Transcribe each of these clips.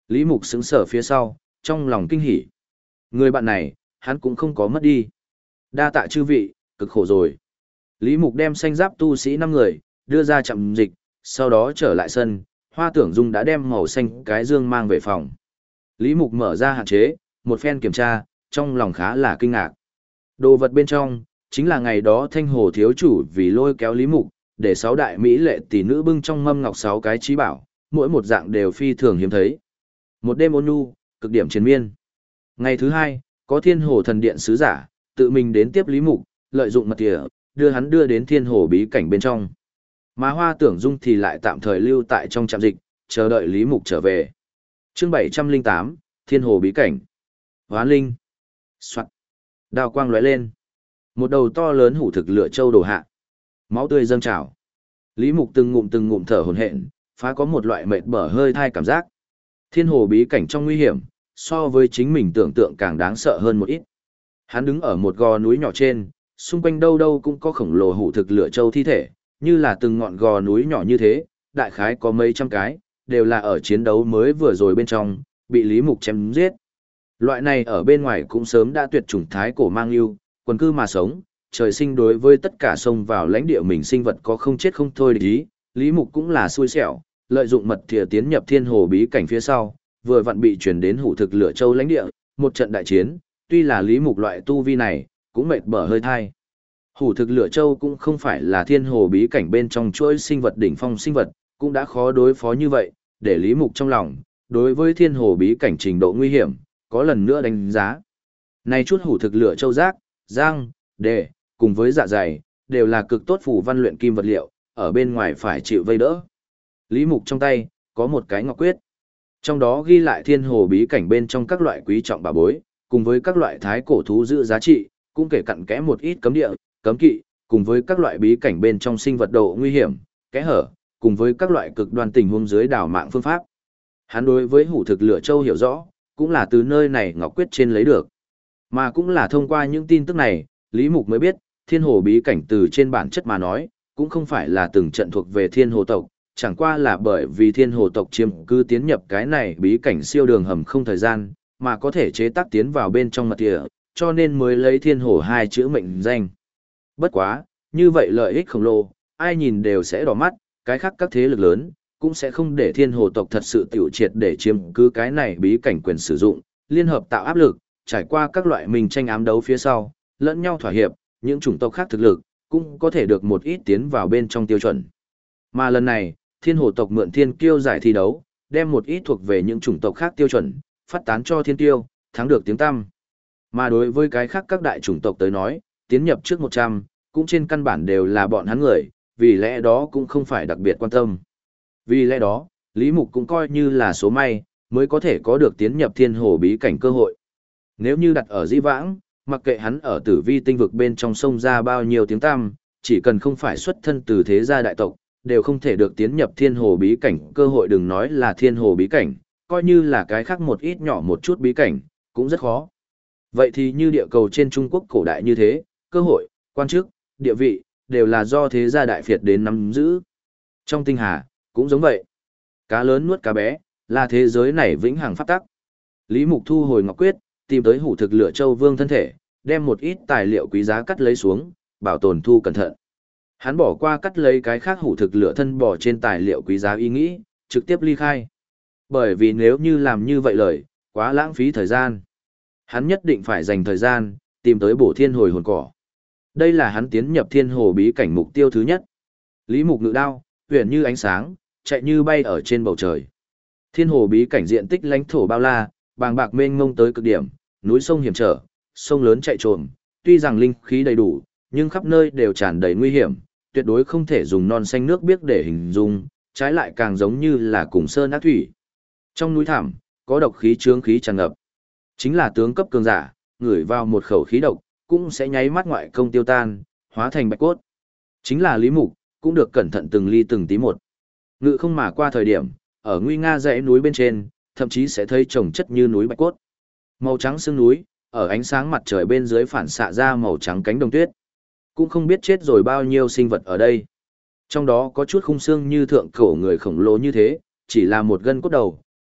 Lý Mục sững sờ phía sau, trong lòng kinh hỉ. Người bạn này, hắn cũng không có mất đi. Đa tạ chư vị, cực khổ rồi. Lý Mục đem xanh giáp tu sĩ 5 người, đưa ra trạm dịch, sau đó trở lại sân, Hoa Tưởng Dung đã đem màu xanh cái dương mang về phòng. Lý Mục mở ra hạn chế, một phen kiểm tra, trong lòng khá là kinh ngạc. Đồ vật bên trong, chính là ngày đó Thanh Hồ thiếu chủ vì lôi kéo Lý Mục, để 6 đại mỹ lệ tỷ nữ bưng trong mâm ngọc 6 cái trí bảo, mỗi một dạng đều phi thường hiếm thấy. Một đêm ôn nhu, cực điểm chiến miên. Ngày thứ 2, có Thiên Hồ thần điện sứ giả, tự mình đến tiếp Lý Mục, lợi dụng mật thìa, đưa hắn đưa đến Thiên Hồ bí cảnh bên trong. Mà Hoa Tưởng Dung thì lại tạm thời lưu tại trong trạm dịch, chờ đợi Lý Mục trở về. Chương 708, Thiên Hồ bí cảnh. Hoán linh. Soạt. Đao quang lóe lên. Một đầu to lớn hủ thực lửa châu đổ hạ. Máu tươi dâng trào. Lý Mục từng ngụm thở hổn hển, phá có một loại mệt bở hơi thai cảm giác. Thiên Hồ bí cảnh trong nguy hiểm, so với chính mình tưởng tượng càng đáng sợ hơn một ít. Hắn đứng ở một gò núi nhỏ trên, xung quanh đâu đâu cũng có khổng lồ hủ thực lửa châu thi thể, như là từng ngọn gò núi nhỏ như thế, đại khái có mấy trăm cái, đều là ở chiến đấu mới vừa rồi bên trong, bị Lý Mục chém giết. Loại này ở bên ngoài cũng sớm đã tuyệt chủng thái cổ mang yêu, quần cư mà sống, trời sinh đối với tất cả xông vào lãnh địa mình sinh vật có không chết không thôi địch ý, Lý Mục cũng là xui xẻo, lợi dụng mật thìa tiến nhập Thiên Hồ bí cảnh phía sau, vừa vặn bị chuyển đến hủ thực lửa châu lãnh địa, một trận đại chiến, tuy là Lý Mục loại tu vi này, cũng mệt bở hơi thai. Hủ thực lửa châu cũng không phải là Thiên Hồ bí cảnh bên trong chuỗi sinh vật đỉnh phong sinh vật, cũng đã khó đối phó như vậy, để Lý Mục trong lòng, đối với Thiên Hồ bí cảnh trình độ nguy hiểm, có lần nữa đánh giá. Này chút hủ thực lửa châu rác, giang, đề, cùng với dạ dày, đều là cực tốt phù văn luyện kim vật liệu, ở bên ngoài phải chịu vây đỡ. Lý Mục trong tay, có một cái ngọc quyết. Trong đó ghi lại Thiên Hồ bí cảnh bên trong các loại quý trọng bảo bối, cùng với các loại thái cổ thú giữ giá trị, cũng kể cặn kẽ một ít cấm địa, cấm kỵ, cùng với các loại bí cảnh bên trong sinh vật độ nguy hiểm, kẽ hở, cùng với các loại cực đoan tình huống dưới đảo mạng phương pháp. Hắn đối với hủ thực lửa châu hiểu rõ, cũng là từ nơi này ngọc quyết trên lấy được. Mà cũng là thông qua những tin tức này, Lý Mục mới biết, Thiên Hồ bí cảnh từ trên bản chất mà nói, cũng không phải là từng trận thuộc về Thiên Hồ tộc, chẳng qua là bởi vì Thiên Hồ tộc chiếm cư tiến nhập cái này bí cảnh siêu đường hầm không thời gian, mà có thể chế tác tiến vào bên trong mật địa, cho nên mới lấy Thiên Hồ hai chữ mệnh danh. Bất quá, như vậy lợi ích khổng lồ, ai nhìn đều sẽ đỏ mắt, cái khác các thế lực lớn, cũng sẽ không để Thiên Hồ tộc thật sự tiểu triệt để chiếm cứ cái này bí cảnh quyền sử dụng, liên hợp tạo áp lực, trải qua các loại mình tranh ám đấu phía sau, lẫn nhau thỏa hiệp, những chủng tộc khác thực lực, cũng có thể được một ít tiến vào bên trong tiêu chuẩn. Mà lần này, Thiên Hồ tộc mượn Thiên Kiêu giải thi đấu, đem một ít thuộc về những chủng tộc khác tiêu chuẩn, phát tán cho Thiên Kiêu, thắng được tiếng tăm. Mà đối với cái khác các đại chủng tộc tới nói, tiến nhập trước 100, cũng trên căn bản đều là bọn hắn người, vì lẽ đó cũng không phải đặc biệt quan tâm. Vì lẽ đó, Lý Mục cũng coi như là số may, mới có thể có được tiến nhập Thiên Hồ bí cảnh cơ hội. Nếu như đặt ở dĩ vãng, mặc kệ hắn ở tử vi tinh vực bên trong sông ra bao nhiêu tiếng tăm, chỉ cần không phải xuất thân từ thế gia đại tộc, đều không thể được tiến nhập Thiên Hồ bí cảnh, cơ hội đừng nói là Thiên Hồ bí cảnh, coi như là cái khác một ít nhỏ một chút bí cảnh, cũng rất khó. Vậy thì như địa cầu trên Trung Quốc cổ đại như thế, cơ hội, quan chức, địa vị, đều là do thế gia đại phiệt đến nắm giữ. Trong tinh hà, cũng giống vậy. Cá lớn nuốt cá bé, là thế giới này vĩnh hằng pháp tắc. Lý Mục thu hồi ngọc quyết, tìm tới hủ thực lửa châu vương thân thể, đem một ít tài liệu quý giá cắt lấy xuống, bảo tồn thu cẩn thận. Hắn bỏ qua cắt lấy cái khác hủ thực lửa thân bò trên tài liệu quý giá ý nghĩ, trực tiếp ly khai. Bởi vì nếu như làm như vậy lời, quá lãng phí thời gian. Hắn nhất định phải dành thời gian, tìm tới bổ thiên hồi hồn cỏ. Đây là hắn tiến nhập Thiên Hồ bí cảnh mục tiêu thứ nhất. Lý Mục ngự đao, huyền như ánh sáng, chạy như bay ở trên bầu trời. Thiên Hồ bí cảnh diện tích lãnh thổ bao la, bàng bạc mênh mông tới cực điểm, núi sông hiểm trở, sông lớn chạy trồm, tuy rằng linh khí đầy đủ, nhưng khắp nơi đều tràn đầy nguy hiểm, tuyệt đối không thể dùng non xanh nước biếc để hình dung, trái lại càng giống như là cùng sơn ác thủy. Trong núi thẳm, có độc khí chướng khí tràn ngập. Chính là tướng cấp cường giả, ngửi vào một khẩu khí độc, cũng sẽ nháy mắt ngoại công tiêu tan, hóa thành bạch cốt. Chính là Lý Mục, cũng được cẩn thận từng ly từng tí một. Ngự không mà qua thời điểm, ở nguy nga dãy núi bên trên, thậm chí sẽ thấy chồng chất như núi bạch cốt. Màu trắng sương núi, ở ánh sáng mặt trời bên dưới phản xạ ra màu trắng cánh đồng tuyết. Cũng không biết chết rồi bao nhiêu sinh vật ở đây. Trong đó có chút khung xương như thượng cổ người khổng lồ như thế, chỉ là một gân cốt đầu,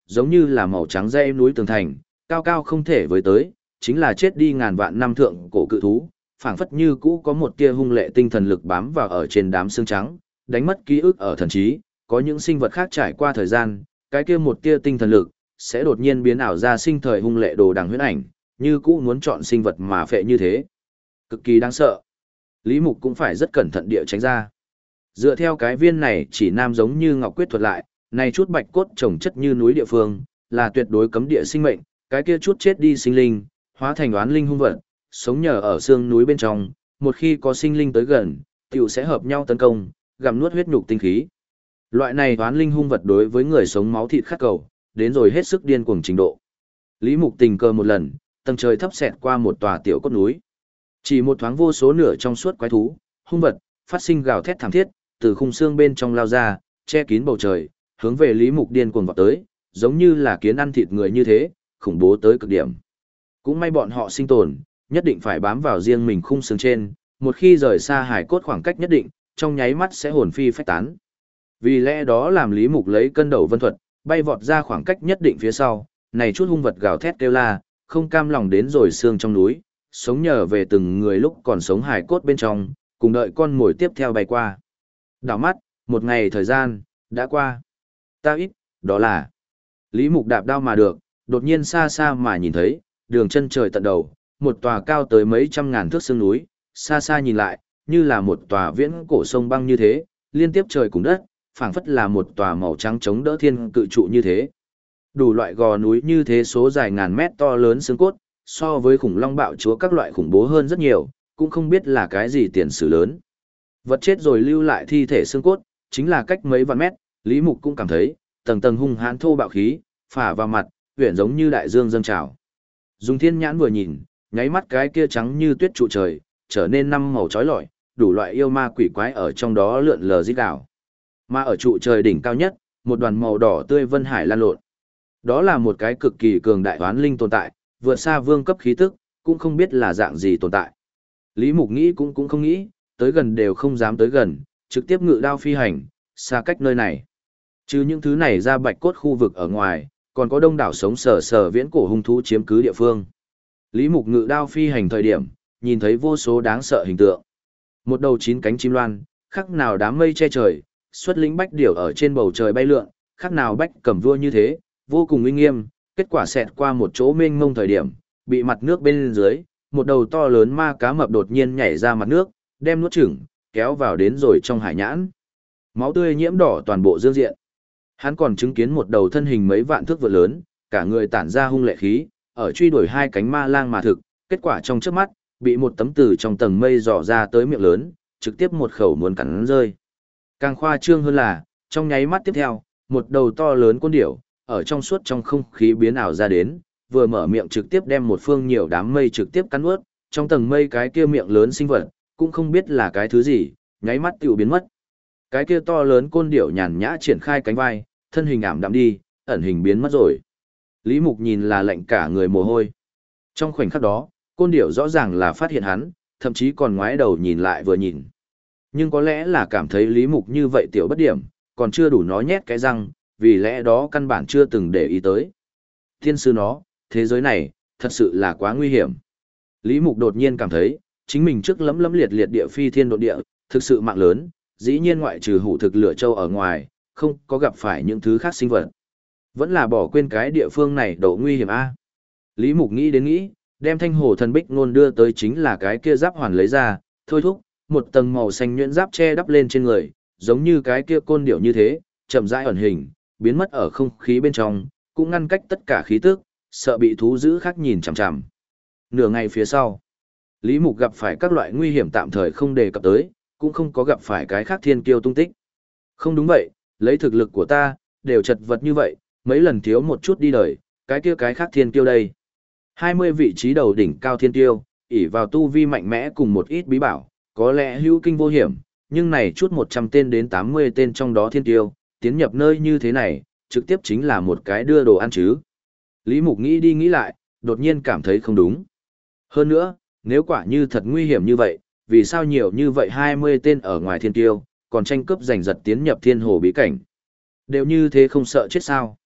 giống như là màu trắng dãy núi tường thành, cao cao không thể với tới, chính là chết đi ngàn vạn năm thượng cổ cự thú, phảng phất như cũ có một tia hung lệ tinh thần lực bám vào ở trên đám xương trắng, đánh mất ký ức ở thần trí, có những sinh vật khác trải qua thời gian, cái kia một tia tinh thần lực sẽ đột nhiên biến ảo ra sinh thời hung lệ đồ đằng huyễn ảnh, như cũ muốn chọn sinh vật mà phệ như thế. Cực kỳ đáng sợ. Lý Mục cũng phải rất cẩn thận địa tránh ra. Dựa theo cái viên này chỉ nam giống như ngọc quyết thuật lại, này chút bạch cốt trồng chất như núi địa phương, là tuyệt đối cấm địa sinh mệnh, cái kia chút chết đi sinh linh, hóa thành oán linh hung vật, sống nhờ ở xương núi bên trong, một khi có sinh linh tới gần, tiểu sẽ hợp nhau tấn công, gặm nuốt huyết nhục tinh khí. Loại này oán linh hung vật đối với người sống máu thịt khát cầu, đến rồi hết sức điên cuồng trình độ. Lý Mục tình cờ một lần, tầng trời thấp xẹt qua một tòa tiểu cốt núi. Chỉ một thoáng vô số nửa trong suốt quái thú, hung vật, phát sinh gào thét thảm thiết, từ khung xương bên trong lao ra, che kín bầu trời, hướng về Lý Mục điên cuồng vọt tới, giống như là kiến ăn thịt người như thế, khủng bố tới cực điểm. Cũng may bọn họ sinh tồn, nhất định phải bám vào riêng mình khung xương trên, một khi rời xa hải cốt khoảng cách nhất định, trong nháy mắt sẽ hồn phi phách tán. Vì lẽ đó làm Lý Mục lấy cân đầu vân thuật, bay vọt ra khoảng cách nhất định phía sau, này chút hung vật gào thét kêu la, không cam lòng đến rồi xương trong núi, sống nhờ về từng người lúc còn sống hải cốt bên trong, cùng đợi con mồi tiếp theo bay qua. Đảo mắt, một ngày thời gian, đã qua. Ta ít, đó là Lý Mục đạp đao mà được, đột nhiên xa xa mà nhìn thấy, đường chân trời tận đầu, một tòa cao tới mấy trăm ngàn thước xương núi, xa xa nhìn lại, như là một tòa viễn cổ sông băng như thế, liên tiếp trời cùng đất, phảng phất là một tòa màu trắng chống đỡ thiên cự trụ như thế. Đủ loại gò núi như thế số dài ngàn mét to lớn xương cốt, so với khủng long bạo chúa các loại khủng bố hơn rất nhiều, cũng không biết là cái gì tiền sử lớn. Vật chết rồi lưu lại thi thể xương cốt, chính là cách mấy vạn mét, Lý Mục cũng cảm thấy, tầng tầng hung hãn thô bạo khí, phả vào mặt, huyền giống như đại dương dâng trào. Dùng thiên nhãn vừa nhìn, nháy mắt cái kia trắng như tuyết trụ trời, trở nên năm màu chói lọi, đủ loại yêu ma quỷ quái ở trong đó lượn lờ rít gào. Mà ở trụ trời đỉnh cao nhất, một đoàn màu đỏ tươi vân hải lan lộn. Đó là một cái cực kỳ cường đại oán linh tồn tại, vượt xa vương cấp khí tức, cũng không biết là dạng gì tồn tại. Lý Mục nghĩ cũng không nghĩ, tới gần đều không dám tới gần, trực tiếp ngự đao phi hành, xa cách nơi này. Trừ những thứ này ra bạch cốt khu vực ở ngoài, còn có đông đảo sống sờ sờ viễn cổ hung thú chiếm cứ địa phương. Lý Mục ngự đao phi hành thời điểm, nhìn thấy vô số đáng sợ hình tượng. Một đầu chín cánh chim loan, khác nào đám mây che trời, xuất lĩnh bách điểu ở trên bầu trời bay lượn, khác nào bách cẩm vua như thế, vô cùng uy nghiêm, kết quả xẹt qua một chỗ mênh mông thời điểm, bị mặt nước bên dưới, một đầu to lớn ma cá mập đột nhiên nhảy ra mặt nước, đem nuốt chửng, kéo vào đến rồi trong hải nhãn. Máu tươi nhiễm đỏ toàn bộ dương diện. Hắn còn chứng kiến một đầu thân hình mấy vạn thước vượt lớn, cả người tản ra hung lệ khí, ở truy đuổi hai cánh ma lang mà thực, kết quả trong chớp mắt, bị một tấm từ trong tầng mây dò ra tới miệng lớn, trực tiếp một khẩu muốn cắn rơi. Càng khoa trương hơn là, trong nháy mắt tiếp theo, một đầu to lớn côn điểu, ở trong suốt trong không khí biến ảo ra đến, vừa mở miệng trực tiếp đem một phương nhiều đám mây trực tiếp cắn nuốt, trong tầng mây cái kia miệng lớn sinh vật, cũng không biết là cái thứ gì, nháy mắt tiểu biến mất. Cái kia to lớn côn điểu nhàn nhã triển khai cánh vai, thân hình ảm đạm đi, ẩn hình biến mất rồi. Lý Mục nhìn là lạnh cả người mồ hôi. Trong khoảnh khắc đó, côn điểu rõ ràng là phát hiện hắn, thậm chí còn ngoái đầu nhìn lại vừa nhìn. Nhưng có lẽ là cảm thấy Lý Mục như vậy tiểu bất điểm, còn chưa đủ nó nhét cái răng, vì lẽ đó căn bản chưa từng để ý tới. Thiên sư nó, thế giới này, thật sự là quá nguy hiểm. Lý Mục đột nhiên cảm thấy, chính mình trước lấm lấm liệt liệt địa phi thiên độ địa, thực sự mạng lớn, dĩ nhiên ngoại trừ hủ thực lửa châu ở ngoài, không có gặp phải những thứ khác sinh vật. Vẫn là bỏ quên cái địa phương này độ nguy hiểm a. Lý Mục nghĩ đến nghĩ, đem thanh hồ thần bích ngôn đưa tới chính là cái kia giáp hoàn lấy ra, thôi thúc, một tầng màu xanh nhuyễn giáp che đắp lên trên người, giống như cái kia côn điểu như thế, chậm rãi ẩn hình, biến mất ở không khí bên trong, cũng ngăn cách tất cả khí tức, sợ bị thú dữ khác nhìn chằm chằm. Nửa ngày phía sau, Lý Mục gặp phải các loại nguy hiểm tạm thời không đề cập tới, cũng không có gặp phải cái khác thiên kiêu tung tích. Không đúng vậy, lấy thực lực của ta, đều chật vật như vậy, mấy lần thiếu một chút đi đời, cái kia cái khác thiên kiêu đây. 20 vị trí đầu đỉnh cao thiên kiêu, ỷ vào tu vi mạnh mẽ cùng một ít bí bảo, có lẽ hữu kinh vô hiểm, nhưng này chút 100 tên đến 80 tên trong đó thiên kiêu, tiến nhập nơi như thế này, trực tiếp chính là một cái đưa đồ ăn chứ. Lý Mục nghĩ đi nghĩ lại, đột nhiên cảm thấy không đúng. Hơn nữa, nếu quả như thật nguy hiểm như vậy, vì sao nhiều như vậy 20 tên ở ngoài thiên kiêu, còn tranh cướp giành giật tiến nhập thiên hồ bí cảnh. Đều như thế không sợ chết sao.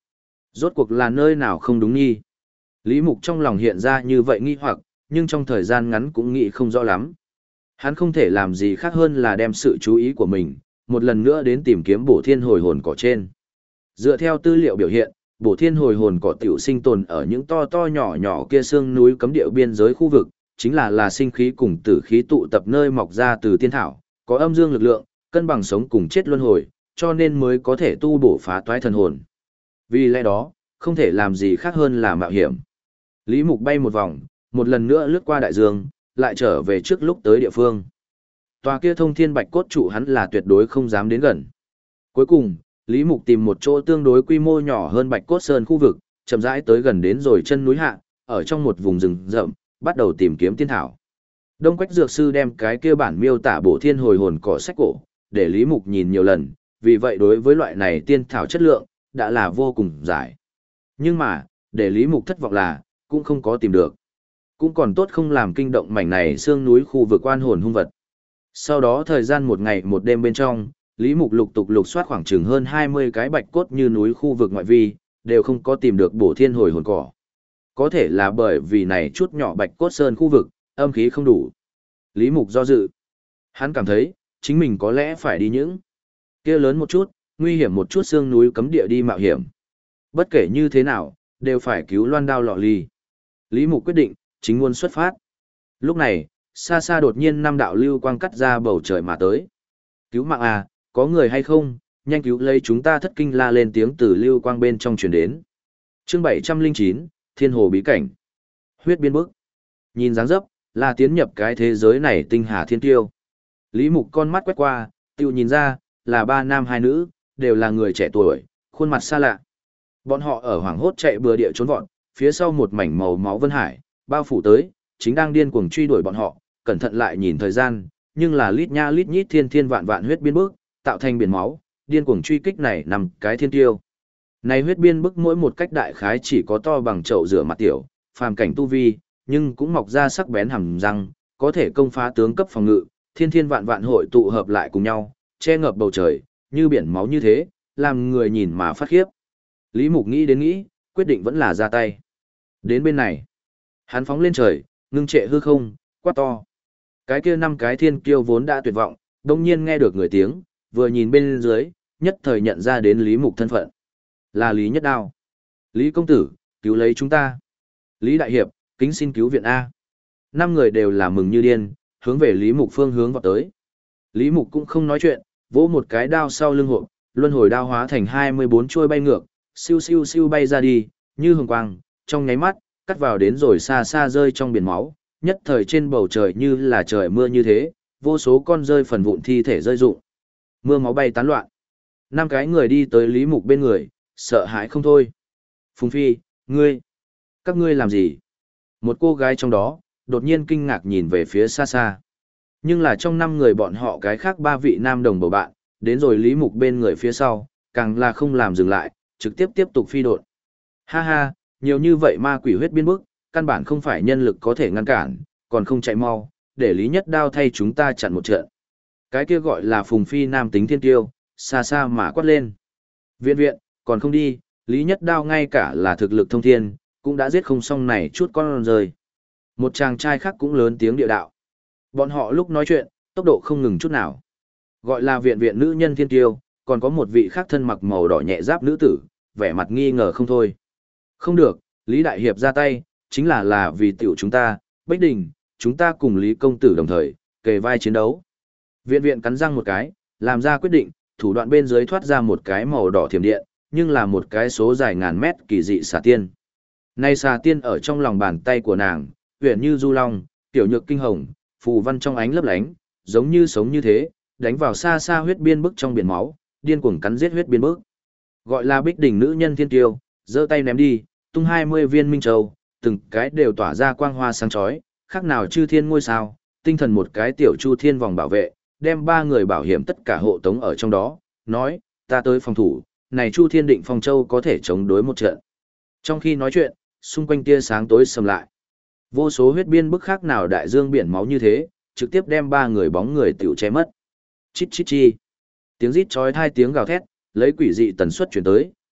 Rốt cuộc là nơi nào không đúng nghi? Lý Mục trong lòng hiện ra như vậy nghi hoặc, nhưng trong thời gian ngắn cũng nghĩ không rõ lắm. Hắn không thể làm gì khác hơn là đem sự chú ý của mình, một lần nữa đến tìm kiếm bổ thiên hồi hồn cỏ trên. Dựa theo tư liệu biểu hiện, bổ thiên hồi hồn cỏ tiểu sinh tồn ở những to to nhỏ nhỏ kia xương núi cấm địa biên giới khu vực, chính là sinh khí cùng tử khí tụ tập nơi mọc ra từ tiên thảo, có âm dương lực lượng, cân bằng sống cùng chết luân hồi, cho nên mới có thể tu bổ phá toái thần hồn. Vì lẽ đó, không thể làm gì khác hơn là mạo hiểm. Lý Mục bay một vòng, một lần nữa lướt qua đại dương, lại trở về trước lúc tới địa phương. Tòa kia thông thiên bạch cốt trụ hắn là tuyệt đối không dám đến gần. Cuối cùng, Lý Mục tìm một chỗ tương đối quy mô nhỏ hơn bạch cốt sơn khu vực, chậm rãi tới gần đến rồi chân núi hạ, ở trong một vùng rừng rậm, bắt đầu tìm kiếm tiên thảo. Đông Quách dược sư đem cái kia bản miêu tả bổ thiên hồi hồn cỏ sách cổ, để Lý Mục nhìn nhiều lần, vì vậy đối với loại này tiên thảo chất lượng, đã là vô cùng giải. Nhưng mà, để Lý Mục thất vọng là, cũng không có tìm được. Cũng còn tốt không làm kinh động mảnh này xương núi khu vực oan hồn hung vật. Sau đó thời gian một ngày một đêm bên trong, Lý Mục lục tục lục soát khoảng chừng hơn 20 cái bạch cốt như núi khu vực ngoại vi, đều không có tìm được bổ thiên hồi hồn cỏ. Có thể là bởi vì này chút nhỏ bạch cốt sơn khu vực, âm khí không đủ. Lý Mục do dự. Hắn cảm thấy, chính mình có lẽ phải đi những kia lớn một chút, nguy hiểm một chút xương núi cấm địa đi mạo hiểm. Bất kể như thế nào, đều phải cứu Loan Đao Lọ Ly. Lý Mục quyết định, chính muốn xuất phát. Lúc này, xa xa đột nhiên năm đạo lưu quang cắt ra bầu trời mà tới. Cứu mạng à, có người hay không, nhanh cứu lấy chúng ta, thất kinh la lên tiếng từ lưu quang bên trong truyền đến. Chương 709, Thiên Hồ Bí Cảnh. Huyết biên bức. Nhìn dáng dấp, là tiến nhập cái thế giới này tinh hà thiên tiêu. Lý Mục con mắt quét qua, tiêu nhìn ra, là ba nam hai nữ, đều là người trẻ tuổi, khuôn mặt xa lạ. Bọn họ ở hoảng hốt chạy bừa địa trốn vọt, phía sau một mảnh màu máu vân hải, bao phủ tới, chính đang điên cuồng truy đuổi bọn họ, cẩn thận lại nhìn thời gian, nhưng là lít nha lít nhít thiên thiên vạn vạn huyết biên bức, tạo thành biển máu, điên cuồng truy kích này nằm cái thiên tiêu. Này huyết biên bức mỗi một cách đại khái chỉ có to bằng chậu rửa mặt tiểu, phàm cảnh tu vi, nhưng cũng mọc ra sắc bén hàm răng, có thể công phá tướng cấp phòng ngự, thiên thiên vạn vạn hội tụ hợp lại cùng nhau, che ngập bầu trời, như biển máu như thế, làm người nhìn mà phát khiếp. Lý Mục nghĩ đến nghĩ, quyết định vẫn là ra tay. Đến bên này, hắn phóng lên trời, ngưng trệ hư không, quát to. Cái kia năm cái thiên kiêu vốn đã tuyệt vọng, đồng nhiên nghe được người tiếng, vừa nhìn bên dưới, nhất thời nhận ra đến Lý Mục thân phận. Là Lý Nhất Đao. Lý công tử, cứu lấy chúng ta. Lý Đại Hiệp, kính xin cứu viện A. Năm người đều là mừng như điên, hướng về Lý Mục phương hướng vào tới. Lý Mục cũng không nói chuyện, vỗ một cái đao sau lưng hộp, luân hồi đao hóa thành 24 chuôi bay ngược, siêu siêu siêu bay ra đi, như hồng quang, trong nháy mắt, cắt vào đến rồi xa xa rơi trong biển máu, nhất thời trên bầu trời như là trời mưa như thế, vô số con rơi phần vụn thi thể rơi rụng. Mưa máu bay tán loạn. Năm cái người đi tới Lý Mục bên người, sợ hãi không thôi. Phùng Phi, ngươi, các ngươi làm gì? Một cô gái trong đó, đột nhiên kinh ngạc nhìn về phía xa xa. Nhưng là trong năm người bọn họ cái khác ba vị nam đồng bầu bạn, đến rồi Lý Mục bên người phía sau, càng là không làm dừng lại, trực tiếp tiếp tục phi độn. Ha ha, nhiều như vậy ma quỷ huyết biên bức, căn bản không phải nhân lực có thể ngăn cản, còn không chạy mau, để Lý Nhất Đao thay chúng ta chặn một trận. Cái kia gọi là Phùng Phi nam tính thiên tiêu, xa xa mà quát lên. Viện viện, còn không đi, Lý Nhất Đao ngay cả là thực lực thông thiên, cũng đã giết không xong này chút con rơi. Một chàng trai khác cũng lớn tiếng địa đạo. Bọn họ lúc nói chuyện, tốc độ không ngừng chút nào. Gọi là viện viện nữ nhân thiên tiêu, còn có một vị khác thân mặc màu đỏ nhẹ giáp nữ tử, vẻ mặt nghi ngờ không thôi. Không được, Lý Đại Hiệp ra tay, chính là vì tiểu chúng ta, Bách Đình, chúng ta cùng Lý Công Tử đồng thời, kề vai chiến đấu. Viện viện cắn răng một cái, làm ra quyết định, thủ đoạn bên dưới thoát ra một cái màu đỏ thiểm điện, nhưng là một cái số dài ngàn mét kỳ dị xà tiên. Này xà tiên ở trong lòng bàn tay của nàng, huyền như du long, tiểu nhược kinh hồng, phù văn trong ánh lấp lánh, giống như sống như thế, đánh vào xa xa huyết biên bức trong biển máu, điên cuồng cắn giết huyết biên bức. Gọi là Bích Đỉnh nữ nhân thiên tiêu, giơ tay ném đi, tung 20 viên minh châu, từng cái đều tỏa ra quang hoa sáng chói, khác nào chư thiên ngôi sao, tinh thần một cái tiểu chu thiên vòng bảo vệ, đem ba người bảo hiểm tất cả hộ tống ở trong đó, nói, ta tới phòng thủ, này chu thiên định phong châu có thể chống đối một trận. Trong khi nói chuyện, xung quanh tia sáng tối sầm lại. Vô số huyết biên bức khác nào đại dương biển máu như thế, trực tiếp đem ba người bóng người tiểu che mất. Chít chít chi. Tiếng rít chói tai tiếng gào thét, lấy quỷ dị tần suất chuyển tới,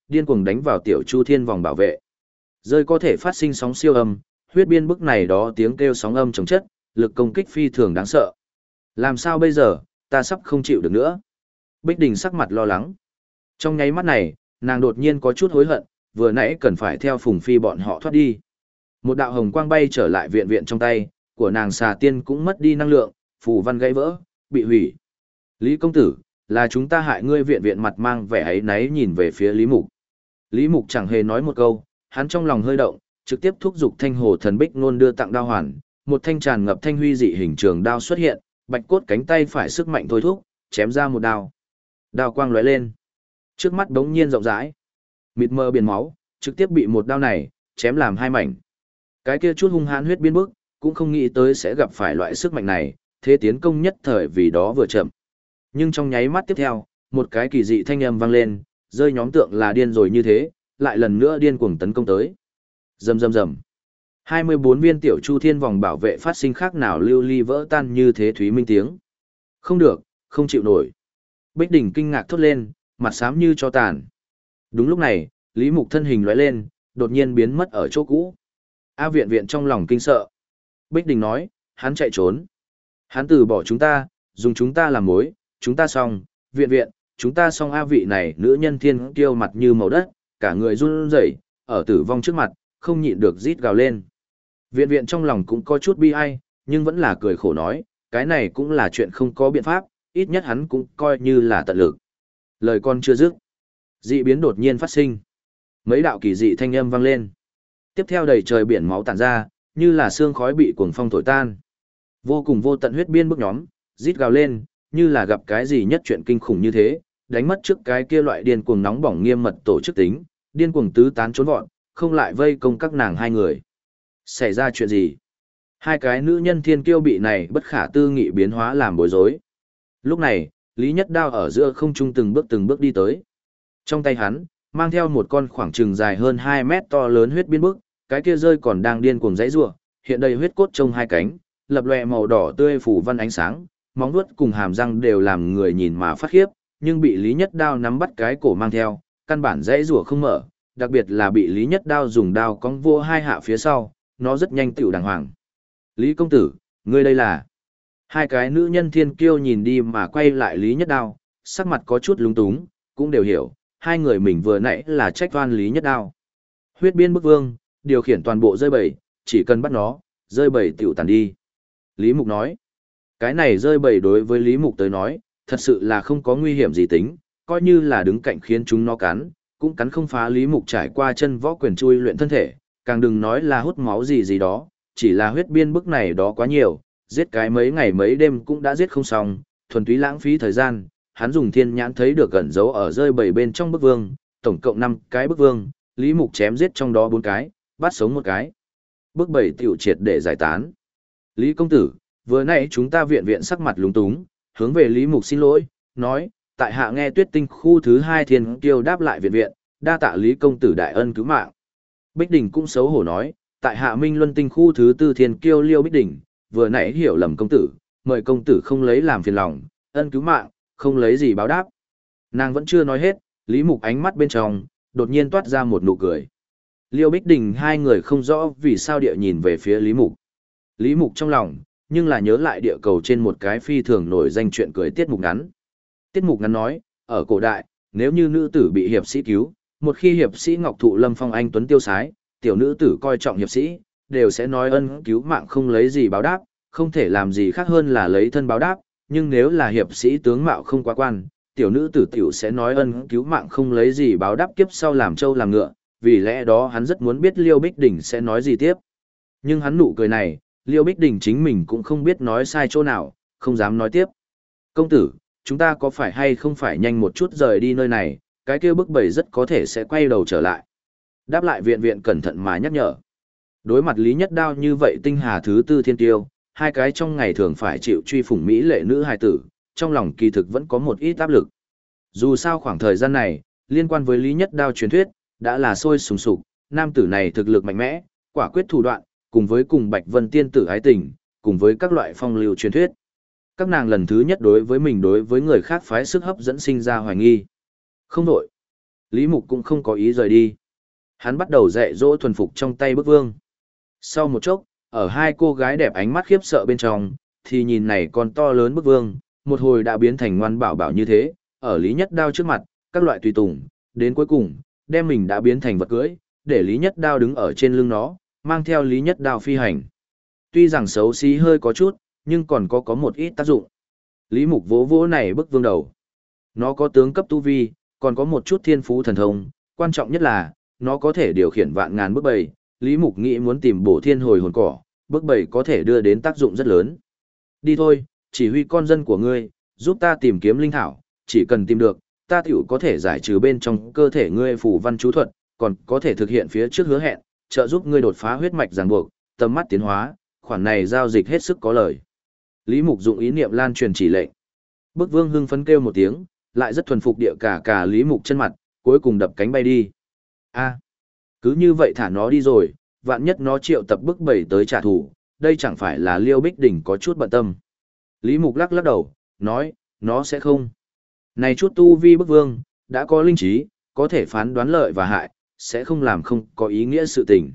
điên cuồng đánh vào tiểu Chu Thiên vòng bảo vệ. Rơi có thể phát sinh sóng siêu âm, huyết biên bức này đó tiếng kêu sóng âm chống chất, lực công kích phi thường đáng sợ. Làm sao bây giờ, ta sắp không chịu được nữa. Bích Đình sắc mặt lo lắng. Trong nháy mắt này, nàng đột nhiên có chút hối hận, vừa nãy cần phải theo Phùng Phi bọn họ thoát đi. Một đạo hồng quang bay trở lại viện viện trong tay, của nàng xà tiên cũng mất đi năng lượng, phù văn gãy vỡ, bị hủy. Lý công tử, là chúng ta hại ngươi, viện viện mặt mang vẻ ấy náy nhìn về phía Lý Mục. Lý Mục chẳng hề nói một câu, hắn trong lòng hơi động, trực tiếp thúc giục thanh hồ thần bích nôn đưa tặng đao hoàn, một thanh tràn ngập thanh huy dị hình trường đao xuất hiện, bạch cốt cánh tay phải sức mạnh thôi thúc, chém ra một đao. Đao quang lóe lên, trước mắt đống nhiên rộng rãi, mịt mờ biển máu, trực tiếp bị một đao này chém làm hai mảnh. Cái kia chút hung hãn huyết biến bức, cũng không nghĩ tới sẽ gặp phải loại sức mạnh này, thế tiến công nhất thời vì đó vừa chậm. Nhưng trong nháy mắt tiếp theo, một cái kỳ dị thanh âm vang lên, rơi nhóm tượng là điên rồi như thế, lại lần nữa điên cuồng tấn công tới. Rầm rầm rầm. 24 viên tiểu Chu Thiên vòng bảo vệ phát sinh khác nào lưu ly vỡ tan như thế thúy minh tiếng. Không được, không chịu nổi. Bích Đình kinh ngạc thốt lên, mặt xám như cho tàn. Đúng lúc này, Lý Mục thân hình lóe lên, đột nhiên biến mất ở chỗ cũ. A viện viện trong lòng kinh sợ. Bích Đình nói, hắn chạy trốn. Hắn từ bỏ chúng ta, dùng chúng ta làm mối, chúng ta xong, viện viện, chúng ta xong. A vị này nữ nhân thiên kiêu mặt như màu đất, cả người run rẩy, ở tử vong trước mặt, không nhịn được rít gào lên. Viện viện trong lòng cũng có chút bi ai, nhưng vẫn là cười khổ nói, cái này cũng là chuyện không có biện pháp, ít nhất hắn cũng coi như là tận lực. Lời con chưa dứt, dị biến đột nhiên phát sinh. Mấy đạo kỳ dị thanh âm vang lên. Tiếp theo đầy trời biển máu tản ra, như là sương khói bị cuồng phong thổi tan. Vô cùng vô tận huyết biên bức nhóm, rít gào lên, như là gặp cái gì nhất chuyện kinh khủng như thế, đánh mất trước cái kia loại điên cuồng nóng bỏng nghiêm mật tổ chức tính, điên cuồng tứ tán trốn vọt, không lại vây công các nàng hai người. Xảy ra chuyện gì? Hai cái nữ nhân thiên kiêu bị này bất khả tư nghị biến hóa làm bối rối. Lúc này, Lý Nhất Đao ở giữa không trung từng bước đi tới. Trong tay hắn, mang theo một con khoảng chừng dài hơn 2 mét to lớn huyết biên bức, cái kia rơi còn đang điên cuồng giãy giụa, hiện đầy huyết cốt trong hai cánh, lập lòe màu đỏ tươi phủ văn ánh sáng, móng vuốt cùng hàm răng đều làm người nhìn mà phát khiếp, nhưng bị Lý Nhất Đao nắm bắt cái cổ mang theo, căn bản giãy giụa không mở, đặc biệt là bị Lý Nhất Đao dùng đao cong vô hai hạ phía sau, nó rất nhanh tựu đàng hoàng. Lý công tử, ngươi đây là... Hai cái nữ nhân thiên kiêu nhìn đi mà quay lại Lý Nhất Đao, sắc mặt có chút lúng túng, cũng đều hiểu, hai người mình vừa nãy là trách oan Lý Nhất Đao. Huyết biên bức vương, điều khiển toàn bộ rơi bầy, chỉ cần bắt nó, rơi bầy tiểu tàn đi. Lý Mục nói, cái này rơi bầy đối với Lý Mục tới nói, thật sự là không có nguy hiểm gì tính, coi như là đứng cạnh khiến chúng nó cắn, cũng cắn không phá Lý Mục trải qua chân võ quyền chui luyện thân thể, càng đừng nói là hút máu gì gì đó, chỉ là huyết biên bức này đó quá nhiều, giết cái mấy ngày mấy đêm cũng đã giết không xong, thuần túy lãng phí thời gian. Hắn dùng thiên nhãn thấy được gần dấu ở rơi bầy bên trong bức vương, tổng cộng 5 cái bức vương, Lý Mục chém giết trong đó 4 cái, bắt sống một cái. Bức bầy tiểu triệt để giải tán. Lý công tử, vừa nãy chúng ta viện viện sắc mặt lúng túng, hướng về Lý Mục xin lỗi, nói, tại hạ nghe Tuyết Tinh khu thứ 2 thiên kiêu đáp lại viện viện, đa tạ Lý công tử đại ân cứu mạng. Bích Đình cũng xấu hổ nói, tại hạ Minh Luân Tinh khu thứ 4 thiên kiêu Liêu Bích Đình, vừa nãy hiểu lầm công tử, mời công tử không lấy làm phiền lòng, ân cứu mạng, không lấy gì báo đáp. Nàng vẫn chưa nói hết, Lý Mục ánh mắt bên trong, đột nhiên toát ra một nụ cười. Liêu Bích Đình hai người không rõ vì sao địa nhìn về phía Lý Mục. Lý Mục trong lòng, nhưng là nhớ lại địa cầu trên một cái phi thường nổi danh chuyện cười tiết mục ngắn. Tiết mục ngắn nói, ở cổ đại, nếu như nữ tử bị hiệp sĩ cứu, một khi hiệp sĩ Ngọc Thụ Lâm Phong anh tuấn tiêu sái, tiểu nữ tử coi trọng hiệp sĩ, đều sẽ nói ân cứu mạng không lấy gì báo đáp, không thể làm gì khác hơn là lấy thân báo đáp, nhưng nếu là hiệp sĩ tướng mạo không quá quan, tiểu nữ tử tiểu sẽ nói ân cứu mạng không lấy gì báo đáp kiếp sau làm trâu làm ngựa, vì lẽ đó hắn rất muốn biết Liêu Bích Đình sẽ nói gì tiếp. Nhưng hắn nụ cười này, Liêu Bích Đình chính mình cũng không biết nói sai chỗ nào, không dám nói tiếp. Công tử, chúng ta có phải hay không phải nhanh một chút rời đi nơi này, cái kia bức bầy rất có thể sẽ quay đầu trở lại. Đáp lại viện viện cẩn thận mà nhắc nhở. Đối mặt Lý Nhất Đao như vậy tinh hà thứ 4 thiên tiêu, hai cái trong ngày thường phải chịu truy phủng mỹ lệ nữ hài tử, trong lòng kỳ thực vẫn có một ít áp lực. Dù sao khoảng thời gian này, liên quan với Lý Nhất Đao truyền thuyết, đã là sôi sùng sục, nam tử này thực lực mạnh mẽ, quả quyết thủ đoạn, cùng với cùng Bạch Vân tiên tử ái tình, cùng với các loại phong lưu truyền thuyết. Các nàng lần thứ nhất đối với mình đối với người khác phái sức hấp dẫn sinh ra hoài nghi. Không đổi. Lý Mục cũng không có ý rời đi. Hắn bắt đầu dạy dỗ thuần phục trong tay bức vương. Sau một chốc, ở hai cô gái đẹp ánh mắt khiếp sợ bên trong, thì nhìn này con to lớn bức vương, một hồi đã biến thành ngoan bảo bảo như thế, ở Lý Nhất Đao trước mặt, các loại tùy tùng, đến cuối cùng, đem mình đã biến thành vật cưỡi, để Lý Nhất Đao đứng ở trên lưng nó, mang theo Lý Nhất Đao phi hành. Tuy rằng xấu xí hơi có chút, nhưng còn có một ít tác dụng. Lý Mục vỗ vỗ này bức vương đầu. Nó có tướng cấp tu vi, còn có một chút thiên phú thần thông, quan trọng nhất là, nó có thể điều khiển vạn ngàn bức bầy. Lý Mục nghĩ muốn tìm bổ thiên hồi hồn cỏ, bức bầy có thể đưa đến tác dụng rất lớn. Đi thôi, chỉ huy con dân của ngươi, giúp ta tìm kiếm linh thảo, chỉ cần tìm được, ta tiểu có thể giải trừ bên trong cơ thể ngươi phù văn chú thuật, còn có thể thực hiện phía trước hứa hẹn, trợ giúp ngươi đột phá huyết mạch ràng buộc, tầm mắt tiến hóa, khoản này giao dịch hết sức có lời. Lý Mục dụng ý niệm lan truyền chỉ lệnh. Bức vương hưng phấn kêu một tiếng, lại rất thuần phục địa cả Lý Mục chân mặt, cuối cùng đập cánh bay đi. A, cứ như vậy thả nó đi rồi, vạn nhất nó triệu tập bức bầy tới trả thù, đây chẳng phải là Liêu Bích Đỉnh có chút bận tâm. Lý Mục lắc lắc đầu, nói, nó sẽ không. Này chút tu vi bức vương, đã có linh trí, có thể phán đoán lợi và hại, sẽ không làm không có ý nghĩa sự tình.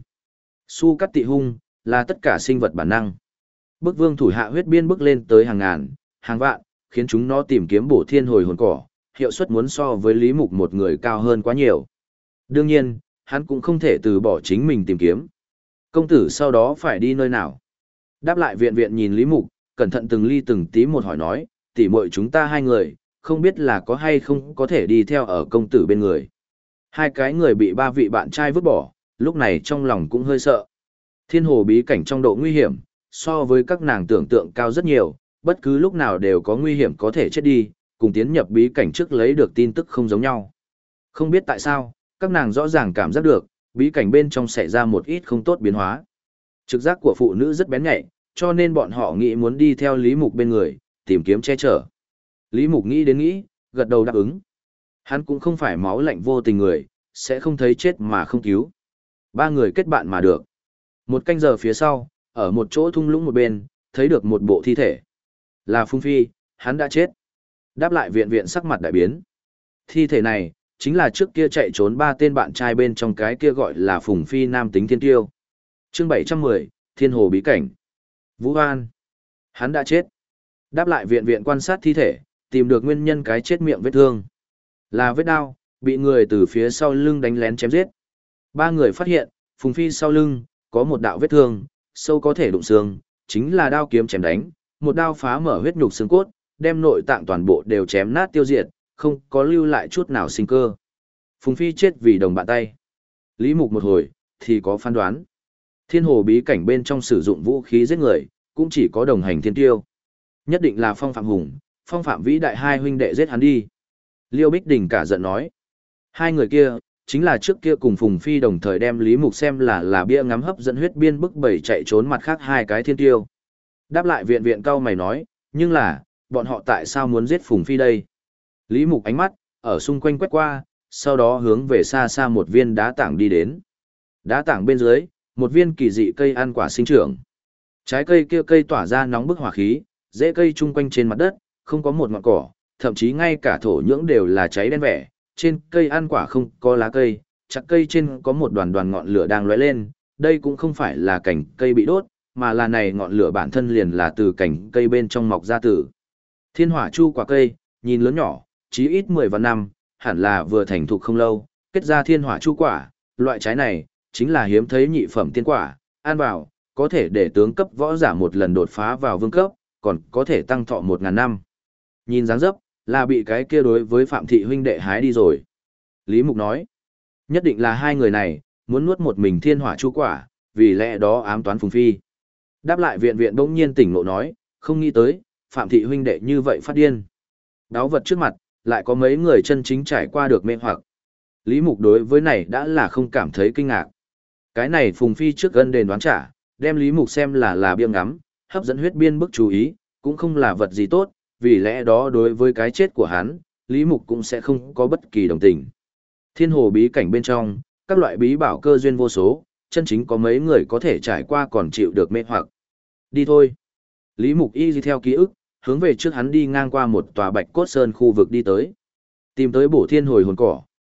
Su cắt tị hung, là tất cả sinh vật bản năng. Bức vương thủ hạ huyết biên bước lên tới hàng ngàn, hàng vạn, khiến chúng nó tìm kiếm bổ thiên hồi hồn cỏ, hiệu suất muốn so với Lý Mục một người cao hơn quá nhiều. Đương nhiên, hắn cũng không thể từ bỏ chính mình tìm kiếm. Công tử sau đó phải đi nơi nào? Đáp lại viện viện nhìn Lý Mục, cẩn thận từng ly từng tí một hỏi nói, tỉ muội chúng ta hai người, không biết là có hay không có thể đi theo ở công tử bên người. Hai cái người bị ba vị bạn trai vứt bỏ, lúc này trong lòng cũng hơi sợ. Thiên hồ bí cảnh trong độ nguy hiểm, so với các nàng tưởng tượng cao rất nhiều, bất cứ lúc nào đều có nguy hiểm có thể chết đi, cùng tiến nhập bí cảnh trước lấy được tin tức không giống nhau. Không biết tại sao, các nàng rõ ràng cảm giác được, bí cảnh bên trong xảy ra một ít không tốt biến hóa. Trực giác của phụ nữ rất bén nhạy, cho nên bọn họ nghĩ muốn đi theo Lý Mục bên người, tìm kiếm che chở. Lý Mục nghĩ đến nghĩ, gật đầu đáp ứng. Hắn cũng không phải máu lạnh vô tình người, sẽ không thấy chết mà không cứu. Ba người kết bạn mà được. Một canh giờ phía sau, ở một chỗ thung lũng một bên, thấy được một bộ thi thể. Là Phùng Phi, hắn đã chết. Đáp lại viện viện sắc mặt đại biến. Thi thể này, chính là trước kia chạy trốn ba tên bạn trai bên trong cái kia gọi là Phùng Phi nam tính thiên tiêu. Chương 710, Thiên Hồ Bí Cảnh. Vũ An. Hắn đã chết. Đáp lại viện viện quan sát thi thể, tìm được nguyên nhân cái chết miệng vết thương. Là vết đao, bị người từ phía sau lưng đánh lén chém giết. Ba người phát hiện, Phùng Phi sau lưng, có một đạo vết thương, sâu có thể đụng xương, chính là đao kiếm chém đánh, một đao phá mở huyết nhục xương cốt, đem nội tạng toàn bộ đều chém nát tiêu diệt, không có lưu lại chút nào sinh cơ. Phùng Phi chết vì đồng bạn tay. Lý Mục một hồi, thì có phán đoán. Thiên hồ bí cảnh bên trong sử dụng vũ khí giết người, cũng chỉ có đồng hành thiên tiêu. Nhất định là Phong Phạm Hùng, Phong Phạm Vĩ đại hai huynh đệ giết hắn đi. Liêu Bích Đình cả giận nói. Hai người kia, chính là trước kia cùng Phùng Phi đồng thời đem Lý Mục xem là bia ngắm hấp dẫn huyết biên bức bầy chạy trốn mặt khác hai cái thiên tiêu. Đáp lại viện viện cao mày nói, nhưng là, bọn họ tại sao muốn giết Phùng Phi đây? Lý Mục ánh mắt, ở xung quanh quét qua, sau đó hướng về xa xa một viên đá tảng đi đến. Đá tảng bên dưới, một viên kỳ dị cây ăn quả sinh trưởng. Trái cây kia cây tỏa ra nóng bức hỏa khí, rễ cây chung quanh trên mặt đất, không có một ngọn cỏ, thậm chí ngay cả thổ nhưỡng đều là cháy đen vẻ. Trên cây ăn quả không có lá cây, chặt cây trên có một đoàn đoàn ngọn lửa đang lóe lên, đây cũng không phải là cành cây bị đốt, mà là này ngọn lửa bản thân liền là từ cành cây bên trong mọc ra từ. Thiên hỏa chu quả cây, nhìn lớn nhỏ, chí ít 10 vạn năm, hẳn là vừa thành thục không lâu, kết ra thiên hỏa chu quả, loại trái này, chính là hiếm thấy nhị phẩm tiên quả, ăn vào, có thể để tướng cấp võ giả một lần đột phá vào vương cấp, còn có thể tăng thọ 1000 năm. Nhìn dáng dấp, là bị cái kia đối với Phạm Thị huynh đệ hái đi rồi. Lý Mục nói, nhất định là hai người này, muốn nuốt một mình thiên hỏa chu quả, vì lẽ đó ám toán Phùng Phi. Đáp lại viện viện bỗng nhiên tỉnh ngộ nói, không nghĩ tới, Phạm Thị huynh đệ như vậy phát điên. Đáo vật trước mặt, lại có mấy người chân chính trải qua được mê hoặc. Lý Mục đối với này đã là không cảm thấy kinh ngạc. Cái này Phùng Phi trước gân đền đoán trả, đem Lý Mục xem là bia ngắm, hấp dẫn huyết biên bức chú ý, cũng không là vật gì tốt, vì lẽ đó đối với cái chết của hắn, Lý Mục cũng sẽ không có bất kỳ đồng tình. Thiên hồ bí cảnh bên trong, các loại bí bảo cơ duyên vô số, chân chính có mấy người có thể trải qua còn chịu được mê hoặc. Đi thôi. Lý Mục y theo ký ức, hướng về trước hắn đi ngang qua một tòa bạch cốt sơn khu vực đi tới. Tìm tới bổ thiên hồi hồn cỏ,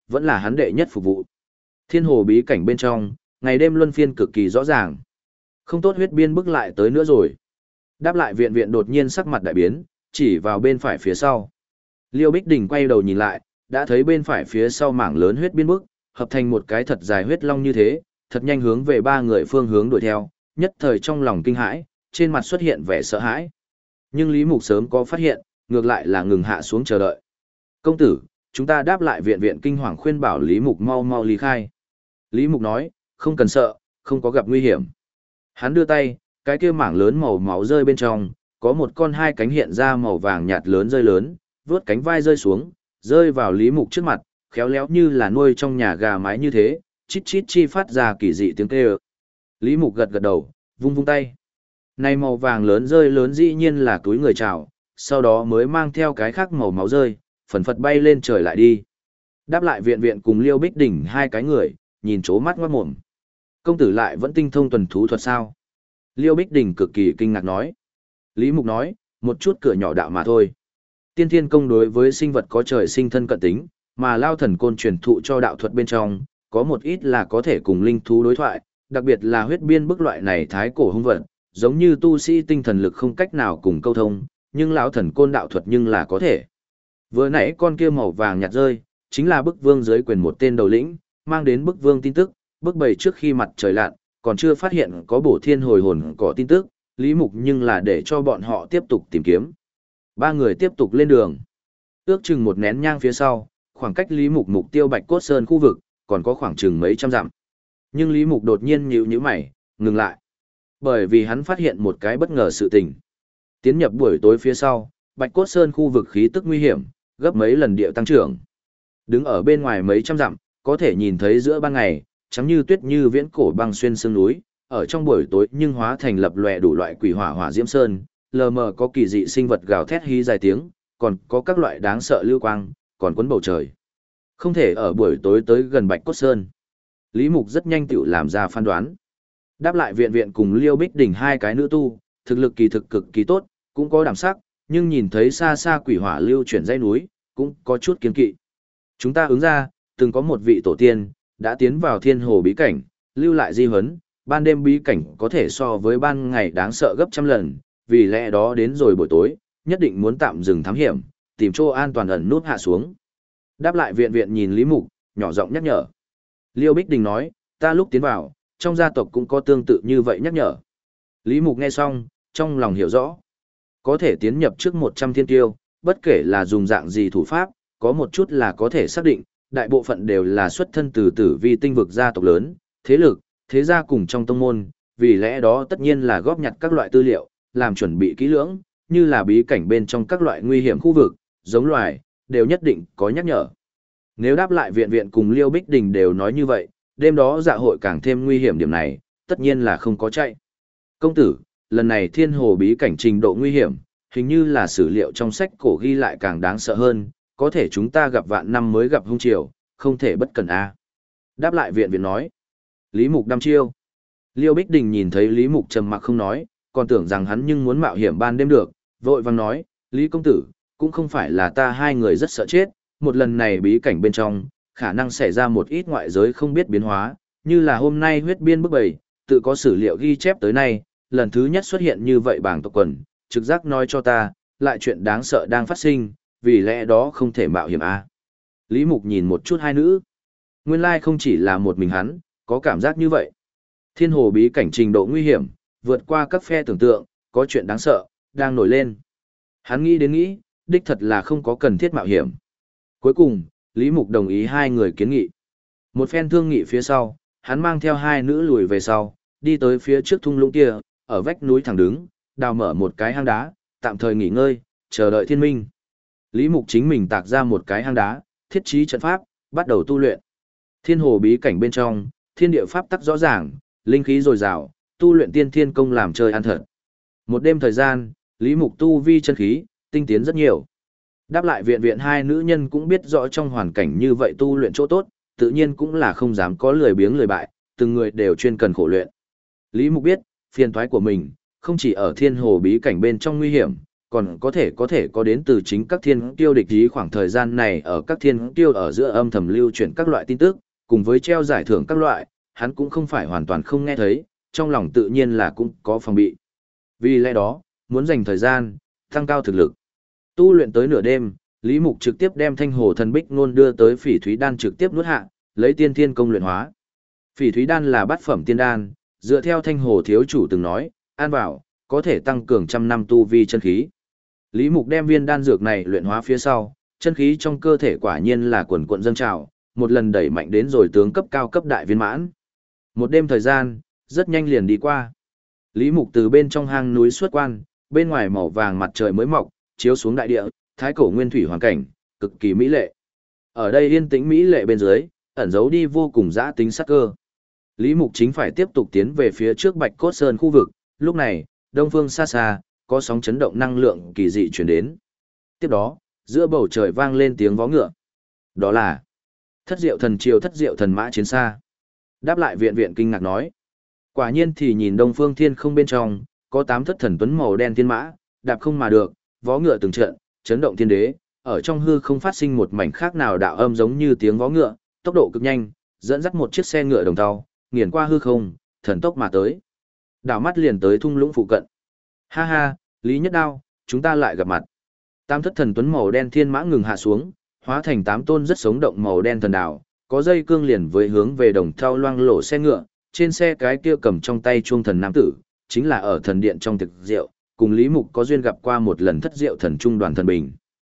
vẫn là hắn đệ nhất phục vụ. Thiên hồ bí cảnh bên trong, ngày đêm luân phiên cực kỳ rõ ràng. Không tốt huyết biên bức lại tới nữa rồi. Đáp lại viện viện đột nhiên sắc mặt đại biến, chỉ vào bên phải phía sau. Liêu Bích Đình quay đầu nhìn lại, đã thấy bên phải phía sau mảng lớn huyết biên bức, hợp thành một cái thật dài huyết long như thế, thật nhanh hướng về ba người phương hướng đuổi theo, nhất thời trong lòng kinh hãi, trên mặt xuất hiện vẻ sợ hãi. Nhưng Lý Mục sớm có phát hiện, ngược lại là ngừng hạ xuống chờ đợi. Công tử, chúng ta đáp lại viện viện kinh hoàng khuyên bảo Lý Mục mau mau ly khai. Lý Mục nói, không cần sợ, không có gặp nguy hiểm. Hắn đưa tay, cái kia mảng lớn màu máu rơi bên trong, có một con hai cánh hiện ra màu vàng nhạt lớn rơi lớn, vướt cánh vai rơi xuống, rơi vào Lý Mục trước mặt, khéo léo như là nuôi trong nhà gà mái như thế, chít chít chi phát ra kỳ dị tiếng kêu. Lý Mục gật gật đầu, vung vung tay. Này màu vàng lớn rơi lớn dĩ nhiên là túi người chào, sau đó mới mang theo cái khác màu máu rơi, phần phật bay lên trời lại đi. Đáp lại viện viện cùng Liêu Bích Đỉnh hai cái người, nhìn chố mắt ngoát mồm. Công tử lại vẫn tinh thông tuần thú thuật sao? Liêu Bích Đình cực kỳ kinh ngạc nói. Lý Mục nói, một chút cửa nhỏ đạo mà thôi. Tiên thiên công đối với sinh vật có trời sinh thân cận tính, mà lao thần côn truyền thụ cho đạo thuật bên trong, có một ít là có thể cùng linh thú đối thoại, đặc biệt là huyết biên bức loại này thái cổ hung vật, giống như tu sĩ tinh thần lực không cách nào cùng câu thông, nhưng lão thần côn đạo thuật nhưng là có thể. Vừa nãy con kia màu vàng nhạt rơi, chính là bức vương dưới quyền một tên đầu lĩnh, mang đến bức vương tin tức, bức bầy trước khi mặt trời lặn, còn chưa phát hiện có bổ thiên hồi hồn có tin tức, Lý Mục nhưng là để cho bọn họ tiếp tục tìm kiếm. Ba người tiếp tục lên đường. Ước chừng một nén nhang phía sau, khoảng cách Lý Mục mục tiêu Bạch Cốt Sơn khu vực, còn có khoảng chừng mấy trăm dặm. Nhưng Lý Mục đột nhiên nhíu mày, ngừng lại. Bởi vì hắn phát hiện một cái bất ngờ sự tình. Tiến nhập buổi tối phía sau, Bạch Cốt Sơn khu vực khí tức nguy hiểm, gấp mấy lần điệu tăng trưởng. Đứng ở bên ngoài mấy trăm dặm, có thể nhìn thấy giữa ban ngày, trắng như tuyết như viễn cổ băng xuyên sương núi, ở trong buổi tối nhưng hóa thành lập lòe đủ loại quỷ hỏa hỏa diễm sơn, lờ mờ có kỳ dị sinh vật gào thét hí dài tiếng, còn có các loại đáng sợ lưu quang, còn cuốn bầu trời. Không thể ở buổi tối tới gần Bạch Cốt Sơn. Lý Mục rất nhanh tự làm ra phán đoán. Đáp lại viện viện cùng Liêu Bích Đình hai cái nữ tu, thực lực kỳ thực cực kỳ tốt, cũng có đảm sắc, nhưng nhìn thấy xa xa quỷ hỏa lưu chuyển dãy núi, cũng có chút kiên kỵ. Chúng ta ứng ra, từng có một vị tổ tiên, đã tiến vào thiên hồ bí cảnh, lưu lại di huấn, ban đêm bí cảnh có thể so với ban ngày đáng sợ gấp trăm lần, vì lẽ đó đến rồi buổi tối, nhất định muốn tạm dừng thám hiểm, tìm chỗ an toàn ẩn nút hạ xuống. Đáp lại viện viện nhìn Lý Mục, nhỏ giọng nhắc nhở. Liêu Bích Đình nói, ta lúc tiến vào, trong gia tộc cũng có tương tự như vậy nhắc nhở. Lý Mục nghe xong, trong lòng hiểu rõ. Có thể tiến nhập trước 100 thiên tiêu, bất kể là dùng dạng gì thủ pháp, có một chút là có thể xác định, đại bộ phận đều là xuất thân từ tử vi tinh vực gia tộc lớn, thế lực, thế gia cùng trong tông môn, vì lẽ đó tất nhiên là góp nhặt các loại tư liệu, làm chuẩn bị kỹ lưỡng, như là bí cảnh bên trong các loại nguy hiểm khu vực, giống loài, đều nhất định có nhắc nhở. Nếu đáp lại viện viện cùng Liêu Bích Đình đều nói như vậy, đêm đó dạ hội càng thêm nguy hiểm điểm này, tất nhiên là không có chạy. Công tử, lần này thiên hồ bí cảnh trình độ nguy hiểm, hình như là sử liệu trong sách cổ ghi lại càng đáng sợ hơn, có thể chúng ta gặp vạn năm mới gặp hung triều, không thể bất cần a. Đáp lại viện viện nói. Lý Mục đăm chiêu. Liêu Bích Đình nhìn thấy Lý Mục trầm mặc không nói, còn tưởng rằng hắn nhưng muốn mạo hiểm ban đêm được, vội vàng nói, Lý công tử, cũng không phải là ta hai người rất sợ chết, một lần này bí cảnh bên trong, khả năng xảy ra một ít ngoại giới không biết biến hóa, như là hôm nay huyết biên bức bầy, tự có sử liệu ghi chép tới nay, lần thứ nhất xuất hiện như vậy bảng tộc quần, trực giác nói cho ta, lại chuyện đáng sợ đang phát sinh, vì lẽ đó không thể mạo hiểm a. Lý Mục nhìn một chút hai nữ. Nguyên lai không chỉ là một mình hắn, có cảm giác như vậy. Thiên hồ bí cảnh trình độ nguy hiểm, vượt qua các phe tưởng tượng, có chuyện đáng sợ, đang nổi lên. Hắn nghĩ đến nghĩ, đích thật là không có cần thiết mạo hiểm. Cuối cùng, Lý Mục đồng ý hai người kiến nghị. Một phen thương nghị phía sau, hắn mang theo hai nữ lùi về sau, đi tới phía trước thung lũng kia, ở vách núi thẳng đứng, đào mở một cái hang đá, tạm thời nghỉ ngơi, chờ đợi thiên minh. Lý Mục chính mình tạc ra một cái hang đá, thiết trí trận pháp, bắt đầu tu luyện. Thiên hồ bí cảnh bên trong, thiên địa pháp tắc rõ ràng, linh khí dồi dào, tu luyện tiên thiên công làm chơi ăn thật. Một đêm thời gian, Lý Mục tu vi chân khí, tinh tiến rất nhiều. Đáp lại viện viện hai nữ nhân cũng biết rõ trong hoàn cảnh như vậy tu luyện chỗ tốt, tự nhiên cũng là không dám có lười biếng lười bại, từng người đều chuyên cần khổ luyện. Lý Mục biết, phiền toái của mình, không chỉ ở thiên hồ bí cảnh bên trong nguy hiểm, còn có thể có đến từ chính các thiên kiêu địch ý khoảng thời gian này ở các thiên kiêu ở giữa âm thầm lưu chuyển các loại tin tức, cùng với treo giải thưởng các loại, hắn cũng không phải hoàn toàn không nghe thấy, trong lòng tự nhiên là cũng có phòng bị. Vì lẽ đó, muốn dành thời gian, tăng cao thực lực. Tu luyện tới nửa đêm, Lý Mục trực tiếp đem Thanh Hồ Thần Bích Ngôn đưa tới Phỉ Thúy Đan trực tiếp nuốt hạ, lấy Tiên Thiên Công luyện hóa. Phỉ Thúy Đan là bát phẩm tiên đan, dựa theo Thanh Hồ thiếu chủ từng nói, ăn vào có thể tăng cường trăm năm tu vi chân khí. Lý Mục đem viên đan dược này luyện hóa phía sau, chân khí trong cơ thể quả nhiên là quần quần dâng trào, một lần đẩy mạnh đến rồi tướng cấp cao cấp đại viên mãn. Một đêm thời gian, rất nhanh liền đi qua. Lý Mục từ bên trong hang núi xuất quan, bên ngoài màu vàng mặt trời mới mọc, chiếu xuống đại địa, thái cổ nguyên thủy hoàn cảnh, cực kỳ mỹ lệ. Ở đây yên tĩnh mỹ lệ bên dưới, ẩn giấu đi vô cùng dã tính sắc cơ. Lý Mục chính phải tiếp tục tiến về phía trước Bạch Cốt Sơn khu vực, lúc này, đông phương xa xa, có sóng chấn động năng lượng kỳ dị truyền đến. Tiếp đó, giữa bầu trời vang lên tiếng vó ngựa. Đó là Thất Diệu Thần Triều Thất Diệu Thần Mã chiến xa. Đáp lại viện viện kinh ngạc nói. Quả nhiên thì nhìn đông phương thiên không bên trong, có 8 thất thần tuấn màu đen thiên mã, đạp không mà được, vó ngựa từng trận, chấn động thiên đế, ở trong hư không phát sinh một mảnh khác nào đạo âm giống như tiếng vó ngựa, tốc độ cực nhanh, dẫn dắt một chiếc xe ngựa đồng tàu, nghiền qua hư không, thần tốc mà tới. Đảo mắt liền tới thung lũng phụ cận. Ha ha, Lý Nhất Đao, chúng ta lại gặp mặt. Tam thất thần tuấn màu đen thiên mã ngừng hạ xuống, hóa thành 8 tôn rất sống động màu đen thần đảo, có dây cương liền với hướng về đồng thau loang lổ xe ngựa, trên xe cái kia cầm trong tay chuông thần nam tử, chính là ở thần điện trong thực rượu, cùng Lý Mục có duyên gặp qua một lần thất diệu thần trung đoàn thần bình.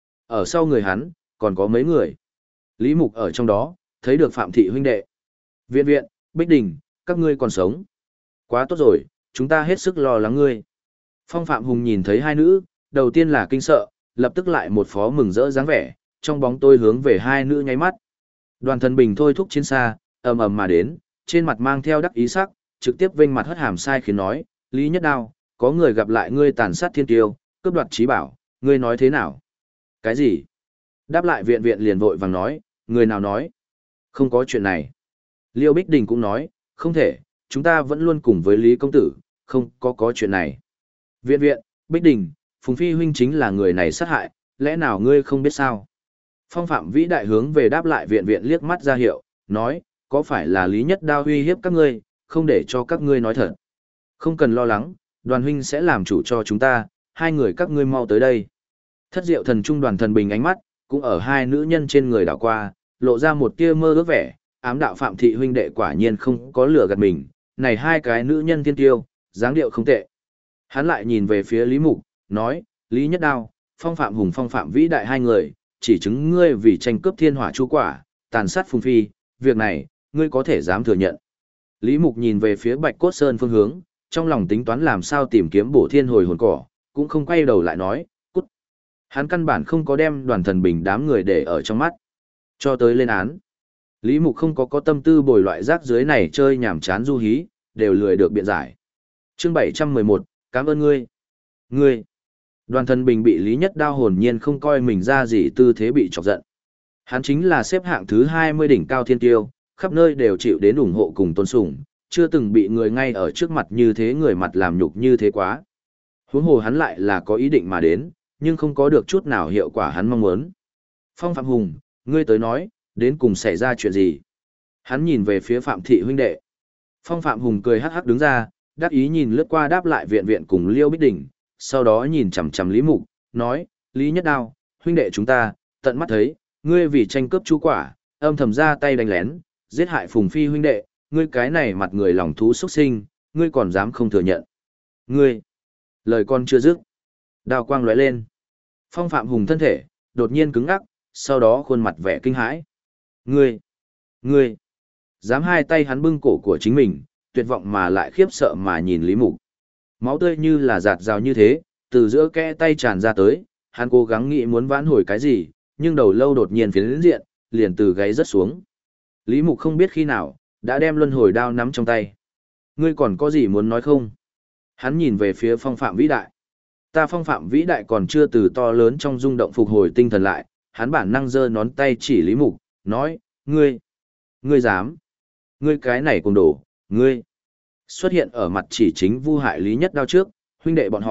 Ở sau người hắn, còn có mấy người. Lý Mục ở trong đó, thấy được Phạm Thị huynh đệ. Viện viện, Bích Đình, các ngươi còn sống. Quá tốt rồi, chúng ta hết sức lo lắng ngươi. Phong Phạm Hùng nhìn thấy hai nữ, đầu tiên là kinh sợ, lập tức lại một phó mừng rỡ dáng vẻ, trong bóng tôi hướng về hai nữ nháy mắt. Đoàn thần bình thôi thúc chiến xa, ầm ầm mà đến, trên mặt mang theo đắc ý sắc, trực tiếp vênh mặt hất hàm sai khiến nói, Lý Nhất Đao, có người gặp lại ngươi tàn sát thiên tiêu, cướp đoạt trí bảo, ngươi nói thế nào? Cái gì? Đáp lại viện viện liền vội vàng nói, người nào nói? Không có chuyện này. Liêu Bích Đình cũng nói, không thể, chúng ta vẫn luôn cùng với Lý Công Tử, không có chuyện này. Viện viện, Bích Đình, Phùng Phi huynh chính là người này sát hại, lẽ nào ngươi không biết sao? Phong Phạm vĩ đại hướng về đáp lại viện viện liếc mắt ra hiệu, nói, có phải là Lý Nhất Đao uy hiếp các ngươi, không để cho các ngươi nói thật. Không cần lo lắng, đoàn huynh sẽ làm chủ cho chúng ta, hai người các ngươi mau tới đây. Thất diệu thần trung đoàn thần bình ánh mắt, cũng ở hai nữ nhân trên người đảo qua, lộ ra một tia mơ ước vẻ, ám đạo Phạm Thị huynh đệ quả nhiên không có lửa gạt mình, này hai cái nữ nhân thiên tiêu, dáng điệu không tệ. Hắn lại nhìn về phía Lý Mục, nói, Lý Nhất Đao, Phong Phạm Hùng Phong Phạm vĩ đại hai người, chỉ chứng ngươi vì tranh cướp thiên hỏa chu quả, tàn sát Phùng Phi, việc này, ngươi có thể dám thừa nhận. Lý Mục nhìn về phía Bạch Cốt Sơn phương hướng, trong lòng tính toán làm sao tìm kiếm bổ thiên hồi hồn cỏ, cũng không quay đầu lại nói, cút. Hắn căn bản không có đem đoàn thần bình đám người để ở trong mắt. Cho tới lên án. Lý Mục không có tâm tư bồi loại rác dưới này chơi nhảm chán du hí, đều lười được biện giải. Chương 711, cảm ơn ngươi. Ngươi. Đoàn thần bình bị Lý Nhất Đao hồn nhiên không coi mình ra gì tư thế bị chọc giận. Hắn chính là xếp hạng thứ 20 đỉnh cao thiên tiêu, khắp nơi đều chịu đến ủng hộ cùng tôn sùng, chưa từng bị người ngay ở trước mặt như thế người mặt làm nhục như thế quá. Huống hồ hắn lại là có ý định mà đến, nhưng không có được chút nào hiệu quả hắn mong muốn. Phong Phạm Hùng, ngươi tới nói, đến cùng xảy ra chuyện gì? Hắn nhìn về phía Phạm Thị huynh đệ. Phong Phạm Hùng cười hắc hắc đứng ra, đắc ý nhìn lướt qua đáp lại viện viện cùng Liêu Bích Đình, sau đó nhìn chằm chằm Lý Mục, nói, Lý Nhất Đao, huynh đệ chúng ta, tận mắt thấy, ngươi vì tranh cướp chu quả, âm thầm ra tay đánh lén, giết hại Phùng Phi huynh đệ, ngươi cái này mặt người lòng thú xuất sinh, ngươi còn dám không thừa nhận. Ngươi, lời con chưa dứt. Đao quang lóe lên. Phong Phạm Hùng thân thể, đột nhiên cứng ngắc, sau đó khuôn mặt vẻ kinh hãi. Ngươi, dám hai tay hắn bưng cổ của chính mình, tuyệt vọng mà lại khiếp sợ mà nhìn Lý Mục. Máu tươi như là giạt rào như thế, từ giữa kẽ tay tràn ra tới, hắn cố gắng nghĩ muốn vãn hồi cái gì, nhưng đầu lâu đột nhiên phiến diện, liền từ gáy rớt xuống. Lý Mục không biết khi nào, đã đem luân hồi đao nắm trong tay. Ngươi còn có gì muốn nói không? Hắn nhìn về phía Phong Phạm vĩ đại. Ta Phong Phạm vĩ đại còn chưa từ to lớn trong rung động phục hồi tinh thần lại, hắn bản năng giơ ngón tay chỉ Lý Mục, nói, ngươi dám, ngươi cái này cùng đổ, ngươi. Xuất hiện ở mặt chỉ chính vu hại Lý Nhất Đao trước, huynh đệ bọn họ,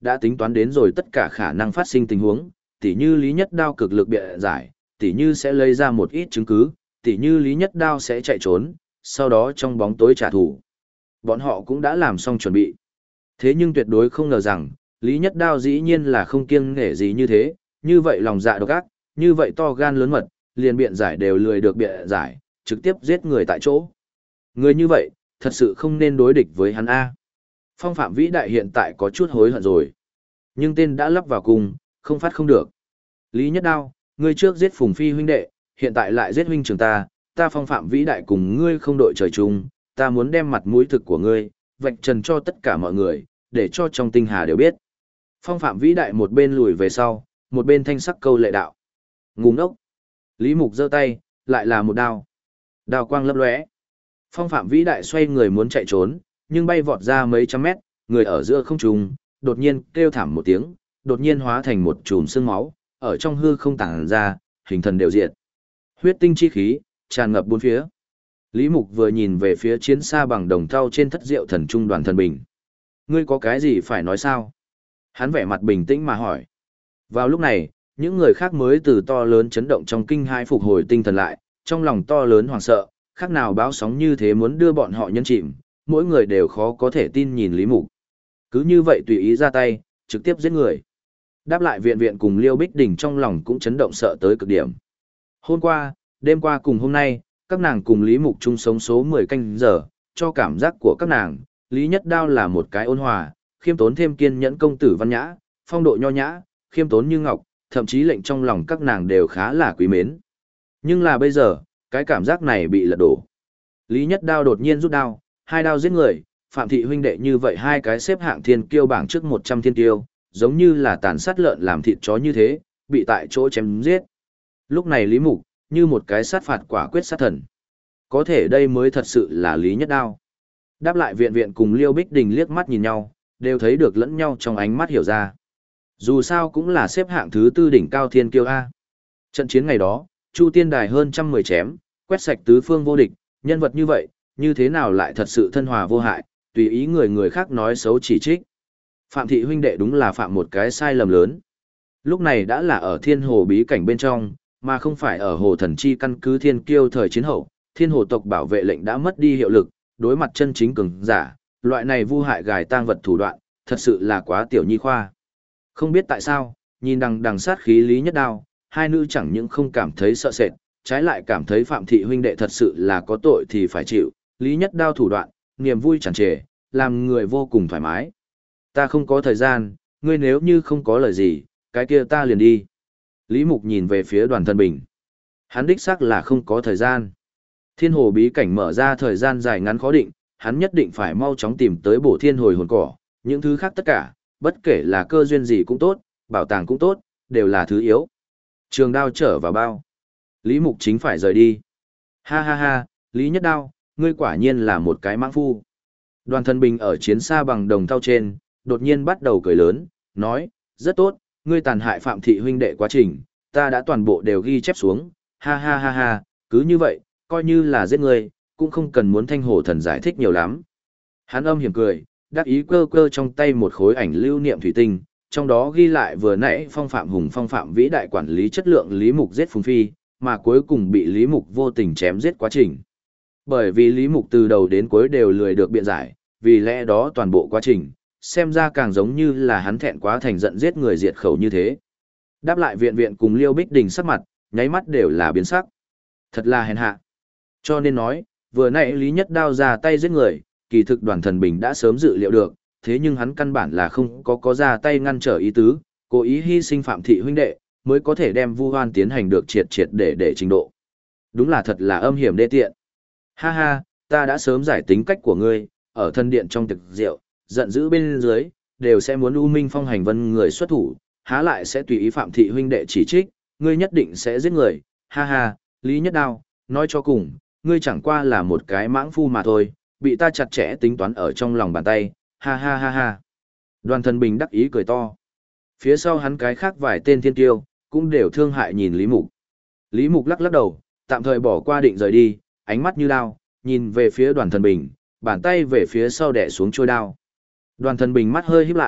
đã tính toán đến rồi tất cả khả năng phát sinh tình huống, tỉ như Lý Nhất Đao cực lực bịa giải, tỉ như sẽ lấy ra một ít chứng cứ, tỉ như Lý Nhất Đao sẽ chạy trốn, sau đó trong bóng tối trả thù. Bọn họ cũng đã làm xong chuẩn bị. Thế nhưng tuyệt đối không ngờ rằng, Lý Nhất Đao dĩ nhiên là không kiêng nể gì như thế, như vậy lòng dạ độc ác, như vậy to gan lớn mật, liền biện giải đều lười được biện giải, trực tiếp giết người tại chỗ. Người như vậy, thật sự không nên đối địch với hắn A. Phong Phạm vĩ đại hiện tại có chút hối hận rồi. Nhưng tên đã lắp vào cùng, không phát không được. Lý Nhất Đao, ngươi trước giết Phùng Phi huynh đệ, hiện tại lại giết huynh trưởng ta Phong Phạm vĩ đại cùng ngươi không đội trời chung, ta muốn đem mặt mũi thực của ngươi, vạch trần cho tất cả mọi người, để cho trong tinh hà đều biết. Phong Phạm vĩ đại một bên lùi về sau, một bên thanh sắc câu lệ đạo. Ngu ngốc. Lý Mục giơ tay, lại là một đao. Đao quang lấp lóe. Phong Phạm vĩ đại xoay người muốn chạy trốn, nhưng bay vọt ra mấy trăm mét, người ở giữa không trung, đột nhiên kêu thảm một tiếng, đột nhiên hóa thành một chùm xương máu, ở trong hư không tàng ra, hình thần đều diệt. Huyết tinh chi khí tràn ngập bốn phía. Lý Mục vừa nhìn về phía chiến xa bằng đồng thau trên thất diệu thần trung đoàn thần bình. Ngươi có cái gì phải nói sao? Hắn vẻ mặt bình tĩnh mà hỏi. Vào lúc này, những người khác mới từ to lớn chấn động trong kinh hai phục hồi tinh thần lại, trong lòng to lớn hoảng sợ, khác nào báo sóng như thế muốn đưa bọn họ nhân chìm, mỗi người đều khó có thể tin nhìn Lý Mục. Cứ như vậy tùy ý ra tay, trực tiếp giết người. Đáp lại viện viện cùng Liêu Bích Đình trong lòng cũng chấn động sợ tới cực điểm. Hôm qua, đêm qua cùng hôm nay, các nàng cùng Lý Mục chung sống số 10 canh giờ, cho cảm giác của các nàng, Lý Nhất Đao là một cái ôn hòa, khiêm tốn thêm kiên nhẫn công tử văn nhã, phong độ nho nhã, khiêm tốn như ngọc, thậm chí lệnh trong lòng các nàng đều khá là quý mến. Nhưng là bây giờ, cái cảm giác này bị lật đổ. Lý Nhất Đao đột nhiên rút đao, hai đao giết người, Phạm thị huynh đệ như vậy hai cái xếp hạng thiên kiêu bảng trước 100 thiên kiêu, giống như là tàn sát lợn làm thịt chó như thế, bị tại chỗ chém giết. Lúc này Lý Mục, như một cái sát phạt quả quyết sát thần. Có thể đây mới thật sự là Lý Nhất Đao. Đáp lại viện viện cùng Liêu Bích Đình liếc mắt nhìn nhau, đều thấy được lẫn nhau trong ánh mắt hiểu ra. Dù sao cũng là xếp hạng thứ tư đỉnh cao thiên kiêu A. Trận chiến ngày đó, Chu Tiên Đài hơn 110 chém, quét sạch tứ phương vô địch, nhân vật như vậy, như thế nào lại thật sự thân hòa vô hại, tùy ý người khác nói xấu chỉ trích. Phạm thị huynh đệ đúng là phạm một cái sai lầm lớn. Lúc này đã là ở thiên hồ bí cảnh bên trong, mà không phải ở hồ thần chi căn cứ thiên kiêu thời chiến hậu, thiên hồ tộc bảo vệ lệnh đã mất đi hiệu lực, đối mặt chân chính cường giả, loại này vu hại gài tang vật thủ đoạn, thật sự là quá tiểu nhi khoa. Không biết tại sao, nhìn đằng sát khí Lý Nhất Đao, hai nữ chẳng những không cảm thấy sợ sệt, trái lại cảm thấy Phạm thị huynh đệ thật sự là có tội thì phải chịu, Lý Nhất Đao thủ đoạn, niềm vui tràn trề, làm người vô cùng thoải mái. Ta không có thời gian, ngươi nếu như không có lời gì, cái kia ta liền đi. Lý Mục nhìn về phía đoàn thân bình. Hắn đích xác là không có thời gian. Thiên hồ bí cảnh mở ra thời gian dài ngắn khó định, hắn nhất định phải mau chóng tìm tới bổ thiên hồi hồn cỏ, những thứ khác tất cả, bất kể là cơ duyên gì cũng tốt, bảo tàng cũng tốt, đều là thứ yếu. Trường đao trở vào bao. Lý Mục chính phải rời đi. Ha ha ha, Lý Nhất Đao, ngươi quả nhiên là một cái mãng phu. Đoàn thân bình ở chiến xa bằng đồng thau trên, đột nhiên bắt đầu cười lớn, nói, rất tốt, ngươi tàn hại Phạm thị huynh đệ quá trình, ta đã toàn bộ đều ghi chép xuống, ha ha ha ha, cứ như vậy, coi như là giết ngươi, cũng không cần muốn thanh hổ thần giải thích nhiều lắm. Hắn âm hiểm cười, đắc ý cơ cơ trong tay một khối ảnh lưu niệm thủy tinh, trong đó ghi lại vừa nãy Phong Phạm Hùng Phong Phạm vĩ đại quản lý chất lượng Lý Mục giết Phùng Phi, mà cuối cùng bị Lý Mục vô tình chém giết quá trình. Bởi vì Lý Mục từ đầu đến cuối đều lười được biện giải, vì lẽ đó toàn bộ quá trình, xem ra càng giống như là hắn thẹn quá thành giận giết người diệt khẩu như thế. Đáp lại viện viện cùng Liêu Bích Đình sắc mặt, nháy mắt đều là biến sắc. Thật là hèn hạ. Cho nên nói, vừa nãy Lý Nhất Đao ra tay giết người, kỳ thực đoàn thần bình đã sớm dự liệu được, thế nhưng hắn căn bản là không có ra tay ngăn trở ý tứ, cố ý hy sinh Phạm thị huynh đệ, mới có thể đem vu oan tiến hành được triệt để trình độ. Đúng là thật là âm hiểm đê tiện. Ha ha, ta đã sớm giải tính cách của ngươi, ở thân điện trong thực rượu, giận dữ bên dưới, đều sẽ muốn U Minh Phong hành vân người xuất thủ, há lại sẽ tùy ý Phạm thị huynh đệ chỉ trích, ngươi nhất định sẽ giết người. Ha ha, Lý Nhất Đao, nói cho cùng, ngươi chẳng qua là một cái mãng phu mà thôi, bị ta chặt chẽ tính toán ở trong lòng bàn tay, ha ha ha ha. Đoàn thần bình đắc ý cười to. Phía sau hắn cái khác vài tên thiên tiêu, cũng đều thương hại nhìn Lý Mục. Lý Mục lắc lắc đầu, tạm thời bỏ qua định rời đi, ánh mắt như đao, nhìn về phía đoàn thần bình, bàn tay về phía sau đè xuống trôi đao. Đoàn thần bình mắt hơi híp lại,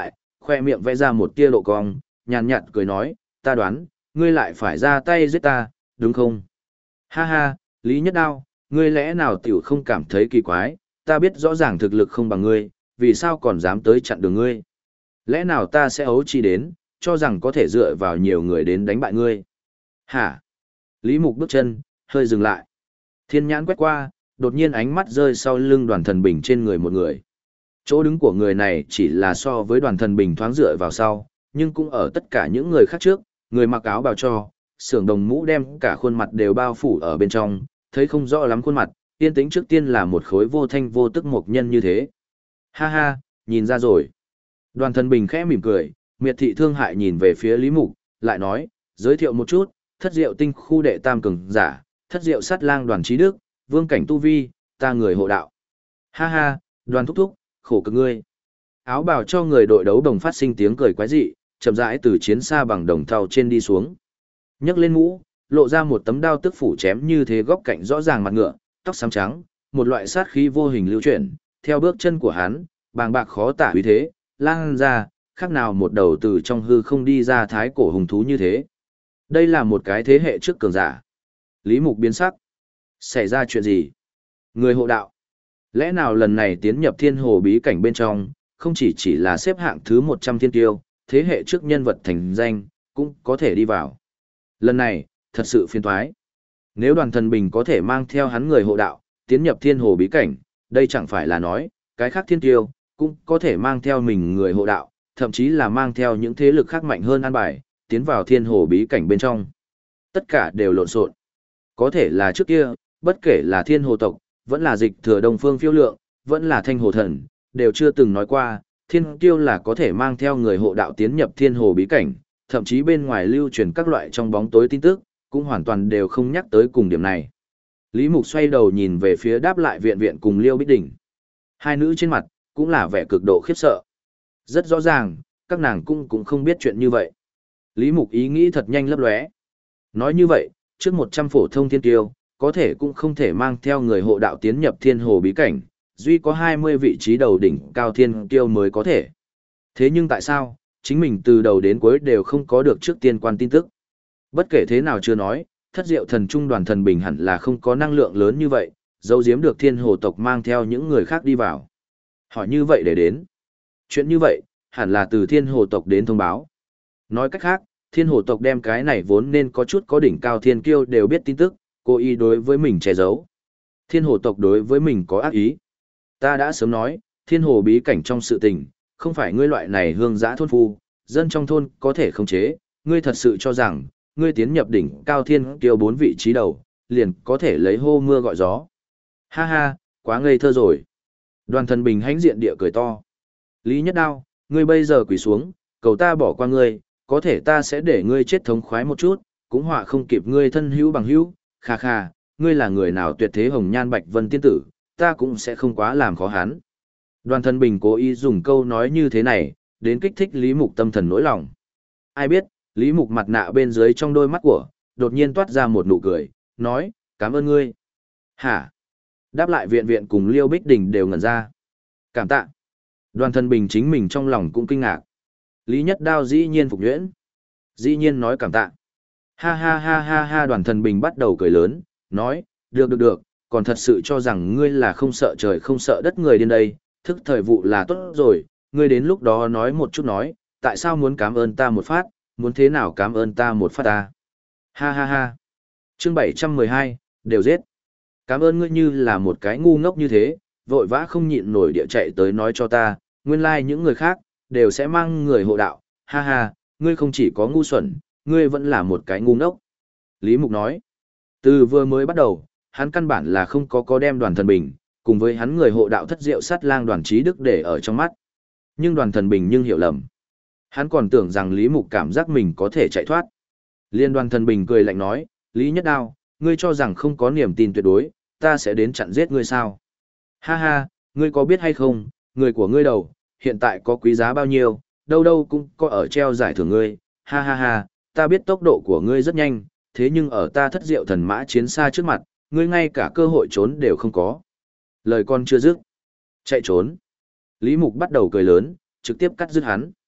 khoe miệng vẽ ra một tia độ cong, nhàn nhạt cười nói, ta đoán, ngươi lại phải ra tay giết ta, đúng không? Ha ha, Lý Nhất Đao, ngươi lẽ nào tiểu không cảm thấy kỳ quái, ta biết rõ ràng thực lực không bằng ngươi, vì sao còn dám tới chặn đường ngươi? Lẽ nào ta sẽ ấu chi đến, cho rằng có thể dựa vào nhiều người đến đánh bại ngươi? Hả? Lý Mục bước chân, hơi dừng lại. Thiên nhãn quét qua, đột nhiên ánh mắt rơi sau lưng Đoàn Thần Bình trên người một người. Chỗ đứng của người này chỉ là so với Đoàn Thần Bình thoáng dựa vào sau, nhưng cũng ở tất cả những người khác trước, người mặc áo bào cho, sưởng đồng mũ đem cả khuôn mặt đều bao phủ ở bên trong, thấy không rõ lắm khuôn mặt, yên tĩnh trước tiên là một khối vô thanh vô tức mộc nhân như thế. Ha ha, nhìn ra rồi. Đoàn Thần Bình khẽ mỉm cười, miệt thị thương hại nhìn về phía Lý Mục, lại nói, giới thiệu một chút, Thất Diệu Tinh khu đệ tam cường giả, Thất Diệu Sát Lang Đoàn Trí Đức, vương cảnh tu vi, ta người hộ đạo. Ha ha, Đoàn thúc thúc, khổ cực ngươi. Áo bào cho người đội đấu đồng phát sinh tiếng cười quái dị, chậm rãi từ chiến xa bằng đồng thau trên đi xuống. Nhấc lên mũ, lộ ra một tấm đao tức phủ chém như thế góc cạnh rõ ràng mặt ngựa, tóc xám trắng, một loại sát khí vô hình lưu chuyển, theo bước chân của hắn, bàng bạc khó tả uy thế, lan ra, khác nào một đầu từ trong hư không đi ra thái cổ hùng thú như thế. Đây là một cái thế hệ trước cường giả. Lý Mục biến sắc. Xảy ra chuyện gì? Người hộ đạo. Lẽ nào lần này tiến nhập thiên hồ bí cảnh bên trong, không chỉ là xếp hạng thứ 100 thiên tiêu, thế hệ trước nhân vật thành danh, cũng có thể đi vào. Lần này, thật sự phiền toái. Nếu Đoàn Thần Bình có thể mang theo hắn người hộ đạo, tiến nhập thiên hồ bí cảnh, đây chẳng phải là nói, cái khác thiên tiêu, cũng có thể mang theo mình người hộ đạo, thậm chí là mang theo những thế lực khác mạnh hơn an bài, tiến vào thiên hồ bí cảnh bên trong. Tất cả đều lộn xộn. Có thể là trước kia, bất kể là thiên hồ tộc, vẫn là dịch thừa đông phương phiêu lượng, vẫn là thanh hồ thần, đều chưa từng nói qua, thiên tiêu là có thể mang theo người hộ đạo tiến nhập thiên hồ bí cảnh, thậm chí bên ngoài lưu truyền các loại trong bóng tối tin tức, cũng hoàn toàn đều không nhắc tới cùng điểm này. Lý Mục xoay đầu nhìn về phía đáp lại viện viện cùng Liêu Bích Đỉnh. Hai nữ trên mặt, cũng là vẻ cực độ khiếp sợ. Rất rõ ràng, các nàng cũng không biết chuyện như vậy. Lý Mục ý nghĩ thật nhanh lấp lóe. Nói như vậy, trước 100 phổ thông thiên tiêu, có thể cũng không thể mang theo người hộ đạo tiến nhập thiên hồ bí cảnh, duy có 20 vị trí đầu đỉnh cao thiên tiêu mới có thể. Thế nhưng tại sao, chính mình từ đầu đến cuối đều không có được trước tiên quan tin tức? Bất kể thế nào chưa nói, Thất Diệu Thần Trung Đoàn Thần Bình hẳn là không có năng lượng lớn như vậy, giấu giếm được thiên hồ tộc mang theo những người khác đi vào. Hỏi như vậy để đến. Chuyện như vậy, hẳn là từ thiên hồ tộc đến thông báo. Nói cách khác, thiên hồ tộc đem cái này vốn nên có chút có đỉnh cao thiên kiêu đều biết tin tức, cố ý đối với mình che giấu. Thiên hồ tộc đối với mình có ác ý. Ta đã sớm nói, thiên hồ bí cảnh trong sự tình, không phải ngươi loại này hương giã thôn phu, dân trong thôn có thể khống chế, ngươi thật sự cho rằng, ngươi tiến nhập đỉnh cao thiên kiêu 4 vị trí đầu, liền có thể lấy hô mưa gọi gió. Ha ha, quá ngây thơ rồi. Đoàn Thần Bình hãnh diện địa cười to. Lý Nhất Đao, ngươi bây giờ quỳ xuống, cầu ta bỏ qua ngươi, có thể ta sẽ để ngươi chết thống khoái một chút, cũng họa không kịp ngươi thân hữu bằng hữu, kha kha, ngươi là người nào tuyệt thế hồng nhan bạch vân tiên tử, ta cũng sẽ không quá làm khó hắn. Đoàn Thần Bình cố ý dùng câu nói như thế này, đến kích thích Lý Mục tâm thần nỗi lòng. Ai biết, Lý Mục mặt nạ bên dưới trong đôi mắt của, đột nhiên toát ra một nụ cười, nói, cảm ơn ngươi. Hả? Đáp lại viện viện cùng Liêu Bích Đình đều ngẩn ra. Cảm tạ. Đoàn Thần Bình chính mình trong lòng cũng kinh ngạc. Lý Nhất Đao dĩ nhiên phục nhuyễn. Dĩ nhiên nói cảm tạ. Ha ha ha ha ha, Đoàn Thần Bình bắt đầu cười lớn, nói, được, còn thật sự cho rằng ngươi là không sợ trời không sợ đất người điên đây, thức thời vụ là tốt rồi, ngươi đến lúc đó nói một chút nói, tại sao muốn cảm ơn ta một phát, muốn thế nào cảm ơn ta một phát ta. Ha ha ha. Chương 712, đều giết. Cảm ơn ngươi như là một cái ngu ngốc như thế, vội vã không nhịn nổi địa chạy tới nói cho ta, nguyên lai những người khác, đều sẽ mang người hộ đạo, ha ha, ngươi không chỉ có ngu xuẩn, ngươi vẫn là một cái ngu ngốc. Lý Mục nói, từ vừa mới bắt đầu, hắn căn bản là không có đem Đoàn Thần Bình, cùng với hắn người hộ đạo Thất Diệu Sát Lang Đoàn Trí Đức để ở trong mắt. Nhưng Đoàn Thần Bình hiểu lầm. Hắn còn tưởng rằng Lý Mục cảm giác mình có thể chạy thoát. Liên Đoàn Thần Bình cười lạnh nói, Lý Nhất Đao, ngươi cho rằng không có niềm tin tuyệt đối, ta sẽ đến chặn giết ngươi sao? Ha ha, ngươi có biết hay không, người của ngươi đầu, hiện tại có quý giá bao nhiêu, đâu đâu cũng có ở treo giải thưởng ngươi, ha ha ha, ta biết tốc độ của ngươi rất nhanh, thế nhưng ở ta Thất Diệu Thần Mã chiến xa trước mặt, ngươi ngay cả cơ hội trốn đều không có. Lời con chưa dứt. Chạy trốn. Lý Mục bắt đầu cười lớn, trực tiếp cắt dứt hắn.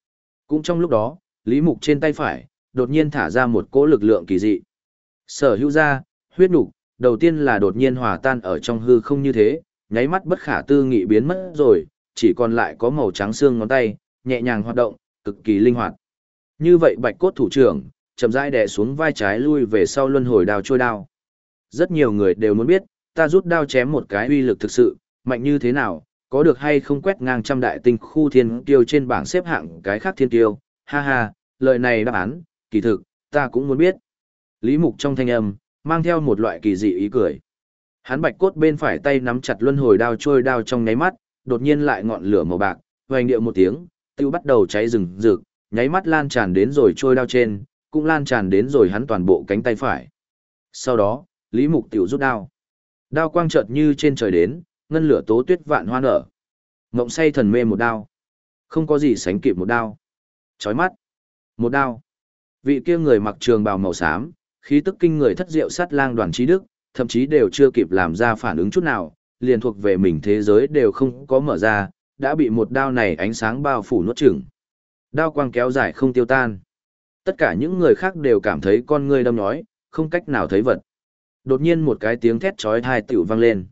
Cũng trong lúc đó, Lý Mục trên tay phải, đột nhiên thả ra một cỗ lực lượng kỳ dị. Sở hữu ra, huyết nục, đầu tiên là đột nhiên hòa tan ở trong hư không như thế, nháy mắt bất khả tư nghị biến mất rồi, chỉ còn lại có màu trắng xương ngón tay, nhẹ nhàng hoạt động, cực kỳ linh hoạt. Như vậy Bạch Cốt thủ trưởng, chậm rãi đè xuống vai trái lui về sau luân hồi đao trôi đao. Rất nhiều người đều muốn biết, ta rút đao chém một cái uy lực thực sự, mạnh như thế nào, có được hay không quét ngang trăm đại tinh khu thiên tiêu trên bảng xếp hạng cái khác thiên tiêu, ha ha, lời này đáp án, kỳ thực, ta cũng muốn biết. Lý Mục trong thanh âm, mang theo một loại kỳ dị ý cười. Hắn Bạch Cốt bên phải tay nắm chặt luân hồi đao trôi đao trong nháy mắt, đột nhiên lại ngọn lửa màu bạc, hoành điệu một tiếng, tiêu bắt đầu cháy rừng rực, nháy mắt lan tràn đến rồi trôi đao trên, cũng lan tràn đến rồi hắn toàn bộ cánh tay phải. Sau đó, Lý Mục tiểu rút đao. Đao quang chợt như trên trời đến, ngân lửa tố tuyết vạn hoa nở. Ngộng say thần mê một đao. Không có gì sánh kịp một đao. Chói mắt. Một đao. Vị kia người mặc trường bào màu xám, khí tức kinh người thất diệu sát lang Đoàn Chí Đức, thậm chí đều chưa kịp làm ra phản ứng chút nào, liền thuộc về mình thế giới đều không có mở ra, đã bị một đao này ánh sáng bao phủ nuốt chửng. Đao quang kéo dài không tiêu tan. Tất cả những người khác đều cảm thấy con ngươi đâm nhói, không cách nào thấy vật. Đột nhiên một cái tiếng thét chói tai tiểu vang lên.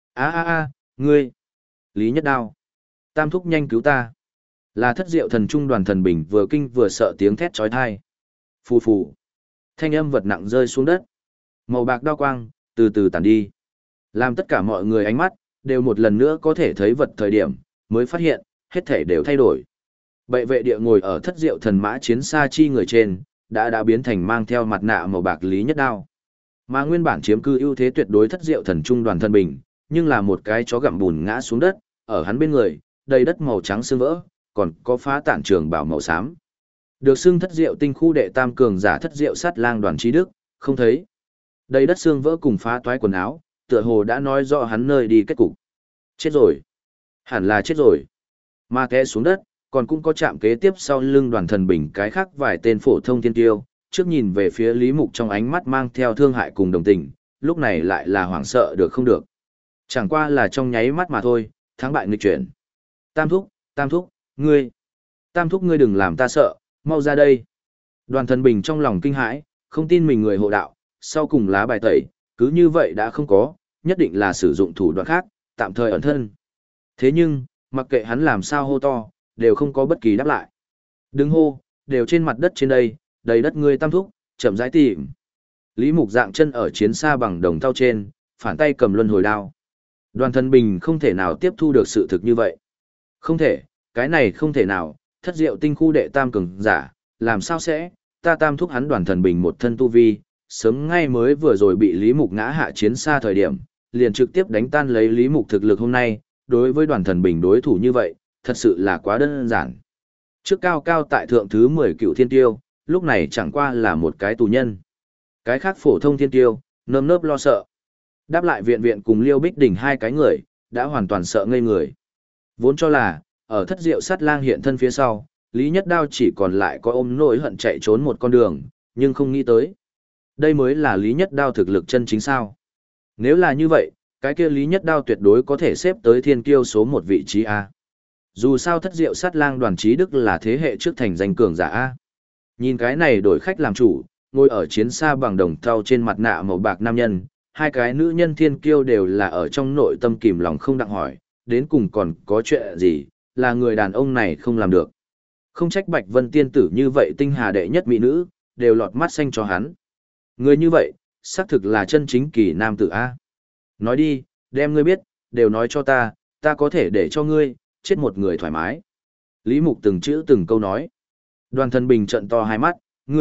Ngươi! Lý Nhất Đao! Tam thúc nhanh cứu ta! Là thất diệu thần trung Đoàn Thần Bình vừa kinh vừa sợ tiếng thét chói tai. Phù phù! Thanh âm vật nặng rơi xuống đất. Màu bạc đao quang, từ từ tàn đi. Làm tất cả mọi người ánh mắt, đều một lần nữa có thể thấy vật thời điểm, mới phát hiện, hết thể đều thay đổi. Bệ vệ địa ngồi ở thất diệu thần mã chiến xa chi người trên, đã biến thành mang theo mặt nạ màu bạc Lý Nhất Đao. Mà nguyên bản chiếm cư ưu thế tuyệt đối thất diệu thần trung Đoàn Thần Bình, nhưng là một cái chó gặm bùn ngã xuống đất, ở hắn bên người, đầy đất màu trắng xương vỡ, còn có phá tản trường bảo màu xám. Được xưng thất diệu tinh khu đệ tam cường giả thất diệu sát lang Đoàn Chí Đức, không thấy. Đầy đất xương vỡ cùng phá toái quần áo, tựa hồ đã nói rõ hắn nơi đi kết cục. Chết rồi. Hẳn là chết rồi. Mà té xuống đất, còn cũng có chạm kế tiếp sau lưng Đoàn Thần Bình cái khác vài tên phổ thông thiên tiêu, trước nhìn về phía Lý Mục trong ánh mắt mang theo thương hại cùng đồng tình, lúc này lại là hoảng sợ được không được. Chẳng qua là trong nháy mắt mà thôi, thắng bại nghịch chuyển. Tam thúc, ngươi. Tam thúc ngươi đừng làm ta sợ, mau ra đây. Đoàn Thần Bình trong lòng kinh hãi, không tin mình người hộ đạo, sau cùng lá bài tẩy, cứ như vậy đã không có, nhất định là sử dụng thủ đoạn khác, tạm thời ẩn thân. Thế nhưng, mặc kệ hắn làm sao hô to, đều không có bất kỳ đáp lại. Đừng hô, đều trên mặt đất trên đây, đầy đất ngươi tam thúc, chậm rãi tìm. Lý Mục dạng chân ở chiến xa bằng đồng thau trên, phản tay cầm luân hồi đao. Đoàn Thần Bình không thể nào tiếp thu được sự thực như vậy. Không thể, cái này không thể nào, thất diệu tinh khu đệ tam cường giả, làm sao sẽ, ta tam thúc hắn Đoàn Thần Bình một thân tu vi, sớm ngay mới vừa rồi bị Lý Mục ngã hạ chiến xa thời điểm, liền trực tiếp đánh tan lấy Lý Mục thực lực hôm nay, đối với Đoàn Thần Bình đối thủ như vậy, thật sự là quá đơn giản. Trước cao cao tại thượng thứ 10 cựu thiên tiêu, lúc này chẳng qua là một cái tù nhân. Cái khác phổ thông thiên tiêu, nơm nớp lo sợ. Đáp lại viện viện cùng Liêu Bích Đình hai cái người, đã hoàn toàn sợ ngây người. Vốn cho là, ở thất diệu sát lang hiện thân phía sau, Lý Nhất Đao chỉ còn lại có ôm nỗi hận chạy trốn một con đường, nhưng không nghĩ tới. Đây mới là Lý Nhất Đao thực lực chân chính sao. Nếu là như vậy, cái kia Lý Nhất Đao tuyệt đối có thể xếp tới thiên kiêu số 1 vị trí A. Dù sao thất diệu sát lang Đoàn Chí Đức là thế hệ trước thành danh cường giả A. Nhìn cái này đổi khách làm chủ, ngồi ở chiến xa bằng đồng thau trên mặt nạ màu bạc nam nhân, hai cái nữ nhân thiên kiêu đều là ở trong nội tâm kìm lòng không đặng hỏi, đến cùng còn có chuyện gì, là người đàn ông này không làm được. Không trách Bạch Vân tiên tử như vậy tinh hà đệ nhất mỹ nữ, đều lọt mắt xanh cho hắn. Người như vậy, xác thực là chân chính kỳ nam tử A. Nói đi, đem ngươi biết, đều nói cho ta có thể để cho ngươi, chết một người thoải mái. Lý Mục từng chữ từng câu nói. Đoàn Thần Bình trợn to hai mắt,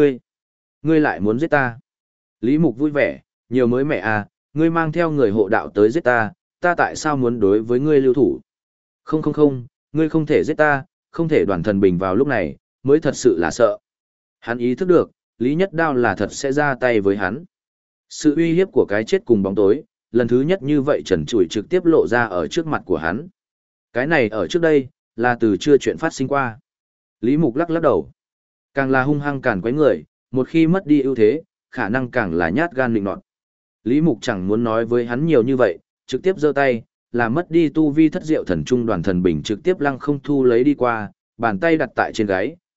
ngươi lại muốn giết ta. Lý Mục vui vẻ, nhiều mới mẹ à, ngươi mang theo người hộ đạo tới giết ta tại sao muốn đối với ngươi lưu thủ? Không, ngươi không thể giết ta, không thể. Đoàn Thần Bình vào lúc này, mới thật sự là sợ. Hắn ý thức được, Lý Nhất Đao là thật sẽ ra tay với hắn. Sự uy hiếp của cái chết cùng bóng tối, lần thứ nhất như vậy trần trụi trực tiếp lộ ra ở trước mặt của hắn. Cái này ở trước đây, là từ chưa chuyện phát sinh qua. Lý Mục lắc lắc đầu. Càng là hung hăng càn quấy người, một khi mất đi ưu thế, khả năng càng là nhát gan định nọt. Lý Mục chẳng muốn nói với hắn nhiều như vậy, trực tiếp giơ tay, là mất đi tu vi thất diệu thần trung Đoàn Thần Bình trực tiếp lăng không thu lấy đi qua, bàn tay đặt tại trên gáy,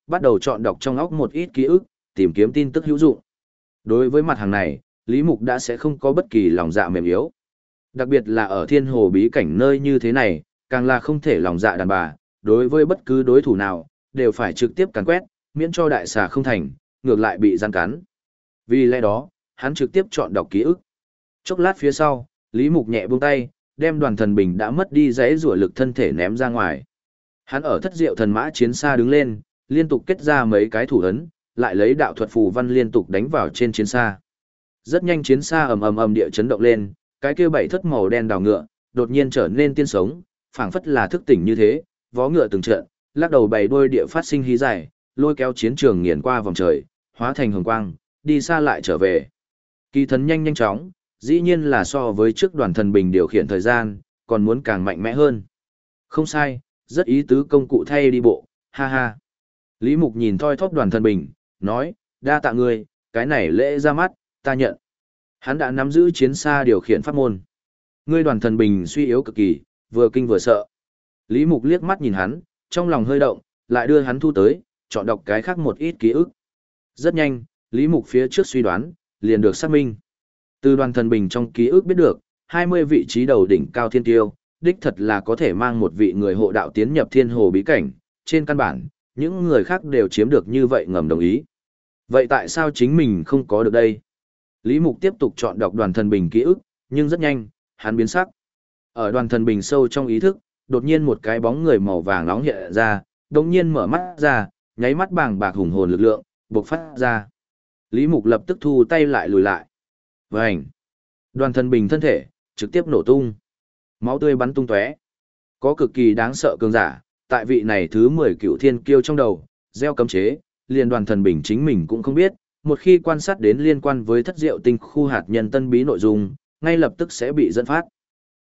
bắt đầu chọn đọc trong óc một ít ký ức, tìm kiếm tin tức hữu dụng. Đối với mặt hàng này, Lý Mục đã sẽ không có bất kỳ lòng dạ mềm yếu. Đặc biệt là ở thiên hồ bí cảnh nơi như thế này, càng là không thể lòng dạ đàn bà, đối với bất cứ đối thủ nào, đều phải trực tiếp càn quét, miễn cho đại xà không thành, ngược lại bị gian cắn. Vì lẽ đó, hắn trực tiếp chọn đọc ký ức. Chốc lát phía sau, Lý Mục nhẹ buông tay, đem Đoàn Thần Bình đã mất đi dãy rủa lực thân thể ném ra ngoài. Hắn ở Thất Diệu Thần Mã chiến xa đứng lên, liên tục kết ra mấy cái thủ ấn, lại lấy đạo thuật phù văn liên tục đánh vào trên chiến xa. Rất nhanh chiến xa ầm ầm ầm địa chấn động lên, cái kia bảy thất màu đen đào ngựa, đột nhiên trở nên tiên sống, phảng phất là thức tỉnh như thế, vó ngựa từng trận, lắc đầu bảy đuôi địa phát sinh hí dài, lôi kéo chiến trường nghiền qua vòng trời, hóa thành hồng quang, đi xa lại trở về. Kỳ thần nhanh nhanh chóng, dĩ nhiên là so với trước Đoàn Thần Bình điều khiển thời gian, còn muốn càng mạnh mẽ hơn. Không sai, rất ý tứ công cụ thay đi bộ, ha ha. Lý Mục nhìn thoi thóp Đoàn Thần Bình, nói, đa tạ ngươi, cái này lễ ra mắt, ta nhận. Hắn đã nắm giữ chiến xa điều khiển pháp môn. Ngươi Đoàn Thần Bình suy yếu cực kỳ, vừa kinh vừa sợ. Lý Mục liếc mắt nhìn hắn, trong lòng hơi động, lại đưa hắn thu tới, chọn đọc cái khác một ít ký ức. Rất nhanh, Lý Mục phía trước suy đoán, liền được xác minh. Từ Đoàn Thần Bình trong ký ức biết được, 20 vị trí đầu đỉnh cao thiên tiêu, đích thật là có thể mang một vị người hộ đạo tiến nhập thiên hồ bí cảnh, trên căn bản, những người khác đều chiếm được như vậy ngầm đồng ý. Vậy tại sao chính mình không có được đây? Lý Mục tiếp tục chọn đọc Đoàn Thần Bình ký ức, nhưng rất nhanh, hắn biến sắc. Ở Đoàn Thần Bình sâu trong ý thức, đột nhiên một cái bóng người màu vàng nóng hiện ra, đột nhiên mở mắt ra, nháy mắt bàng bạc hùng hồn lực lượng, bộc phát ra. Lý Mục lập tức thu tay lại lùi lại. Vành! Đoàn Thần Bình thân thể, trực tiếp nổ tung. Máu tươi bắn tung tóe. Có cực kỳ đáng sợ cường giả, tại vị này thứ 10 cựu thiên kiêu trong đầu, gieo cấm chế, liền Đoàn Thần Bình chính mình cũng không biết, một khi quan sát đến liên quan với thất diệu tinh khu hạt nhân tân bí nội dung, ngay lập tức sẽ bị dẫn phát.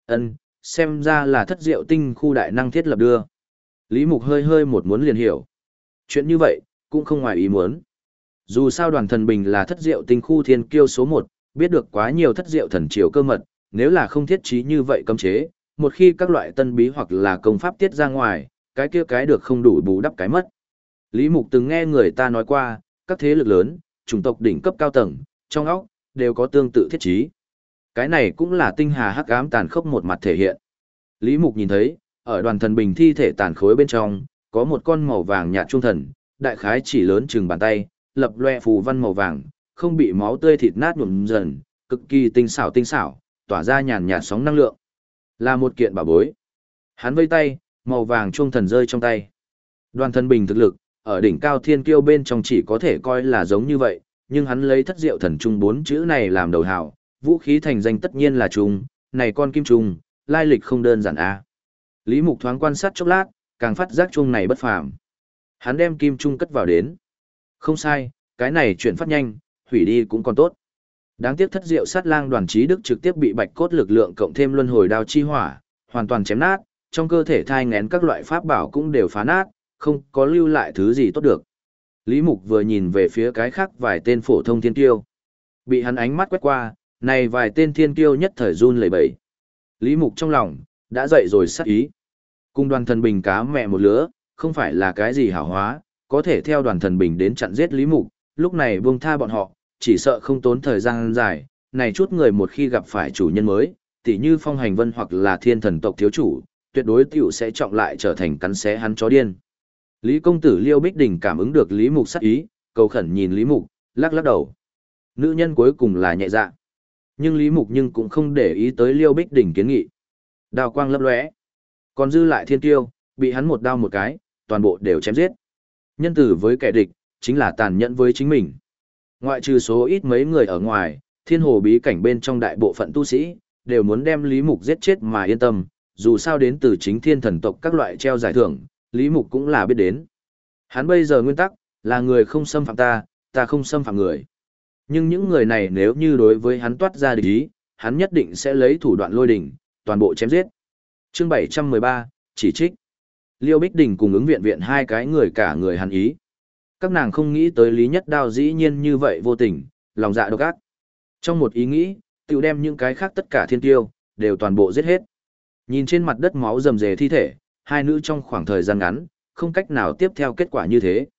Xem ra là thất diệu tinh khu đại năng thiết lập đưa. Lý Mục hơi hơi một muốn liền hiểu. Chuyện như vậy, cũng không ngoài ý muốn. Dù sao Đoàn Thần Bình là thất diệu tinh khu thiên kiêu số 1, biết được quá nhiều thất diệu thần triều cơ mật, nếu là không thiết trí như vậy cấm chế, một khi các loại tân bí hoặc là công pháp tiết ra ngoài, cái kia cái được không đủ bù đắp cái mất. Lý Mục từng nghe người ta nói qua, các thế lực lớn, chủng tộc đỉnh cấp cao tầng, trong óc, đều có tương tự thiết trí. Cái này cũng là tinh hà hắc ám tàn khốc một mặt thể hiện. Lý Mục nhìn thấy, ở Đoàn Thần Bình thi thể tàn khối bên trong, có một con màu vàng nhạt trung thần, đại khái chỉ lớn chừng bàn tay, lập loe phù văn màu vàng, không bị máu tươi thịt nát nhuộm dần, cực kỳ tinh xảo, tỏa ra nhàn nhạt sóng năng lượng. Là một kiện bảo bối. Hắn vây tay, màu vàng trung thần rơi trong tay. Đoàn Thần Bình thực lực, ở đỉnh cao thiên kiêu bên trong chỉ có thể coi là giống như vậy, nhưng hắn lấy thất diệu thần trung 4 chữ này làm đầu hào, vũ khí thành danh tất nhiên là trung, này con kim trung, lai lịch không đơn giản a. Lý Mục thoáng quan sát chốc lát, càng phát giác trung này bất phàm. Hắn đem kim trung cất vào đến. Không sai, cái này chuyển phát nhanh, hủy đi cũng còn tốt. Đáng tiếc thất diệu sát lang Đoàn Chí Đức trực tiếp bị bạch cốt lực lượng cộng thêm luân hồi đao chi hỏa, hoàn toàn chém nát, trong cơ thể thai nghén các loại pháp bảo cũng đều phá nát, không có lưu lại thứ gì tốt được. Lý Mục vừa nhìn về phía cái khác vài tên phổ thông thiên kiêu. Bị hắn ánh mắt quét qua, này vài tên thiên kiêu nhất thời run lẩy bẩy. Lý Mục trong lòng, đã dậy rồi sát ý. Cùng Đoàn Thần Bình cá mẹ một lứa, không phải là cái gì hảo hóa, có thể theo Đoàn Thần Bình đến chặn giết Lý Mục, lúc này buông tha bọn họ, chỉ sợ không tốn thời gian dài, này chút người một khi gặp phải chủ nhân mới, tỉ như Phong Hành Vân hoặc là Thiên Thần tộc thiếu chủ, tuyệt đối tiểu sẽ trọng lại trở thành cắn xé hắn chó điên. Lý công tử Liêu Bích Đình cảm ứng được Lý Mục sát ý, cầu khẩn nhìn Lý Mục, lắc lắc đầu. Nữ nhân cuối cùng là nhẹ dạ. Nhưng Lý Mục cũng không để ý tới Liêu Bích Đình kiến nghị. Đao quang lấp lóe, còn dư lại thiên tiêu, bị hắn một đao một cái, toàn bộ đều chém giết. Nhân tử với kẻ địch, chính là tàn nhẫn với chính mình. Ngoại trừ số ít mấy người ở ngoài, thiên hồ bí cảnh bên trong đại bộ phận tu sĩ, đều muốn đem Lý Mục giết chết mà yên tâm, dù sao đến từ chính thiên thần tộc các loại treo giải thưởng, Lý Mục cũng là biết đến. Hắn bây giờ nguyên tắc, là người không xâm phạm ta, ta không xâm phạm người. Nhưng những người này nếu như đối với hắn toát ra địch ý, hắn nhất định sẽ lấy thủ đoạn lôi đỉnh, toàn bộ chém giết. Chương 713, chỉ trích. Liêu Bích Đình cùng ứng viện viện hai cái người cả người hắn ý. Các nàng không nghĩ tới Lý Nhất Đao dĩ nhiên như vậy vô tình, lòng dạ độc ác. Trong một ý nghĩ, tự đem những cái khác tất cả thiên tiêu, đều toàn bộ giết hết. Nhìn trên mặt đất máu rầm rề thi thể, hai nữ trong khoảng thời gian ngắn, không cách nào tiếp theo kết quả như thế.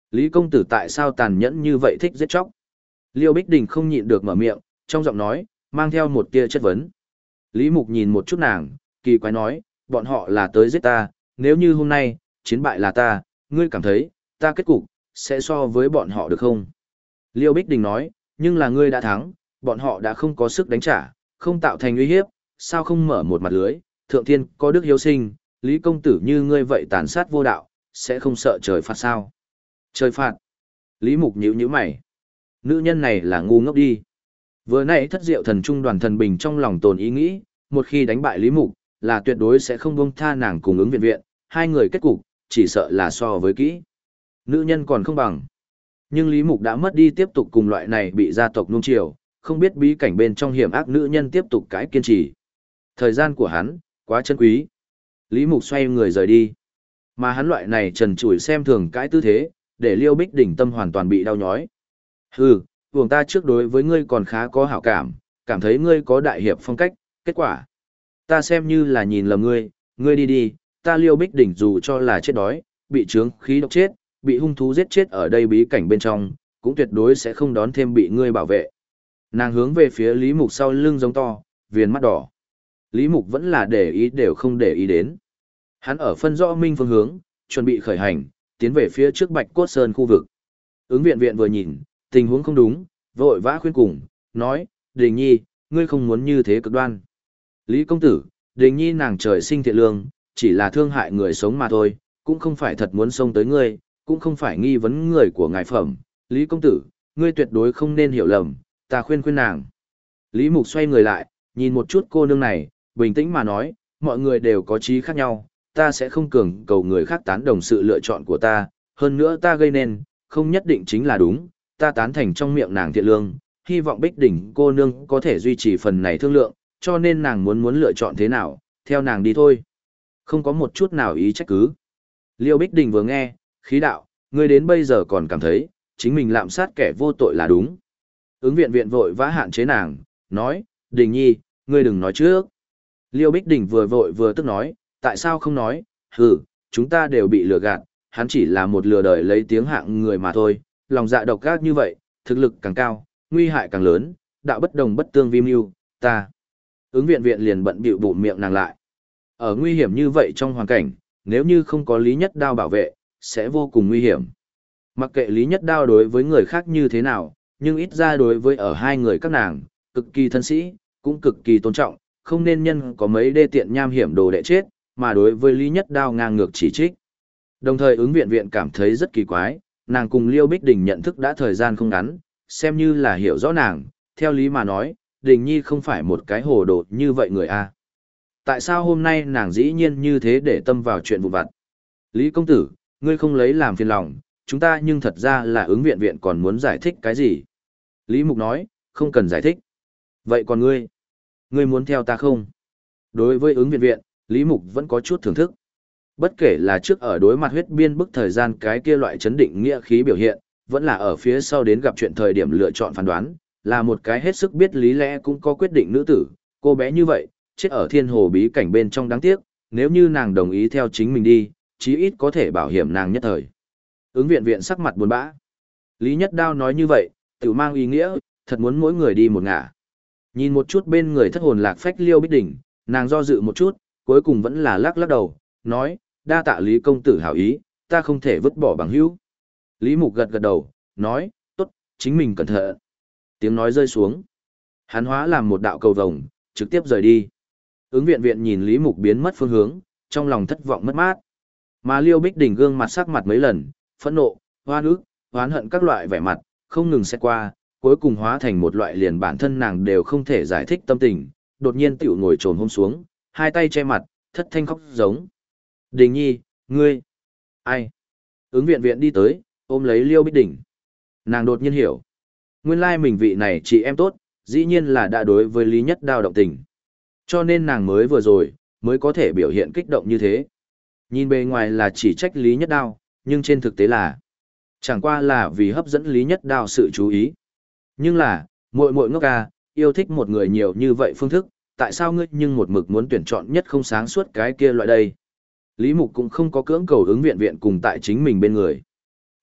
Lý công tử tại sao tàn nhẫn như vậy thích giết chóc? Liêu Bích Đình không nhịn được mở miệng, trong giọng nói, mang theo một tia chất vấn. Lý Mục nhìn một chút nàng, kỳ quái nói, bọn họ là tới giết ta, nếu như hôm nay, chiến bại là ta, ngươi cảm thấy, ta kết cục, sẽ so với bọn họ được không? Liêu Bích Đình nói, nhưng là ngươi đã thắng, bọn họ đã không có sức đánh trả, không tạo thành uy hiếp, sao không mở một mặt lưới, thượng thiên có đức hiếu sinh, Lý công tử như ngươi vậy tàn sát vô đạo, sẽ không sợ trời phạt sao? Trời phạt? Lý Mục nhíu nhíu mày. Nữ nhân này là ngu ngốc đi. Vừa nãy Thất Diệu Thần Trung Đoàn Thần Bình trong lòng tồn ý nghĩ, một khi đánh bại Lý Mục, là tuyệt đối sẽ không buông tha nàng cùng ứng viện viện, hai người kết cục, chỉ sợ là so với kỹ. Nữ nhân còn không bằng. Nhưng Lý Mục đã mất đi tiếp tục cùng loại này bị gia tộc nuông chiều, không biết bí cảnh bên trong hiểm ác nữ nhân tiếp tục cái kiên trì. Thời gian của hắn, quá chân quý. Lý Mục xoay người rời đi. Mà hắn loại này trần trụi xem thường cái tư thế, để Liêu Bích Đỉnh tâm hoàn toàn bị đau nhói. Hừ, vùng ta trước đối với ngươi còn khá có hảo cảm, cảm thấy ngươi có đại hiệp phong cách, kết quả. Ta xem như là nhìn lầm ngươi đi đi, ta Liêu Bích Đỉnh dù cho là chết đói, bị trướng khí độc chết, bị hung thú giết chết ở đây bí cảnh bên trong, cũng tuyệt đối sẽ không đón thêm bị ngươi bảo vệ. Nàng hướng về phía Lý Mục sau lưng giống to, viền mắt đỏ. Lý Mục vẫn là để ý đều không để ý đến. Hắn ở phân rõ minh phương hướng, chuẩn bị khởi hành, tiến về phía trước Bạch Cốt Sơn khu vực. Ứng viện viện vừa nhìn, tình huống không đúng, vội vã khuyên cùng, nói, Đình Nhi, ngươi không muốn như thế cực đoan. Lý công tử, Đình Nhi nàng trời sinh thiện lương, chỉ là thương hại người sống mà thôi, cũng không phải thật muốn xông tới ngươi, cũng không phải nghi vấn người của ngài phẩm. Lý công tử, ngươi tuyệt đối không nên hiểu lầm, ta khuyên nàng. Lý Mục xoay người lại, nhìn một chút cô nương này, bình tĩnh mà nói, mọi người đều có trí khác nhau, ta sẽ không cường cầu người khác tán đồng sự lựa chọn của ta, hơn nữa ta gây nên, không nhất định chính là đúng, ta tán thành trong miệng nàng thiện lương, hy vọng Bích Đỉnh cô nương có thể duy trì phần này thương lượng, cho nên nàng muốn lựa chọn thế nào, theo nàng đi thôi. Không có một chút nào ý trách cứ. Liêu Bích Đình vừa nghe, khí đạo, ngươi đến bây giờ còn cảm thấy, chính mình lạm sát kẻ vô tội là đúng. Ứng viện viện vội vã hạn chế nàng, nói, Đình Nhi, ngươi đừng nói trước. Liêu Bích Đình vừa vội vừa tức nói, tại sao không nói, hừ, chúng ta đều bị lừa gạt, hắn chỉ là một lừa đời lấy tiếng hạng người mà thôi, lòng dạ độc ác như vậy, thực lực càng cao, nguy hại càng lớn, đạo bất đồng bất tương vi mưu, ta. Ứng viện viện liền bận bịu bụm miệng nàng lại. Ở nguy hiểm như vậy trong hoàn cảnh, nếu như không có Lý Nhất Đao bảo vệ, sẽ vô cùng nguy hiểm. Mặc kệ Lý Nhất Đao đối với người khác như thế nào, nhưng ít ra đối với ở hai người các nàng, cực kỳ thân sĩ, cũng cực kỳ tôn trọng, không nên nhân có mấy đê tiện nham hiểm đồ đệ chết, mà đối với Lý Nhất Đao ngang ngược chỉ trích. Đồng thời ứng viện viện cảm thấy rất kỳ quái, nàng cùng Liêu Bích Đình nhận thức đã thời gian không ngắn, xem như là hiểu rõ nàng, theo lý mà nói, Đình Nhi không phải một cái hồ đồ như vậy người a. Tại sao hôm nay nàng dĩ nhiên như thế để tâm vào chuyện vụn vặt? Lý công tử, ngươi không lấy làm phiền lòng, chúng ta nhưng thật ra là ứng viện viện còn muốn giải thích cái gì? Lý Mục nói, không cần giải thích. Vậy còn ngươi muốn theo ta không? Đối với ứng viện viện, Lý Mục vẫn có chút thưởng thức. Bất kể là trước ở đối mặt huyết biên bức thời gian cái kia loại chấn định nghĩa khí biểu hiện, vẫn là ở phía sau đến gặp chuyện thời điểm lựa chọn phán đoán, là một cái hết sức biết lý lẽ cũng có quyết định nữ tử, cô bé như vậy, chết ở thiên hồ bí cảnh bên trong đáng tiếc, nếu như nàng đồng ý theo chính mình đi, chí ít có thể bảo hiểm nàng nhất thời. Ứng viện viện sắc mặt buồn bã. Lý Nhất Đao nói như vậy, tự mang ý nghĩa, thật muốn mỗi người đi một ngả. Nhìn một chút bên người thất hồn lạc phách Liêu Bích Đỉnh, nàng do dự một chút, cuối cùng vẫn là lắc lắc đầu, nói, đa tạ Lý công tử hảo ý, ta không thể vứt bỏ bằng hữu. Lý Mục gật gật đầu, nói, tốt, chính mình cẩn thận. Tiếng nói rơi xuống. Hắn hóa làm một đạo cầu vồng, trực tiếp rời đi. Ứng viện viện nhìn Lý Mục biến mất phương hướng, trong lòng thất vọng mất mát. Mà Liêu Bích Đình gương mặt sắc mặt mấy lần, phẫn nộ, hoan ức, hoán hận các loại vẻ mặt, không ngừng xét qua, cuối cùng hóa thành một loại liền bản thân nàng đều không thể giải thích tâm tình, đột nhiên tiểu ngồi trồn hôm xuống, hai tay che mặt, thất thanh khóc giống. Đình Nhi, ngươi, ai? Ứng viện viện đi tới, ôm lấy Liêu Bích Đình. Nàng đột nhiên hiểu. Nguyên lai mình vị này chị em tốt, dĩ nhiên là đã đối với Lý Nhất Đao động tình. Cho nên nàng mới vừa rồi, mới có thể biểu hiện kích động như thế. Nhìn bề ngoài là chỉ trách Lý Nhất Đao, nhưng trên thực tế là chẳng qua là vì hấp dẫn Lý Nhất Đao sự chú ý. Nhưng là, muội muội ngốc à, yêu thích một người nhiều như vậy phương thức, tại sao ngươi nhưng một mực muốn tuyển chọn nhất không sáng suốt cái kia loại đây? Lý Mục cũng không có cưỡng cầu ứng viện viện cùng tại chính mình bên người.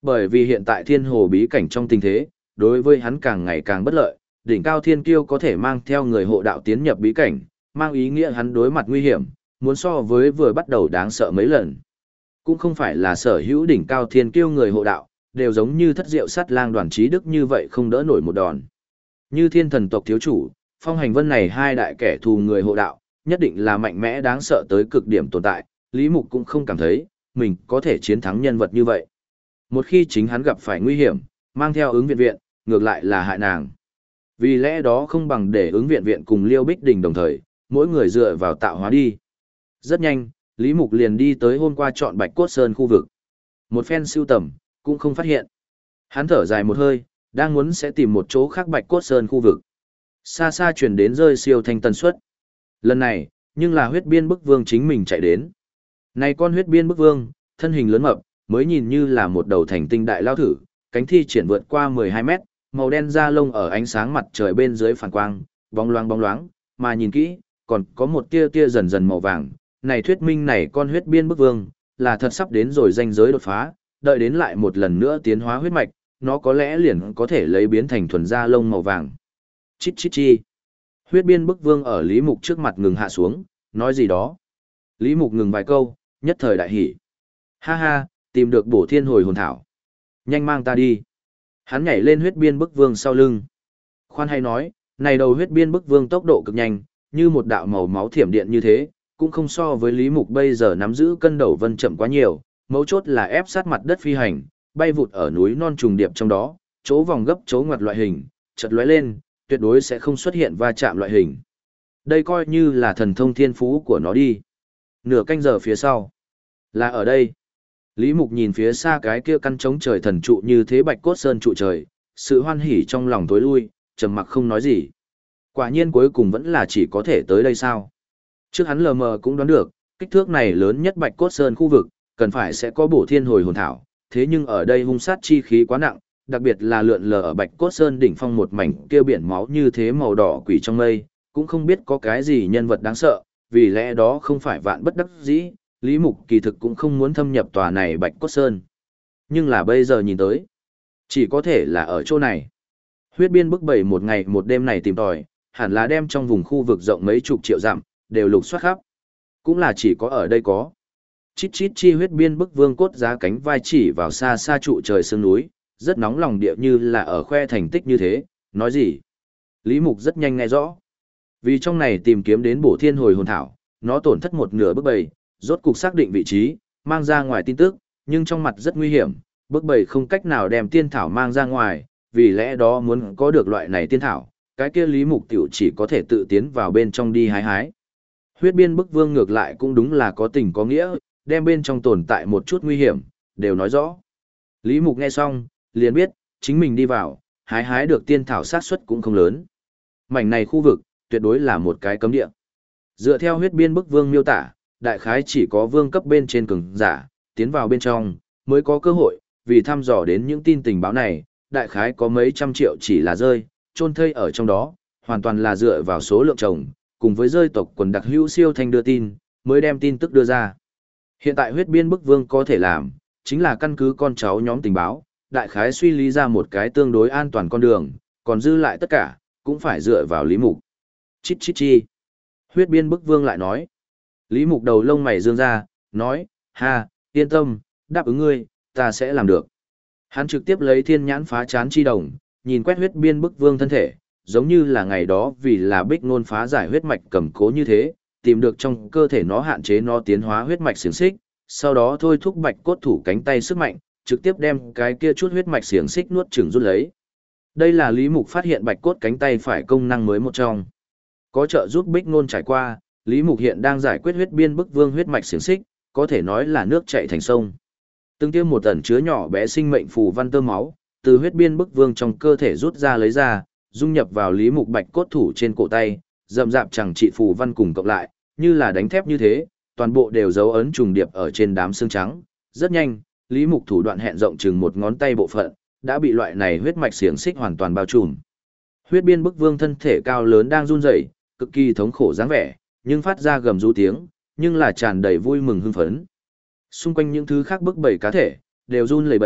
Bởi vì hiện tại thiên hồ bí cảnh trong tình thế, đối với hắn càng ngày càng bất lợi, đỉnh cao thiên kiêu có thể mang theo người hộ đạo tiến nhập bí cảnh, mang ý nghĩa hắn đối mặt nguy hiểm, muốn so với vừa bắt đầu đáng sợ mấy lần. Cũng không phải là sở hữu đỉnh cao thiên kiêu người hộ đạo, đều giống như thất diệu sát lang đoàn trí đức như vậy không đỡ nổi một đòn. Như thiên thần tộc thiếu chủ, phong hành vân này hai đại kẻ thù người hộ đạo, nhất định là mạnh mẽ đáng sợ tới cực điểm tồn tại, Lý Mục cũng không cảm thấy, mình có thể chiến thắng nhân vật như vậy. Một khi chính hắn gặp phải nguy hiểm, mang theo ứng viện viện, ngược lại là hại nàng. Vì lẽ đó không bằng để ứng viện viện cùng Liêu Bích Đình đồng thời, mỗi người dựa vào tạo hóa đi. Rất nhanh, Lý Mục liền đi tới hôm qua chọn Bạch Cốt Sơn khu vực. Một phen siêu tầm, cũng không phát hiện. Hắn thở dài một hơi, đang muốn sẽ tìm một chỗ khác Bạch Cốt Sơn khu vực. Xa xa chuyển đến rơi siêu thanh tần suất. Lần này, nhưng là huyết biên bức vương chính mình chạy đến. Này con huyết biên bức vương, thân hình lớn mập, mới nhìn như là một đầu thành tinh đại lao thử, cánh thi triển vượt qua 12 mét, màu đen da lông ở ánh sáng mặt trời bên dưới phản quang, bóng loáng, mà nhìn kỹ, còn có một tia tia dần dần màu vàng. Này thuyết minh này con huyết biên bức vương, là thật sắp đến rồi ranh giới đột phá, đợi đến lại một lần nữa tiến hóa huyết mạch, nó có lẽ liền có thể lấy biến thành thuần da lông màu vàng. Chít chít chi. Huyết biên bức vương ở Lý Mục trước mặt ngừng hạ xuống, nói gì đó. Lý Mục ngừng vài câu, nhất thời đại hỉ. Ha ha, tìm được bổ thiên hồi hồn thảo. Nhanh mang ta đi. Hắn nhảy lên huyết biên bức vương sau lưng. Khoan hay nói, này đầu huyết biên bức vương tốc độ cực nhanh, như một đạo màu máu thiểm điện như thế, cũng không so với Lý Mục bây giờ nắm giữ cân đầu vân chậm quá nhiều, mấu chốt là ép sát mặt đất phi hành, bay vụt ở núi non trùng điệp trong đó, chỗ vòng gấp chỗ ngoặt loại hình, chợt lóe lên, tuyệt đối sẽ không xuất hiện va chạm loại hình. Đây coi như là thần thông thiên phú của nó đi. Nửa canh giờ phía sau, là ở đây. Lý Mục nhìn phía xa cái kia căn trống trời thần trụ như thế Bạch Cốt Sơn trụ trời, sự hoan hỉ trong lòng tối lui, trầm mặc không nói gì. Quả nhiên cuối cùng vẫn là chỉ có thể tới đây sao. Trước hắn lờ mờ cũng đoán được, kích thước này lớn nhất Bạch Cốt Sơn khu vực, cần phải sẽ có bổ thiên hồi hồn thảo, thế nhưng ở đây hung sát chi khí quá nặng, đặc biệt là lượn lờ ở Bạch Cốt Sơn đỉnh phong một mảnh kia biển máu như thế màu đỏ quỷ trong mây, cũng không biết có cái gì nhân vật đáng sợ, vì lẽ đó không phải vạn bất đắc dĩ, Lý Mục kỳ thực cũng không muốn thâm nhập tòa này Bạch Cốt Sơn. Nhưng là bây giờ nhìn tới, chỉ có thể là ở chỗ này. Huyết biên bức bầy một ngày một đêm này tìm tòi, hẳn là đem trong vùng khu vực rộng mấy chục triệu dặm, đều lục soát khắp. Cũng là chỉ có ở đây có. Chít chít chi huyết biên bức vương cốt giá cánh vai chỉ vào xa xa trụ trời sương núi, rất nóng lòng địa như là ở khoe thành tích như thế, nói gì. Lý Mục rất nhanh nghe rõ. Vì trong này tìm kiếm đến bổ thiên hồi hồn thảo, nó tổn thất một nửa bức bầy, rốt cục xác định vị trí, mang ra ngoài tin tức, nhưng trong mặt rất nguy hiểm, bức bầy không cách nào đem tiên thảo mang ra ngoài, vì lẽ đó muốn có được loại này tiên thảo, cái kia Lý Mục tiểu chỉ có thể tự tiến vào bên trong đi hái hái. Huyết biên bức vương ngược lại cũng đúng là có tình có nghĩa, đem bên trong tồn tại một chút nguy hiểm, đều nói rõ. Lý Mục nghe xong, liền biết, chính mình đi vào, hái hái được tiên thảo xác suất cũng không lớn. Mảnh này khu vực, tuyệt đối là một cái cấm địa. Dựa theo huyết biên bức vương miêu tả, đại khái chỉ có vương cấp bên trên cường giả, tiến vào bên trong, mới có cơ hội, vì thăm dò đến những tin tình báo này, đại khái có mấy trăm triệu chỉ là rơi, chôn thây ở trong đó, hoàn toàn là dựa vào số lượng chồng, cùng với rơi tộc quần đặc hữu siêu thanh đưa tin, mới đem tin tức đưa ra. Hiện tại huyết biên bức vương có thể làm, chính là căn cứ con cháu nhóm tình báo, đại khái suy lý ra một cái tương đối an toàn con đường, còn dư lại tất cả, cũng phải dựa vào Lý Mục. Chít chít chi. Huyết biên bức vương lại nói. Lý Mục đầu lông mày dương ra, nói, ha, yên tâm, đáp ứng ngươi, ta sẽ làm được. Hắn trực tiếp lấy thiên nhãn phá chán chi đồng, nhìn quét huyết biên bức vương thân thể, giống như là ngày đó vì là bích nôn phá giải huyết mạch cầm cố như thế, tìm được trong cơ thể nó hạn chế nó tiến hóa huyết mạch xiềng xích, sau đó thôi thúc bạch cốt thủ cánh tay sức mạnh, trực tiếp đem cái kia chút huyết mạch xiềng xích nuốt chửng rút lấy. Đây là Lý Mục phát hiện bạch cốt cánh tay phải công năng mới một trong. Có trợ giúp bích nôn trải qua, Lý Mục hiện đang giải quyết huyết biên bức vương huyết mạch xiềng xích, có thể nói là nước chảy thành sông. Từng tiêm một tẩn chứa nhỏ bé sinh mệnh phù văn tơ máu, từ huyết biên bức vương trong cơ thể rút ra lấy ra, dung nhập vào Lý Mục bạch cốt thủ trên cổ tay, rậm rạp chẳng trị phù văn cùng cộng lại, như là đánh thép như thế, toàn bộ đều dấu ấn trùng điệp ở trên đám xương trắng. Rất nhanh, Lý Mục thủ đoạn hẹn rộng chừng một ngón tay bộ phận, đã bị loại này huyết mạch xiềng xích hoàn toàn bao trùm. Huyết biên bức vương thân thể cao lớn đang run rẩy, cực kỳ thống khổ dáng vẻ, nhưng phát ra gầm rú tiếng, nhưng là tràn đầy vui mừng hưng phấn. Xung quanh những thứ khác bức bầy cá thể, đều run lẩy bẩy,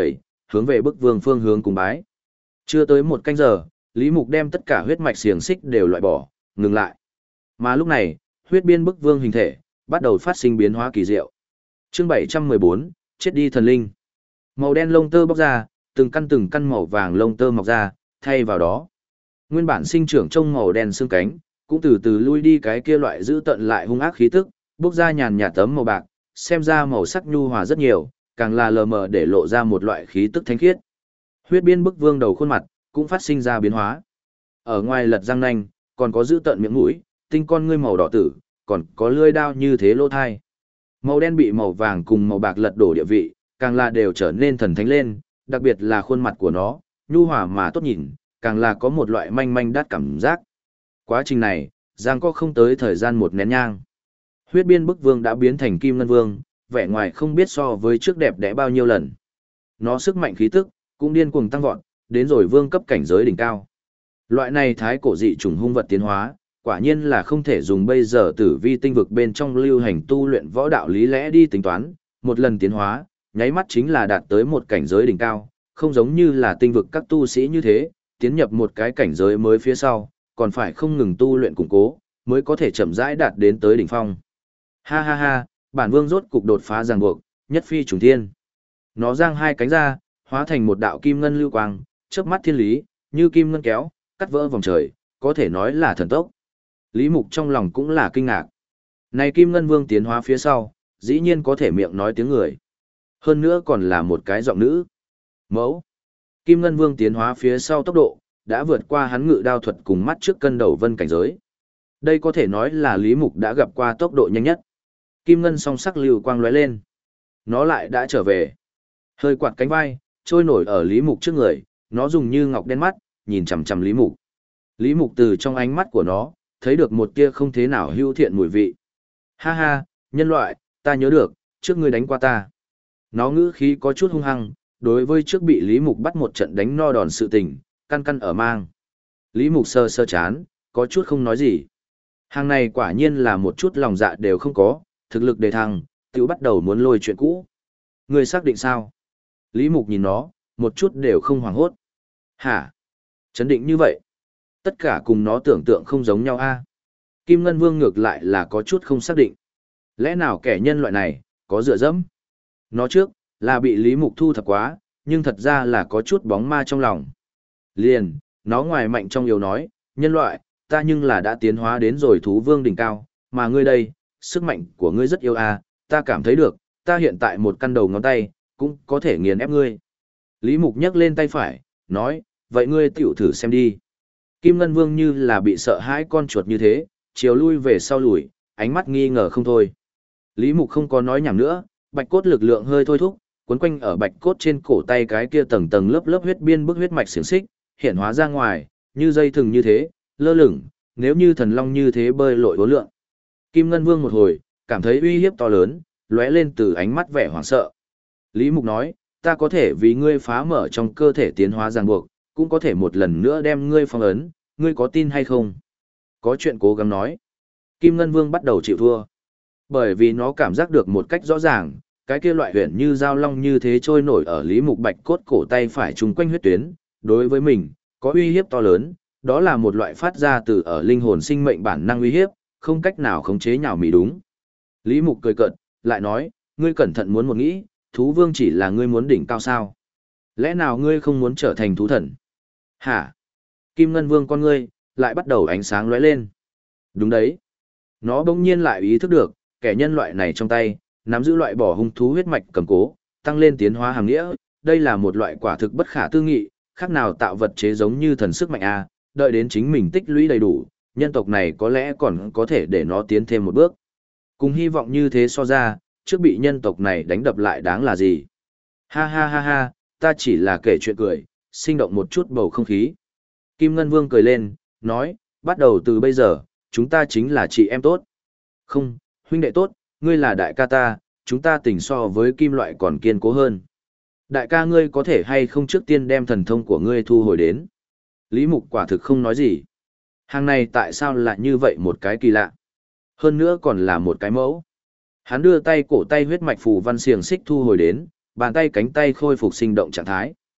hướng về bức vương phương hướng cùng bái. Chưa tới một canh giờ, Lý Mục đem tất cả huyết mạch xiềng xích đều loại bỏ, ngừng lại. Mà lúc này, huyết biên bức vương hình thể bắt đầu phát sinh biến hóa kỳ diệu. Chương 714, chết đi thần linh. Màu đen lông tơ bóc ra, từng căn màu vàng lông tơ mọc ra, thay vào đó, nguyên bản sinh trưởng trong màu đen xương cánh, cũng từ từ lui đi cái kia loại giữ tận lại hung ác khí tức, bốc ra nhàn nhạt tấm màu bạc, xem ra màu sắc nhu hòa rất nhiều, càng là lờ mờ để lộ ra một loại khí tức thánh khiết. Huyết biên bức vương đầu khuôn mặt cũng phát sinh ra biến hóa. Ở ngoài lật răng nanh, còn có giữ tận miệng mũi, tinh con ngươi màu đỏ tử, còn có lưỡi đao như thế lỗ thai. Màu đen bị màu vàng cùng màu bạc lật đổ địa vị, càng là đều trở nên thần thánh lên, đặc biệt là khuôn mặt của nó, nhu hòa mà tốt nhìn, càng là có một loại manh manh đắt cảm giác. Quá trình này, giang có không tới thời gian một nén nhang. Huyết biên bức vương đã biến thành kim ngân vương, vẻ ngoài không biết so với trước đẹp đẽ bao nhiêu lần. Nó sức mạnh khí tức, cũng điên cuồng tăng vọt, đến rồi vương cấp cảnh giới đỉnh cao. Loại này thái cổ dị trùng hung vật tiến hóa, quả nhiên là không thể dùng bây giờ tử vi tinh vực bên trong lưu hành tu luyện võ đạo lý lẽ đi tính toán, một lần tiến hóa, nháy mắt chính là đạt tới một cảnh giới đỉnh cao, không giống như là tinh vực các tu sĩ như thế, tiến nhập một cái cảnh giới mới phía sau, còn phải không ngừng tu luyện củng cố, mới có thể chậm rãi đạt đến tới đỉnh phong. Ha ha ha, bản vương rốt cục đột phá ràng buộc, nhất phi trùng thiên. Nó giang hai cánh ra, hóa thành một đạo kim ngân lưu quang, chớp mắt thiên lý, như kim ngân kéo, cắt vỡ vòng trời, có thể nói là thần tốc. Lý Mục trong lòng cũng là kinh ngạc. Này kim ngân vương tiến hóa phía sau, dĩ nhiên có thể miệng nói tiếng người. Hơn nữa còn là một cái giọng nữ. Mẫu. Kim ngân vương tiến hóa phía sau tốc độ, đã vượt qua hắn ngự đao thuật cùng mắt trước cân đầu vân cảnh giới. Đây có thể nói là Lý Mục đã gặp qua tốc độ nhanh nhất. Kim ngân song sắc lưu quang lóe lên. Nó lại đã trở về. Hơi quạt cánh vai, trôi nổi ở Lý Mục trước người, nó dùng như ngọc đen mắt, nhìn chằm chằm Lý Mục. Lý Mục từ trong ánh mắt của nó, thấy được một tia không thế nào hữu thiện mùi vị. Ha ha, nhân loại, ta nhớ được, trước ngươi đánh qua ta. Nó ngữ khí có chút hung hăng, đối với trước bị Lý Mục bắt một trận đánh no đòn sự tình, căn ở mang. Lý Mục sơ sơ chán, có chút không nói gì. Hàng này quả nhiên là một chút lòng dạ đều không có, thực lực đề thăng, tiểu bắt đầu muốn lôi chuyện cũ. Ngươi xác định sao? Lý Mục nhìn nó, một chút đều không hoảng hốt. Hả? Chấn định như vậy? Tất cả cùng nó tưởng tượng không giống nhau a. Kim Ngân Vương ngược lại là có chút không xác định. Lẽ nào kẻ nhân loại này, có dựa dẫm? Nó trước, là bị Lý Mục thu thập quá, nhưng thật ra là có chút bóng ma trong lòng. Liền, nó ngoài mạnh trong yếu nói, nhân loại, ta nhưng là đã tiến hóa đến rồi thú vương đỉnh cao, mà ngươi đây, sức mạnh của ngươi rất yếu a, ta cảm thấy được, ta hiện tại một căn đầu ngón tay, cũng có thể nghiền ép ngươi. Lý Mục nhấc lên tay phải, nói, vậy ngươi tiểu thử xem đi. Kim Ngân Vương như là bị sợ hãi con chuột như thế, chiều lui về sau lùi, ánh mắt nghi ngờ không thôi. Lý Mục không có nói nhảm nữa, bạch cốt lực lượng hơi thôi thúc, quấn quanh ở bạch cốt trên cổ tay cái kia tầng tầng lớp lớp huyết biên bức huyết mạch xiển xích, hiện hóa ra ngoài, như dây thừng như thế, lơ lửng, nếu như thần long như thế bơi lội vô lượng. Kim Ngân Vương một hồi, cảm thấy uy hiếp to lớn, lóe lên từ ánh mắt vẻ hoảng sợ. Lý Mục nói, ta có thể vì ngươi phá mở trong cơ thể tiến hóa ràng buộc, cũng có thể một lần nữa đem ngươi phong ấn, ngươi có tin hay không? Có chuyện cố gắng nói. Kim Ngân Vương bắt đầu chịu thua. Bởi vì nó cảm giác được một cách rõ ràng, cái kia loại huyền như dao long như thế trôi nổi ở Lý Mục bạch cốt cổ tay phải trùng quanh huyết tuyến, đối với mình, có uy hiếp to lớn, đó là một loại phát ra từ ở linh hồn sinh mệnh bản năng uy hiếp, không cách nào khống chế nhào mì đúng. Lý Mục cười cợt, lại nói, ngươi cẩn thận muốn một nghĩ, thú vương chỉ là ngươi muốn đỉnh cao sao? Lẽ nào ngươi không muốn trở thành thú thần? Hả? Kim Ngân Vương con ngươi, lại bắt đầu ánh sáng lóe lên. Đúng đấy. Nó bỗng nhiên lại ý thức được, kẻ nhân loại này trong tay, nắm giữ loại bỏ hung thú huyết mạch cầm cố, tăng lên tiến hóa hàm nghĩa, đây là một loại quả thực bất khả tư nghị, khác nào tạo vật chế giống như thần sức mạnh a, đợi đến chính mình tích lũy đầy đủ, nhân tộc này có lẽ còn có thể để nó tiến thêm một bước. Cùng hy vọng như thế so ra, trước bị nhân tộc này đánh đập lại đáng là gì? Ha ha ha ha, ta chỉ là kể chuyện cười, sinh động một chút bầu không khí. Kim Ngân Vương cười lên, nói, bắt đầu từ bây giờ, chúng ta chính là chị em tốt. Không, huynh đệ tốt, ngươi là đại ca ta, chúng ta tình so với kim loại còn kiên cố hơn. Đại ca ngươi có thể hay không trước tiên đem thần thông của ngươi thu hồi đến? Lý Mục quả thực không nói gì. Hàng này tại sao lại như vậy một cái kỳ lạ? Hơn nữa còn là một cái mẫu. Hắn đưa tay cổ tay huyết mạch phù văn xiềng xích thu hồi đến, bàn tay cánh tay khôi phục sinh động trạng thái.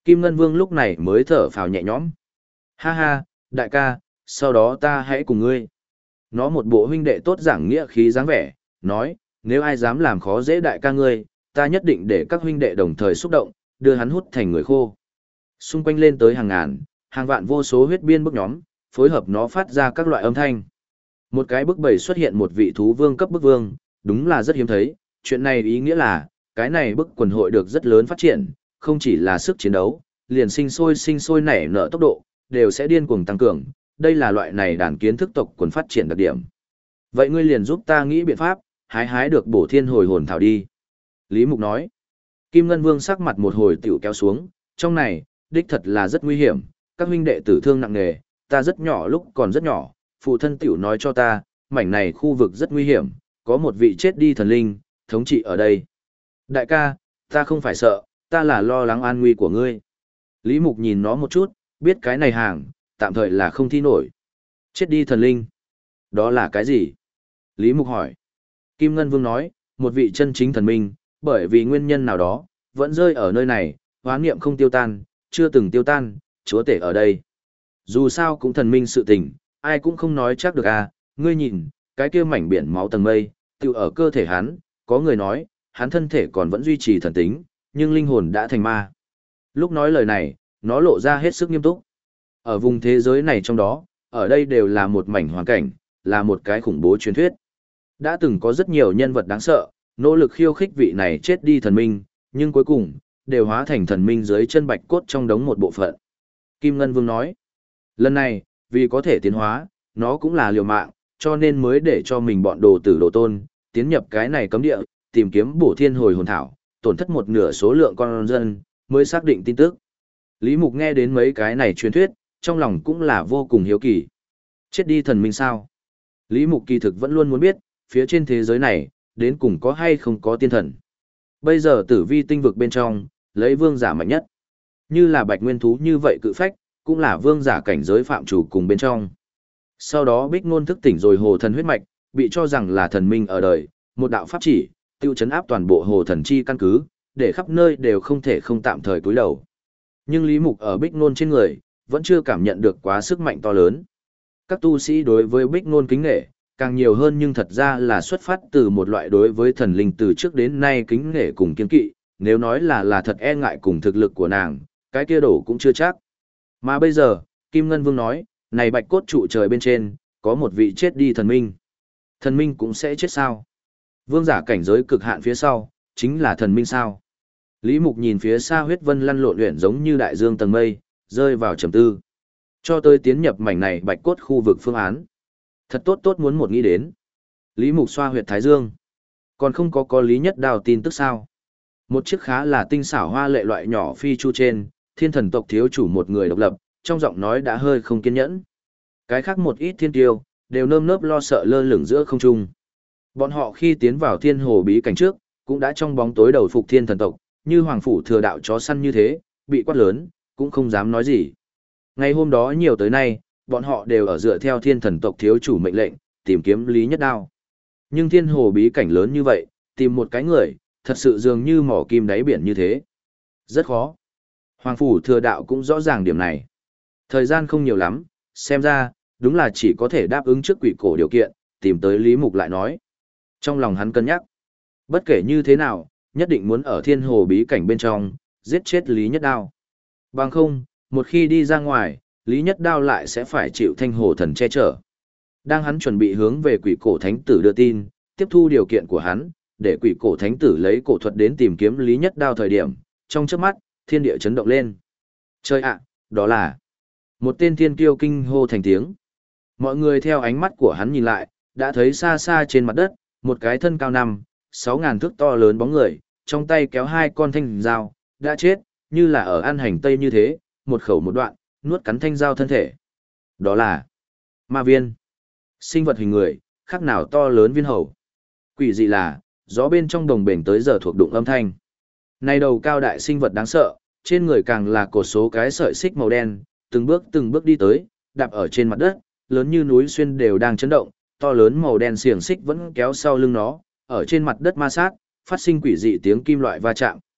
Kim Ngân Vương lúc này mới thở phào nhẹ nhõm. Ha ha, đại ca, sau đó ta hãy cùng ngươi. Nó một bộ huynh đệ tốt giảng nghĩa khí dáng vẻ, nói, nếu ai dám làm khó dễ đại ca ngươi, ta nhất định để các huynh đệ đồng thời xúc động, đưa hắn hút thành người khô. Xung quanh lên tới hàng ngàn, hàng vạn vô số huyết biên bức nhóm, phối hợp nó phát ra các loại âm thanh. Một cái bức bầy xuất hiện một vị thú vương cấp bức vương, đúng là rất hiếm thấy, chuyện này ý nghĩa là, cái này bức quần hội được rất lớn phát triển, không chỉ là sức chiến đấu, liền sinh sôi nảy nở tốc độ, đều sẽ điên cuồng tăng cường, đây là loại này đàn kiến thức tộc quần phát triển đặc điểm. Vậy ngươi liền giúp ta nghĩ biện pháp, hái được bổ thiên hồi hồn thảo đi. Lý Mục nói, Kim Ngân Vương sắc mặt một hồi tiểu kéo xuống, trong này, đích thật là rất nguy hiểm, các huynh đệ tử thương nặng nề, ta rất nhỏ lúc còn rất nhỏ, phụ thân tiểu nói cho ta, mảnh này khu vực rất nguy hiểm, có một vị chết đi thần linh, thống trị ở đây. Đại ca, ta không phải sợ, ta là lo lắng an nguy của ngươi. Lý Mục nhìn nó một chút, biết cái này hàng, tạm thời là không thi nổi. Chết đi thần linh. Đó là cái gì? Lý Mục hỏi. Kim Ngân Vương nói, một vị chân chính thần minh, bởi vì nguyên nhân nào đó, vẫn rơi ở nơi này, hoán niệm không tiêu tan, chưa từng tiêu tan, chúa tể ở đây. Dù sao cũng thần minh sự tình, ai cũng không nói chắc được à, ngươi nhìn, cái kia mảnh biển máu tầng mây, tự ở cơ thể hắn, có người nói, hắn thân thể còn vẫn duy trì thần tính, nhưng linh hồn đã thành ma. Lúc nói lời này, nó lộ ra hết sức nghiêm túc. Ở vùng thế giới này trong đó, ở đây đều là một mảnh hoàn cảnh, là một cái khủng bố truyền thuyết. Đã từng có rất nhiều nhân vật đáng sợ, nỗ lực khiêu khích vị này chết đi thần minh, nhưng cuối cùng, đều hóa thành thần minh dưới chân bạch cốt trong đống một bộ phận. Kim Ngân Vương nói, lần này, vì có thể tiến hóa, nó cũng là liều mạng, cho nên mới để cho mình bọn đồ tử đồ tôn, tiến nhập cái này cấm địa, tìm kiếm bổ thiên hồi hồn thảo, tổn thất một nửa số lượng con dân, mới xác định tin tức. Lý Mục nghe đến mấy cái này truyền thuyết, trong lòng cũng là vô cùng hiếu kỳ. Chết đi thần minh sao? Lý Mục kỳ thực vẫn luôn muốn biết, phía trên thế giới này, đến cùng có hay không có tiên thần. Bây giờ tử vi tinh vực bên trong, lấy vương giả mạnh nhất. Như là bạch nguyên thú như vậy cự phách, cũng là vương giả cảnh giới phạm chủ cùng bên trong. Sau đó Bích Ngôn thức tỉnh rồi hồ thần huyết mạch, bị cho rằng là thần minh ở đời, một đạo pháp chỉ, tiêu chấn áp toàn bộ hồ thần chi căn cứ, để khắp nơi đều không thể không tạm thời cúi đầu. Nhưng Lý Mục ở Bích Ngôn trên người, vẫn chưa cảm nhận được quá sức mạnh to lớn. Các tu sĩ đối với Bích Ngôn kính nể, càng nhiều hơn nhưng thật ra là xuất phát từ một loại đối với thần linh từ trước đến nay kính nể cùng kiên kỵ, nếu nói là thật e ngại cùng thực lực của nàng, cái kia đổ cũng chưa chắc. Mà bây giờ, Kim Ngân Vương nói, này bạch cốt trụ trời bên trên, có một vị chết đi thần minh. Thần minh cũng sẽ chết sao? Vương giả cảnh giới cực hạn phía sau, chính là thần minh sao? Lý Mục nhìn phía xa huyết vân lăn lộn luyện giống như đại dương tầng mây, rơi vào trầm tư. Cho tới tiến nhập mảnh này bạch cốt khu vực phương án. Thật tốt muốn một nghĩ đến. Lý Mục xoa huyệt thái dương. Còn không có Lý Nhất Đao tin tức sao? Một chiếc khá là tinh xảo hoa lệ loại nhỏ phi chu trên, thiên thần tộc thiếu chủ một người độc lập, trong giọng nói đã hơi không kiên nhẫn. Cái khác một ít thiên tiêu, đều nơm nớp lo sợ lơ lửng giữa không trung. Bọn họ khi tiến vào thiên hồ bí cảnh trước, cũng đã trong bóng tối đầu phục thiên thần tộc, như hoàng phủ thừa đạo chó săn như thế, bị quát lớn, cũng không dám nói gì. Ngày hôm đó nhiều tới nay, bọn họ đều ở dựa theo thiên thần tộc thiếu chủ mệnh lệnh, tìm kiếm Lý Nhất Đao. Nhưng thiên hồ bí cảnh lớn như vậy, tìm một cái người, thật sự dường như mỏ kim đáy biển như thế. Rất khó. Hoàng phủ thừa đạo cũng rõ ràng điểm này. Thời gian không nhiều lắm, xem ra, đúng là chỉ có thể đáp ứng trước quỷ cổ điều kiện, tìm tới Lý Mục lại nói. Trong lòng hắn cân nhắc. Bất kể như thế nào, nhất định muốn ở thiên hồ bí cảnh bên trong, giết chết Lý Nhất Đao. Bằng không, một khi đi ra ngoài, Lý Nhất Đao lại sẽ phải chịu thanh hồ thần che chở. Đang hắn chuẩn bị hướng về quỷ cổ thánh tử đưa tin, tiếp thu điều kiện của hắn, để quỷ cổ thánh tử lấy cổ thuật đến tìm kiếm Lý Nhất Đao thời điểm, trong chớp mắt, thiên địa chấn động lên. Trời ạ, đó là một tên thiên kiêu kinh hô thành tiếng. Mọi người theo ánh mắt của hắn nhìn lại, đã thấy xa xa trên mặt đất, một cái thân cao 5-6 ngàn thước to lớn bóng người, trong tay kéo hai con thanh dao, đã chết, như là ở ăn hành tây như thế, một khẩu một đoạn, nuốt cắn thanh dao thân thể. Đó là ma viên. Sinh vật hình người, khác nào to lớn viên hầu. Quỷ dị là, gió bên trong đồng bền tới giờ thuộc đụng âm thanh. Này đầu cao đại sinh vật đáng sợ, trên người càng là cột số cái sợi xích màu đen, từng bước đi tới, đạp ở trên mặt đất, lớn như núi xuyên đều đang chấn động, to lớn màu đen xiềng xích vẫn kéo sau lưng nó, ở trên mặt đất ma sát, phát sinh quỷ dị tiếng kim loại va chạm.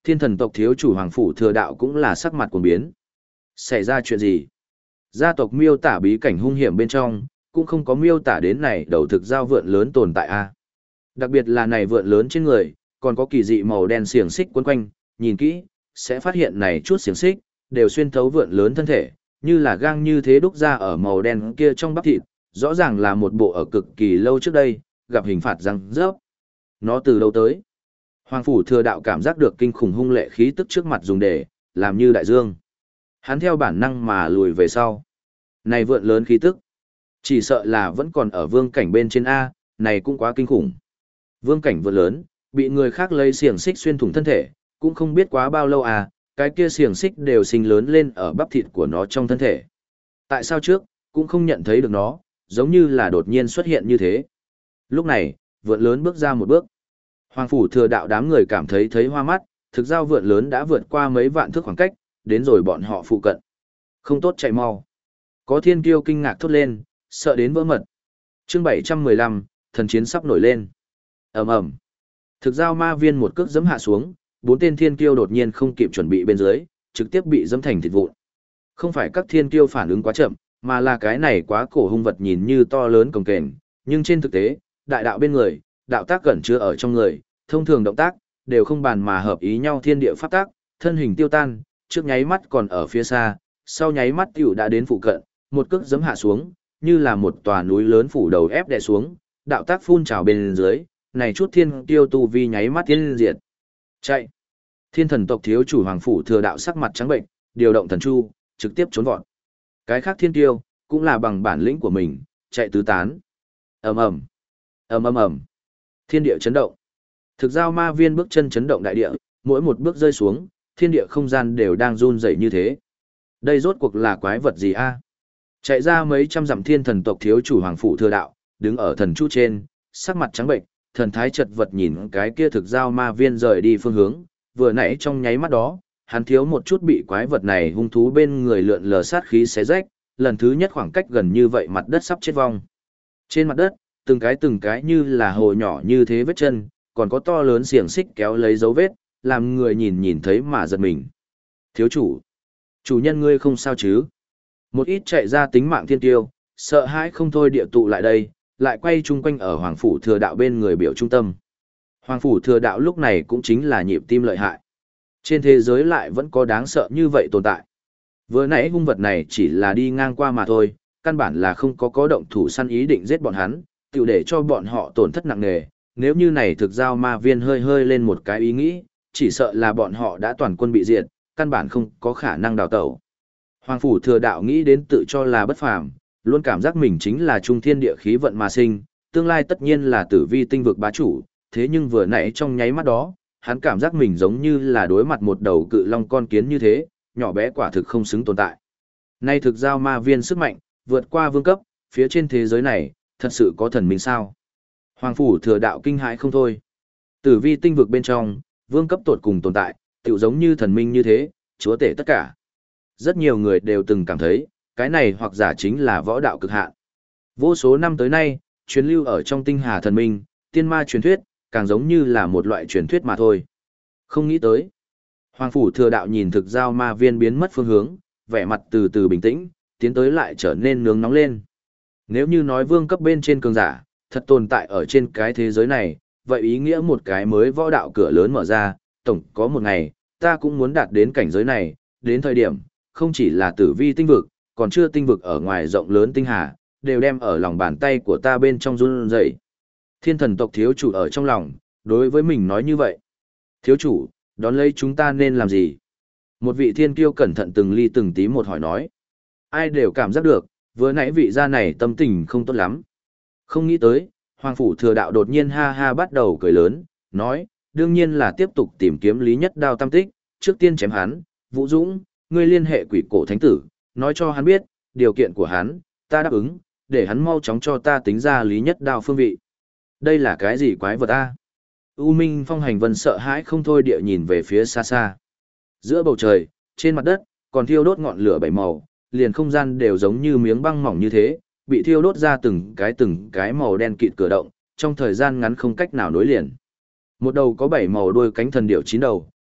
Thiên thần tộc thiếu chủ Hoàng Phủ Thừa Đạo cũng là sắc mặt cuồng biến. Xảy ra chuyện gì? Gia tộc miêu tả bí cảnh hung hiểm bên trong, cũng không có miêu tả đến này đầu thực giao vượn lớn tồn tại a. Đặc biệt là này vượn lớn trên người, còn có kỳ dị màu đen xiềng xích quấn quanh, nhìn kỹ, sẽ phát hiện này chút xiềng xích, đều xuyên thấu vượn lớn thân thể, như là gang như thế đúc ra ở màu đen kia trong bắp thịt, rõ ràng là một bộ ở cực kỳ lâu trước đây, gặp hình phạt răng rớp. Nó từ đâu tới? Hoàng Phủ Thừa Đạo cảm giác được kinh khủng hung lệ khí tức trước mặt dùng để, làm như đại dương. Hắn theo bản năng mà lùi về sau. Này vượn lớn khí tức. Chỉ sợ là vẫn còn ở vương cảnh bên trên A, này cũng quá kinh khủng. Vương cảnh vượn lớn, bị người khác lấy xiềng xích xuyên thủng thân thể, cũng không biết quá bao lâu à, cái kia xiềng xích đều sinh lớn lên ở bắp thịt của nó trong thân thể. Tại sao trước, cũng không nhận thấy được nó, giống như là đột nhiên xuất hiện như thế. Lúc này, vượn lớn bước ra một bước. Hoàng Phủ Thừa Đạo đám người cảm thấy hoa mắt, thực ra vượn lớn đã vượt qua mấy vạn thước khoảng cách, đến rồi bọn họ phụ cận. Không tốt chạy mau. Có thiên kiêu kinh ngạc thốt lên, sợ đến vỡ mật. Chương 715, thần chiến sắp nổi lên. Ầm ầm. Thực giao ma viên một cước giẫm hạ xuống, bốn tên thiên kiêu đột nhiên không kịp chuẩn bị bên dưới, trực tiếp bị giẫm thành thịt vụn. Không phải các thiên kiêu phản ứng quá chậm, mà là cái này quá cổ hung vật nhìn như to lớn cồng kềnh, nhưng trên thực tế, đại đạo bên người, đạo tác gần chứa ở trong người, thông thường động tác đều không bàn mà hợp ý nhau thiên địa pháp tác, thân hình tiêu tan, trước nháy mắt còn ở phía xa, sau nháy mắt tiểu đã đến phụ cận, một cước giẫm hạ xuống, như là một tòa núi lớn phủ đầu ép đè xuống, đạo tác phun trào bên dưới, này chút thiên kiêu tu vi nháy mắt tiên diệt. Chạy. Thiên thần tộc thiếu chủ Hoàng Phủ Thừa Đạo sắc mặt trắng bệnh, điều động thần chu, trực tiếp trốn vọt. Cái khác thiên kiêu cũng là bằng bản lĩnh của mình, chạy tứ tán. Ầm ầm, ầm ầm ầm. Thiên địa chấn động. Thực giao ma viên bước chân chấn động đại địa, mỗi một bước rơi xuống, thiên địa không gian đều đang run rẩy như thế. Đây rốt cuộc là quái vật gì a? Chạy ra mấy trăm dặm thiên thần tộc thiếu chủ Hoàng Phủ Thừa Đạo, đứng ở thần chu trên, sắc mặt trắng bệnh, thần thái chật vật nhìn cái kia thực giao ma viên rời đi phương hướng, vừa nãy trong nháy mắt đó, hắn thiếu một chút bị quái vật này hung thú bên người lượn lờ sát khí xé rách, lần thứ nhất khoảng cách gần như vậy mặt đất sắp chết vong. Trên mặt đất, từng cái như là hồ nhỏ như thế vết chân, còn có to lớn xiềng xích kéo lấy dấu vết, làm người nhìn thấy mà giật mình. Thiếu chủ, chủ nhân ngươi không sao chứ? Một ít chạy ra tính mạng thiên tiêu, sợ hãi không thôi địa tụ lại đây, lại quay chung quanh ở Hoàng Phủ Thừa Đạo bên người biểu trung tâm. Hoàng Phủ Thừa Đạo lúc này cũng chính là nhịp tim lợi hại. Trên thế giới lại vẫn có đáng sợ như vậy tồn tại. Vừa nãy hung vật này chỉ là đi ngang qua mà thôi, căn bản là không có động thủ săn ý định giết bọn hắn, tiểu để cho bọn họ tổn thất nặng nề. Nếu như này thực giao ma viên hơi lên một cái ý nghĩ, chỉ sợ là bọn họ đã toàn quân bị diệt, căn bản không có khả năng đào tẩu. Hoàng Phủ Thừa Đạo nghĩ đến tự cho là bất phàm, luôn cảm giác mình chính là trung thiên địa khí vận mà sinh, tương lai tất nhiên là tử vi tinh vực bá chủ, thế nhưng vừa nãy trong nháy mắt đó, hắn cảm giác mình giống như là đối mặt một đầu cự long con kiến như thế, nhỏ bé quả thực không xứng tồn tại. Nay thực giao ma viên sức mạnh, vượt qua vương cấp, phía trên thế giới này, thật sự có thần minh sao? Hoàng Phủ Thừa Đạo kinh hãi không thôi. Tử vi tinh vực bên trong, vương cấp tột cùng tồn tại, tựu giống như thần minh như thế, chúa tể tất cả. Rất nhiều người đều từng cảm thấy, cái này hoặc giả chính là võ đạo cực hạn. Vô số năm tới nay, truyền lưu ở trong tinh hà thần minh, tiên ma truyền thuyết, càng giống như là một loại truyền thuyết mà thôi. Không nghĩ tới. Hoàng Phủ Thừa Đạo nhìn thực giao ma viên biến mất phương hướng, vẻ mặt từ từ bình tĩnh, tiến tới lại trở nên nướng nóng lên. Nếu như nói vương cấp bên trên cường giả, thật tồn tại ở trên cái thế giới này, vậy ý nghĩa một cái mới võ đạo cửa lớn mở ra, tổng có một ngày, ta cũng muốn đạt đến cảnh giới này, đến thời điểm, không chỉ là tử vi tinh vực, còn chưa tinh vực ở ngoài rộng lớn tinh hà, đều đem ở lòng bàn tay của ta bên trong run rẩy. Thiên thần tộc thiếu chủ ở trong lòng, đối với mình nói như vậy. Thiếu chủ, đón lấy chúng ta nên làm gì? Một vị thiên kiêu cẩn thận từng ly từng tí một hỏi nói. Ai đều cảm giác được, vừa nãy vị gia này tâm tình không tốt lắm. Không nghĩ tới, Hoàng Phủ Thừa Đạo đột nhiên ha ha bắt đầu cười lớn, nói, đương nhiên là tiếp tục tìm kiếm Lý Nhất Đao tam tích, trước tiên chém hắn, Vũ Dũng, ngươi liên hệ quỷ cổ thánh tử, nói cho hắn biết, điều kiện của hắn, ta đáp ứng, để hắn mau chóng cho ta tính ra Lý Nhất Đao phương vị. Đây là cái gì quái vật a? U Minh Phong Hành Vân sợ hãi không thôi địa nhìn về phía xa xa. Giữa bầu trời, trên mặt đất, còn thiêu đốt ngọn lửa bảy màu, liền không gian đều giống như miếng băng mỏng như thế, bị thiêu đốt ra từng cái màu đen kịt cửa động, trong thời gian ngắn không cách nào nối liền. Một đầu có bảy màu đuôi cánh thần điểu chín đầu,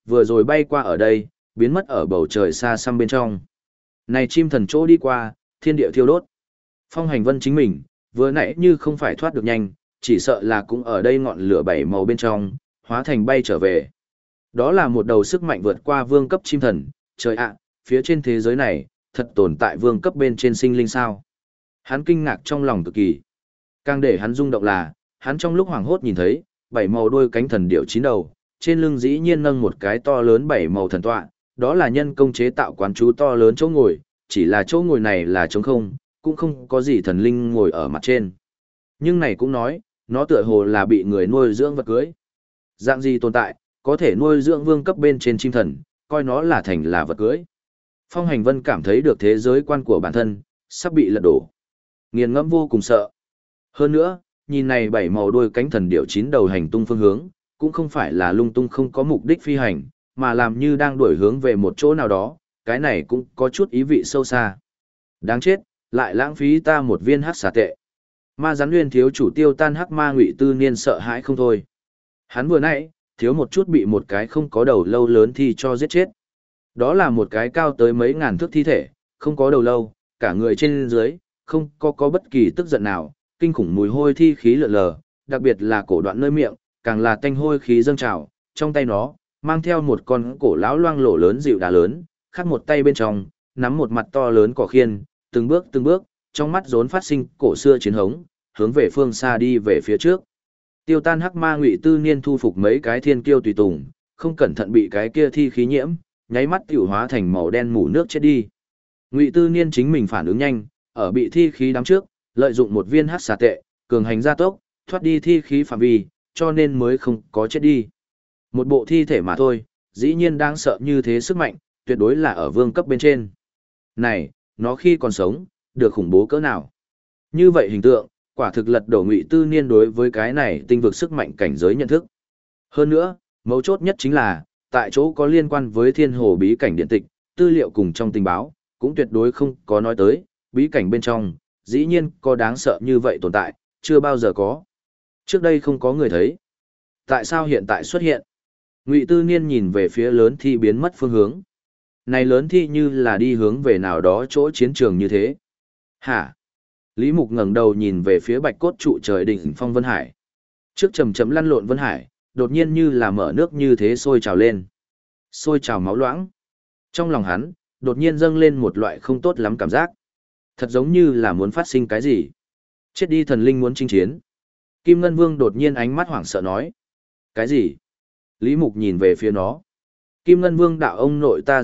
vừa rồi bay qua ở đây, biến mất ở bầu trời xa xăm bên trong. Này chim thần chỗ đi qua, thiên địa thiêu đốt. Phong Hành Vân chính mình, vừa nãy như không phải thoát được nhanh, chỉ sợ là cũng ở đây ngọn lửa bảy màu bên trong, hóa thành bay trở về. Đó là một đầu sức mạnh vượt qua vương cấp chim thần, trời ạ, phía trên thế giới này, thật tồn tại vương cấp bên trên sinh linh sao. Hắn kinh ngạc trong lòng cực kỳ. Càng để hắn rung động là, hắn trong lúc hoảng hốt nhìn thấy, bảy màu đuôi cánh thần điểu chín đầu, trên lưng dĩ nhiên nâng một cái to lớn bảy màu thần tọa, đó là nhân công chế tạo quán chú to lớn chỗ ngồi, chỉ là chỗ ngồi này là trống không, cũng không có gì thần linh ngồi ở mặt trên. Nhưng này cũng nói, nó tựa hồ là bị người nuôi dưỡng vật cưới. Dạng gì tồn tại, có thể nuôi dưỡng vương cấp bên trên chim thần, coi nó là thành là vật cưới. Phong Hành Vân cảm thấy được thế giới quan của bản thân, sắp bị lật đổ. Nghiền ngẫm vô cùng sợ. Hơn nữa, nhìn này bảy màu đuôi cánh thần điểu chín đầu hành tung phương hướng, cũng không phải là lung tung không có mục đích phi hành, mà làm như đang đuổi hướng về một chỗ nào đó, cái này cũng có chút ý vị sâu xa. Đáng chết, lại lãng phí ta một viên hắc xà tệ. Ma rắn nguyên thiếu chủ Tiêu Tan Hắc Ma Ngụy Tư Niên sợ hãi không thôi. Hắn vừa nãy, thiếu một chút bị một cái không có đầu lâu lớn thi cho giết chết. Đó là một cái cao tới mấy ngàn thước thi thể, không có đầu lâu, cả người trên dưới, không có bất kỳ tức giận nào, kinh khủng mùi hôi thi khí lượn lờ, đặc biệt là cổ đoạn nơi miệng, càng là tanh hôi khí dâng trào, trong tay nó, mang theo một con cổ lão loang lổ lớn dịu đá lớn, khác một tay bên trong, nắm một mặt to lớn cỏ khiên, từng bước, trong mắt rốn phát sinh cổ xưa chiến hống, hướng về phương xa đi về phía trước. Tiêu Tan Hắc Ma Ngụy Tư Niên thu phục mấy cái thiên kiêu tùy tùng, không cẩn thận bị cái kia thi khí nhiễm, nháy mắt tiểu hóa thành màu đen mù nước chết đi. Ngụy Tư Niên chính mình phản ứng nhanh, ở bị thi khí đắm trước, lợi dụng một viên hắc xà tệ, cường hành gia tốc, thoát đi thi khí phạm vi, cho nên mới không có chết đi. Một bộ thi thể mà thôi, dĩ nhiên đang sợ như thế sức mạnh, tuyệt đối là ở vương cấp bên trên. Này, nó khi còn sống, được khủng bố cỡ nào? Như vậy hình tượng, quả thực lật đổ Ngụy Tư Niên đối với cái này tinh vực sức mạnh cảnh giới nhận thức. Hơn nữa, mấu chốt nhất chính là, tại chỗ có liên quan với thiên hồ bí cảnh điện tịch, tư liệu cùng trong tình báo, cũng tuyệt đối không có nói tới, bí cảnh bên trong, dĩ nhiên có đáng sợ như vậy tồn tại, chưa bao giờ có. Trước đây không có người thấy. Tại sao hiện tại xuất hiện? Ngụy Tư Niên nhìn về phía lớn thi biến mất phương hướng. Này lớn thi như là đi hướng về nào đó chỗ chiến trường như thế. Hả? Lý Mục ngẩng đầu nhìn về phía bạch cốt trụ trời đỉnh phong Vân Hải. Trước chầm chậm lăn lộn Vân Hải, đột nhiên như là mở nước như thế sôi trào lên. Sôi trào máu loãng. Trong lòng hắn, đột nhiên dâng lên một loại không tốt lắm cảm giác. Thật giống như là muốn phát sinh cái gì. Chết đi thần linh muốn chinh chiến. Kim Ngân Vương đột nhiên ánh mắt hoảng sợ nói. Cái gì? Lý Mục nhìn về phía nó. Kim Ngân Vương đạo ông nội ta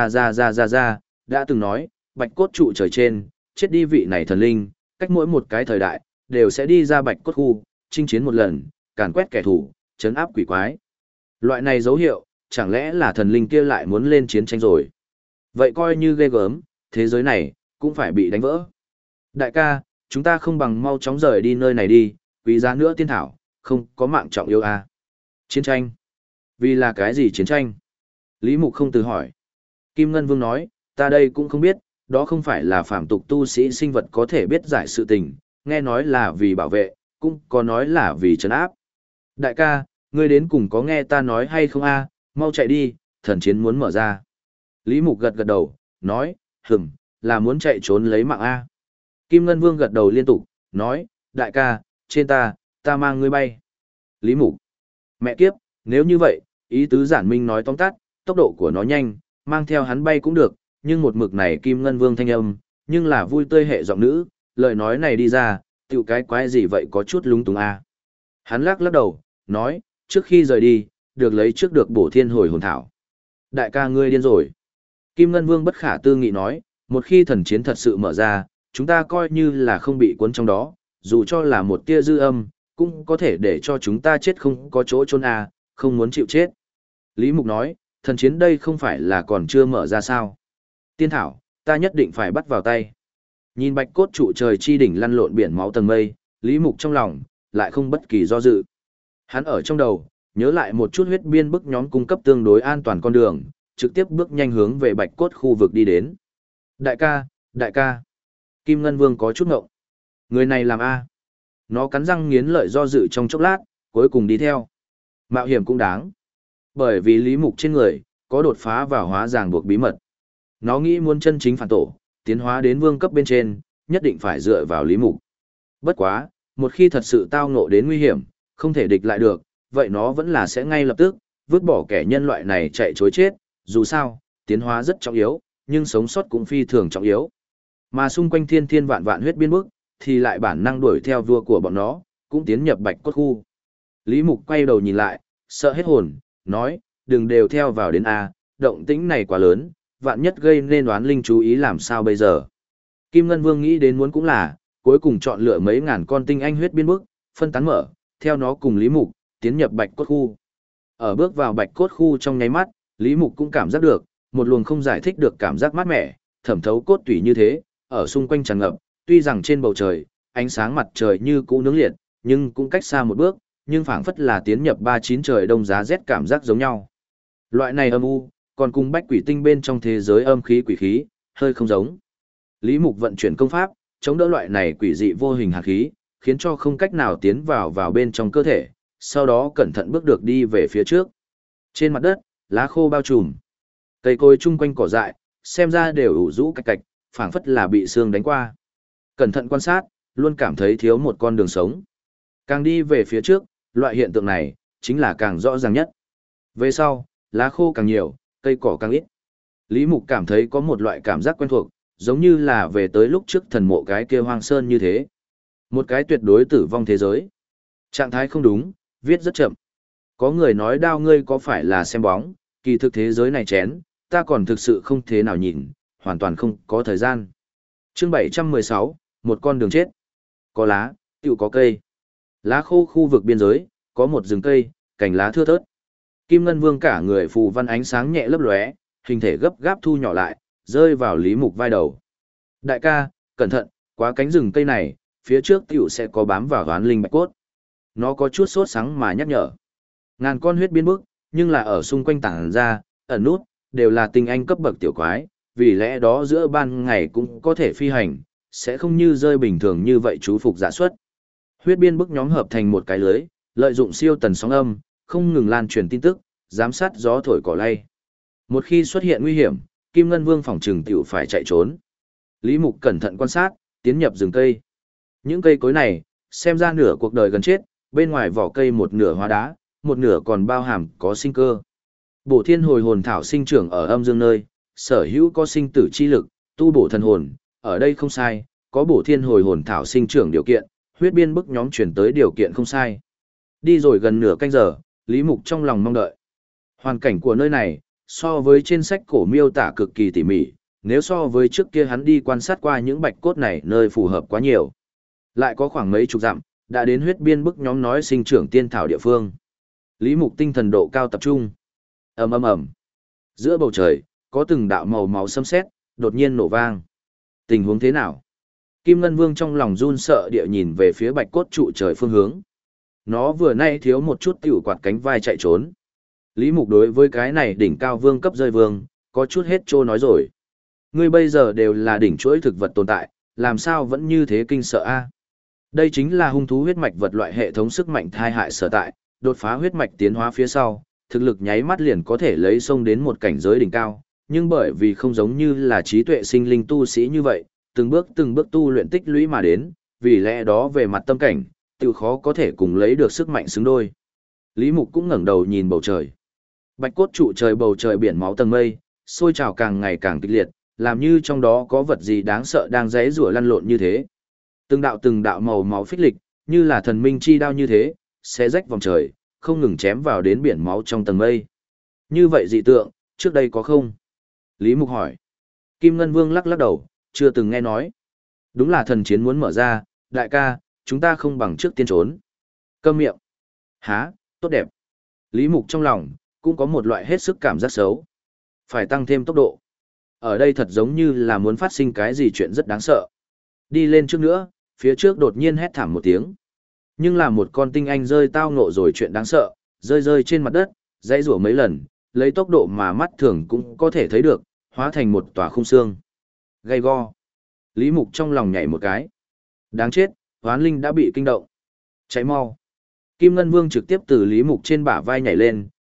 ra, đã từng nói, bạch cốt trụ trời trên, chết đi vị này thần linh, cách mỗi một cái thời đại, đều sẽ đi ra bạch cốt khu, chinh chiến một lần, càn quét kẻ thù, trấn áp quỷ quái. Loại này dấu hiệu, chẳng lẽ là thần linh kia lại muốn lên chiến tranh rồi? Vậy coi như ghê gớm, thế giới này, cũng phải bị đánh vỡ. Đại ca, chúng ta không bằng mau chóng rời đi nơi này đi, quý giá nữa tiên thảo, không có mạng trọng yêu à. Chiến tranh? Vì là cái gì chiến tranh? Lý Mục không từ hỏi. Kim Ngân Vương nói, ta đây cũng không biết, đó không phải là phàm tục tu sĩ sinh vật có thể biết giải sự tình, nghe nói là vì bảo vệ, cũng có nói là vì trấn áp. Đại ca, ngươi đến cùng có nghe ta nói hay không a? Mau chạy đi, thần chiến muốn mở ra. Lý Mục gật gật đầu, nói, là muốn chạy trốn lấy mạng a. Kim Ngân Vương gật đầu liên tục, nói, đại ca, trên ta mang ngươi bay. Lý Mục, mẹ kiếp, nếu như vậy, ý tứ giản minh nói tóm tắt, tốc độ của nó nhanh, mang theo hắn bay cũng được, nhưng một mực này Kim Ngân Vương thanh âm, nhưng là vui tươi hệ giọng nữ, lời nói này đi ra, tiểu cái quái gì vậy có chút lúng túng a. Hắn lắc lắc đầu, nói, trước khi rời đi, được lấy trước được bổ thiên hồi hồn thảo. Đại ca ngươi điên rồi. Kim Ngân Vương bất khả tư nghị nói, một khi thần chiến thật sự mở ra, chúng ta coi như là không bị cuốn trong đó, dù cho là một tia dư âm, cũng có thể để cho chúng ta chết không có chỗ chôn à, không muốn chịu chết. Lý Mục nói, thần chiến đây không phải là còn chưa mở ra sao. Tiên thảo, ta nhất định phải bắt vào tay. Nhìn bạch cốt trụ trời chi đỉnh lăn lộn biển máu tầng mây, Lý Mục trong lòng, lại không bất kỳ do dự. Hắn ở trong đầu, nhớ lại một chút huyết biên bức nhóm cung cấp tương đối an toàn con đường, trực tiếp bước nhanh hướng về bạch cốt khu vực đi đến. Đại ca. Kim Ngân Vương có chút ngộng. Người này làm A. Nó cắn răng nghiến lợi do dự trong chốc lát, cuối cùng đi theo. Mạo hiểm cũng đáng. Bởi vì Lý Mục trên người, có đột phá vào hóa ràng buộc bí mật. Nó nghĩ muốn chân chính phản tổ, tiến hóa đến vương cấp bên trên, nhất định phải dựa vào Lý Mục. Bất quá, một khi thật sự tao ngộ đến nguy hiểm, không thể địch lại được, vậy nó vẫn là sẽ ngay lập tức, vứt bỏ kẻ nhân loại này chạy chối chết, dù sao, tiến hóa rất trọng yếu, nhưng sống sót cũng phi thường trọng yếu. Mà xung quanh thiên thiên vạn vạn huyết biên bức, thì lại bản năng đuổi theo vua của bọn nó, cũng tiến nhập bạch cốt khu. Lý Mục quay đầu nhìn lại, sợ hết hồn, nói, đừng đều theo vào đến A, động tĩnh này quá lớn, vạn nhất gây nên oán linh chú ý làm sao bây giờ. Kim Ngân Vương nghĩ đến muốn cũng là, cuối cùng chọn lựa mấy ngàn con tinh anh huyết biên bức, phân tán mở, theo nó cùng Lý Mục, tiến nhập bạch cốt khu. Ở bước vào bạch cốt khu trong nháy mắt, Lý Mục cũng cảm giác được, một luồng không giải thích được cảm giác mát mẻ, thẩm thấu cốt tủy như thế, ở xung quanh tràn ngập, tuy rằng trên bầu trời, ánh sáng mặt trời như cũ nướng liệt, nhưng cũng cách xa một bước, nhưng phảng phất là tiến nhập 39 trời đông giá rét cảm giác giống nhau. Loại này âm u, còn cùng bách quỷ tinh bên trong thế giới âm khí quỷ khí, hơi không giống. Lý Mục vận chuyển công pháp, chống đỡ loại này quỷ dị vô hình hạt khí, khiến cho không cách nào tiến vào bên trong cơ thể, sau đó cẩn thận bước được đi về phía trước. Trên mặt đất, lá khô bao trùm. Cây cối chung quanh cỏ dại, xem ra đều ủ rũ cạch cạch, phảng phất là bị sương đánh qua. Cẩn thận quan sát, luôn cảm thấy thiếu một con đường sống. Càng đi về phía trước, loại hiện tượng này, chính là càng rõ ràng nhất. Về sau, lá khô càng nhiều, cây cỏ càng ít. Lý Mục cảm thấy có một loại cảm giác quen thuộc, giống như là về tới lúc trước thần mộ cái kia hoang sơn như thế. Một cái tuyệt đối tử vong thế giới. Trạng thái không đúng, viết rất chậm. Có người nói đao ngươi có phải là xem bóng, kỳ thực thế giới này chén, ta còn thực sự không thế nào nhìn, hoàn toàn không có thời gian. Chương 716, một con đường chết. Có lá, tựu có cây. Lá khô khu vực biên giới, có một rừng cây, cành lá thưa thớt. Kim Ngân Vương cả người phù văn ánh sáng nhẹ lấp lóe, hình thể gấp gáp thu nhỏ lại, rơi vào Lý Mục vai đầu. Đại ca, cẩn thận, quá cánh rừng cây này, phía trước tiểu sẽ có bám vào oán linh bạch cốt. Nó có chút sốt sắng mà nhắc nhở. Ngàn con huyết biên bức, nhưng là ở xung quanh tảng ra, ẩn nút, đều là tinh anh cấp bậc tiểu quái, vì lẽ đó giữa ban ngày cũng có thể phi hành, sẽ không như rơi bình thường như vậy chú phục giả xuất. Huyết biên bức nhóm hợp thành một cái lưới, lợi dụng siêu tần sóng âm, không ngừng lan truyền tin tức, giám sát gió thổi cỏ lay. Một khi xuất hiện nguy hiểm, Kim Ngân Vương phòng trừng tiểu phải chạy trốn. Lý Mục cẩn thận quan sát, tiến nhập rừng cây. Những cây cối này, xem ra nửa cuộc đời gần chết, bên ngoài vỏ cây một nửa hóa đá, một nửa còn bao hàm có sinh cơ. Bổ thiên hồi hồn thảo sinh trưởng ở âm dương nơi, sở hữu có sinh tử chi lực, tu bổ thần hồn, ở đây không sai, có bổ thiên hồi hồn thảo sinh trưởng điều kiện, huyết biên bức nhóm chuyển tới điều kiện không sai. Đi rồi gần nửa canh giờ, Lý Mục trong lòng mong đợi. Hoàn cảnh của nơi này, so với trên sách cổ miêu tả cực kỳ tỉ mỉ, nếu so với trước kia hắn đi quan sát qua những bạch cốt này nơi phù hợp quá nhiều. Lại có khoảng mấy chục dặm, đã đến huyết biên bức nhóm nói sinh trưởng tiên thảo địa phương. Lý Mục tinh thần độ cao tập trung. Ầm ầm ầm. Giữa bầu trời, có từng đạo màu máu xâm xét, đột nhiên nổ vang. Tình huống thế nào? Kim Ngân Vương trong lòng run sợ địa nhìn về phía bạch cốt trụ trời phương hướng. Nó vừa nay thiếu một chút tiểu quạt cánh vai chạy trốn. Lý Mục đối với cái này đỉnh cao vương cấp rơi vương, có chút hết trô nói rồi. Ngươi bây giờ đều là đỉnh chuỗi thực vật tồn tại, làm sao vẫn như thế kinh sợ a? Đây chính là hung thú huyết mạch vật loại hệ thống sức mạnh thai hại sở tại, đột phá huyết mạch tiến hóa phía sau, thực lực nháy mắt liền có thể lấy sông đến một cảnh giới đỉnh cao, nhưng bởi vì không giống như là trí tuệ sinh linh tu sĩ như vậy, từng bước tu luyện tích lũy mà đến, vì lẽ đó về mặt tâm cảnh, tự khó có thể cùng lấy được sức mạnh xứng đôi. Lý Mục cũng ngẩng đầu nhìn bầu trời. Bạch cốt trụ trời bầu trời biển máu tầng mây, sôi trào càng ngày càng kịch liệt, làm như trong đó có vật gì đáng sợ đang giãy giụa lăn lộn như thế. Từng đạo màu máu phích lịch, như là thần minh chi đao như thế, xé rách vòng trời, không ngừng chém vào đến biển máu trong tầng mây. Như vậy dị tượng, trước đây có không? Lý Mục hỏi. Kim Ngân Vương lắc lắc đầu, chưa từng nghe nói. Đúng là thần chiến muốn mở ra, đại ca, chúng ta không bằng trước tiên trốn. Câm miệng. Há, tốt đẹp. Lý Mục trong lòng, cũng có một loại hết sức cảm giác xấu. Phải tăng thêm tốc độ. Ở đây thật giống như là muốn phát sinh cái gì chuyện rất đáng sợ. Đi lên trước nữa, phía trước đột nhiên hét thảm một tiếng. Nhưng là một con tinh anh rơi tao ngộ rồi chuyện đáng sợ, rơi trên mặt đất, dãy rủa mấy lần, lấy tốc độ mà mắt thường cũng có thể thấy được, hóa thành một tòa khung xương. Gay go. Lý Mục trong lòng nhảy một cái. Đáng chết, Hoán Linh đã bị kinh động. Cháy mau. Kim Ngân Vương trực tiếp từ Lý Mục trên bả vai nhảy lên,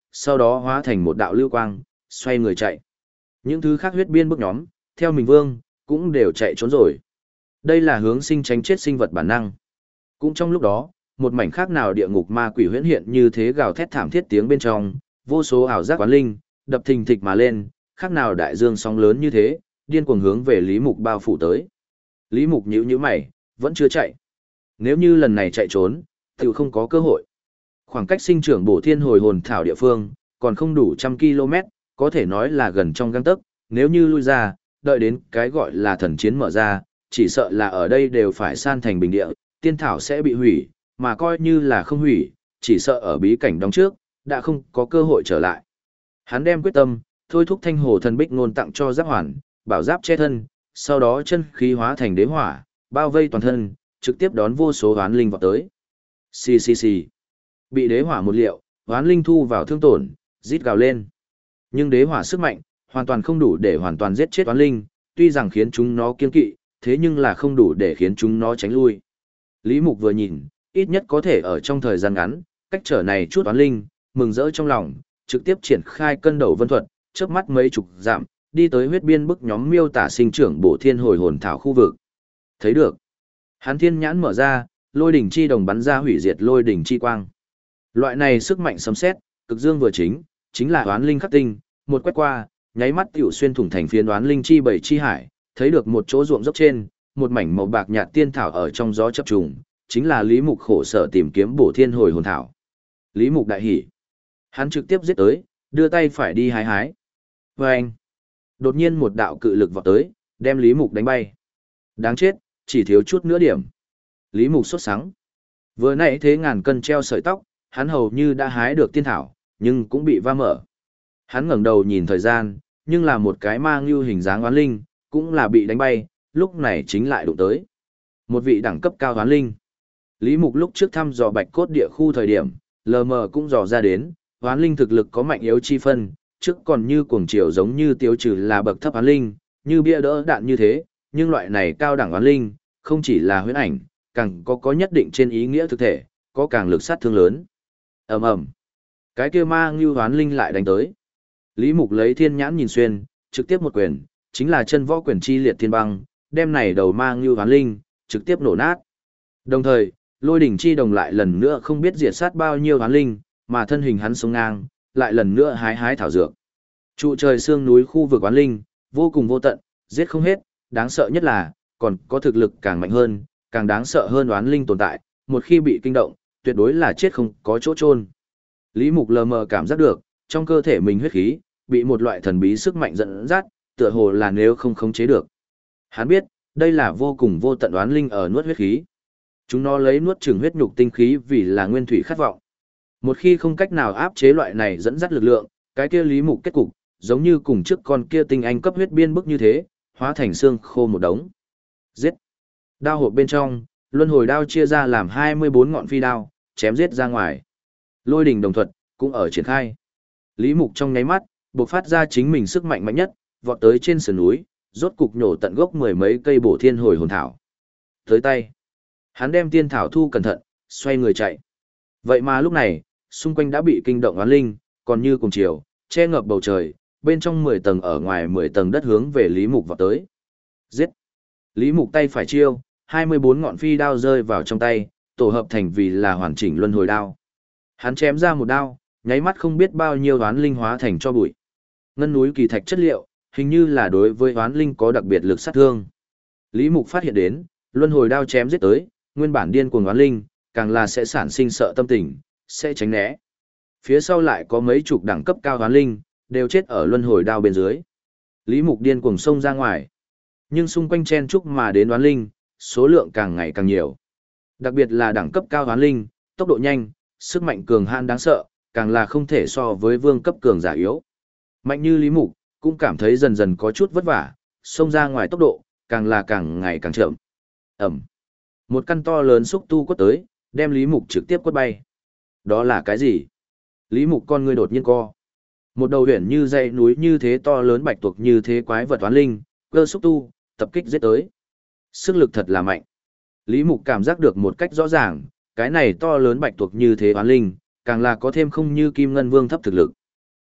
sau đó hóa thành một đạo lưu quang, xoay người chạy. Những thứ khác huyết biên bức nhóm, theo mình vương, cũng đều chạy trốn rồi. Đây là hướng sinh tránh chết sinh vật bản năng. Cũng trong lúc đó, một mảnh khác nào địa ngục ma quỷ huyễn hiện như thế gào thét thảm thiết tiếng bên trong, vô số ảo giác quán linh, đập thình thịch mà lên, khác nào đại dương sóng lớn như thế, điên cuồng hướng về Lý Mục bao phủ tới. Lý Mục nhíu mày, vẫn chưa chạy. Nếu như lần này chạy trốn, thì không có cơ hội. Khoảng cách sinh trưởng bổ thiên hồi hồn thảo địa phương, còn không đủ 100 km, có thể nói là gần trong gang tấc, nếu như lui ra, đợi đến cái gọi là thần chiến mở ra, chỉ sợ là ở đây đều phải san thành bình địa, tiên thảo sẽ bị hủy, mà coi như là không hủy, chỉ sợ ở bí cảnh đóng trước, đã không có cơ hội trở lại. Hắn đem quyết tâm, thôi thúc thanh hồ thần bích ngôn tặng cho giáp hoàn, bảo giáp che thân, sau đó chân khí hóa thành đế hỏa, bao vây toàn thân, trực tiếp đón vô số hoán linh vào tới. Xì xì xì. Bị đế hỏa một liệu, hoán linh thu vào thương tổn, rít gào lên. Nhưng đế hỏa sức mạnh, hoàn toàn không đủ để hoàn toàn giết chết hoán linh, tuy rằng khiến chúng nó kiên kỵ, thế nhưng là không đủ để khiến chúng nó tránh lui. Lý Mục vừa nhìn, ít nhất có thể ở trong thời gian ngắn, cách trở này chút hoán linh, mừng rỡ trong lòng, trực tiếp triển khai cân đầu vân thuật, chớp mắt mấy chục dặm, đi tới huyết biên bức nhóm miêu tả sinh trưởng bổ thiên hồi hồn thảo khu vực. Thấy được. Hắn thiên nhãn mở ra, lôi đỉnh chi đồng bắn ra hủy diệt lôi đỉnh chi quang. Loại này sức mạnh sấm sét, cực dương vừa chính là oán linh khắc tinh, một quét qua, nháy mắt tiểu xuyên thủng thành phiến oán linh chi bảy chi hải, thấy được một chỗ ruộng dốc trên, một mảnh màu bạc nhạt tiên thảo ở trong gió chập trùng, chính là Lý Mục khổ sở tìm kiếm bổ thiên hồi hồn thảo. Lý Mục đại hỉ. Hắn trực tiếp giết tới, đưa tay phải đi hái hái. Vâng! Đột nhiên một đạo cự lực vọt tới, đem Lý Mục đánh bay. Đáng chết, chỉ thiếu chút nữa điểm. Lý Mục sốt sắng. Vừa nãy thế ngàn cân treo sợi tóc, hắn hầu như đã hái được tiên thảo, nhưng cũng bị va mở. Hắn ngẩng đầu nhìn thời gian, nhưng là một cái ma ngưu hình dáng oán linh, cũng là bị đánh bay, lúc này chính lại đụng tới. Một vị đẳng cấp cao oán linh. Lý Mục lúc trước thăm dò bạch cốt địa khu thời điểm, lờ mờ cũng dò ra đến, oán linh thực lực có mạnh yếu chi phân, trước còn như cuồng triều giống như tiêu trừ là bậc thấp oán linh, như bia đỡ đạn như thế, nhưng loại này cao đẳng oán linh, không chỉ là huyễn ảnh, càng có nhất định trên ý nghĩa thực thể, có càng lực sát thương lớn. Ầm ầm. Cái kia ma ngưu oán linh lại đánh tới. Lý Mục lấy thiên nhãn nhìn xuyên, trực tiếp một quyền, chính là chân võ quyền chi liệt thiên băng, đem này đầu ma ngưu oán linh, trực tiếp nổ nát. Đồng thời, lôi đỉnh chi đồng lại lần nữa không biết diệt sát bao nhiêu oán linh, mà thân hình hắn sống ngang, lại lần nữa hái hái thảo dược. Trụ trời xương núi khu vực oán linh, vô cùng vô tận, giết không hết, đáng sợ nhất là, còn có thực lực càng mạnh hơn, càng đáng sợ hơn oán linh tồn tại, một khi bị kinh động, tuyệt đối là chết không có chỗ chôn. Lý Mục lờ mờ cảm giác được, trong cơ thể mình huyết khí, bị một loại thần bí sức mạnh dẫn dắt, tựa hồ là nếu không khống chế được. Hắn biết, đây là vô cùng vô tận oán linh ở nuốt huyết khí. Chúng nó lấy nuốt chửng huyết nhục tinh khí vì là nguyên thủy khát vọng. Một khi không cách nào áp chế loại này dẫn dắt lực lượng, cái kia Lý Mục kết cục, giống như cùng trước con kia tinh anh cấp huyết biên bức như thế, hóa thành xương khô một đống. Giết. Đao hộp bên trong, luân hồi đao chia ra làm 24 ngọn phi đao, chém giết ra ngoài. Lôi đỉnh đồng thuật, cũng ở triển khai. Lý Mục trong nháy mắt, bộc phát ra chính mình sức mạnh mạnh nhất, vọt tới trên sườn núi, rốt cục nhổ tận gốc mười mấy cây bổ thiên hồi hồn thảo. Tới tay. Hắn đem tiên thảo thu cẩn thận, xoay người chạy. Vậy mà lúc này, xung quanh đã bị kinh động oán linh, còn như cùng chiều, che ngập bầu trời, bên trong 10 tầng ở ngoài 10 tầng đất hướng về Lý Mục vọt tới. Giết. Lý Mục tay phải chiêu, 24 ngọn phi đao rơi vào trong tay, tổ hợp thành vì là hoàn chỉnh luân hồi đao. Hắn chém ra một đao, nháy mắt không biết bao nhiêu oán linh hóa thành cho bụi. Ngân núi kỳ thạch chất liệu, hình như là đối với oán linh có đặc biệt lực sát thương. Lý Mục phát hiện đến, luân hồi đao chém giết tới, nguyên bản điên cuồng oán linh, càng là sẽ sản sinh sợ tâm tình, sẽ tránh né. Phía sau lại có mấy chục đẳng cấp cao oán linh, đều chết ở luân hồi đao bên dưới. Lý Mục điên cuồng xông ra ngoài. Nhưng xung quanh chen chúc mà đến oán linh, số lượng càng ngày càng nhiều. Đặc biệt là đẳng cấp cao oán linh, tốc độ nhanh, sức mạnh cường hãn đáng sợ, càng là không thể so với vương cấp cường giả yếu. Mạnh như Lý Mục, cũng cảm thấy dần dần có chút vất vả, xông ra ngoài tốc độ, càng là càng ngày càng chậm. Ẩm. Một căn to lớn xúc tu quất tới, đem Lý Mục trực tiếp quất bay. Đó là cái gì? Lý Mục con ngươi đột nhiên co. Một đầu huyền như dãy núi như thế to lớn bạch tuộc như thế quái vật oán linh, cơ xúc tu, tập kích giết tới. Sức lực thật là mạnh. Lý Mục cảm giác được một cách rõ ràng, cái này to lớn bạch tuộc như thế oán linh, càng là có thêm không như Kim Ngân Vương thấp thực lực.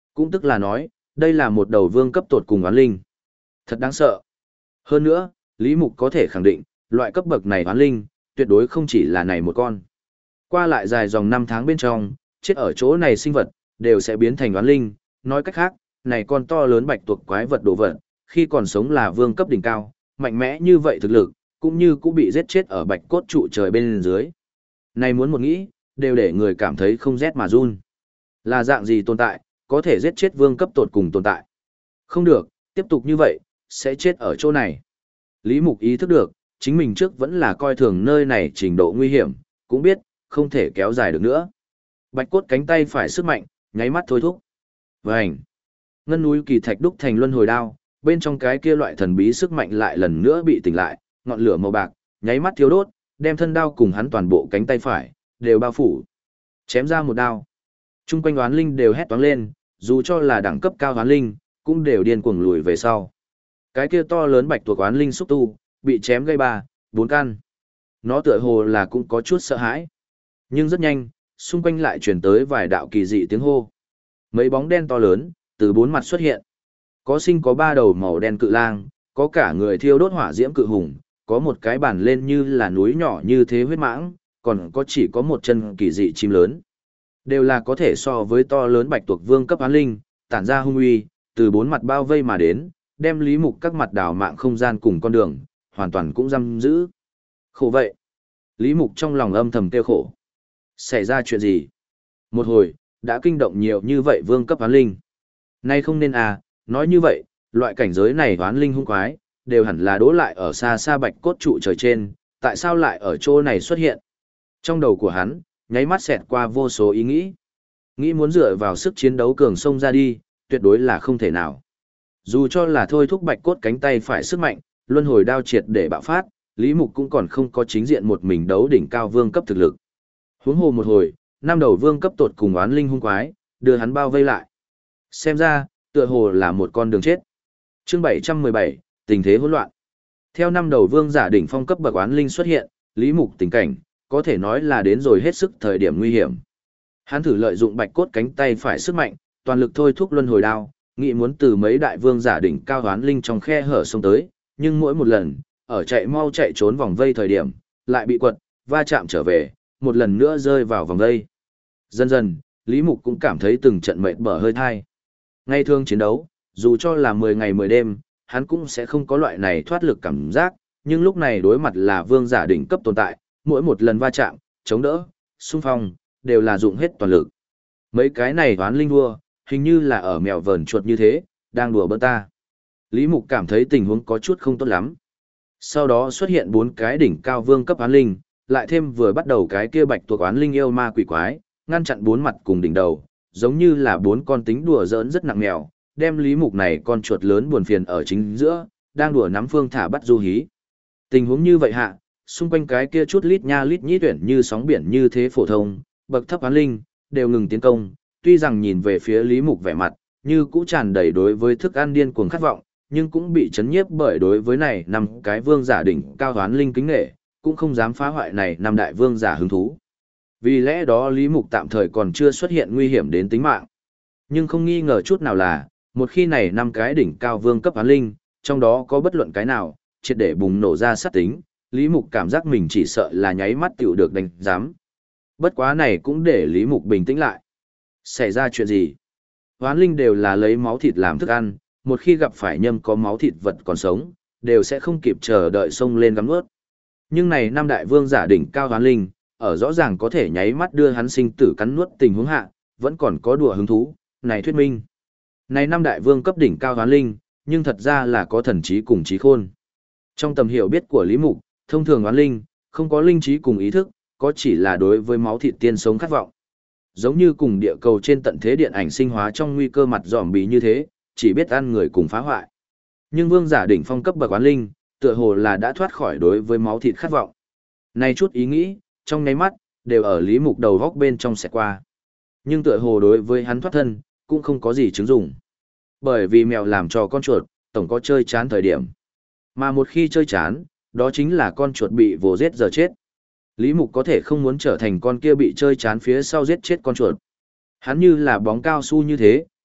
Cũng tức là nói, đây là một đầu vương cấp tột cùng oán linh. Thật đáng sợ. Hơn nữa, Lý Mục có thể khẳng định, loại cấp bậc này oán linh, tuyệt đối không chỉ là này một con. Qua lại dài dòng 5 tháng bên trong, chết ở chỗ này sinh vật, đều sẽ biến thành oán linh. Nói cách khác, này con to lớn bạch tuộc quái vật đồ vật, khi còn sống là vương cấp đỉnh cao, mạnh mẽ như vậy thực lực, cũng như cũng bị giết chết ở bạch cốt trụ trời bên dưới. Này muốn một nghĩ, đều để người cảm thấy không rét mà run. Là dạng gì tồn tại, có thể giết chết vương cấp tột cùng tồn tại. Không được, tiếp tục như vậy, sẽ chết ở chỗ này. Lý Mục ý thức được, chính mình trước vẫn là coi thường nơi này trình độ nguy hiểm, cũng biết, không thể kéo dài được nữa. Bạch cốt cánh tay phải sức mạnh, nháy mắt thôi thúc. Vành. Ngân núi kỳ thạch đúc thành luân hồi đao, bên trong cái kia loại thần bí sức mạnh lại lần nữa bị tỉnh lại, ngọn lửa màu bạc, nháy mắt thiêu đốt, đem thân đao cùng hắn toàn bộ cánh tay phải, đều bao phủ. Chém ra một đao. Trung quanh oán linh đều hét toáng lên, dù cho là đẳng cấp cao oán linh, cũng đều điên cuồng lùi về sau. Cái kia to lớn bạch tuộc oán linh xúc tu, bị chém gây 4 căn. Nó tựa hồ là cũng có chút sợ hãi. Nhưng rất nhanh, xung quanh lại truyền tới vài đạo kỳ dị tiếng hô. Mấy bóng đen to lớn, từ 4 mặt xuất hiện. Có sinh có 3 đầu màu đen cự lang, có cả người thiêu đốt hỏa diễm cự hùng, có một cái bản lên như là núi nhỏ như thế huyết mãng, còn có chỉ có một chân kỳ dị chim lớn. Đều là có thể so với to lớn bạch tuộc vương cấp án linh, tản ra hung uy, từ 4 mặt bao vây mà đến, đem Lý Mục các mặt đảo mạng không gian cùng con đường, hoàn toàn cũng giam giữ. Khổ vậy. Lý Mục trong lòng âm thầm kêu khổ. Xảy ra chuyện gì? Một hồi, đã kinh động nhiều như vậy vương cấp án linh. Nay không nên à, nói như vậy, loại cảnh giới này oán linh hung quái, đều hẳn là đỗ lại ở xa xa bạch cốt trụ trời trên, tại sao lại ở chỗ này xuất hiện? Trong đầu của hắn, nháy mắt xẹt qua vô số ý nghĩ. Nghĩ muốn dựa vào sức chiến đấu cường sông ra đi, tuyệt đối là không thể nào. Dù cho là thôi thúc bạch cốt cánh tay phải sức mạnh, luân hồi đao triệt để bạo phát, Lý Mục cũng còn không có chính diện một mình đấu đỉnh cao vương cấp thực lực. Huống hồ một hồi, 5 đầu vương cấp tột cùng oán linh hung quái, đưa hắn bao vây lại. Xem ra, tựa hồ là một con đường chết. Chương 717, tình thế hỗn loạn. Theo 5 đầu vương giả đỉnh phong cấp bậc oán linh xuất hiện, Lý Mục tình cảnh, có thể nói là đến rồi hết sức thời điểm nguy hiểm. Hắn thử lợi dụng bạch cốt cánh tay phải sức mạnh, toàn lực thôi thúc luân hồi đao, nghĩ muốn từ mấy đại vương giả đỉnh cao oán linh trong khe hở xông tới, nhưng mỗi một lần, ở chạy mau chạy trốn vòng vây thời điểm, lại bị quật, va chạm trở về, một lần nữa rơi vào vòng vây. Dần dần, Lý Mục cũng cảm thấy từng trận mệt bở hơi thai. Ngay thường chiến đấu, dù cho là 10 ngày 10 đêm, hắn cũng sẽ không có loại này thoát lực cảm giác, nhưng lúc này đối mặt là vương giả đỉnh cấp tồn tại, mỗi một lần va chạm, chống đỡ, xung phong, đều là dụng hết toàn lực. Mấy cái này oán linh vua, hình như là ở mèo vờn chuột như thế, đang đùa bỡn ta. Lý Mục cảm thấy tình huống có chút không tốt lắm. Sau đó xuất hiện 4 cái đỉnh cao vương cấp oán linh, lại thêm vừa bắt đầu cái kia bạch tuộc oán linh yêu ma quỷ quái, ngăn chặn 4 mặt cùng đỉnh đầu, giống như là 4 con tính đùa giỡn rất nặng mèo, đem Lý Mục này con chuột lớn buồn phiền ở chính giữa, đang đùa nắm phương thả bắt du hí. Tình huống như vậy hạ, xung quanh cái kia chút lít nha lít nhít tuyển như sóng biển như thế phổ thông, bậc thấp oán linh, đều ngừng tiến công, tuy rằng nhìn về phía Lý Mục vẻ mặt, như cũ tràn đầy đối với thức ăn điên cuồng khát vọng, nhưng cũng bị chấn nhiếp bởi đối với này 5 cái vương giả đỉnh cao oán linh kính nghệ, cũng không dám phá hoại này 5 đại vương giả hứng thú. Vì lẽ đó Lý Mục tạm thời còn chưa xuất hiện nguy hiểm đến tính mạng. Nhưng không nghi ngờ chút nào là, một khi này 5 cái đỉnh cao vương cấp oán linh, trong đó có bất luận cái nào, triệt để bùng nổ ra sát tính, Lý Mục cảm giác mình chỉ sợ là nháy mắt tiểu được đánh giám. Bất quá này cũng để Lý Mục bình tĩnh lại. Xảy ra chuyện gì? Oán linh đều là lấy máu thịt làm thức ăn, một khi gặp phải nhâm có máu thịt vật còn sống, đều sẽ không kịp chờ đợi xông lên gắm nuốt. Nhưng này 5 đại vương giả đỉnh cao oán linh, ở rõ ràng có thể nháy mắt đưa hắn sinh tử cắn nuốt tình huống hạ, vẫn còn có đùa hứng thú, này thuyết minh. Này 5 đại vương cấp đỉnh cao oán linh, nhưng thật ra là có thần trí cùng trí khôn. Trong tầm hiểu biết của Lý Mục, thông thường oán linh, không có linh trí cùng ý thức, có chỉ là đối với máu thịt tiên sống khát vọng. Giống như cùng địa cầu trên tận thế điện ảnh sinh hóa trong nguy cơ mặt zombie như thế, chỉ biết ăn người cùng phá hoại. Nhưng vương giả đỉnh phong cấp bậc oán linh, tựa hồ là đã thoát khỏi đối với máu thịt khát vọng. Này chút ý nghĩ, trong nháy mắt, đều ở Lý Mục đầu góc bên trong xẹt qua. Nhưng tựa hồ đối với hắn thoát thân, cũng không có gì chứng dụng. Bởi vì mèo làm cho con chuột, tổng có chơi chán thời điểm. Mà một khi chơi chán, đó chính là con chuột bị vồ giết giờ chết. Lý Mục có thể không muốn trở thành con kia bị chơi chán phía sau giết chết con chuột. Hắn như là bóng cao su như thế,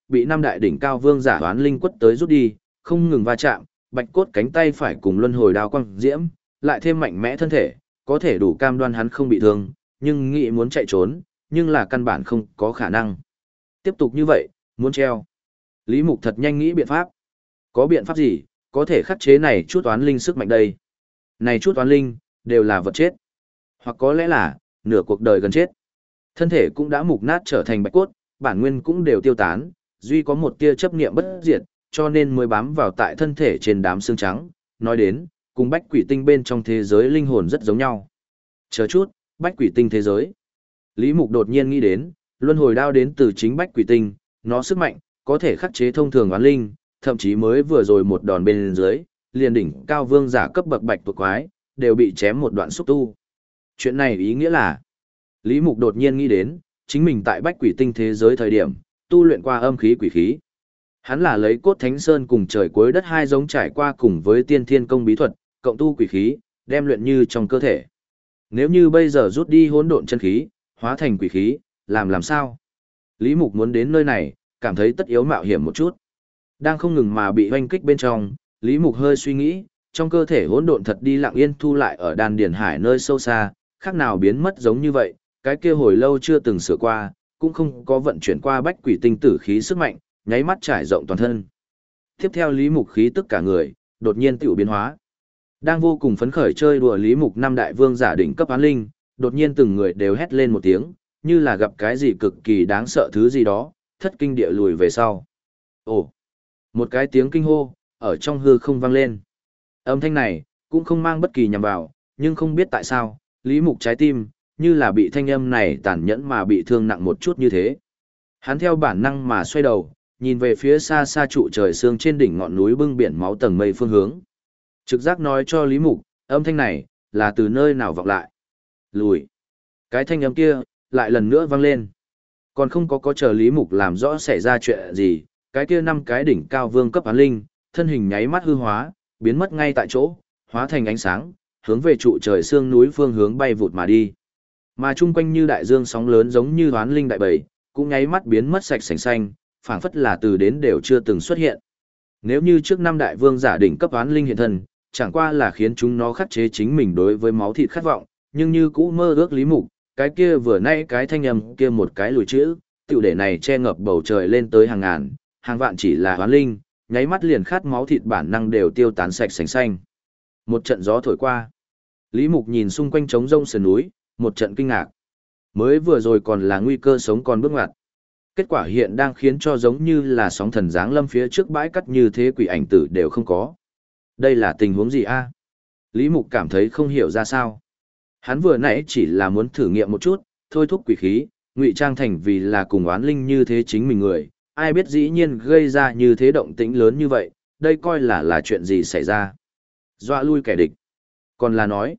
bị năm đại đỉnh cao vương giả hoán linh quất tới rút đi, không ngừng va chạm, bạch cốt cánh tay phải cùng luân hồi đao quang diễm, lại thêm mạnh mẽ thân thể, có thể đủ cam đoan hắn không bị thương, nhưng nghĩ muốn chạy trốn, nhưng là căn bản không có khả năng. Tiếp tục như vậy, muốn treo. Lý Mục thật nhanh nghĩ biện pháp. Có biện pháp gì, có thể khắc chế này chút toán linh sức mạnh đây? Này chút toán linh, đều là vật chết. Hoặc có lẽ là, nửa cuộc đời gần chết. Thân thể cũng đã mục nát trở thành bạch cốt, bản nguyên cũng đều tiêu tán, duy có một tia chấp niệm bất diệt, cho nên mới bám vào tại thân thể trên đám xương trắng. Nói đến, cùng bách quỷ tinh bên trong thế giới linh hồn rất giống nhau. Chờ chút, bách quỷ tinh thế giới. Lý Mục đột nhiên nghĩ đến, luân hồi đao đến từ chính bách quỷ tinh, nó sức mạnh, có thể khắc chế thông thường oán linh, thậm chí mới vừa rồi một đòn bên dưới, liền đỉnh cao vương giả cấp bậc bạch tuộc quái, đều bị chém một đoạn xúc tu. Chuyện này ý nghĩa là, Lý Mục đột nhiên nghĩ đến, chính mình tại bách quỷ tinh thế giới thời điểm, tu luyện qua âm khí quỷ khí. Hắn là lấy cốt thánh sơn cùng trời cuối đất hai giống trải qua cùng với tiên thiên công bí thuật, cộng tu quỷ khí, đem luyện như trong cơ thể. Nếu như bây giờ rút đi hỗn độn chân khí, hóa thành quỷ khí, làm sao? Lý Mục muốn đến nơi này, cảm thấy tất yếu mạo hiểm một chút. Đang không ngừng mà bị hoanh kích bên trong, Lý Mục hơi suy nghĩ, trong cơ thể hỗn độn thật đi lặng yên thu lại ở đan điển hải nơi sâu xa, khác nào biến mất giống như vậy, cái kia hồi lâu chưa từng sửa qua, cũng không có vận chuyển qua bách quỷ tinh tử khí sức mạnh, nháy mắt trải rộng toàn thân. Tiếp theo Lý Mục khí tức cả người, đột nhiên tiểu biến hóa. Đang vô cùng phấn khởi chơi đùa Lý Mục năm đại vương giả đỉnh cấp án linh, đột nhiên từng người đều hét lên một tiếng, như là gặp cái gì cực kỳ đáng sợ thứ gì đó, thất kinh địa lùi về sau. Ồ! Một cái tiếng kinh hô, ở trong hư không vang lên. Âm thanh này, cũng không mang bất kỳ nhằm vào, nhưng không biết tại sao, Lý Mục trái tim, như là bị thanh âm này tàn nhẫn mà bị thương nặng một chút như thế. Hắn theo bản năng mà xoay đầu, nhìn về phía xa xa trụ trời sương trên đỉnh ngọn núi bưng biển máu tầng mây phương hướng. Trực giác nói cho Lý Mục, âm thanh này, là từ nơi nào vọng lại. Lùi. Cái thanh âm kia, lại lần nữa vang lên. Còn không có chờ Lý Mục làm rõ xảy ra chuyện gì, cái kia năm cái đỉnh cao vương cấp án linh, thân hình nháy mắt hư hóa, biến mất ngay tại chỗ, hóa thành ánh sáng, hướng về trụ trời sương núi phương hướng bay vụt mà đi. Mà chung quanh như đại dương sóng lớn giống như hoán linh đại bầy, cũng nháy mắt biến mất sạch sành xanh, phảng phất là từ đến đều chưa từng xuất hiện. Nếu như trước năm đại vương giả đỉnh cấp hoán linh hiện thân, chẳng qua là khiến chúng nó khắc chế chính mình đối với máu thịt khát vọng, nhưng như cũ mơ ước Lý Mục, cái kia vừa nãy cái thanh âm kia một cái lùi chữ, tiểu để này che ngập bầu trời lên tới hàng ngàn, hàng vạn chỉ là hoán linh, nháy mắt liền khát máu thịt bản năng đều tiêu tán sạch sành xanh. Một trận gió thổi qua. Lý Mục nhìn xung quanh trống rông sườn núi, một trận kinh ngạc. Mới vừa rồi còn là nguy cơ sống còn bước ngoặt. Kết quả hiện đang khiến cho giống như là sóng thần giáng lâm phía trước bãi cắt như thế quỷ ảnh tử đều không có. Đây là tình huống gì a? Lý Mục cảm thấy không hiểu ra sao. Hắn vừa nãy chỉ là muốn thử nghiệm một chút, thôi thúc quỷ khí, ngụy trang thành vì là cùng oán linh như thế chính mình người, ai biết dĩ nhiên gây ra như thế động tĩnh lớn như vậy, đây coi là chuyện gì xảy ra. Dọa lui kẻ địch. Còn là nói,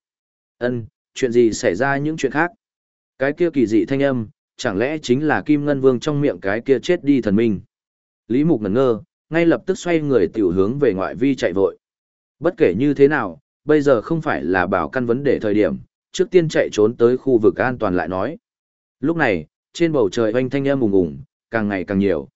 chuyện gì xảy ra những chuyện khác. Cái kia kỳ dị thanh âm, chẳng lẽ chính là Kim Ngân Vương trong miệng cái kia chết đi thần minh. Lý Mục ngẩn ngơ, ngay lập tức xoay người tiểu hướng về ngoại vi chạy vội. Bất kể như thế nào, bây giờ không phải là bảo căn vấn đề thời điểm, trước tiên chạy trốn tới khu vực an toàn lại nói. Lúc này, trên bầu trời oanh thanh âm ùng ùng, càng ngày càng nhiều.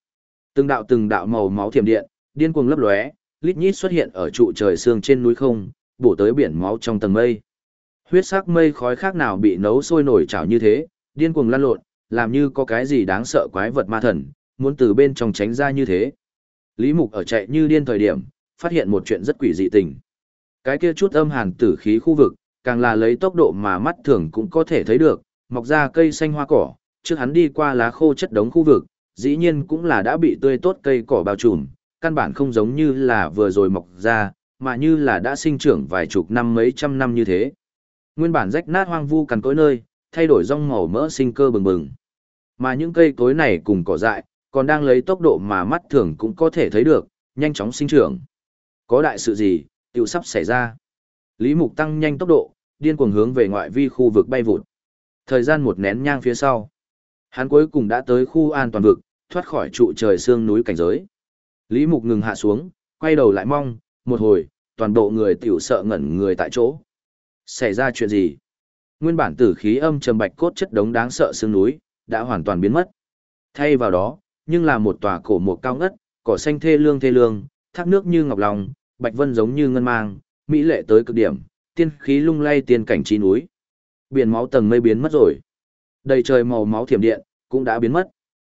Từng đạo màu máu thiểm điện, điên cuồng lấp lóe, lít nhít xuất hiện ở trụ trời sương trên núi không, bổ tới biển máu trong tầng mây. Huyết sắc mây khói khác nào bị nấu sôi nổi chảo như thế, điên cuồng lăn lộn, làm như có cái gì đáng sợ quái vật ma thần, muốn từ bên trong tránh ra như thế. Lý Mục ở chạy như điên thời điểm, phát hiện một chuyện rất quỷ dị tình. Cái kia chút âm hàn tử khí khu vực, càng là lấy tốc độ mà mắt thường cũng có thể thấy được, mọc ra cây xanh hoa cỏ, trước hắn đi qua lá khô chất đống khu vực, dĩ nhiên cũng là đã bị tươi tốt cây cỏ bao trùm, căn bản không giống như là vừa rồi mọc ra, mà như là đã sinh trưởng vài chục năm mấy trăm năm như thế. Nguyên bản rách nát hoang vu cằn cỗi nơi, thay đổi rong màu mỡ sinh cơ bừng bừng. Mà những cây cối này cùng cỏ dại, còn đang lấy tốc độ mà mắt thường cũng có thể thấy được, nhanh chóng sinh trưởng. Có đại sự gì, tiểu sắp xảy ra. Lý Mục tăng nhanh tốc độ, điên cuồng hướng về ngoại vi khu vực bay vụt. Thời gian một nén nhang phía sau, hắn cuối cùng đã tới khu an toàn vực, thoát khỏi trụ trời sương núi cảnh giới. Lý Mục ngừng hạ xuống, quay đầu lại mong, một hồi, toàn bộ người tiểu sợ ngẩn người tại chỗ. Xảy ra chuyện gì? Nguyên bản tử khí âm trầm bạch cốt chất đống đáng sợ sương núi, đã hoàn toàn biến mất. Thay vào đó, nhưng là một tòa cổ mục cao ngất, cỏ xanh thê lương, thác nước như ngọc lòng, bạch vân giống như ngân mang, mỹ lệ tới cực điểm, tiên khí lung lay tiên cảnh trí núi. Biển máu tầng mây biến mất rồi. Đầy trời màu máu thiểm điện cũng đã biến mất.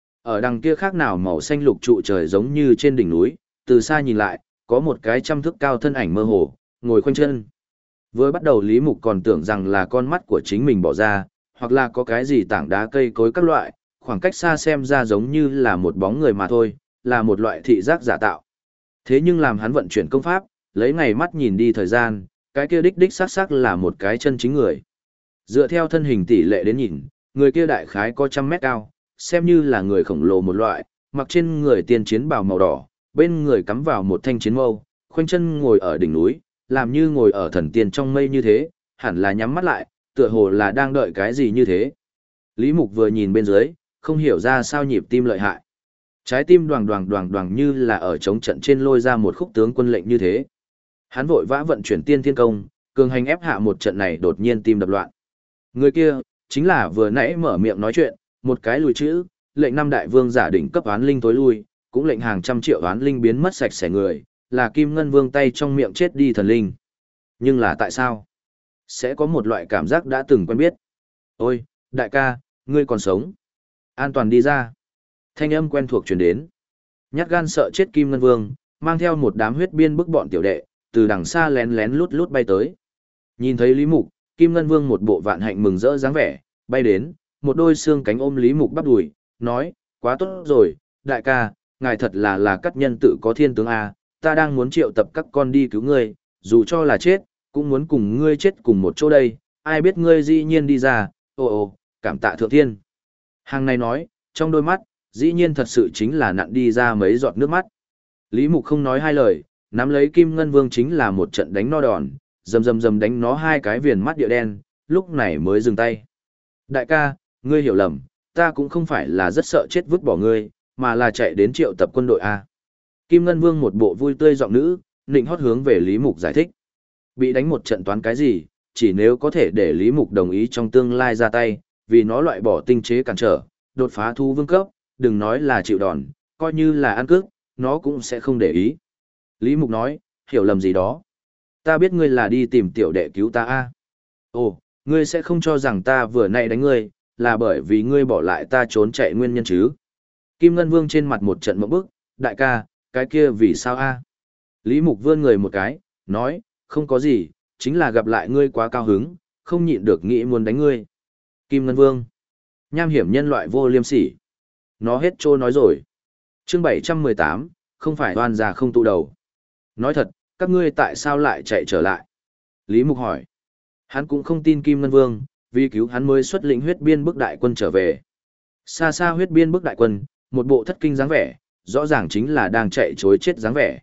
Ở đằng kia khác nào màu xanh lục trụ trời giống như trên đỉnh núi, từ xa nhìn lại, có một cái trăm thước cao thân ảnh mơ hồ, ngồi khoanh chân. Vừa bắt đầu Lý Mục còn tưởng rằng là con mắt của chính mình bỏ ra, hoặc là có cái gì tảng đá cây cối các loại, khoảng cách xa xem ra giống như là một bóng người mà thôi, là một loại thị giác giả tạo. Thế nhưng làm hắn vận chuyển công pháp, lấy ngày mắt nhìn đi thời gian, cái kia đích đích xác xác là một cái chân chính người. Dựa theo thân hình tỷ lệ đến nhìn, người kia đại khái có 100 mét cao, xem như là người khổng lồ một loại, mặc trên người tiên chiến bào màu đỏ, bên người cắm vào một thanh chiến mâu, khoanh chân ngồi ở đỉnh núi, làm như ngồi ở thần tiên trong mây như thế, hẳn là nhắm mắt lại, tựa hồ là đang đợi cái gì như thế. Lý Mục vừa nhìn bên dưới, không hiểu ra sao nhịp tim lợi hại. Trái tim đoàng như là ở chống trận trên lôi ra một khúc tướng quân lệnh như thế. Hắn vội vã vận chuyển tiên thiên công, cường hành ép hạ một trận này đột nhiên tim đập loạn. Người kia, chính là vừa nãy mở miệng nói chuyện, một cái lùi chữ, lệnh 5 đại vương giả đỉnh cấp oán linh tối lui, cũng lệnh hàng trăm triệu oán linh biến mất sạch sẽ người, là Kim Ngân Vương tay trong miệng chết đi thần linh. Nhưng là tại sao? Sẽ có một loại cảm giác đã từng quen biết. Ôi, đại ca, ngươi còn sống. An toàn đi ra. Thanh âm quen thuộc truyền đến. Nhát gan sợ chết Kim Ngân Vương, mang theo một đám huyết biên bức bọn tiểu đệ, từ đằng xa lén lén lút lút bay tới. Nhìn thấy Lý Mục, Kim Ngân Vương một bộ vạn hạnh mừng rỡ dáng vẻ, bay đến, một đôi xương cánh ôm Lý Mục bắp đùi, nói, quá tốt rồi, đại ca, ngài thật là cắt nhân tự có thiên tướng A, ta đang muốn triệu tập các con đi cứu ngươi, dù cho là chết, cũng muốn cùng ngươi chết cùng một chỗ đây, ai biết ngươi dĩ nhiên đi ra, ồ, cảm tạ thượng thiên. Hàng này nói, trong đôi mắt, dĩ nhiên thật sự chính là nặn đi ra mấy giọt nước mắt. Lý Mục không nói hai lời, nắm lấy Kim Ngân Vương chính là một trận đánh no đòn, rầm đánh nó hai cái viền mắt địa đen, lúc này mới dừng tay. Đại ca, ngươi hiểu lầm, ta cũng không phải là rất sợ chết vứt bỏ ngươi, mà là chạy đến triệu tập quân đội A. Kim Ngân Vương một bộ vui tươi giọng nữ, nịnh hót hướng về Lý Mục giải thích. Bị đánh một trận toán cái gì, chỉ nếu có thể để Lý Mục đồng ý trong tương lai ra tay, vì nó loại bỏ tinh chế cản trở, đột phá thu vương cấp, đừng nói là chịu đòn, coi như là ăn cước, nó cũng sẽ không để ý. Lý Mục nói, hiểu lầm gì đó. Ta biết ngươi là đi tìm tiểu đệ cứu ta a. Ồ, ngươi sẽ không cho rằng ta vừa nãy đánh ngươi, là bởi vì ngươi bỏ lại ta trốn chạy nguyên nhân chứ. Kim Ngân Vương trên mặt một trận mộng bức, đại ca, cái kia vì sao a? Lý Mục vươn người một cái, nói, không có gì, chính là gặp lại ngươi quá cao hứng, không nhịn được nghĩ muốn đánh ngươi. Kim Ngân Vương, nham hiểm nhân loại vô liêm sỉ. Nó hết trô nói rồi. Chương 718, không phải oan già không tụ đầu. Nói thật, các ngươi tại sao lại chạy trở lại? Lý Mục hỏi. Hắn cũng không tin Kim Ngân Vương, vì cứu hắn mới xuất lĩnh huyết biên bức đại quân trở về. Xa xa huyết biên bức đại quân, một bộ thất kinh dáng vẻ, rõ ràng chính là đang chạy chối chết dáng vẻ.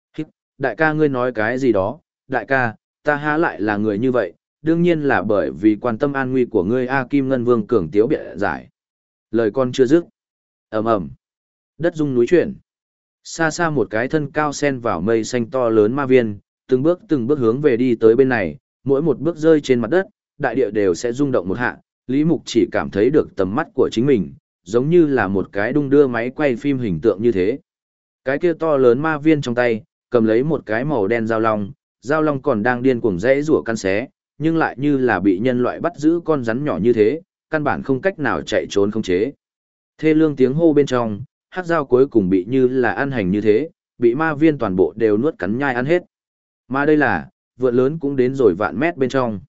Đại ca ngươi nói cái gì đó, đại ca, ta há lại là người như vậy, đương nhiên là bởi vì quan tâm an nguy của ngươi A Kim Ngân Vương cường tiếu bịa giải. Lời con chưa dứt. Ầm. Đất rung núi chuyển. Xa xa một cái thân cao sen vào mây xanh to lớn ma viên, từng bước hướng về đi tới bên này, mỗi một bước rơi trên mặt đất, đại địa đều sẽ rung động một hạ, Lý Mục chỉ cảm thấy được tầm mắt của chính mình, giống như là một cái đung đưa máy quay phim hình tượng như thế. Cái kia to lớn ma viên trong tay, cầm lấy một cái màu đen dao long còn đang điên cuồng rẽ rủa căn xé, nhưng lại như là bị nhân loại bắt giữ con rắn nhỏ như thế, căn bản không cách nào chạy trốn không chế. Thê lương tiếng hô bên trong, hắc dao cuối cùng bị như là ăn hành như thế, bị ma viên toàn bộ đều nuốt cắn nhai ăn hết. Mà đây là, vượn lớn cũng đến rồi vạn mét bên trong.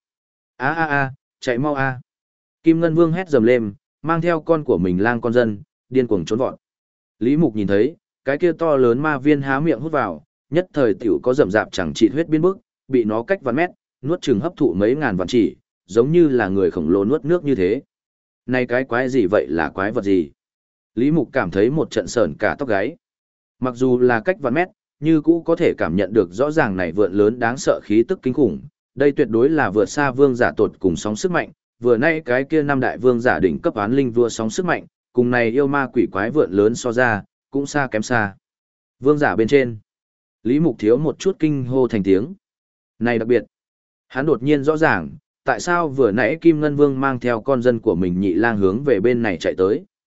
Chạy mau a. Kim Ngân Vương hét dầm lên, mang theo con của mình lang con dân, điên cuồng trốn vọt. Lý Mục nhìn thấy, cái kia to lớn ma viên há miệng hút vào, nhất thời tiểu có rầm rạp chẳng trị huyết biến bức, bị nó cách vạn mét, nuốt chừng hấp thụ mấy ngàn vạn chỉ, giống như là người khổng lồ nuốt nước như thế. Này cái quái gì vậy, là quái vật gì? Lý Mục cảm thấy một trận sởn cả tóc gáy. Mặc dù là cách vạn mét, như cũ có thể cảm nhận được rõ ràng này vượn lớn đáng sợ khí tức kinh khủng. Đây tuyệt đối là vượt xa vương giả tột cùng sóng sức mạnh, vừa nay cái kia năm đại vương giả đỉnh cấp án linh vua sóng sức mạnh, cùng này yêu ma quỷ quái vượn lớn so ra, cũng xa kém xa. Vương giả bên trên. Lý Mục thiếu một chút kinh hô thành tiếng. Này đặc biệt. Hắn đột nhiên rõ ràng, tại sao vừa nãy Kim Ngân Vương mang theo con dân của mình nhị lang hướng về bên này chạy tới.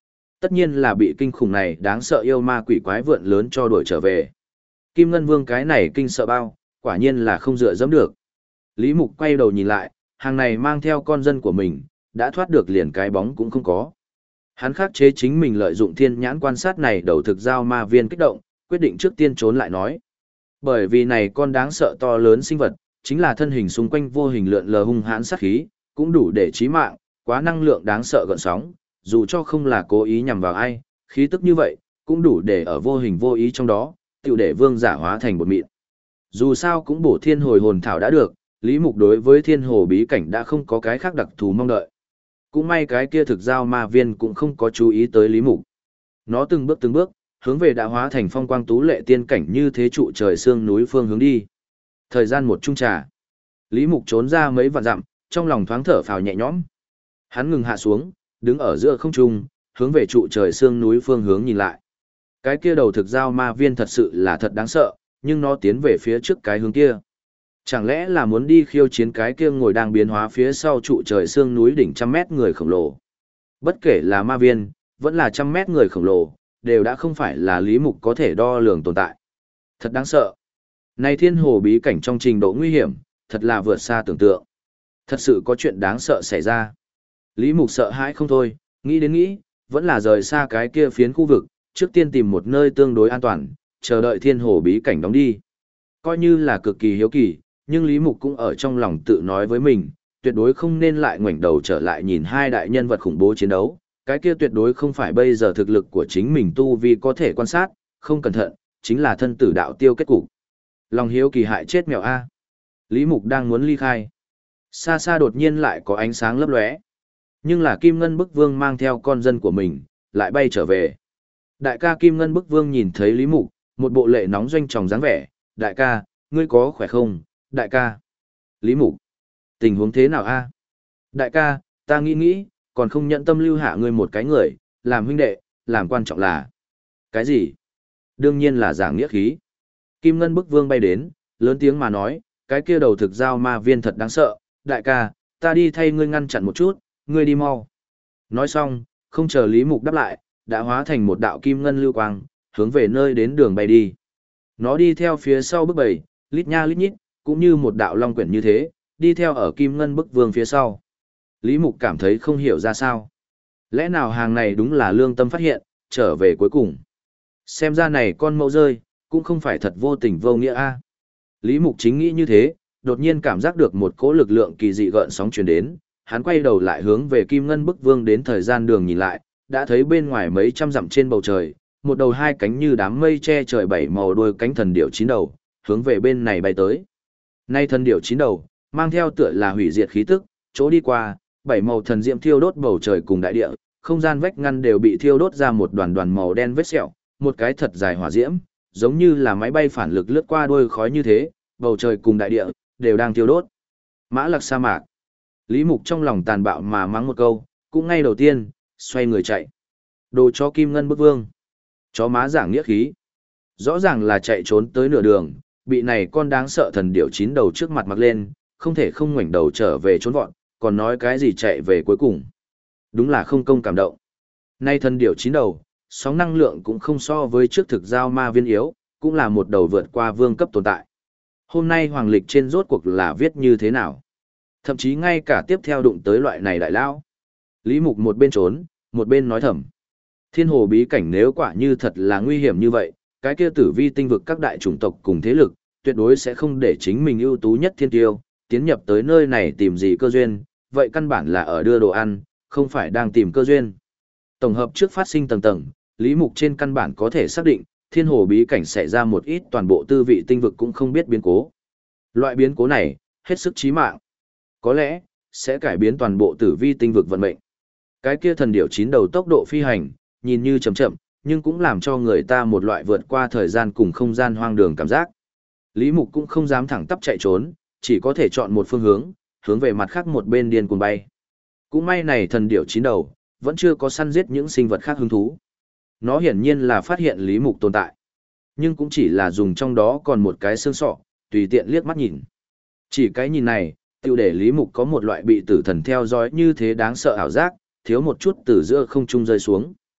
tất nhiên là bị kinh khủng này đáng sợ yêu ma quỷ quái vượn lớn cho đuổi trở về. Kim Ngân Vương cái này kinh sợ bao, quả nhiên là không dựa dẫm được. Lý Mục quay đầu nhìn lại, hàng này mang theo con dân của mình, đã thoát được liền cái bóng cũng không có. Hắn khắc chế chính mình lợi dụng thiên nhãn quan sát này đầu thực giao ma viên kích động, quyết định trước tiên trốn lại nói. Bởi vì này con đáng sợ to lớn sinh vật, chính là thân hình xung quanh vô hình lượn lờ hung hãn sát khí, cũng đủ để chí mạng, quá năng lượng đáng sợ gợn sóng, dù cho không là cố ý nhằm vào ai, khí tức như vậy, cũng đủ để ở vô hình vô ý trong đó, tiểu để vương giả hóa thành bột mịn. Dù sao cũng bổ thiên hồi hồn thảo đã được, Lý Mục đối với thiên hồ bí cảnh đã không có cái khác đặc thù mong đợi. Cũng may cái kia thực giao ma viên cũng không có chú ý tới Lý Mục. Nó từng bước, hướng về đã hóa thành phong quang tú lệ tiên cảnh như thế trụ trời xương núi phương hướng đi. Thời gian một chung trà. Lý Mục trốn ra mấy vạn dặm, trong lòng thoáng thở phào nhẹ nhõm. Hắn ngừng hạ xuống, đứng ở giữa không trung, hướng về trụ trời xương núi phương hướng nhìn lại. Cái kia đầu thực giao ma viên thật sự là thật đáng sợ, nhưng nó tiến về phía trước cái hướng kia. Chẳng lẽ là muốn đi khiêu chiến cái kia ngồi đang biến hóa phía sau trụ trời xương núi đỉnh trăm mét người khổng lồ. Bất kể là ma viên, vẫn là trăm mét người khổng lồ, đều đã không phải là Lý Mục có thể đo lường tồn tại. Thật đáng sợ. Này thiên hồ bí cảnh trong trình độ nguy hiểm, thật là vượt xa tưởng tượng. Thật sự có chuyện đáng sợ xảy ra. Lý Mục sợ hãi không thôi, nghĩ đến nghĩ, vẫn là rời xa cái kia phiến khu vực, trước tiên tìm một nơi tương đối an toàn, chờ đợi thiên hồ bí cảnh đóng đi. Coi như là cực kỳ hiếu kỳ, nhưng Lý Mục cũng ở trong lòng tự nói với mình, tuyệt đối không nên lại ngoảnh đầu trở lại nhìn hai đại nhân vật khủng bố chiến đấu, cái kia tuyệt đối không phải bây giờ thực lực của chính mình tu vi có thể quan sát, không cẩn thận, chính là thân tử đạo tiêu kết cục. Lòng hiếu kỳ hại chết mèo A. Lý Mục đang muốn ly khai. Xa xa đột nhiên lại có ánh sáng lấp lóe. Nhưng là Kim Ngân Bức Vương mang theo con dân của mình, lại bay trở về. Đại ca Kim Ngân Bức Vương nhìn thấy Lý Mục, một bộ lệ nóng doanh tròng dáng vẻ, đại ca, ngươi có khỏe không, đại ca. Lý Mục, tình huống thế nào a? Đại ca, ta nghĩ, còn không nhận tâm lưu hạ ngươi một cái người, làm huynh đệ, làm quan trọng là. Cái gì? Đương nhiên là giảng nghĩa khí. Kim Ngân Bức Vương bay đến, lớn tiếng mà nói, cái kia đầu thực giao ma viên thật đáng sợ, đại ca, ta đi thay ngươi ngăn chặn một chút, ngươi đi mau. Nói xong, không chờ Lý Mục đáp lại, đã hóa thành một đạo kim ngân lưu quang, hướng về nơi đến đường bay đi. Nó đi theo phía sau bức bầy, lít nha lít nhít, cũng như một đạo long quyển như thế, đi theo ở kim ngân bức vương phía sau. Lý Mục cảm thấy không hiểu ra sao. Lẽ nào hàng này đúng là lương tâm phát hiện, trở về cuối cùng. Xem ra này con mẫu rơi, cũng không phải thật vô tình vô nghĩa a. Lý Mục chính nghĩ như thế, đột nhiên cảm giác được một cỗ lực lượng kỳ dị gợn sóng truyền đến, hắn quay đầu lại hướng về Kim Ngân Bức Vương đến thời gian đường nhìn lại, đã thấy bên ngoài mấy trăm dặm trên bầu trời, một đầu hai cánh như đám mây che trời bảy màu đuôi cánh thần điểu chín đầu, hướng về bên này bay tới. Nay thần điểu chín đầu, mang theo tựa là hủy diệt khí tức, chỗ đi qua, bảy màu thần diệm thiêu đốt bầu trời cùng đại địa, không gian vách ngăn đều bị thiêu đốt ra một đoàn đoàn màu đen vết sẹo, một cái thật dài hỏa diễm, giống như là máy bay phản lực lướt qua đuôi khói như thế, bầu trời cùng đại địa đều đang thiêu đốt. Mã Lặc sa mạc. Lý Mục trong lòng tàn bạo mà mắng một câu, cũng ngay đầu tiên, xoay người chạy. Đồ chó Kim Ngân Bức Vương. Chó má giảng nghĩa khí. Rõ ràng là chạy trốn tới nửa đường, bị này con đáng sợ thần điểu chín đầu trước mặt mặc lên, không thể không ngoảnh đầu trở về trốn vọn, còn nói cái gì chạy về cuối cùng. Đúng là không công cảm động. Nay thần điểu chín đầu, sóng năng lượng cũng không so với trước thực giao ma viên yếu, cũng là một đầu vượt qua vương cấp tồn tại. Hôm nay hoàng lịch trên rốt cuộc là viết như thế nào? Thậm chí ngay cả tiếp theo đụng tới loại này đại lao. Lý Mục một bên trốn, một bên nói thầm. Thiên hồ bí cảnh nếu quả như thật là nguy hiểm như vậy, cái kia tử vi tinh vực các đại chủng tộc cùng thế lực, tuyệt đối sẽ không để chính mình ưu tú nhất thiên tiêu, tiến nhập tới nơi này tìm gì cơ duyên, vậy căn bản là ở đưa đồ ăn, không phải đang tìm cơ duyên. Tổng hợp trước phát sinh tầng tầng, Lý Mục trên căn bản có thể xác định, thiên hồ bí cảnh xảy ra một ít toàn bộ tư vị tinh vực cũng không biết biến cố. Loại biến cố này, hết sức chí mạng. Có lẽ, sẽ cải biến toàn bộ tử vi tinh vực vận mệnh. Cái kia thần điểu chín đầu tốc độ phi hành, nhìn như chậm chậm, nhưng cũng làm cho người ta một loại vượt qua thời gian cùng không gian hoang đường cảm giác. Lý Mục cũng không dám thẳng tắp chạy trốn, chỉ có thể chọn một phương hướng, hướng về mặt khác một bên điên cuồng bay. Cũng may này thần điểu chín đầu, vẫn chưa có săn giết những sinh vật khác hứng thú. Nó hiển nhiên là phát hiện Lý Mục tồn tại. Nhưng cũng chỉ là dùng trong đó còn một cái xương sọ, tùy tiện liếc mắt nhìn. Chỉ cái nhìn này, tiêu để Lý Mục có một loại bị tử thần theo dõi như thế đáng sợ ảo giác, thiếu một chút từ giữa không trung rơi xuống.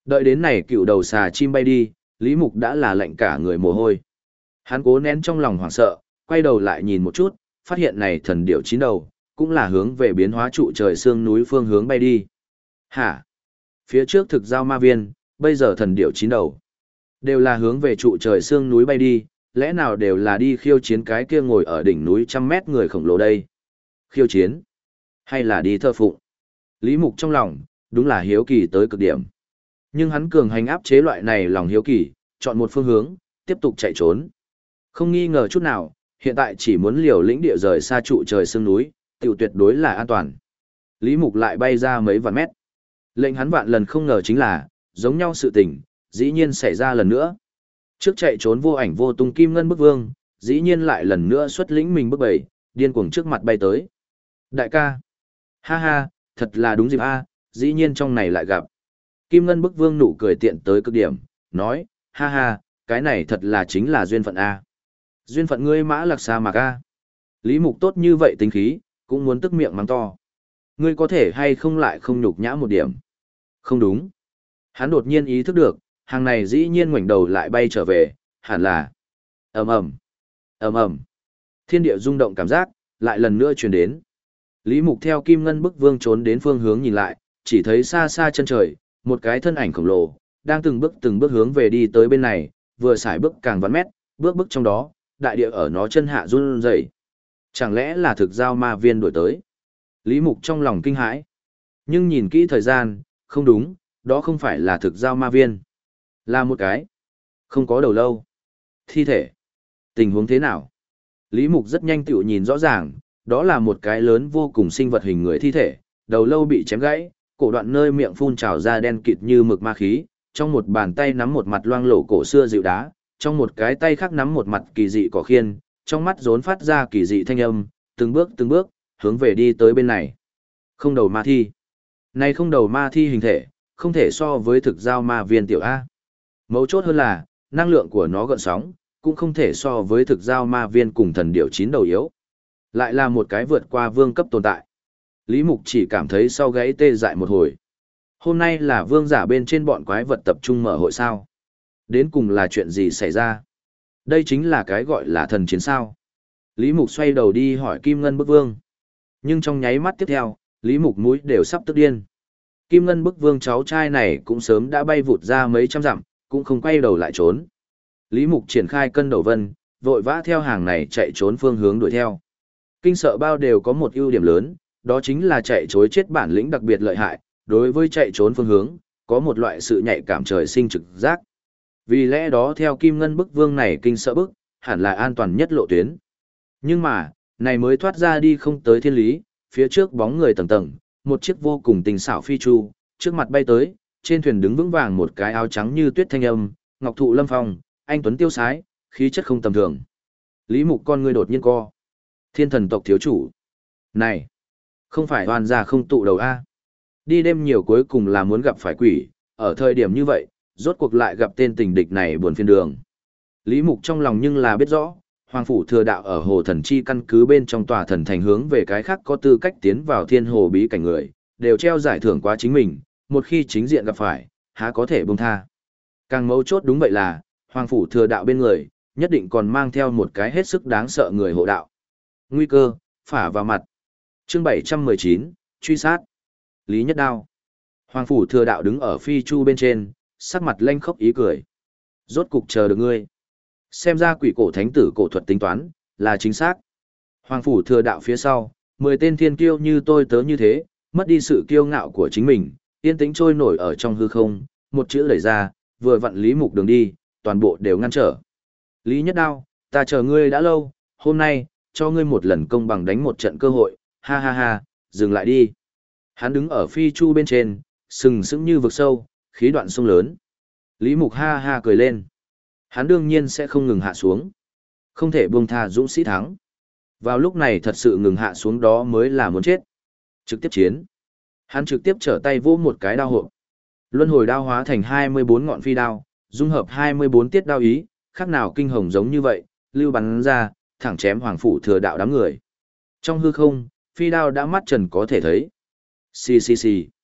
Đợi đến này cựu đầu xà chim bay đi, Lý Mục đã là lạnh cả người mồ hôi. Hắn cố nén trong lòng hoảng sợ, quay đầu lại nhìn một chút, phát hiện này thần điểu chín đầu, cũng là hướng về biến hóa trụ trời xương núi phương hướng bay đi. Hả? Phía trước thực giao ma viên, bây giờ thần điểu chín đầu. Đều là hướng về trụ trời xương núi bay đi, lẽ nào đều là đi khiêu chiến cái kia ngồi ở đỉnh núi trăm mét người khổng lồ đây? Khiêu chiến? Hay là đi thờ phụng? Lý Mục trong lòng, đúng là hiếu kỳ tới cực điểm. Nhưng hắn cường hành áp chế loại này lòng hiếu kỳ, chọn một phương hướng, tiếp tục chạy trốn. Không nghi ngờ chút nào, hiện tại chỉ muốn liều lĩnh địa rời xa trụ trời sương núi, tiểu tuyệt đối là an toàn. Lý Mục lại bay ra mấy vạn mét. Lệnh hắn vạn lần không ngờ chính là, giống nhau sự tình, dĩ nhiên xảy ra lần nữa. Trước chạy trốn vô ảnh vô tung Kim Ngân Bức Vương, dĩ nhiên lại lần nữa xuất lĩnh mình bước bầy, điên cuồng trước mặt bay tới. Đại ca! Ha ha, thật là đúng dịp a, dĩ nhiên trong này lại gặp. Kim Ngân Bức Vương nụ cười tiện tới cực điểm, nói, ha ha, cái này thật là chính là duyên phận a. Duyên phận ngươi Mã Lạc Sa Mạc a. Lý Mục tốt như vậy tính khí, cũng muốn tức miệng mắng to. Ngươi có thể hay không lại không nhục nhã một điểm. Không đúng. Hắn đột nhiên ý thức được, hàng này dĩ nhiên ngoảnh đầu lại bay trở về, hẳn là ầm ầm, ầm ầm. Thiên địa rung động cảm giác lại lần nữa truyền đến. Lý Mục theo Kim Ngân Bức Vương trốn đến phương hướng nhìn lại, chỉ thấy xa xa chân trời, một cái thân ảnh khổng lồ đang từng bước hướng về đi tới bên này, vừa xài bước càng vắn mét, bước trong đó, đại địa ở nó chân hạ run rẩy. Chẳng lẽ là thực giao ma viên đuổi tới? Lý Mục trong lòng kinh hãi. Nhưng nhìn kỹ thời gian, không đúng, đó không phải là thực giao ma viên. Là một cái không có đầu lâu thi thể. Tình huống thế nào? Lý Mục rất nhanh tựu nhìn rõ ràng, đó là một cái lớn vô cùng sinh vật hình người thi thể, đầu lâu bị chém gãy, cổ đoạn nơi miệng phun trào ra đen kịt như mực ma khí, trong một bàn tay nắm một mặt loang lổ cổ xưa dịu đá, trong một cái tay khác nắm một mặt kỳ dị cỏ khiên, trong mắt rốn phát ra kỳ dị thanh âm, từng bước, hướng về đi tới bên này. Không đầu ma thi. Này không đầu ma thi hình thể, không thể so với thực giao ma viên tiểu A. Mấu chốt hơn là, năng lượng của nó gợn sóng, cũng không thể so với thực giao ma viên cùng thần điểu chín đầu yếu. Lại là một cái vượt qua vương cấp tồn tại. Lý Mục chỉ cảm thấy sau gáy tê dại một hồi. Hôm nay là vương giả bên trên bọn quái vật tập trung mở hội sao. Đến cùng là chuyện gì xảy ra? Đây chính là cái gọi là thần chiến sao. Lý Mục xoay đầu đi hỏi Kim Ngân Bức Vương. Nhưng trong nháy mắt tiếp theo, Lý Mục mũi đều sắp tức điên. Kim Ngân Bức Vương cháu trai này cũng sớm đã bay vụt ra mấy trăm dặm, cũng không quay đầu lại trốn. Lý Mục triển khai cân đầu vân, vội vã theo hàng này chạy trốn phương hướng đuổi theo. Kinh sợ bao đều có một ưu điểm lớn, đó chính là chạy trối chết bản lĩnh đặc biệt lợi hại, đối với chạy trốn phương hướng, có một loại sự nhạy cảm trời sinh trực giác. Vì lẽ đó theo Kim Ngân Bức Vương này kinh sợ bức, hẳn là an toàn nhất lộ tuyến. Nhưng mà, này mới thoát ra đi không tới thiên lý, phía trước bóng người tầng tầng, một chiếc vô cùng tinh xảo phi chu, trước mặt bay tới, trên thuyền đứng vững vàng một cái áo trắng như tuyết thanh âm, ngọc thụ lâm phong, anh tuấn tiêu sái, khí chất không tầm thường. Lý Mục con ngươi đột nhiên co. Thiên thần tộc thiếu chủ. Này, không phải oan gia không tụ đầu a. Đi đêm nhiều cuối cùng là muốn gặp phải quỷ, ở thời điểm như vậy, rốt cuộc lại gặp tên tình địch này buồn phiền đường. Lý Mục trong lòng nhưng là biết rõ, Hoàng Phủ Thừa Đạo ở Hồ Thần Chi căn cứ bên trong tòa thần thành hướng về cái khác có tư cách tiến vào thiên hồ bí cảnh người, đều treo giải thưởng quá chính mình, một khi chính diện gặp phải, há có thể buông tha. Càng mấu chốt đúng vậy là, Hoàng Phủ Thừa Đạo bên người, nhất định còn mang theo một cái hết sức đáng sợ người hộ đạo. Nguy cơ, phả vào mặt. Chương 719, truy sát. Lý Nhất Đao. Hoàng Phủ Thừa Đạo đứng ở phi chu bên trên, sắc mặt lanh khốc ý cười. Rốt cục chờ được ngươi. Xem ra quỷ cổ thánh tử cổ thuật tính toán, là chính xác. Hoàng Phủ Thừa Đạo phía sau, 10 tên thiên kiêu như tôi tớ như thế, mất đi sự kiêu ngạo của chính mình, yên tĩnh trôi nổi ở trong hư không, một chữ đẩy ra, vừa vặn Lý Mục đường đi, toàn bộ đều ngăn trở. Lý Nhất Đao, ta chờ ngươi đã lâu, hôm nay, cho ngươi một lần công bằng đánh một trận cơ hội, ha ha ha, dừng lại đi. Hắn đứng ở phi chu bên trên, sừng sững như vực sâu, khí đoạn sông lớn. Lý Mục ha ha cười lên. Hắn đương nhiên sẽ không ngừng hạ xuống. Không thể buông tha dũng sĩ thắng. Vào lúc này thật sự ngừng hạ xuống đó mới là muốn chết. Trực tiếp chiến. Hắn trực tiếp trở tay vỗ một cái đao hộp. Luân hồi đao hóa thành 24 ngọn phi đao, dung hợp 24 tiết đao ý, khác nào kinh hồng giống như vậy, lưu bắn ra, thẳng chém Hoàng Phủ Thừa Đạo đám người. Trong hư không, phi đao đã mắt trần có thể thấy. Xì xì xì.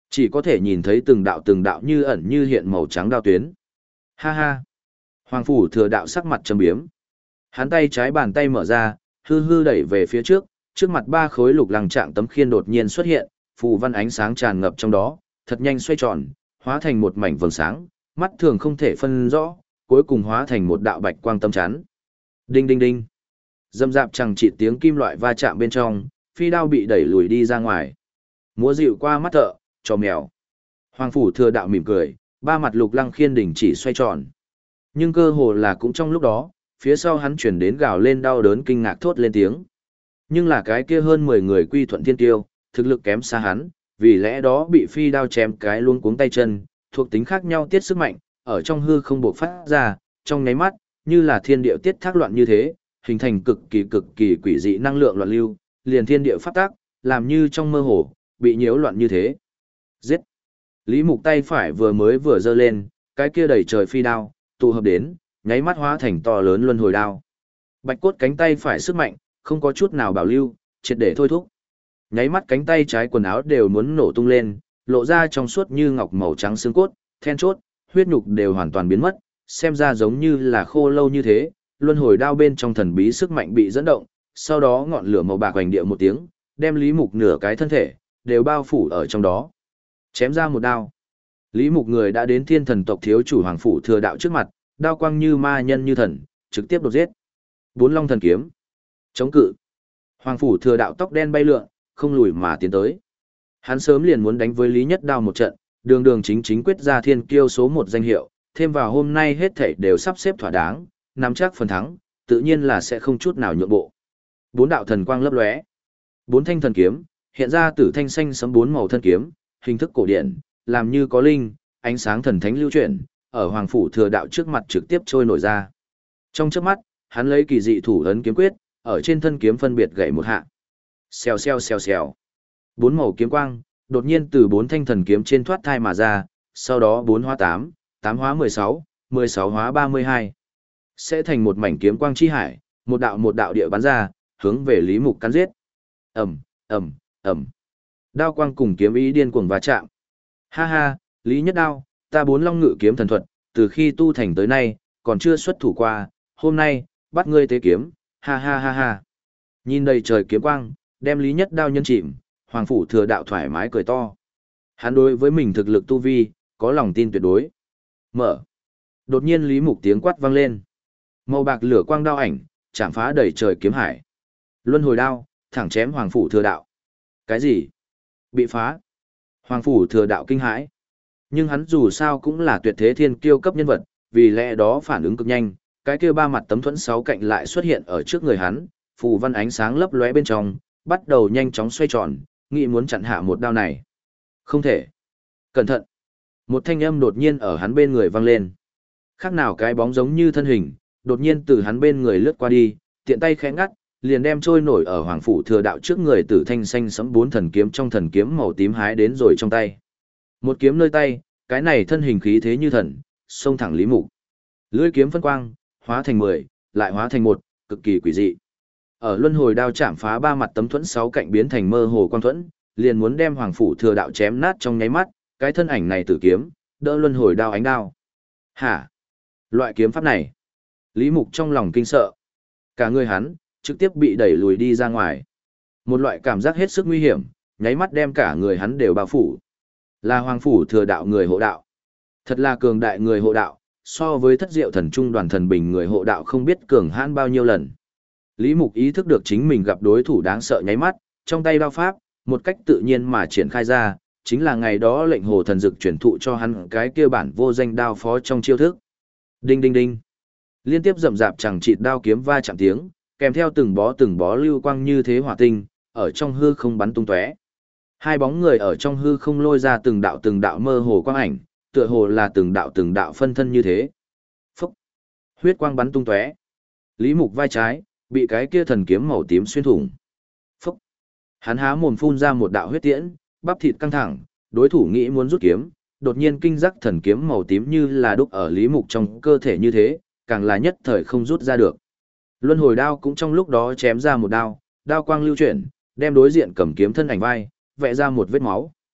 Chỉ có thể nhìn thấy từng đạo như ẩn như hiện màu trắng đao tuyến. Ha ha! Hoàng phủ thừa đạo sắc mặt trầm biếm. Hắn tay trái bàn tay mở ra, hư hư đẩy về phía trước, trước mặt ba khối lục lăng trạng tấm khiên đột nhiên xuất hiện, phù văn ánh sáng tràn ngập trong đó, thật nhanh xoay tròn, hóa thành một mảnh vầng sáng, mắt thường không thể phân rõ, cuối cùng hóa thành một đạo bạch quang tâm chắn. Đinh đinh đinh. Dâm dạp chẳng chỉ tiếng kim loại va chạm bên trong, phi đao bị đẩy lùi đi ra ngoài. Múa dịu qua mắt thợ, cho mèo. Hoàng phủ thừa đạo mỉm cười, ba mặt lục lăng khiên đỉnh chỉ xoay tròn. Nhưng cơ hồ là cũng trong lúc đó, phía sau hắn chuyển đến gào lên đau đớn kinh ngạc thốt lên tiếng. Nhưng là cái kia hơn 10 người quy thuận thiên tiêu, thực lực kém xa hắn, vì lẽ đó bị phi đao chém cái luôn cuống tay chân, thuộc tính khác nhau tiết sức mạnh, ở trong hư không buộc phát ra, trong nháy mắt, như là thiên địa tiết thác loạn như thế, hình thành cực kỳ quỷ dị năng lượng loạn lưu, liền thiên địa phát tác, làm như trong mơ hồ, bị nhiễu loạn như thế. Giết! Lý Mục tay phải vừa giơ lên, cái kia đẩy trời phi đao, tụ hợp đến, nháy mắt hóa thành to lớn luân hồi đao. Bạch cốt cánh tay phải sức mạnh, không có chút nào bảo lưu, triệt để thôi thúc. Nháy mắt cánh tay trái quần áo đều muốn nổ tung lên, lộ ra trong suốt như ngọc màu trắng xương cốt, then chốt, huyết nhục đều hoàn toàn biến mất, xem ra giống như là khô lâu như thế. Luân hồi đao bên trong thần bí sức mạnh bị dẫn động, sau đó ngọn lửa màu bạc hoành địa một tiếng, đem Lý Mục nửa cái thân thể đều bao phủ ở trong đó. Chém ra một đao. Lý Mục người đã đến thiên thần tộc thiếu chủ hoàng phủ thừa đạo trước mặt, đao quang như ma nhân như thần, trực tiếp đột giết. Bốn long thần kiếm. Chống cự. Hoàng phủ thừa đạo tóc đen bay lượn, không lùi mà tiến tới. Hắn sớm liền muốn đánh với Lý Nhất Đao một trận, đường chính quyết ra thiên kiêu số 1 danh hiệu, thêm vào hôm nay hết thảy đều sắp xếp thỏa đáng, nắm chắc phần thắng, tự nhiên là sẽ không chút nào nhượng bộ. Bốn đạo thần quang lấp lóe. Bốn thanh thần kiếm, hiện ra tử thanh xanh sẫm bốn màu thân kiếm, hình thức cổ điển, làm như có linh, ánh sáng thần thánh lưu chuyển, ở hoàng phủ thừa đạo trước mặt trực tiếp trôi nổi ra. Trong chớp mắt, hắn lấy kỳ dị thủ ấn kiếm quyết, ở trên thân kiếm phân biệt gậy một hạ. Xèo xèo xèo xèo. Bốn màu kiếm quang, đột nhiên từ bốn thanh thần kiếm trên thoát thai mà ra, sau đó 4 hóa 8, 8 hóa 16, 16 hóa 32. Sẽ thành một mảnh kiếm quang chi hải, một đạo địa bắn ra, hướng về Lý Mục cắn giết. Ầm, ầm, ầm. Đao quang cùng kiếm ý điên cuồng va chạm. Ha ha, Lý Nhất Đao, ta bốn long ngự kiếm thần thuật, từ khi tu thành tới nay, còn chưa xuất thủ qua, hôm nay, bắt ngươi tế kiếm, ha ha ha ha. Nhìn đầy trời kiếm quang, đem Lý Nhất Đao nhân chìm, hoàng phủ thừa đạo thoải mái cười to. Hắn đối với mình thực lực tu vi, có lòng tin tuyệt đối. Mở. Đột nhiên Lý Mục tiếng quát vang lên. Màu bạc lửa quang đao ảnh, chạm phá đầy trời kiếm hải. Luân hồi đao, thẳng chém hoàng phủ thừa đạo. Cái gì? Bị phá. Hoàng phủ thừa đạo kinh hãi. Nhưng hắn dù sao cũng là tuyệt thế thiên kiêu cấp nhân vật, vì lẽ đó phản ứng cực nhanh, cái kia ba mặt tấm thuẫn sáu cạnh lại xuất hiện ở trước người hắn, phù văn ánh sáng lấp lóe bên trong, bắt đầu nhanh chóng xoay tròn, nghĩ muốn chặn hạ một đao này. Không thể. Cẩn thận. Một thanh âm đột nhiên ở hắn bên người vang lên. Khác nào cái bóng giống như thân hình, đột nhiên từ hắn bên người lướt qua đi, tiện tay khẽ ngắt, liền đem trôi nổi ở hoàng phủ thừa đạo trước người tử thanh xanh sẫm bốn thần kiếm trong thần kiếm màu tím hái đến rồi trong tay. Một kiếm nơi tay, cái này thân hình khí thế như thần, xông thẳng Lý Mục. Lưỡi kiếm phân quang, hóa thành 10, lại hóa thành 1, cực kỳ quỷ dị. Ở luân hồi đao chạm phá ba mặt tấm thuẫn sáu cạnh biến thành mơ hồ quang thuẫn, liền muốn đem hoàng phủ thừa đạo chém nát trong nháy mắt, cái thân ảnh này tử kiếm, đỡ luân hồi đao ánh đao. Hả? Loại kiếm pháp này? Lý Mục trong lòng kinh sợ. Cả người hắn, trực tiếp bị đẩy lùi đi ra ngoài. Một loại cảm giác hết sức nguy hiểm, nháy mắt đem cả người hắn đều bao phủ. Là hoàng phủ thừa đạo người hộ đạo. Thật là cường đại người hộ đạo, so với thất diệu thần trung đoàn thần bình người hộ đạo không biết cường hãn bao nhiêu lần. Lý Mục ý thức được chính mình gặp đối thủ đáng sợ nháy mắt, trong tay đao pháp, một cách tự nhiên mà triển khai ra, chính là ngày đó lệnh hồ thần dực chuyển thụ cho hắn cái kia bản vô danh đao phó trong chiêu thức. Đinh đinh đinh. Liên tiếp rậm rạp chẳng chịt đao kiếm va chạm tiếng, kèm theo từng bó lưu quang như thế hỏa tinh, ở trong hư không bắn tung tóe. Hai bóng người ở trong hư không lôi ra từng đạo mơ hồ quang ảnh, tựa hồ là từng đạo phân thân như thế. Phốc. Huyết quang bắn tung tóe. Lý Mục vai trái, bị cái kia thần kiếm màu tím xuyên thủng. Phốc. Hắn há mồm phun ra một đạo huyết tiễn, bắp thịt căng thẳng, đối thủ nghĩ muốn rút kiếm, đột nhiên kinh giác thần kiếm màu tím như là đúc ở Lý Mục trong cơ thể như thế, càng là nhất thời không rút ra được. Luân hồi đao cũng trong lúc đó chém ra một đao, đao quang lưu chuyển, đem đối diện cầm kiếm thân ảnh vai, vẽ ra một vết máu.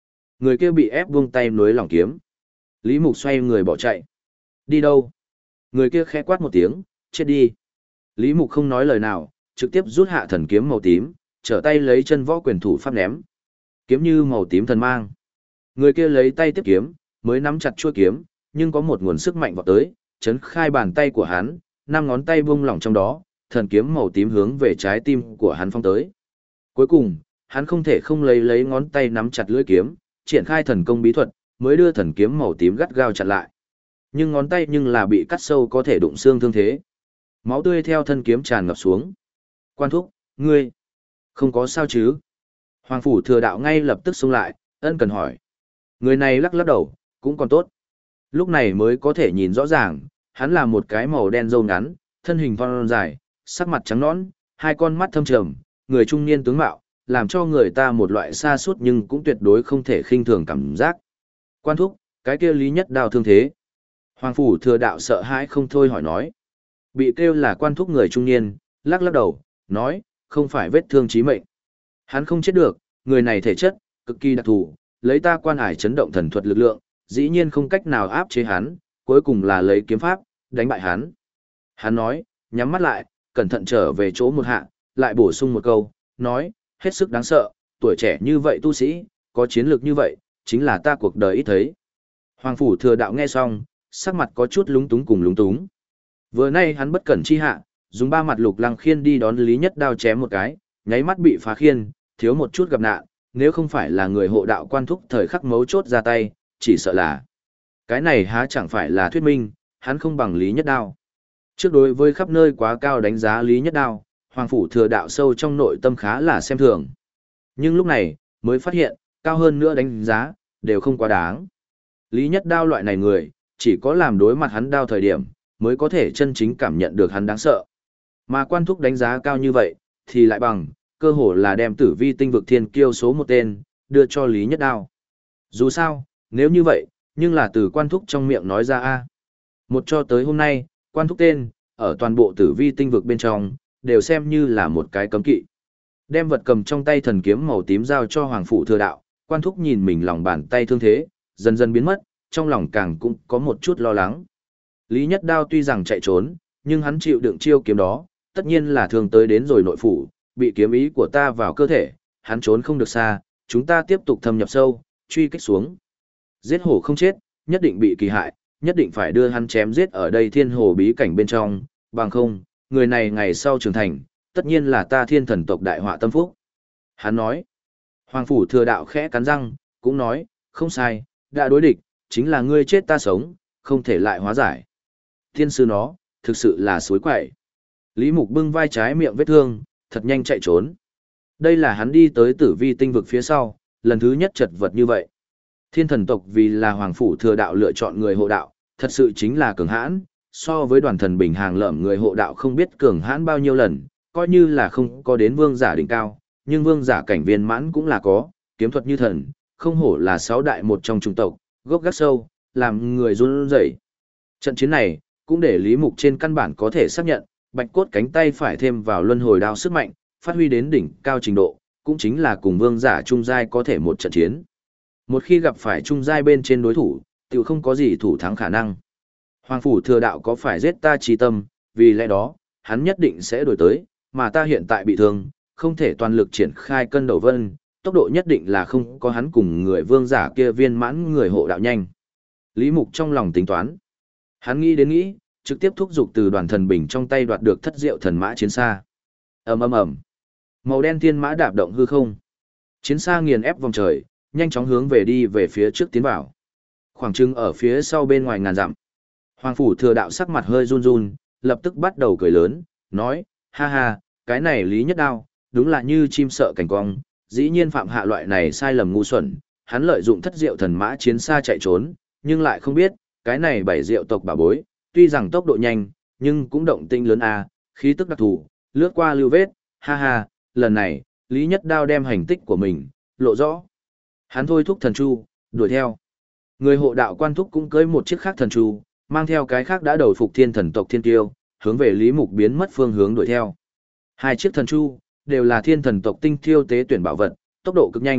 Người kia bị ép buông tay nối lỏng kiếm. Lý Mục xoay người bỏ chạy. Đi đâu? Người kia khẽ quát một tiếng, chết đi. Lý Mục không nói lời nào, trực tiếp rút hạ thần kiếm màu tím, trở tay lấy chân võ quyền thủ pháp ném. Kiếm như màu tím thần mang. Người kia lấy tay tiếp kiếm, mới nắm chặt chuôi kiếm, nhưng có một nguồn sức mạnh vọt tới, chấn khai bàn tay của hắn, 5 ngón tay buông lỏng trong đó, thần kiếm màu tím hướng về trái tim của hắn phong tới. Cuối cùng, hắn không thể không lấy ngón tay nắm chặt lưỡi kiếm, triển khai thần công bí thuật, mới đưa thần kiếm màu tím gắt gao chặn lại. Nhưng ngón tay nhưng là bị cắt sâu có thể đụng xương thương thế. Máu tươi theo thân kiếm tràn ngập xuống. Quan thúc, ngươi không có sao chứ? Hoàng phủ thừa đạo ngay lập tức xông lại, ân cần hỏi. Người này lắc lắc đầu, cũng còn tốt. Lúc này mới có thể nhìn rõ ràng, hắn là một cái màu đen râu ngắn, thân hình thon dài, sắc mặt trắng nõn, hai con mắt thâm trầm, người trung niên tướng mạo, làm cho người ta một loại xa suốt nhưng cũng tuyệt đối không thể khinh thường cảm giác. Quan thúc, cái kia Lý Nhất Đao thương thế. Hoàng phủ thừa đạo sợ hãi không thôi hỏi nói. Bị kêu là quan thúc người trung niên, lắc lắc đầu, nói, không phải vết thương chí mệnh. Hắn không chết được, người này thể chất, cực kỳ đặc thù, lấy ta quan hải chấn động thần thuật lực lượng, dĩ nhiên không cách nào áp chế hắn, cuối cùng là lấy kiếm pháp, đánh bại hắn. Hắn nói, nhắm mắt lại, cẩn thận trở về chỗ một hạ, lại bổ sung một câu, nói, hết sức đáng sợ, tuổi trẻ như vậy tu sĩ, có chiến lược như vậy, chính là ta cuộc đời ít thấy. Hoàng phủ thừa đạo nghe xong, sắc mặt có chút lúng túng cùng lúng túng. Vừa nay hắn bất cẩn chi hạ, dùng 3 mặt lục lăng khiên đi đón Lý Nhất Đao chém một cái, nháy mắt bị phá khiên, thiếu một chút gặp nạn, nếu không phải là người hộ đạo quan thúc thời khắc mấu chốt ra tay, chỉ sợ là. Cái này há chẳng phải là thuyết minh, hắn không bằng Lý Nhất Đao. Trước đối với khắp nơi quá cao đánh giá Lý Nhất Đao, Hoàng phủ thừa đạo sâu trong nội tâm khá là xem thường. Nhưng lúc này, mới phát hiện, cao hơn nữa đánh giá, đều không quá đáng. Lý Nhất Đao loại này người, chỉ có làm đối mặt hắn đao thời điểm, mới có thể chân chính cảm nhận được hắn đáng sợ. Mà quan thúc đánh giá cao như vậy, thì lại bằng, cơ hồ là đem tử vi tinh vực thiên kiêu số một tên, đưa cho Lý Nhất Đao. Dù sao, nếu như vậy, nhưng là từ quan thúc trong miệng nói ra a. Một cho tới hôm nay, quan thúc tên, ở toàn bộ tử vi tinh vực bên trong, đều xem như là một cái cấm kỵ. Đem vật cầm trong tay thần kiếm màu tím giao cho Hoàng phủ thừa đạo, quan thúc nhìn mình lòng bàn tay thương thế, dần dần biến mất, trong lòng càng cũng có một chút lo lắng. Lý Nhất Đao tuy rằng chạy trốn, nhưng hắn chịu đựng chiêu kiếm đó, tất nhiên là thường tới đến rồi nội phủ, bị kiếm ý của ta vào cơ thể, hắn trốn không được xa, chúng ta tiếp tục thâm nhập sâu, truy kích xuống. Giết hổ không chết, nhất định bị kỳ hại, nhất định phải đưa hắn chém giết ở đây thiên hồ bí cảnh bên trong, bằng không, người này ngày sau trưởng thành, tất nhiên là ta thiên thần tộc đại họa tâm phúc. Hắn nói, Hoàng phủ thừa đạo khẽ cắn răng, cũng nói, không sai, đã đối địch, chính là ngươi chết ta sống, không thể lại hóa giải. Thiên sư nó, thực sự là suối quậy. Lý Mục bưng vai trái miệng vết thương, thật nhanh chạy trốn. Đây là hắn đi tới tử vi tinh vực phía sau, lần thứ nhất chật vật như vậy. Thiên thần tộc vì là Hoàng phủ thừa đạo lựa chọn người hộ đạo, thật sự chính là cường hãn, so với đoàn thần bình hàng lợm người hộ đạo không biết cường hãn bao nhiêu lần, coi như là không có đến vương giả đỉnh cao, nhưng vương giả cảnh viên mãn cũng là có, kiếm thuật như thần, không hổ là 6 đại một trong chủng tộc, gốc gác sâu, làm người run rẩy. Trận chiến này, cũng để Lý Mục trên căn bản có thể xác nhận, bạch cốt cánh tay phải thêm vào luân hồi đao sức mạnh, phát huy đến đỉnh cao trình độ, cũng chính là cùng vương giả trung giai có thể một trận chiến. Một khi gặp phải trung giai bên trên đối thủ, tự không có gì thủ thắng khả năng. Hoàng phủ thừa đạo có phải giết ta trí tâm, vì lẽ đó, hắn nhất định sẽ đổi tới, mà ta hiện tại bị thương, không thể toàn lực triển khai cân đầu vân, tốc độ nhất định là không có hắn cùng người vương giả kia viên mãn người hộ đạo nhanh. Lý Mục trong lòng tính toán. Hắn nghĩ, trực tiếp thúc giục từ đoàn thần bình trong tay đoạt được thất diệu thần mã chiến xa. Ầm ầm ầm. Màu đen thiên mã đạp động hư không. Chiến xa nghiền ép vòng trời, nhanh chóng hướng đi về phía trước tiến vào. Khoảng chừng ở phía sau bên ngoài ngàn dặm. Hoàng phủ thừa đạo sắc mặt hơi run run, lập tức bắt đầu cười lớn, nói, ha ha, cái này Lý Nhất Đao, đúng là như chim sợ cảnh cong, dĩ nhiên phạm hạ loại này sai lầm ngu xuẩn, hắn lợi dụng thất diệu thần mã chiến xa chạy trốn, nhưng lại không biết, cái này 7 diệu tộc bà bối, tuy rằng tốc độ nhanh, nhưng cũng động tinh lớn a, khí tức đặc thù, lướt qua lưu vết, ha ha, lần này, Lý Nhất Đao đem hành tích của mình, lộ rõ. Hắn thôi thúc thần chu, đuổi theo. Người hộ đạo quan thúc cũng cưỡi một chiếc khác thần chu, mang theo cái khác đã đầu phục thiên thần tộc thiên tiêu, hướng về Lý Mục biến mất phương hướng đuổi theo. Hai chiếc thần chu, đều là thiên thần tộc tinh thiêu tế tuyển bảo vật, tốc độ cực nhanh,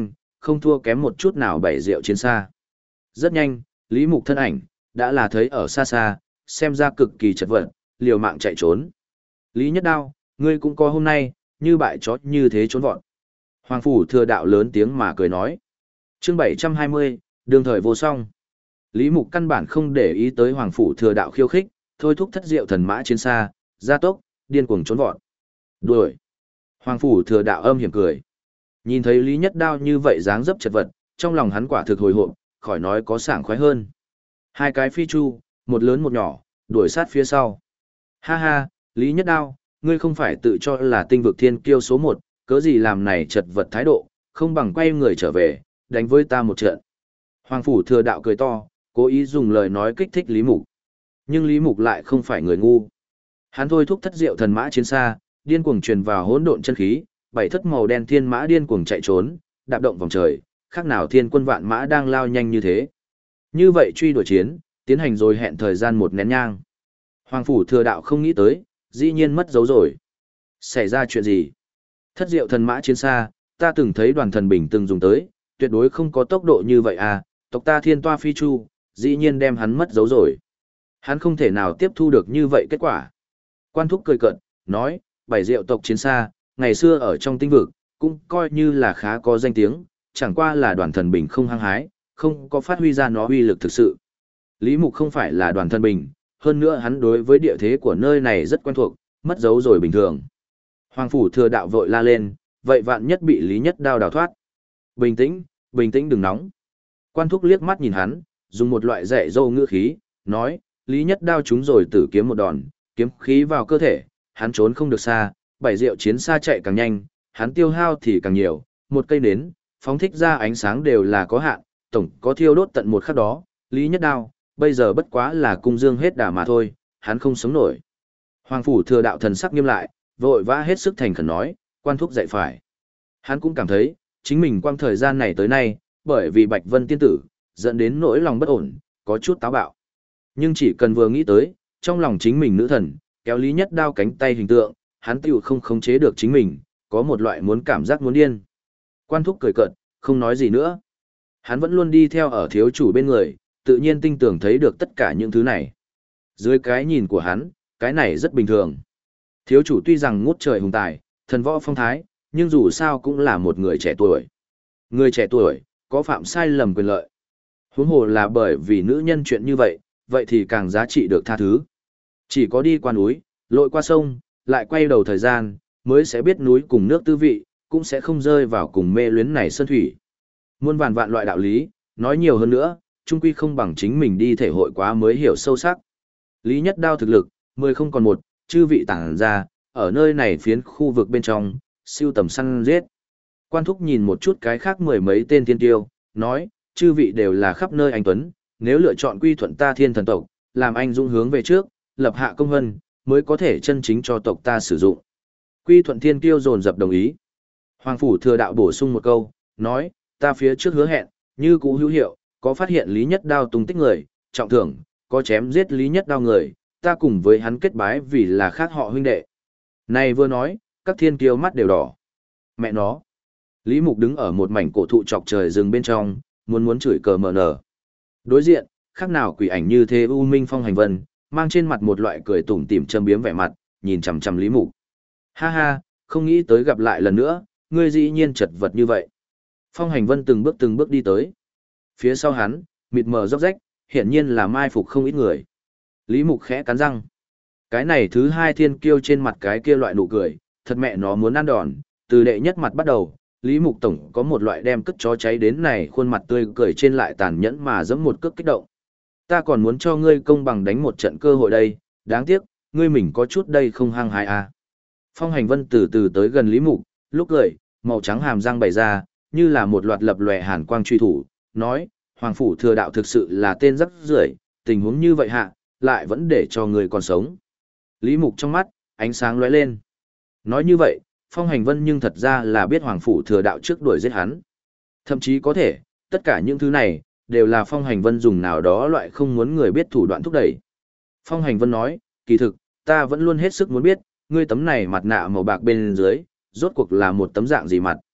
không thua kém một chút nào bảy rượu chiến xa. Rất nhanh, Lý Mục thân ảnh, đã là thấy ở xa xa, xem ra cực kỳ chật vật, liều mạng chạy trốn. Lý Nhất Đao, ngươi cũng có hôm nay, như bại chó như thế trốn vọt. Hoàng Phủ Thừa Đạo lớn tiếng mà cười nói. Chương 720, đương thời vô song. Lý Mục căn bản không để ý tới Hoàng Phủ Thừa Đạo khiêu khích, thôi thúc thất diệu thần mã chiến xa, gia tốc, điên cuồng trốn vọt. Đuổi. Hoàng Phủ Thừa Đạo âm hiểm cười. Nhìn thấy Lý Nhất Đao như vậy dáng dấp chật vật, trong lòng hắn quả thực hồi hộp, khỏi nói có sảng khoái hơn. Hai cái phi chu, một lớn một nhỏ, đuổi sát phía sau. Ha ha, Lý Nhất Đao, ngươi không phải tự cho là tinh vực thiên kiêu số 1, cớ gì làm này chật vật thái độ, không bằng quay người trở về, đánh với ta một trận. Hoàng Phủ Thừa Đạo cười to, cố ý dùng lời nói kích thích Lý Mục. Nhưng Lý Mục lại không phải người ngu. Hắn thôi thúc thất diệu thần mã chiến xa, điên cuồng truyền vào hỗn độn chân khí, bảy thất màu đen thiên mã điên cuồng chạy trốn, đạp động vòng trời, khác nào thiên quân vạn mã đang lao nhanh như thế. Như vậy truy đuổi chiến, tiến hành rồi hẹn thời gian một nén nhang. Hoàng Phủ Thừa Đạo không nghĩ tới, dĩ nhiên mất dấu rồi. Xảy ra chuyện gì? Thất diệu thần mã chiến xa, ta từng thấy Đoàn Thần Bình từng dùng tới, tuyệt đối không có tốc độ như vậy à, tộc ta thiên toa phi chu, dĩ nhiên đem hắn mất dấu rồi. Hắn không thể nào tiếp thu được như vậy kết quả. Quan Thúc cười cợt, nói, bảy diệu tộc chiến xa, ngày xưa ở trong tinh vực, cũng coi như là khá có danh tiếng, chẳng qua là Đoàn Thần Bình không hăng hái, không có phát huy ra nó uy lực thực sự. Lý Mục không phải là Đoàn Thần Bình, hơn nữa hắn đối với địa thế của nơi này rất quen thuộc, mất dấu rồi bình thường. Hoàng Phủ Thừa Đạo vội la lên, vậy vạn nhất bị Lý Nhất Đao đào thoát. Bình tĩnh, bình tĩnh đừng nóng. Quan Thúc liếc mắt nhìn hắn, dùng một loại dạy dâu ngữ khí, nói, Lý Nhất Đao trúng rồi tử kiếm một đòn, kiếm khí vào cơ thể, hắn trốn không được xa, bảy diệu chiến xa chạy càng nhanh, hắn tiêu hao thì càng nhiều, một cây nến, phóng thích ra ánh sáng đều là có hạn, tổng có thiêu đốt tận một khắc đó, Lý Nhất Đao, bây giờ bất quá là cung dương hết đà mà thôi, hắn không sống nổi. Hoàng Phủ Thừa Đạo thần sắc nghiêm lại, vội vã hết sức thành khẩn nói, Quan Thúc dạy phải. Hắn cũng cảm thấy, chính mình quang thời gian này tới nay, bởi vì Bạch Vân tiên tử, dẫn đến nỗi lòng bất ổn, có chút táo bạo. Nhưng chỉ cần vừa nghĩ tới, trong lòng chính mình nữ thần, kéo Lý Nhất Đao cánh tay hình tượng, hắn tiểu không khống chế được chính mình, có một loại muốn cảm giác muốn điên. Quan Thúc cười cợt, không nói gì nữa. Hắn vẫn luôn đi theo ở thiếu chủ bên người, tự nhiên tinh tường thấy được tất cả những thứ này. Dưới cái nhìn của hắn, cái này rất bình thường. Thiếu chủ tuy rằng ngút trời hùng tài, thần võ phong thái, nhưng dù sao cũng là một người trẻ tuổi. Người trẻ tuổi, có phạm sai lầm quyền lợi. Huống hồ là bởi vì nữ nhân chuyện như vậy, vậy thì càng giá trị được tha thứ. Chỉ có đi qua núi, lội qua sông, lại quay đầu thời gian, mới sẽ biết núi cùng nước tư vị, cũng sẽ không rơi vào cùng mê luyến này sơn thủy. Muôn vàn vạn loại đạo lý, nói nhiều hơn nữa, chung quy không bằng chính mình đi thể hội quá mới hiểu sâu sắc. Lý Nhất Đao thực lực, 10 không còn một, chư vị tản ra, ở nơi này phiến khu vực bên trong, siêu tầm săn giết. Quan Thúc nhìn một chút cái khác mười mấy tên thiên tiêu, nói, chư vị đều là khắp nơi anh tuấn, nếu lựa chọn quy thuận ta thiên thần tộc, làm anh dũng hướng về trước, lập hạ công hân, mới có thể chân chính cho tộc ta sử dụng. Quy thuận thiên tiêu dồn dập đồng ý. Hoàng Phủ Thừa Đạo bổ sung một câu, nói, ta phía trước hứa hẹn, như cũ hữu hiệu, có phát hiện Lý Nhất Đao tung tích người, trọng thưởng, có chém giết Lý Nhất Đao người, ta cùng với hắn kết bái vì là khác họ huynh đệ. Này vừa nói, các thiên kiêu mắt đều đỏ. Mẹ nó. Lý Mục đứng ở một mảnh cổ thụ chọc trời rừng bên trong, muốn chửi cờ mờ nở. Đối diện, khác nào quỷ ảnh như thế U Minh Phong Hành Vân, mang trên mặt một loại cười tủm tỉm châm biếm vẻ mặt, nhìn chằm chằm Lý Mục. Ha ha, không nghĩ tới gặp lại lần nữa, ngươi dĩ nhiên chật vật như vậy. Phong Hành Vân từng bước đi tới. Phía sau hắn, mịt mờ róc rách, hiển nhiên là mai phục không ít người. Lý Mục khẽ cắn răng. Cái này thứ hai thiên kiêu trên mặt cái kia loại nụ cười, thật mẹ nó muốn ăn đòn, từ đệ nhất mặt bắt đầu, Lý Mục tổng có một loại đem cất chó cháy đến này khuôn mặt tươi cười trên lại tàn nhẫn mà giẫm một cước kích động. Ta còn muốn cho ngươi công bằng đánh một trận cơ hội đây, đáng tiếc, ngươi mình có chút đây không hăng hái à. Phong Hành Vân từ từ tới gần Lý Mục, lúc cười, màu trắng hàm răng bày ra, như là một loạt lập lòe hàn quang truy thủ, nói, Hoàng Phủ Thừa Đạo thực sự là tên rắc rưởi, tình huống như vậy hạ, lại vẫn để cho người còn sống. Lý Mục trong mắt, ánh sáng lóe lên. Nói như vậy, Phong Hành Vân nhưng thật ra là biết Hoàng Phủ Thừa Đạo trước đuổi giết hắn. Thậm chí có thể, tất cả những thứ này, đều là Phong Hành Vân dùng nào đó loại không muốn người biết thủ đoạn thúc đẩy. Phong Hành Vân nói, kỳ thực, ta vẫn luôn hết sức muốn biết, ngươi tấm này mặt nạ màu bạc bên dưới, rốt cuộc là một tấm dạng gì mặt.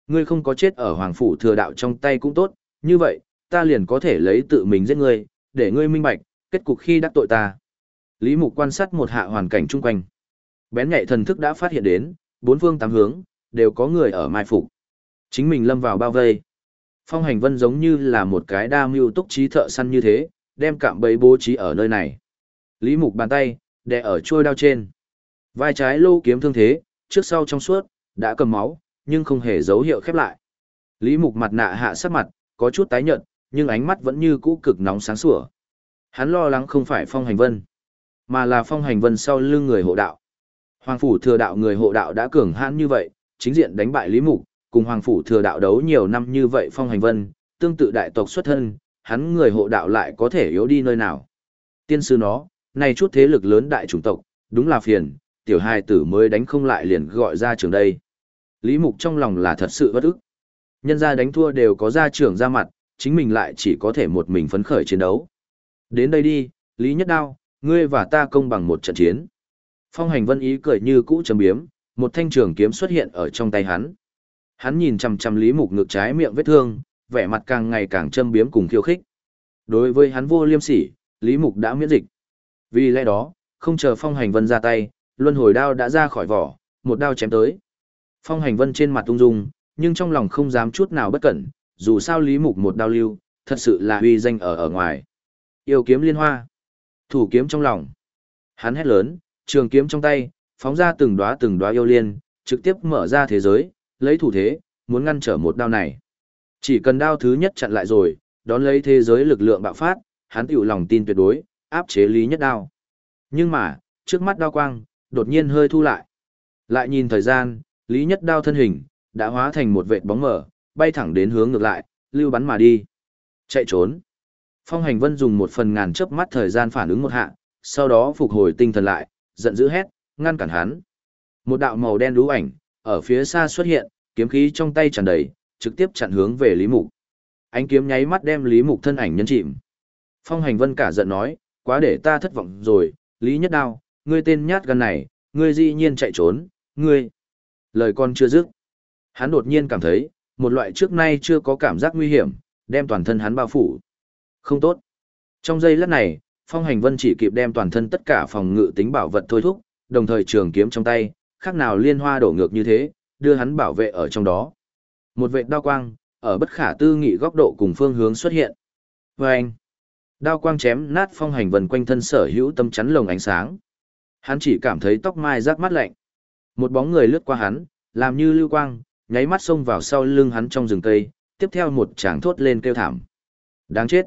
Ngươi không có chết ở Hoàng Phủ Thừa Đạo trong tay cũng tốt, như vậy, ta liền có thể lấy tự mình giết ngươi, để ngươi minh bạch, kết cục khi đắc tội ta. Lý Mục quan sát một hạ hoàn cảnh chung quanh. Bén nhạy thần thức đã phát hiện đến, bốn phương tám hướng, đều có người ở mai phục. Chính mình lâm vào bao vây. Phong Hành Vân giống như là một cái đa mưu túc trí thợ săn như thế, đem cạm bẫy bố trí ở nơi này. Lý Mục bàn tay, đè ở chuôi đao trên. Vai trái lô kiếm thương thế, trước sau trong suốt, đã cầm máu, nhưng không hề dấu hiệu khép lại. Lý Mục mặt nạ hạ sắc mặt, có chút tái nhợt, nhưng ánh mắt vẫn như cũ cực nóng sáng sủa. Hắn lo lắng không phải Phong Hành Vân, mà là Phong Hành Vân sau lưng người hộ đạo. Hoàng Phủ Thừa Đạo người hộ đạo đã cường hãn như vậy, chính diện đánh bại Lý Mục, cùng Hoàng Phủ Thừa Đạo đấu nhiều năm như vậy Phong Hành Vân, tương tự đại tộc xuất thân, hắn người hộ đạo lại có thể yếu đi nơi nào. Tiên sư nó, này chút thế lực lớn đại chủng tộc, đúng là phiền, tiểu hài tử mới đánh không lại liền gọi ra trường đây. Lý Mục trong lòng là thật sự bất ức. Nhân gia đánh thua đều có gia trưởng ra mặt, chính mình lại chỉ có thể một mình phấn khởi chiến đấu. Đến đây đi, Lý Nhất Đao, ngươi và ta công bằng một trận chiến. Phong Hành Vân ý cười như cũ châm biếm, một thanh trường kiếm xuất hiện ở trong tay hắn. Hắn nhìn chằm chằm Lý Mục ngực trái miệng vết thương, vẻ mặt càng ngày càng châm biếm cùng khiêu khích. Đối với hắn vô liêm sỉ, Lý Mục đã miễn dịch. Vì lẽ đó, không chờ Phong Hành Vân ra tay, luân hồi đao đã ra khỏi vỏ, một đao chém tới. Phong Hành Vân trên mặt ung dung, nhưng trong lòng không dám chút nào bất cẩn, dù sao Lý Mục một đao lưu, thật sự là uy danh ở ngoài. Yêu kiếm liên hoa, thủ kiếm trong lòng. Hắn hét lớn, trường kiếm trong tay, phóng ra từng đóa yêu liên, trực tiếp mở ra thế giới, lấy thủ thế, muốn ngăn trở một đao này. Chỉ cần đao thứ nhất chặn lại rồi, đón lấy thế giới lực lượng bạo phát, hắn tiểu lòng tin tuyệt đối, áp chế Lý Nhất Đao. Nhưng mà, trước mắt đao quang, đột nhiên hơi thu lại. Lại nhìn thời gian, Lý Nhất Đao thân hình, đã hóa thành một vệt bóng mờ, bay thẳng đến hướng ngược lại, lưu bắn mà đi. Chạy trốn. Phong Hành Vân dùng một phần ngàn chớp mắt thời gian phản ứng một hạ, sau đó phục hồi tinh thần lại, giận dữ hét, ngăn cản hắn. Một đạo màu đen đú ảnh, ở phía xa xuất hiện, kiếm khí trong tay tràn đầy, trực tiếp chặn hướng về Lý Mục. Ánh kiếm nháy mắt đem Lý Mục thân ảnh nhấn chìm. Phong Hành Vân cả giận nói, quá để ta thất vọng rồi, Lý Nhất Đao, ngươi tên nhát gan này, ngươi dĩ nhiên chạy trốn, ngươi. Lời con chưa dứt. Hắn đột nhiên cảm thấy, một loại trước nay chưa có cảm giác nguy hiểm, đem toàn thân hắn bao phủ. Không tốt. Trong giây lát này, Phong Hành Vân chỉ kịp đem toàn thân tất cả phòng ngự tính bảo vật thôi thúc, đồng thời trường kiếm trong tay, khác nào liên hoa đổ ngược như thế, đưa hắn bảo vệ ở trong đó. Một vệt đao quang, ở bất khả tư nghị góc độ cùng phương hướng xuất hiện. Vâng! Đao quang chém nát Phong Hành Vân quanh thân sở hữu tâm chắn lồng ánh sáng. Hắn chỉ cảm thấy tóc mai rát mắt lạnh. Một bóng người lướt qua hắn, làm như lưu quang, nháy mắt xông vào sau lưng hắn trong rừng cây, tiếp theo một tràng thốt lên kêu thảm. Đáng chết!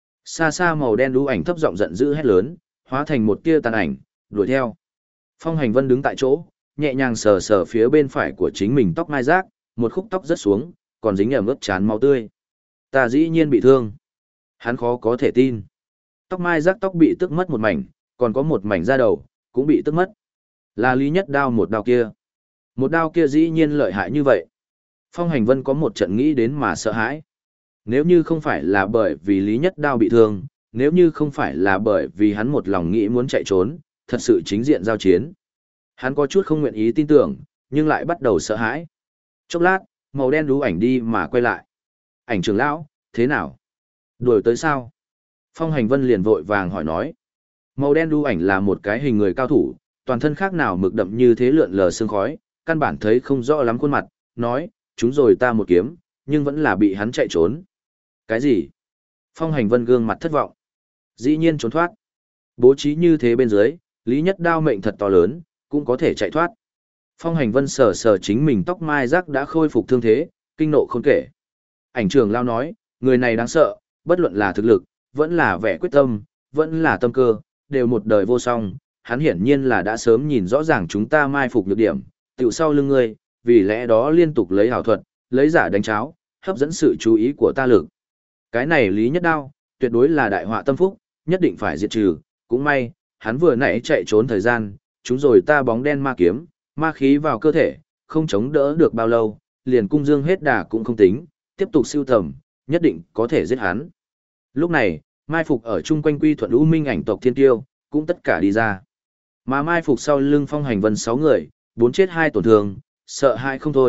Xa xa màu đen đu ảnh thấp giọng giận dữ hét lớn, hóa thành một tia tàn ảnh, đuổi theo. Phong Hành Vân đứng tại chỗ, nhẹ nhàng sờ sờ phía bên phải của chính mình tóc mai rác, một khúc tóc rớt xuống, còn dính ẩm ướt chán máu tươi. Ta dĩ nhiên bị thương. Hắn khó có thể tin. Tóc mai rác tóc bị tức mất một mảnh, còn có một mảnh da đầu, cũng bị tức mất. Là Lý Nhất Đao một đao kia. Một đao kia dĩ nhiên lợi hại như vậy. Phong Hành Vân có một trận nghĩ đến mà sợ hãi. Nếu như không phải là bởi vì Lý Nhất Đao bị thương, nếu như không phải là bởi vì hắn một lòng nghĩ muốn chạy trốn, thật sự chính diện giao chiến. Hắn có chút không nguyện ý tin tưởng, nhưng lại bắt đầu sợ hãi. Chốc lát, màu đen đú ảnh đi mà quay lại. Ảnh trưởng lão, thế nào? Đuổi tới sao? Phong Hành Vân liền vội vàng hỏi nói. Màu đen đu ảnh là một cái hình người cao thủ, toàn thân khác nào mực đậm như thế lượn lờ sương khói, căn bản thấy không rõ lắm khuôn mặt, nói, chúng rồi ta một kiếm, nhưng vẫn là bị hắn chạy trốn. Cái gì? Phong Hành Vân gương mặt thất vọng. Dĩ nhiên trốn thoát. Bố trí như thế bên dưới, Lý Nhất Đao mệnh thật to lớn, cũng có thể chạy thoát. Phong Hành Vân sờ sờ chính mình tóc mai rác đã khôi phục thương thế, kinh nộ khôn kể. Ảnh trưởng lao nói, người này đáng sợ, bất luận là thực lực, vẫn là vẻ quyết tâm, vẫn là tâm cơ, đều một đời vô song. Hắn hiển nhiên là đã sớm nhìn rõ ràng chúng ta mai phục nhược điểm, tiểu sau lưng ngươi, vì lẽ đó liên tục lấy ảo thuật, lấy giả đánh cháo, hấp dẫn sự chú ý của ta lực. Cái này Lý Nhất Đao, tuyệt đối là đại họa tâm phúc, nhất định phải diệt trừ, cũng may, hắn vừa nãy chạy trốn thời gian, chúng rồi ta bóng đen ma kiếm, ma khí vào cơ thể, không chống đỡ được bao lâu, liền cung dương hết đà cũng không tính, tiếp tục siêu tầm, nhất định có thể giết hắn. Lúc này, mai phục ở chung quanh Quy Thuận U Minh ảnh tộc Thiên Tiêu, cũng tất cả đi ra. Mà mai phục sau lưng Phong Hành Vân 6 người, 4 chết 2 tổn thương, sợ hãi không thôi,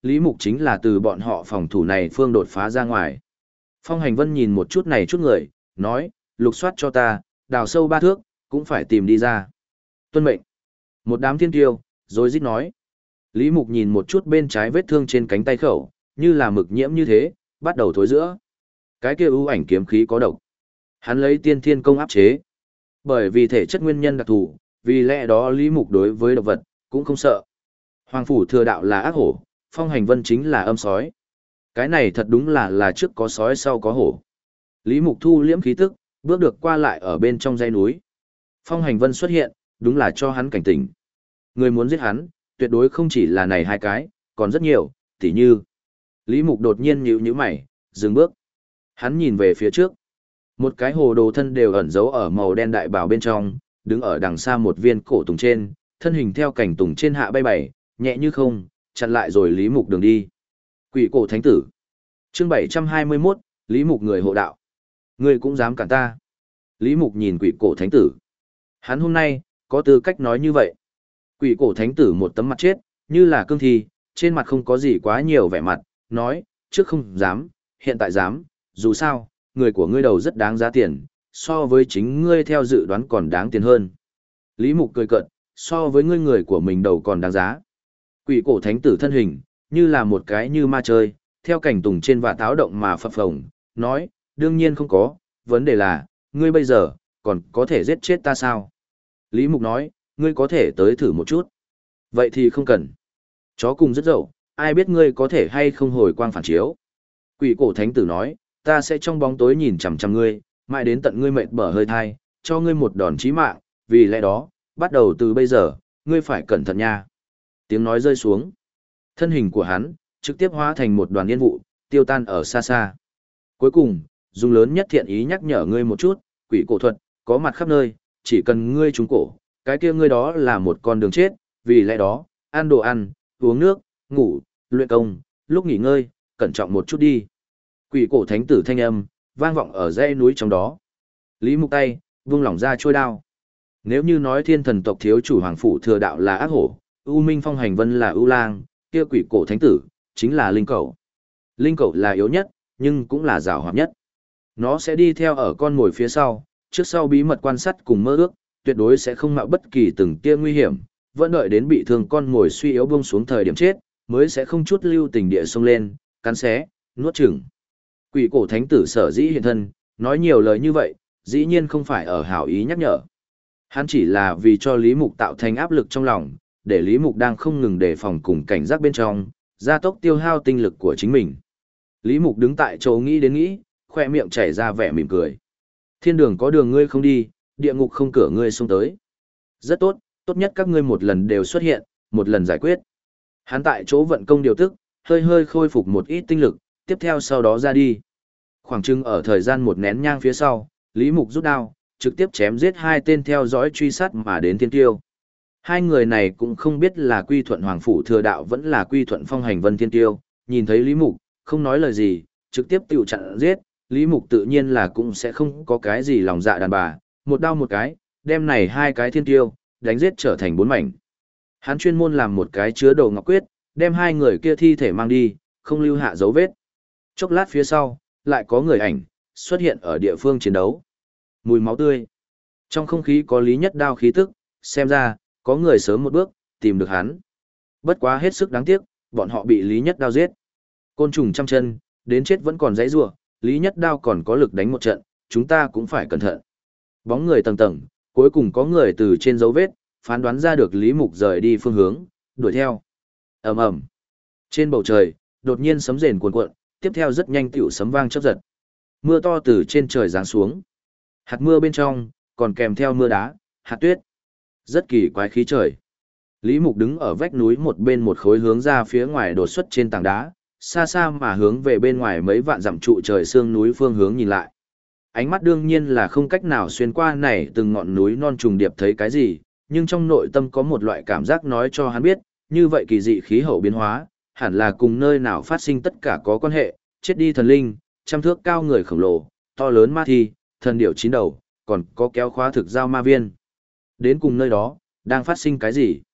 Lý Mục chính là từ bọn họ phòng thủ này phương đột phá ra ngoài. Phong Hành Vân nhìn một chút này chút người, nói, lục soát cho ta, đào sâu 3 thước, cũng phải tìm đi ra. Tuân mệnh. Một đám thiên tiêu, rồi rít nói. Lý Mục nhìn một chút bên trái vết thương trên cánh tay khẩu, như là mực nhiễm như thế, bắt đầu thối giữa. Cái kia ưu ảnh kiếm khí có độc. Hắn lấy tiên thiên công áp chế. Bởi vì thể chất nguyên nhân đặc thù, vì lẽ đó Lý Mục đối với độc vật, cũng không sợ. Hoàng phủ thừa đạo là ác hổ, Phong Hành Vân chính là âm sói. Cái này thật đúng là trước có sói sau có hổ. Lý Mục thu liễm khí tức, bước được qua lại ở bên trong dãy núi. Phong Hành Vân xuất hiện, đúng là cho hắn cảnh tỉnh. Người muốn giết hắn, tuyệt đối không chỉ là này hai cái, còn rất nhiều, tỉ như. Lý Mục đột nhiên nhíu mày, dừng bước. Hắn nhìn về phía trước. Một cái hồ đồ thân đều ẩn giấu ở màu đen đại bào bên trong, đứng ở đằng xa một viên cổ tùng trên, thân hình theo cảnh tùng trên hạ bay bày, nhẹ như không, chặn lại rồi Lý Mục đường đi. Quỷ cổ thánh tử. Chương 721, Lý Mục người hộ đạo. Ngươi cũng dám cản ta. Lý Mục nhìn quỷ cổ thánh tử. Hắn hôm nay, có tư cách nói như vậy. Quỷ cổ thánh tử một tấm mặt chết, như là cương thi, trên mặt không có gì quá nhiều vẻ mặt, nói, trước không dám, hiện tại dám, dù sao, người của ngươi đầu rất đáng giá tiền, so với chính ngươi theo dự đoán còn đáng tiền hơn. Lý Mục cười cợt, so với ngươi người của mình đầu còn đáng giá. Quỷ cổ thánh tử thân hình, như là một cái như ma chơi, theo cảnh tùng trên và táo động mà phập phồng, nói, đương nhiên không có, vấn đề là, ngươi bây giờ, còn có thể giết chết ta sao? Lý Mục nói, ngươi có thể tới thử một chút. Vậy thì không cần. Chó cùng rất dậu, ai biết ngươi có thể hay không hồi quang phản chiếu. Quỷ cổ thánh tử nói, ta sẽ trong bóng tối nhìn chằm chằm ngươi, mãi đến tận ngươi mệt bở hơi thai, cho ngươi một đòn chí mạng, vì lẽ đó, bắt đầu từ bây giờ, ngươi phải cẩn thận nha. Tiếng nói rơi xuống. Thân hình của hắn, trực tiếp hóa thành một đoàn yên vụ, tiêu tan ở xa xa. Cuối cùng, dùng lớn nhất thiện ý nhắc nhở ngươi một chút, quỷ cổ thuật, có mặt khắp nơi, chỉ cần ngươi trúng cổ, cái kia ngươi đó là một con đường chết, vì lẽ đó, ăn đồ ăn, uống nước, ngủ, luyện công, lúc nghỉ ngơi, cẩn trọng một chút đi. Quỷ cổ thánh tử thanh âm, vang vọng ở dãy núi trong đó. Lý Mục tay, vung lỏng ra trôi đao. Nếu như nói thiên thần tộc thiếu chủ hoàng phủ thừa đạo là ác hổ, U Minh Phong Hành Vân là ưu lang, kia quỷ cổ thánh tử, chính là linh cẩu. Linh cẩu là yếu nhất, nhưng cũng là giàu hoạt nhất. Nó sẽ đi theo ở con mồi phía sau, trước sau bí mật quan sát cùng mơ ước, tuyệt đối sẽ không mạo bất kỳ từng tia nguy hiểm, vẫn đợi đến bị thương con mồi suy yếu buông xuống thời điểm chết, mới sẽ không chút lưu tình địa xông lên, cắn xé, nuốt chửng. Quỷ cổ thánh tử sở dĩ hiện thân, nói nhiều lời như vậy, dĩ nhiên không phải ở hảo ý nhắc nhở. Hắn chỉ là vì cho Lý Mục tạo thành áp lực trong lòng, để Lý Mục đang không ngừng đề phòng cùng cảnh giác bên trong, gia tốc tiêu hao tinh lực của chính mình. Lý Mục đứng tại chỗ nghĩ đến nghĩ, khoe miệng chảy ra vẻ mỉm cười. Thiên đường có đường ngươi không đi, địa ngục không cửa ngươi xông tới. Rất tốt, tốt nhất các ngươi một lần đều xuất hiện, một lần giải quyết. Hắn tại chỗ vận công điều tức, hơi hơi khôi phục một ít tinh lực, tiếp theo sau đó ra đi. Khoảng chừng ở thời gian một nén nhang phía sau, Lý Mục rút đao, trực tiếp chém giết hai tên theo dõi truy sát mà đến thiên tiêu. Hai người này cũng không biết là quy thuận Hoàng Phủ Thừa Đạo vẫn là quy thuận Phong Hành Vân thiên tiêu, nhìn thấy Lý Mục, không nói lời gì, trực tiếp tiêu chặn giết, Lý Mục tự nhiên là cũng sẽ không có cái gì lòng dạ đàn bà, một đao một cái, đem này hai cái thiên tiêu, đánh giết trở thành 4 mảnh. Hắn chuyên môn làm một cái chứa đồ ngọc quyết, đem hai người kia thi thể mang đi, không lưu hạ dấu vết. Chốc lát phía sau, lại có người ảnh, xuất hiện ở địa phương chiến đấu. Mùi máu tươi. Trong không khí có Lý Nhất Đao khí tức, xem ra, có người sớm một bước, tìm được hắn. Bất quá hết sức đáng tiếc, bọn họ bị Lý Nhất Đao giết. Côn trùng trăm chân, đến chết vẫn còn dãy rủa, Lý Nhất Đao còn có lực đánh một trận, chúng ta cũng phải cẩn thận. Bóng người tầng tầng, cuối cùng có người từ trên dấu vết, phán đoán ra được Lý Mục rời đi phương hướng, đuổi theo. Ầm ầm. Trên bầu trời, đột nhiên sấm rền cuồn cuộn, tiếp theo rất nhanh tiểu sấm vang chớp giật. Mưa to từ trên trời giáng xuống. Hạt mưa bên trong, còn kèm theo mưa đá, hạt tuyết. Rất kỳ quái khí trời. Lý Mục đứng ở vách núi một bên một khối hướng ra phía ngoài đột xuất trên tảng đá, xa xa mà hướng về bên ngoài mấy vạn dặm trụ trời xương núi phương hướng nhìn lại. Ánh mắt đương nhiên là không cách nào xuyên qua này từng ngọn núi non trùng điệp thấy cái gì, nhưng trong nội tâm có một loại cảm giác nói cho hắn biết, như vậy kỳ dị khí hậu biến hóa, hẳn là cùng nơi nào phát sinh tất cả có quan hệ, chết đi thần linh, trăm thước cao người khổng lồ, to lớn ma thi, thần điểu 9 đầu, còn có kéo khóa thực giao ma viên. Đến cùng nơi đó, đang phát sinh cái gì?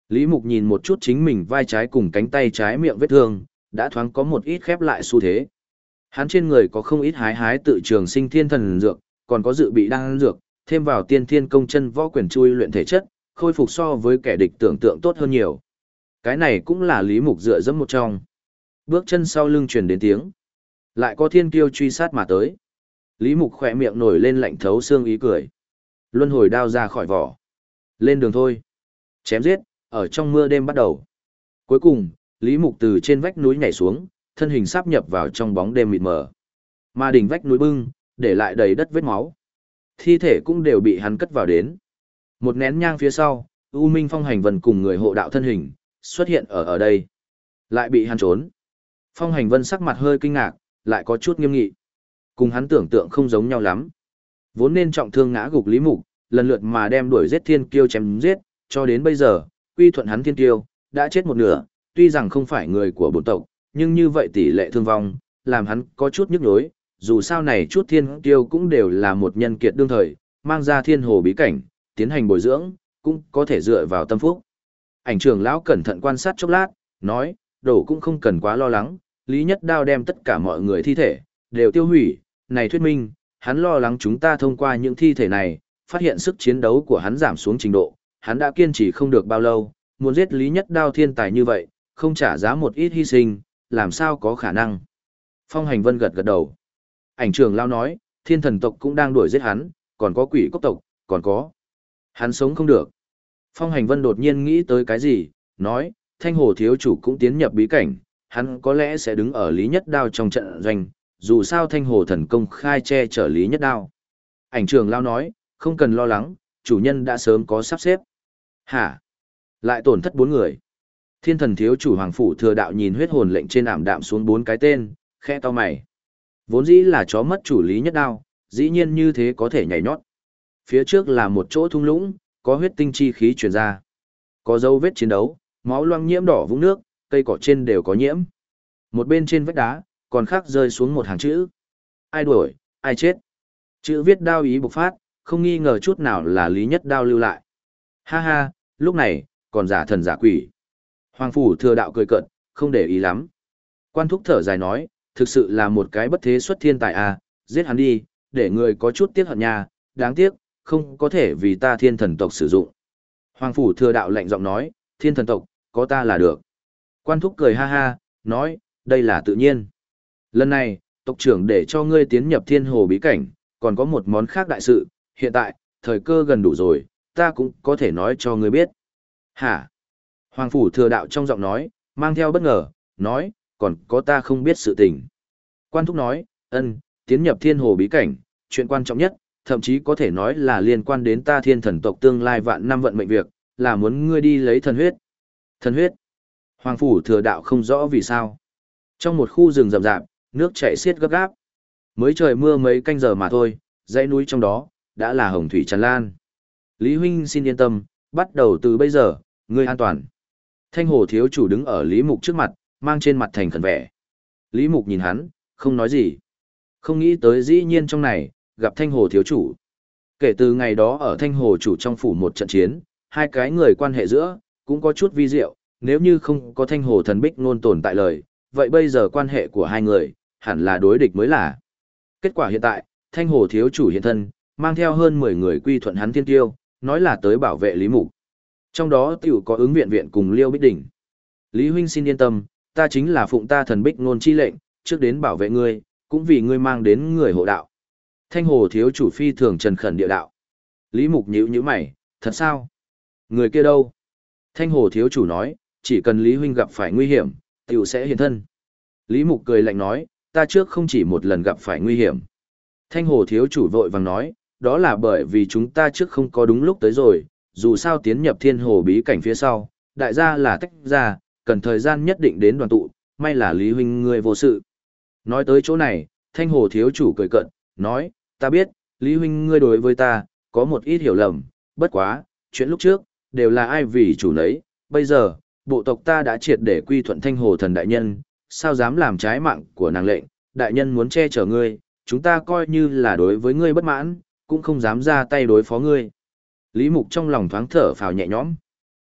Lý Mục nhìn một chút chính mình vai trái cùng cánh tay trái miệng vết thương, đã thoáng có một ít khép lại xu thế. Hắn trên người có không ít hái tự trường sinh thiên thần dược, còn có dự bị đan dược, thêm vào tiên thiên công chân võ quyền chui luyện thể chất, khôi phục so với kẻ địch tưởng tượng tốt hơn nhiều. Cái này cũng là Lý Mục dựa dẫm một trong. Bước chân sau lưng truyền đến tiếng. Lại có thiên kiêu truy sát mà tới. Lý Mục khỏe miệng nổi lên lạnh thấu xương ý cười. Luân hồi đao ra khỏi vỏ. Lên đường thôi. Chém giết, ở trong mưa đêm bắt đầu. Cuối cùng, Lý Mục từ trên vách núi nhảy xuống, thân hình sáp nhập vào trong bóng đêm mịt mờ. Mà đỉnh vách núi bưng, để lại đầy đất vết máu. Thi thể cũng đều bị hắn cất vào đến. Một nén nhang phía sau, U Minh Phong Hành Vân cùng người hộ đạo thân hình, xuất hiện ở đây. Lại bị hắn trốn. Phong Hành Vân sắc mặt hơi kinh ngạc, lại có chút nghiêm nghị. Cùng hắn tưởng tượng không giống nhau lắm. Vốn nên trọng thương ngã gục Lý Mục, lần lượt mà đem đuổi giết thiên kiêu chém giết, cho đến bây giờ, quy thuận hắn thiên kiêu, đã chết một nửa, tuy rằng không phải người của bổn tộc, nhưng như vậy tỷ lệ thương vong, làm hắn có chút nhức nhối, dù sao này chút thiên kiêu cũng đều là một nhân kiệt đương thời, mang ra thiên hồ bí cảnh, tiến hành bồi dưỡng, cũng có thể dựa vào tâm phúc. Ảnh trưởng lão cẩn thận quan sát chốc lát, nói, đổ cũng không cần quá lo lắng, Lý Nhất Đao đem tất cả mọi người thi thể, đều tiêu hủy, này thuyết minh, hắn lo lắng chúng ta thông qua những thi thể này, phát hiện sức chiến đấu của hắn giảm xuống trình độ, hắn đã kiên trì không được bao lâu, muốn giết Lý Nhất Đao thiên tài như vậy, không trả giá một ít hy sinh, làm sao có khả năng. Phong Hành Vân gật gật đầu. Ảnh trưởng lão nói, thiên thần tộc cũng đang đuổi giết hắn, còn có quỷ cốc tộc, còn có. Hắn sống không được. Phong Hành Vân đột nhiên nghĩ tới cái gì, nói, Thanh Hồ thiếu chủ cũng tiến nhập bí cảnh, hắn có lẽ sẽ đứng ở Lý Nhất Đao trong trận doanh, dù sao Thanh Hồ thần công khai che chở Lý Nhất Đao. Ảnh trưởng lão nói, không cần lo lắng, chủ nhân đã sớm có sắp xếp. Hả? Lại tổn thất 4 người. Thiên thần thiếu chủ Hoàng Phủ Thừa Đạo nhìn huyết hồn lệnh trên ảm đạm xuống 4 cái tên, khẽ to mày. Vốn dĩ là chó mất chủ Lý Nhất Đao, dĩ nhiên như thế có thể nhảy nhót. Phía trước là một chỗ thung lũng, có huyết tinh chi khí truyền ra. Có dấu vết chiến đấu, máu loang nhiễm đỏ vũng nước, cây cỏ trên đều có nhiễm. Một bên trên vách đá, còn khắc rơi xuống một hàng chữ. Ai đuổi, ai chết. Chữ viết đao ý bộc phát, không nghi ngờ chút nào là Lý Nhất Đao lưu lại. Ha ha, lúc này, còn giả thần giả quỷ. Hoàng Phủ Thừa Đạo cười cợt, không để ý lắm. Quan Thúc thở dài nói, thực sự là một cái bất thế xuất thiên tài à, giết hắn đi, để người có chút tiếc hận nhà, đáng tiếc, không có thể vì ta thiên thần tộc sử dụng. Hoàng Phủ Thừa Đạo lạnh giọng nói, thiên thần tộc, có ta là được. Quan Thúc cười ha ha, nói, đây là tự nhiên. Lần này, tộc trưởng để cho ngươi tiến nhập thiên hồ bí cảnh, còn có một món khác đại sự, hiện tại, thời cơ gần đủ rồi, ta cũng có thể nói cho ngươi biết. Hả? Hoàng Phủ Thừa Đạo trong giọng nói, mang theo bất ngờ, nói, còn có ta không biết sự tình. Quan Thúc nói, tiến nhập thiên hồ bí cảnh, chuyện quan trọng nhất, thậm chí có thể nói là liên quan đến ta thiên thần tộc tương lai vạn năm vận mệnh việc, là muốn ngươi đi lấy thần huyết. Thần huyết? Hoàng Phủ Thừa Đạo không rõ vì sao. Trong một khu rừng rậm rạp, nước chảy xiết gấp gáp. Mới trời mưa mấy canh giờ mà thôi, dãy núi trong đó, đã là hồng thủy tràn lan. Lý huynh xin yên tâm, bắt đầu từ bây giờ, ngươi an toàn. Thanh Hồ thiếu chủ đứng ở Lý Mục trước mặt, mang trên mặt thành khẩn vẻ. Lý Mục nhìn hắn, không nói gì. Không nghĩ tới dĩ nhiên trong này, gặp Thanh Hồ thiếu chủ. Kể từ ngày đó ở Thanh Hồ chủ trong phủ một trận chiến, hai cái người quan hệ giữa, cũng có chút vi diệu, nếu như không có Thanh Hồ thần bích nôn tồn tại lời, vậy bây giờ quan hệ của hai người, hẳn là đối địch mới là. Kết quả hiện tại, Thanh Hồ thiếu chủ hiện thân, mang theo hơn 10 người quy thuận hắn thiên tiêu, nói là tới bảo vệ Lý Mục. Trong đó tiểu có ứng viện viện cùng Liêu Bích Đỉnh. Lý huynh xin yên tâm, ta chính là phụng ta thần bích ngôn chi lệnh, trước đến bảo vệ ngươi, cũng vì ngươi mang đến người hộ đạo. Thanh Hồ thiếu chủ phi thường trần khẩn địa đạo. Lý Mục nhíu nhíu mày, thật sao? Người kia đâu? Thanh Hồ thiếu chủ nói, chỉ cần Lý huynh gặp phải nguy hiểm, tiểu sẽ hiện thân. Lý Mục cười lạnh nói, ta trước không chỉ một lần gặp phải nguy hiểm. Thanh Hồ thiếu chủ vội vàng nói, đó là bởi vì chúng ta trước không có đúng lúc tới rồi, dù sao tiến nhập thiên hồ bí cảnh phía sau, đại gia là tách ra, cần thời gian nhất định đến đoàn tụ, may là Lý huynh ngươi vô sự. Nói tới chỗ này, Thanh Hồ thiếu chủ cười cận, nói, ta biết, Lý huynh ngươi đối với ta, có một ít hiểu lầm, bất quá, chuyện lúc trước, đều là ai vì chủ nấy, bây giờ, bộ tộc ta đã triệt để quy thuận Thanh Hồ thần đại nhân, sao dám làm trái mạng của nàng lệnh, đại nhân muốn che chở ngươi, chúng ta coi như là đối với ngươi bất mãn, cũng không dám ra tay đối phó ngươi. Lý Mục trong lòng thoáng thở phào nhẹ nhõm.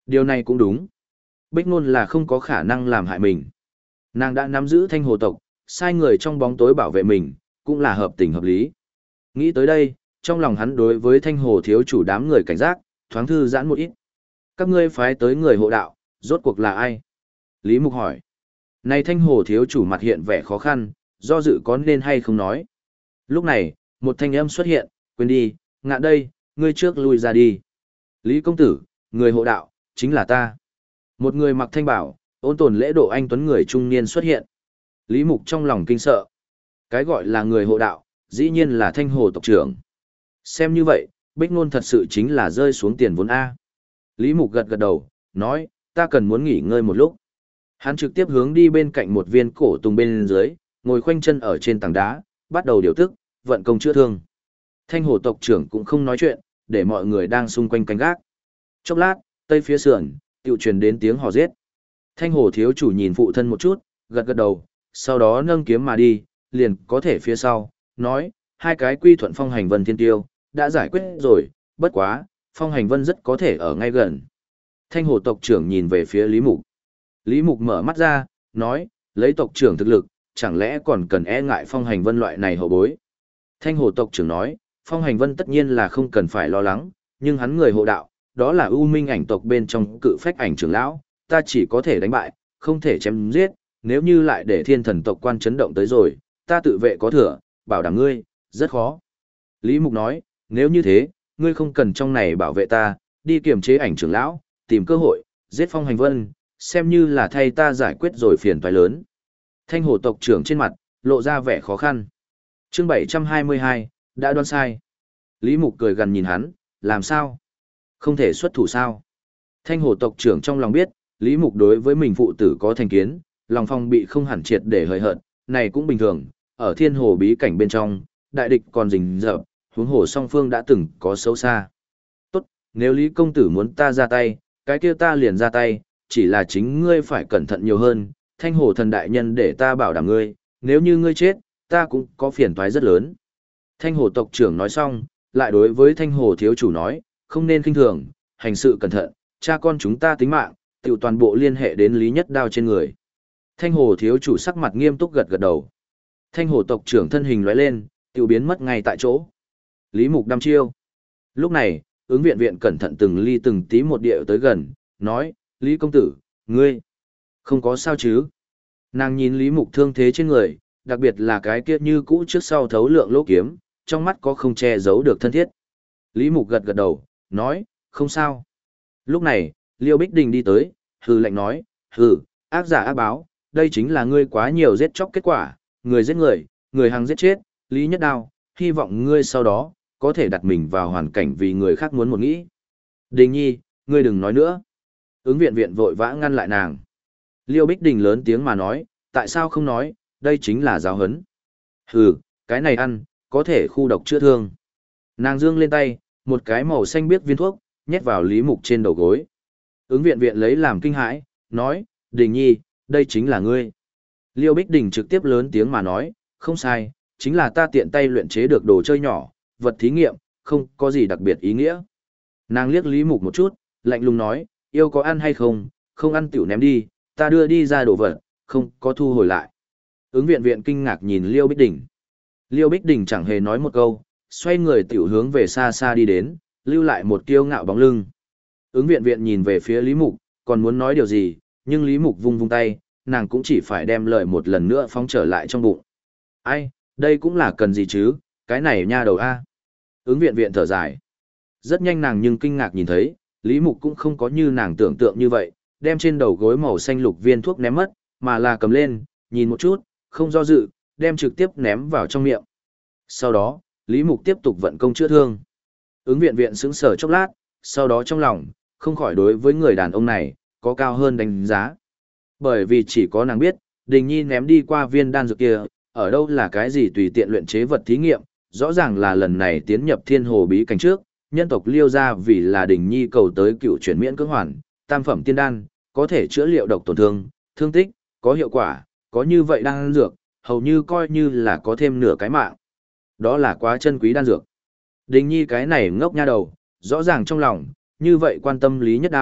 Điều này cũng đúng. Bích Nôn là không có khả năng làm hại mình. Nàng đã nắm giữ thanh hồ tộc, sai người trong bóng tối bảo vệ mình, cũng là hợp tình hợp lý. Nghĩ tới đây, trong lòng hắn đối với thanh hồ thiếu chủ đám người cảnh giác, thoáng thư giãn một ít. Các ngươi phái tới người hộ đạo, rốt cuộc là ai? Lý Mục hỏi. Này thanh hồ thiếu chủ mặt hiện vẻ khó khăn, do dự có nên hay không nói. Lúc này, một thanh âm xuất hiện, quên đi, ngạn đây, ngươi trước lui ra đi. Lý công tử, người hộ đạo, chính là ta. Một người mặc thanh bảo, ôn tồn lễ độ anh tuấn người trung niên xuất hiện. Lý Mục trong lòng kinh sợ. Cái gọi là người hộ đạo, dĩ nhiên là thanh hồ tộc trưởng. Xem như vậy, Bích Nôn thật sự chính là rơi xuống tiền vốn A. Lý Mục gật gật đầu, nói, ta cần muốn nghỉ ngơi một lúc. Hắn trực tiếp hướng đi bên cạnh một viên cổ tùng bên dưới, ngồi khoanh chân ở trên tảng đá, bắt đầu điều tức, vận công chữa thương. Thanh hồ tộc trưởng cũng không nói chuyện, để mọi người đang xung quanh canh gác. Chốc lát, tây phía sườn, tiểu truyền đến tiếng hò giết. Thanh hồ thiếu chủ nhìn phụ thân một chút, gật gật đầu, sau đó nâng kiếm mà đi, liền có thể phía sau, nói, hai cái quy thuận phong hành vân thiên tiêu, đã giải quyết rồi, bất quá, phong hành vân rất có thể ở ngay gần. Thanh hồ tộc trưởng nhìn về phía Lý Mục. Lý Mục mở mắt ra, nói, lấy tộc trưởng thực lực, chẳng lẽ còn cần e ngại phong hành vân loại này hậu bối. Thanh hồ tộc trưởng nói, phong hành vân tất nhiên là không cần phải lo lắng, nhưng hắn người hộ đạo, đó là ưu minh ảnh tộc bên trong cự phách ảnh trưởng lão, ta chỉ có thể đánh bại, không thể chém giết, nếu như lại để thiên thần tộc quan chấn động tới rồi, ta tự vệ có thừa, bảo đảm ngươi, rất khó. Lý Mục nói, nếu như thế, ngươi không cần trong này bảo vệ ta, đi kiểm chế ảnh trưởng lão, tìm cơ hội, giết phong hành vân, xem như là thay ta giải quyết rồi phiền toái lớn. Thanh hồ tộc trưởng trên mặt, lộ ra vẻ khó khăn. Chương 722, đã đoán sai. Lý Mục cười gần nhìn hắn, làm sao? Không thể xuất thủ sao? Thanh hồ tộc trưởng trong lòng biết, Lý Mục đối với mình phụ tử có thành kiến, lòng phong bị không hẳn triệt để hời hợt, này cũng bình thường, ở thiên hồ bí cảnh bên trong, đại địch còn rình rập, huống hồ song phương đã từng có xấu xa. Tốt, nếu Lý công tử muốn ta ra tay, cái kia ta liền ra tay, chỉ là chính ngươi phải cẩn thận nhiều hơn, thanh hồ thần đại nhân để ta bảo đảm ngươi, nếu như ngươi chết, ta cũng có phiền toái rất lớn. Thanh hồ tộc trưởng nói xong, lại đối với thanh hồ thiếu chủ nói, không nên khinh thường, hành sự cẩn thận, cha con chúng ta tính mạng, tiểu toàn bộ liên hệ đến Lý Nhất Đao trên người. Thanh hồ thiếu chủ sắc mặt nghiêm túc gật gật đầu. Thanh hồ tộc trưởng thân hình lóe lên, tiểu biến mất ngay tại chỗ. Lý Mục đăm chiêu. Lúc này, ứng viện viện cẩn thận từng ly từng tí một điệu tới gần, nói, Lý công tử, ngươi, không có sao chứ. Nàng nhìn Lý Mục thương thế trên người, đặc biệt là cái kia như cũ trước sau thấu lượng lỗ kiếm, trong mắt có không che giấu được thân thiết. Lý Mục gật gật đầu, nói, không sao. Lúc này, Liêu Bích Đình đi tới, hừ lạnh nói, hừ, ác giả ác báo, đây chính là ngươi quá nhiều giết chóc kết quả, người giết người, người hàng giết chết, Lý Nhất Đao, hy vọng ngươi sau đó, có thể đặt mình vào hoàn cảnh vì người khác muốn một nghĩ. Đình nhi, ngươi đừng nói nữa. Ứng viện viện vội vã ngăn lại nàng. Liêu Bích Đình lớn tiếng mà nói, tại sao không nói, đây chính là giáo hấn. Hừ, cái này ăn, có thể khu độc chữa thương. Nàng dương lên tay, một cái màu xanh biếc viên thuốc, nhét vào Lý Mục trên đầu gối. Ứng viện viện lấy làm kinh hãi, nói, Đình nhi, đây chính là ngươi. Liêu Bích Đình trực tiếp lớn tiếng mà nói, không sai, chính là ta tiện tay luyện chế được đồ chơi nhỏ, vật thí nghiệm, không có gì đặc biệt ý nghĩa. Nàng liếc Lý Mục một chút, lạnh lùng nói, yêu có ăn hay không, không ăn tiểu ném đi, ta đưa đi ra đồ vật, không có thu hồi lại. Ứng viện viện kinh ngạc nhìn Liêu Bích Đình. Liêu Bích Đình chẳng hề nói một câu, xoay người tiểu hướng về xa xa đi đến, lưu lại một kiêu ngạo bóng lưng. Ứng viện viện nhìn về phía Lý Mục, còn muốn nói điều gì, nhưng Lý Mục vung vung tay, nàng cũng chỉ phải đem lời một lần nữa phóng trở lại trong bụng. Ai, đây cũng là cần gì chứ, cái này nha đầu a. Ứng viện viện thở dài. Rất nhanh nàng nhưng kinh ngạc nhìn thấy, Lý Mục cũng không có như nàng tưởng tượng như vậy, đem trên đầu gối màu xanh lục viên thuốc ném mất, mà là cầm lên, nhìn một chút, không do dự, đem trực tiếp ném vào trong miệng. Sau đó, Lý Mục tiếp tục vận công chữa thương. Ứng viện viện sững sờ chốc lát, sau đó trong lòng, không khỏi đối với người đàn ông này, có cao hơn đánh giá. Bởi vì chỉ có nàng biết, Đình Nhi ném đi qua viên đan dược kia, ở đâu là cái gì tùy tiện luyện chế vật thí nghiệm, rõ ràng là lần này tiến nhập thiên hồ bí cảnh trước, nhân tộc Liêu ra vì là Đình Nhi cầu tới cựu chuyển miễn cưỡng hoàn, tam phẩm tiên đan, có thể chữa liệu độc tổn thương, thương tích, có hiệu quả, có như vậy đan dược, hầu như coi như là có thêm nửa cái mạng. Đó là quá chân quý đan dược. Đình Nhi cái này ngốc nha đầu, rõ ràng trong lòng, như vậy quan tâm Lý Nhất Đao,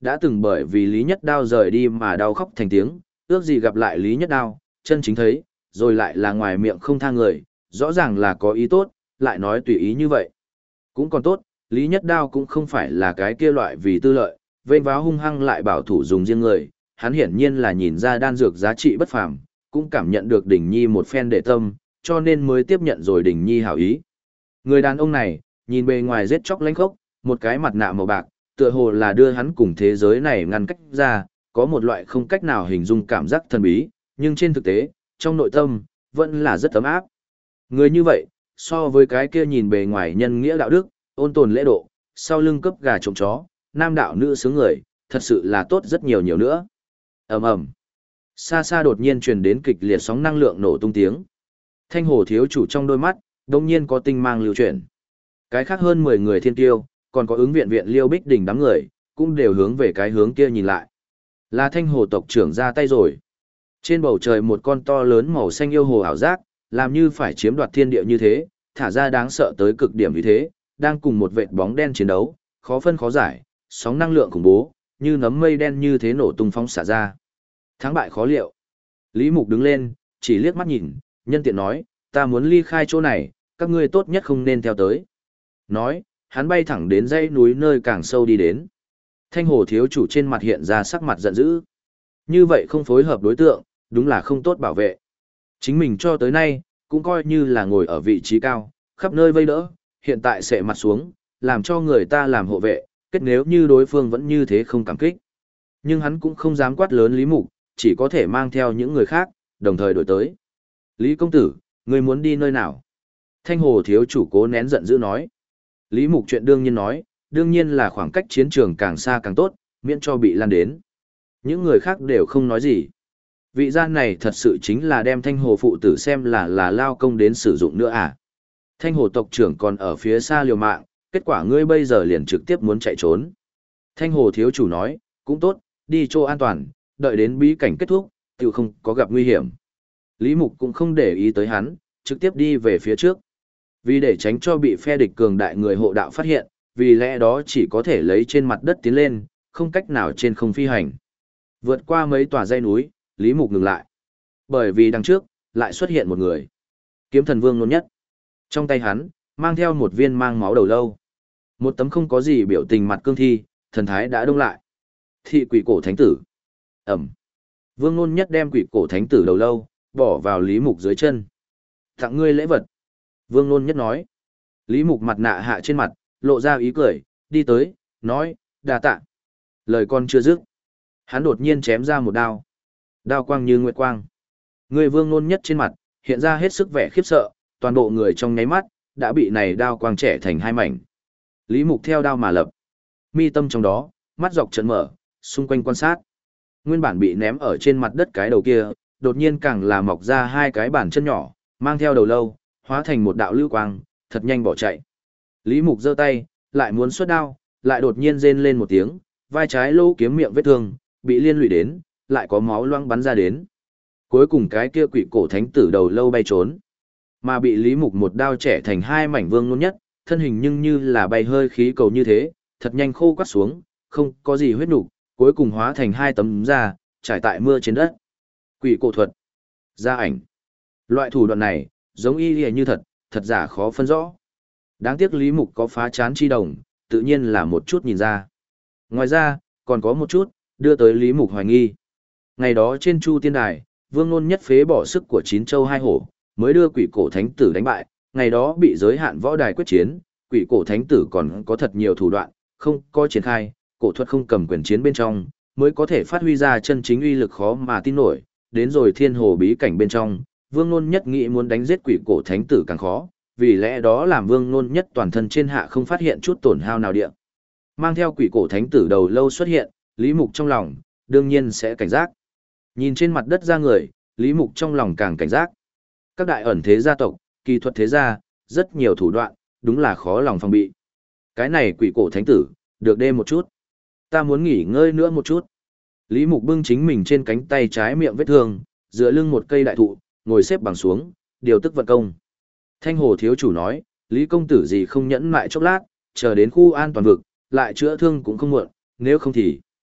đã từng bởi vì Lý Nhất Đao rời đi mà đau khóc thành tiếng, ước gì gặp lại Lý Nhất Đao, chân chính thấy, rồi lại là ngoài miệng không tha người, rõ ràng là có ý tốt, lại nói tùy ý như vậy. Cũng còn tốt, Lý Nhất Đao cũng không phải là cái kia loại vì tư lợi, vênh váo hung hăng lại bảo thủ dùng riêng người, hắn hiển nhiên là nhìn ra đan dược giá trị bất phàm, cũng cảm nhận được Đình Nhi một phen đệ tâm, cho nên mới tiếp nhận rồi Đình Nhi hảo ý. Người đàn ông này, nhìn bề ngoài giết chóc lãnh khốc, một cái mặt nạ màu bạc, tựa hồ là đưa hắn cùng thế giới này ngăn cách ra, có một loại không cách nào hình dung cảm giác thần bí, nhưng trên thực tế, trong nội tâm, vẫn là rất ấm áp. Người như vậy, so với cái kia nhìn bề ngoài nhân nghĩa đạo đức, ôn tồn lễ độ, sau lưng cấp gà trống chó, nam đạo nữ sướng người, thật sự là tốt rất nhiều nhiều nữa. Ầm ầm. Xa xa đột nhiên truyền đến kịch liệt sóng năng lượng nổ tung tiếng. Thanh hồ thiếu chủ trong đôi mắt, đột nhiên có tinh mang lưu chuyển. Cái khác hơn 10 người thiên tiêu, còn có ứng viện viện Liêu Bích Đình đám người, cũng đều hướng về cái hướng kia nhìn lại. Là thanh hồ tộc trưởng ra tay rồi. Trên bầu trời một con to lớn màu xanh yêu hồ ảo giác, làm như phải chiếm đoạt thiên địa như thế, thả ra đáng sợ tới cực điểm như thế, đang cùng một vệt bóng đen chiến đấu, khó phân khó giải, sóng năng lượng khủng bố, như nấm mây đen như thế nổ tung phóng xả ra. Thắng bại khó liệu. Lý Mục đứng lên, chỉ liếc mắt nhìn, nhân tiện nói, ta muốn ly khai chỗ này, các ngươi tốt nhất không nên theo tới. Nói, hắn bay thẳng đến dãy núi nơi càng sâu đi đến. Thanh hồ thiếu chủ trên mặt hiện ra sắc mặt giận dữ. Như vậy không phối hợp đối tượng, đúng là không tốt bảo vệ. Chính mình cho tới nay, cũng coi như là ngồi ở vị trí cao, khắp nơi vây đỡ, hiện tại sẽ mặt xuống, làm cho người ta làm hộ vệ, kết nếu như đối phương vẫn như thế không cảm kích. Nhưng hắn cũng không dám quát lớn Lý Mục, chỉ có thể mang theo những người khác, đồng thời đổi tới. Lý công tử, người muốn đi nơi nào? Thanh hồ thiếu chủ cố nén giận dữ nói. Lý Mục chuyện đương nhiên nói, đương nhiên là khoảng cách chiến trường càng xa càng tốt, miễn cho bị lan đến. Những người khác đều không nói gì. Vị gian này thật sự chính là đem thanh hồ phụ tử xem là lao công đến sử dụng nữa à. Thanh hồ tộc trưởng còn ở phía xa liều mạng, kết quả ngươi bây giờ liền trực tiếp muốn chạy trốn. Thanh hồ thiếu chủ nói, cũng tốt, đi chỗ an toàn, đợi đến bí cảnh kết thúc, tự không có gặp nguy hiểm. Lý Mục cũng không để ý tới hắn, trực tiếp đi về phía trước. Vì để tránh cho bị phe địch cường đại người hộ đạo phát hiện, vì lẽ đó chỉ có thể lấy trên mặt đất tiến lên, không cách nào trên không phi hành. Vượt qua mấy tòa dãy núi, Lý Mục ngừng lại. Bởi vì đằng trước, lại xuất hiện một người. Kiếm thần vương nôn nhất. Trong tay hắn, mang theo một viên mang máu đầu lâu. Một tấm không có gì biểu tình mặt cương thi, thần thái đã đông lại. Thị quỷ cổ thánh tử. Ẩm. Vương nôn nhất đem quỷ cổ thánh tử đầu lâu, bỏ vào Lý Mục dưới chân. Tặng ngươi lễ vật. Vương nôn nhất nói. Lý Mục mặt nạ hạ trên mặt, lộ ra ý cười, đi tới, nói, đa tạ. Lời con chưa dứt. Hắn đột nhiên chém ra một đao. Đao quang như nguyệt quang. Người vương nôn nhất trên mặt, hiện ra hết sức vẻ khiếp sợ, toàn bộ người trong nháy mắt, đã bị này đao quang trẻ thành hai mảnh. Lý Mục theo đao mà lập. Mi tâm trong đó, mắt dọc trận mở, xung quanh quan sát. Nguyên bản bị ném ở trên mặt đất cái đầu kia, đột nhiên càng là mọc ra hai cái bàn chân nhỏ, mang theo đầu lâu, hóa thành một đạo lưu quang, thật nhanh bỏ chạy. Lý Mục giơ tay, lại muốn xuất đao, lại đột nhiên rên lên một tiếng, vai trái lô kiếm miệng vết thương, bị liên lụy đến, lại có máu loang bắn ra đến. Cuối cùng cái kia quỷ cổ thánh tử đầu lâu bay trốn, mà bị Lý Mục một đao chẻ thành hai mảnh vương nôn nhất, thân hình nhưng như là bay hơi khí cầu như thế, thật nhanh khô quắt xuống, không có gì huyết nục, cuối cùng hóa thành hai tấm da, trải tại mưa trên đất. Quỷ cổ thuật, gia ảnh. Loại thủ đoạn này, giống y lìa như thật, thật giả khó phân rõ. Đáng tiếc Lý Mục có phá chán chi đồng, tự nhiên là một chút nhìn ra. Ngoài ra, còn có một chút, đưa tới Lý Mục hoài nghi. Ngày đó trên Chu Tiên Đài, Vương Nôn nhất phế bỏ sức của 9 châu 2 hổ, mới đưa quỷ cổ thánh tử đánh bại, ngày đó bị giới hạn võ đài quyết chiến, quỷ cổ thánh tử còn có thật nhiều thủ đoạn, không có triển khai, cổ thuật không cầm quyền chiến bên trong, mới có thể phát huy ra chân chính uy lực khó mà tin nổi, đến rồi thiên hồ bí cảnh bên trong, Vương Nôn nhất nghĩ muốn đánh giết quỷ cổ thánh tử càng khó, vì lẽ đó làm Vương Nôn nhất toàn thân trên hạ không phát hiện chút tổn hao nào địa. Mang theo quỷ cổ thánh tử đầu lâu xuất hiện, Lý Mục trong lòng, đương nhiên sẽ cảnh giác. Nhìn trên mặt đất ra người, Lý Mục trong lòng càng cảnh giác. Các đại ẩn thế gia tộc, kỳ thuật thế gia, rất nhiều thủ đoạn, đúng là khó lòng phòng bị. Cái này quỷ cổ thánh tử, được đêm một chút. Ta muốn nghỉ ngơi nữa một chút. Lý Mục bưng chính mình trên cánh tay trái miệng vết thương, dựa lưng một cây đại thụ, ngồi xếp bằng xuống, điều tức vận công. Thanh hồ thiếu chủ nói, Lý công tử gì không nhẫn mại chốc lát, chờ đến khu an toàn vực, lại chữa thương cũng không muộn, nếu không thì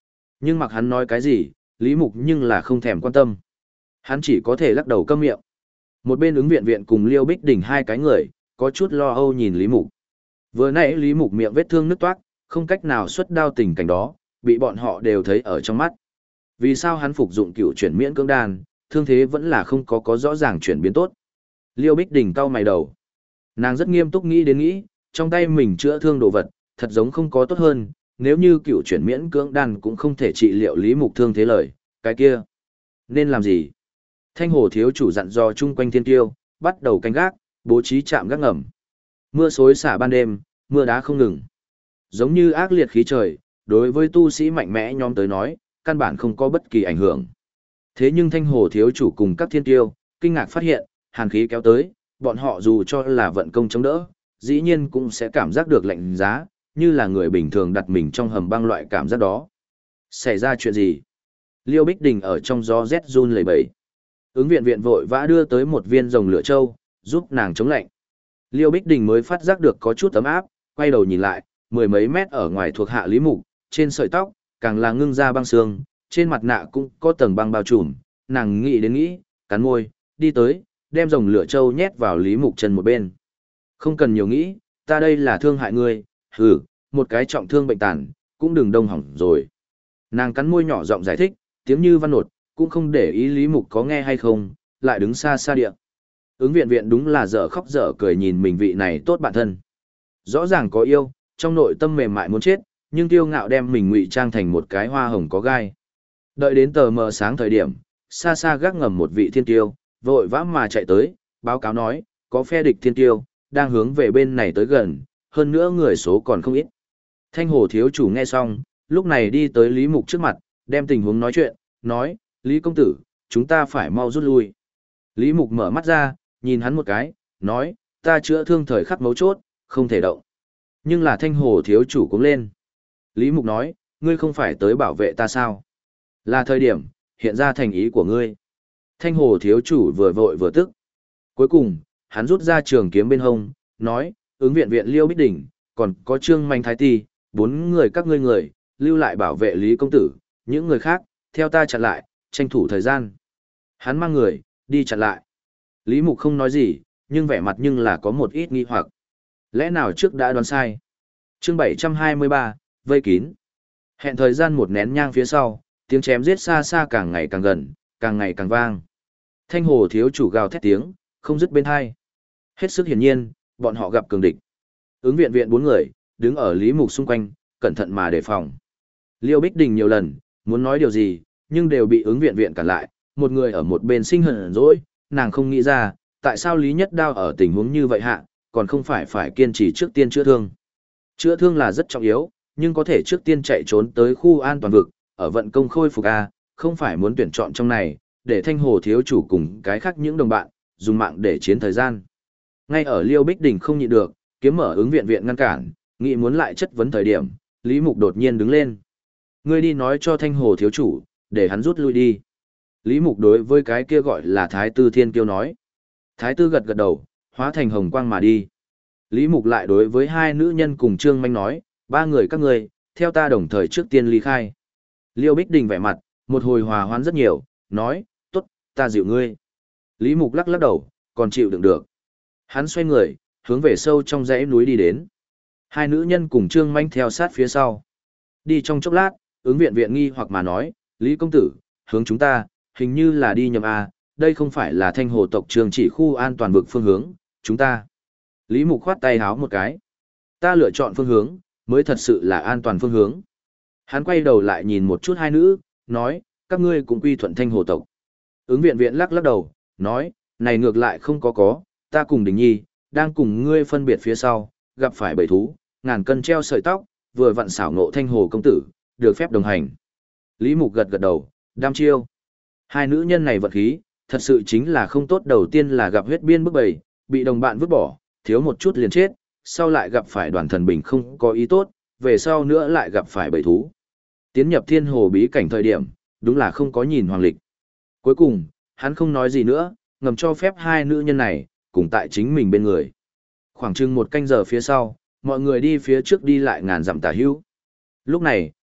Nhưng mặc hắn nói cái gì, Lý Mục nhưng là không thèm quan tâm. Hắn chỉ có thể lắc đầu câm miệng. Một bên ứng viện viện cùng Liêu Bích Đình hai cái người, có chút lo âu nhìn Lý Mục. Vừa nãy Lý Mục miệng vết thương nứt toác, không cách nào xuất đao tình cảnh đó, bị bọn họ đều thấy ở trong mắt. Vì sao hắn phục dụng cựu chuyển miễn cưỡng đan, thương thế vẫn là không có rõ ràng chuyển biến tốt. Liêu Bích Đình cau mày đầu. Nàng rất nghiêm túc nghĩ, trong tay mình chữa thương đồ vật, thật giống không có tốt hơn, nếu như cựu chuyển miễn cưỡng đan cũng không thể trị liệu Lý Mục thương thế lời, cái kia. Nên làm gì? Thanh Hồ thiếu chủ dặn dò chung quanh thiên tiêu, bắt đầu canh gác, bố trí trạm gác ngầm. Mưa xối xả ban đêm, mưa đá không ngừng. Giống như ác liệt khí trời, đối với tu sĩ mạnh mẽ nhóm tới nói, căn bản không có bất kỳ ảnh hưởng. Thế nhưng Thanh Hồ thiếu chủ cùng các thiên tiêu, kinh ngạc phát hiện, hàn khí kéo tới, bọn họ dù cho là vận công chống đỡ, dĩ nhiên cũng sẽ cảm giác được lạnh giá, như là người bình thường đặt mình trong hầm băng loại cảm giác đó. Xảy ra chuyện gì? Liêu Bích Đình ở trong gió rét run lẩy bẩy. Ứng viện viện vội vã đưa tới một viên rồng lửa châu, giúp nàng chống lạnh. Liêu Bích Đình mới phát giác được có chút ấm áp, quay đầu nhìn lại, mười mấy mét ở ngoài thuộc hạ Lý Mục, trên sợi tóc, càng là ngưng ra băng xương, trên mặt nạ cũng có tầng băng bao trùm, nàng nghĩ, cắn môi, đi tới, đem rồng lửa châu nhét vào Lý Mục chân một bên. Không cần nhiều nghĩ, ta đây là thương hại ngươi, một cái trọng thương bệnh tàn, cũng đừng đông hỏng rồi. Nàng cắn môi nhỏ giọng giải thích, tiếng như văn nột, cũng không để ý Lý Mục có nghe hay không, lại đứng xa xa địa. Ứng viện viện đúng là dở khóc dở cười nhìn mình vị này tốt bạn thân. Rõ ràng có yêu, trong nội tâm mềm mại muốn chết, nhưng tiêu ngạo đem mình ngụy trang thành một cái hoa hồng có gai. Đợi đến tờ mờ sáng thời điểm, xa xa gác ngầm một vị thiên tiêu, vội vã mà chạy tới, báo cáo nói, có phe địch thiên tiêu, đang hướng về bên này tới gần, hơn nữa người số còn không ít. Thanh Hồ thiếu chủ nghe xong, lúc này đi tới Lý Mục trước mặt, đem tình huống nói chuyện, nói, Lý công tử, chúng ta phải mau rút lui. Lý Mục mở mắt ra, nhìn hắn một cái, nói, ta chữa thương thời khắc mấu chốt, không thể động. Nhưng là Thanh Hồ thiếu chủ cũng lên. Lý Mục nói, ngươi không phải tới bảo vệ ta sao? Là thời điểm, hiện ra thành ý của ngươi. Thanh Hồ thiếu chủ vừa vội vừa tức. Cuối cùng, hắn rút ra trường kiếm bên hông, nói, ứng viện viện Liêu Bích Đình, còn có Trương Manh Thái Ti, 4 người các ngươi người, lưu lại bảo vệ Lý công tử, những người khác, theo ta chặn lại, tranh thủ thời gian. Hắn mang người, đi chặn lại. Lý Mục không nói gì, nhưng vẻ mặt nhưng là có một ít nghi hoặc. Lẽ nào trước đã đoán sai? Chương 723, vây kín. Hẹn thời gian một nén nhang phía sau, tiếng chém giết xa xa càng ngày càng gần, càng ngày càng vang. Thanh Hồ thiếu chủ gào thét tiếng, không dứt bên hai. Hết sức hiển nhiên, bọn họ gặp cường địch. Ứng viện viện 4 người, đứng ở Lý Mục xung quanh, cẩn thận mà đề phòng. Liêu Bích Đình nhiều lần, muốn nói điều gì, nhưng đều bị ứng viện viện cản lại, một người ở một bên sinh hận dỗi, nàng không nghĩ ra, tại sao Lý Nhất Đao ở tình huống như vậy hạ, còn không phải kiên trì trước tiên chữa thương. Chữa thương là rất trọng yếu, nhưng có thể trước tiên chạy trốn tới khu an toàn vực, ở vận công khôi phục A, không phải muốn tuyển chọn trong này, để Thanh Hồ thiếu chủ cùng cái khác những đồng bạn, dùng mạng để chiến thời gian. Ngay ở Liêu Bích Đình không nhịn được, kiếm mở ứng viện viện ngăn cản, nghĩ muốn lại chất vấn thời điểm, Lý Mục đột nhiên đứng lên. Ngươi đi nói cho Thanh Hồ thiếu chủ, để hắn rút lui đi. Lý Mục đối với cái kia gọi là Thái Tư Thiên Kiêu nói. Thái Tư gật gật đầu, hóa thành hồng quang mà đi. Lý Mục lại đối với 2 nữ nhân cùng Trương Manh nói, 3 người các ngươi, theo ta đồng thời trước tiên ly khai. Liêu Bích Đình vẻ mặt, một hồi hòa hoãn rất nhiều, nói, tốt, ta dịu ngươi. Lý Mục lắc lắc đầu, còn chịu đựng được. Hắn xoay người, hướng về sâu trong dãy núi đi đến. 2 nữ nhân cùng Trương Manh theo sát phía sau. Đi trong chốc lát, ứng viện viện nghi hoặc mà nói, Lý công tử, hướng chúng ta, hình như là đi nhầm A, đây không phải là Thanh Hồ tộc trường chỉ khu an toàn vực phương hướng, chúng ta. Lý Mục khoát tay háo một cái. Ta lựa chọn phương hướng, mới thật sự là an toàn phương hướng. Hắn quay đầu lại nhìn một chút 2 nữ, nói, các ngươi cũng quy thuận Thanh Hồ tộc. Ứng viện viện lắc lắc đầu, nói, này ngược lại không có, ta cùng Đình Nhi, đang cùng ngươi phân biệt phía sau, gặp phải bầy thú, ngàn cân treo sợi tóc, vừa vặn xảo ngộ Thanh Hồ công tử, được phép đồng hành. Lý Mục gật gật đầu, đam chiêu. 2 nữ nhân này vật khí, thật sự chính là không tốt, đầu tiên là gặp huyết biên bức bầy, bị đồng bạn vứt bỏ, thiếu một chút liền chết, sau lại gặp phải đoàn thần bình không có ý tốt, về sau nữa lại gặp phải bầy thú. Tiến nhập Thiên Hồ bí cảnh thời điểm, đúng là không có nhìn hoàng lịch. Cuối cùng, hắn không nói gì nữa, ngầm cho phép 2 nữ nhân này, cùng tại chính mình bên người. Khoảng chừng 1 canh giờ phía sau, mọi người đi phía trước đi lại ngàn dặm tả hữu. Lúc này,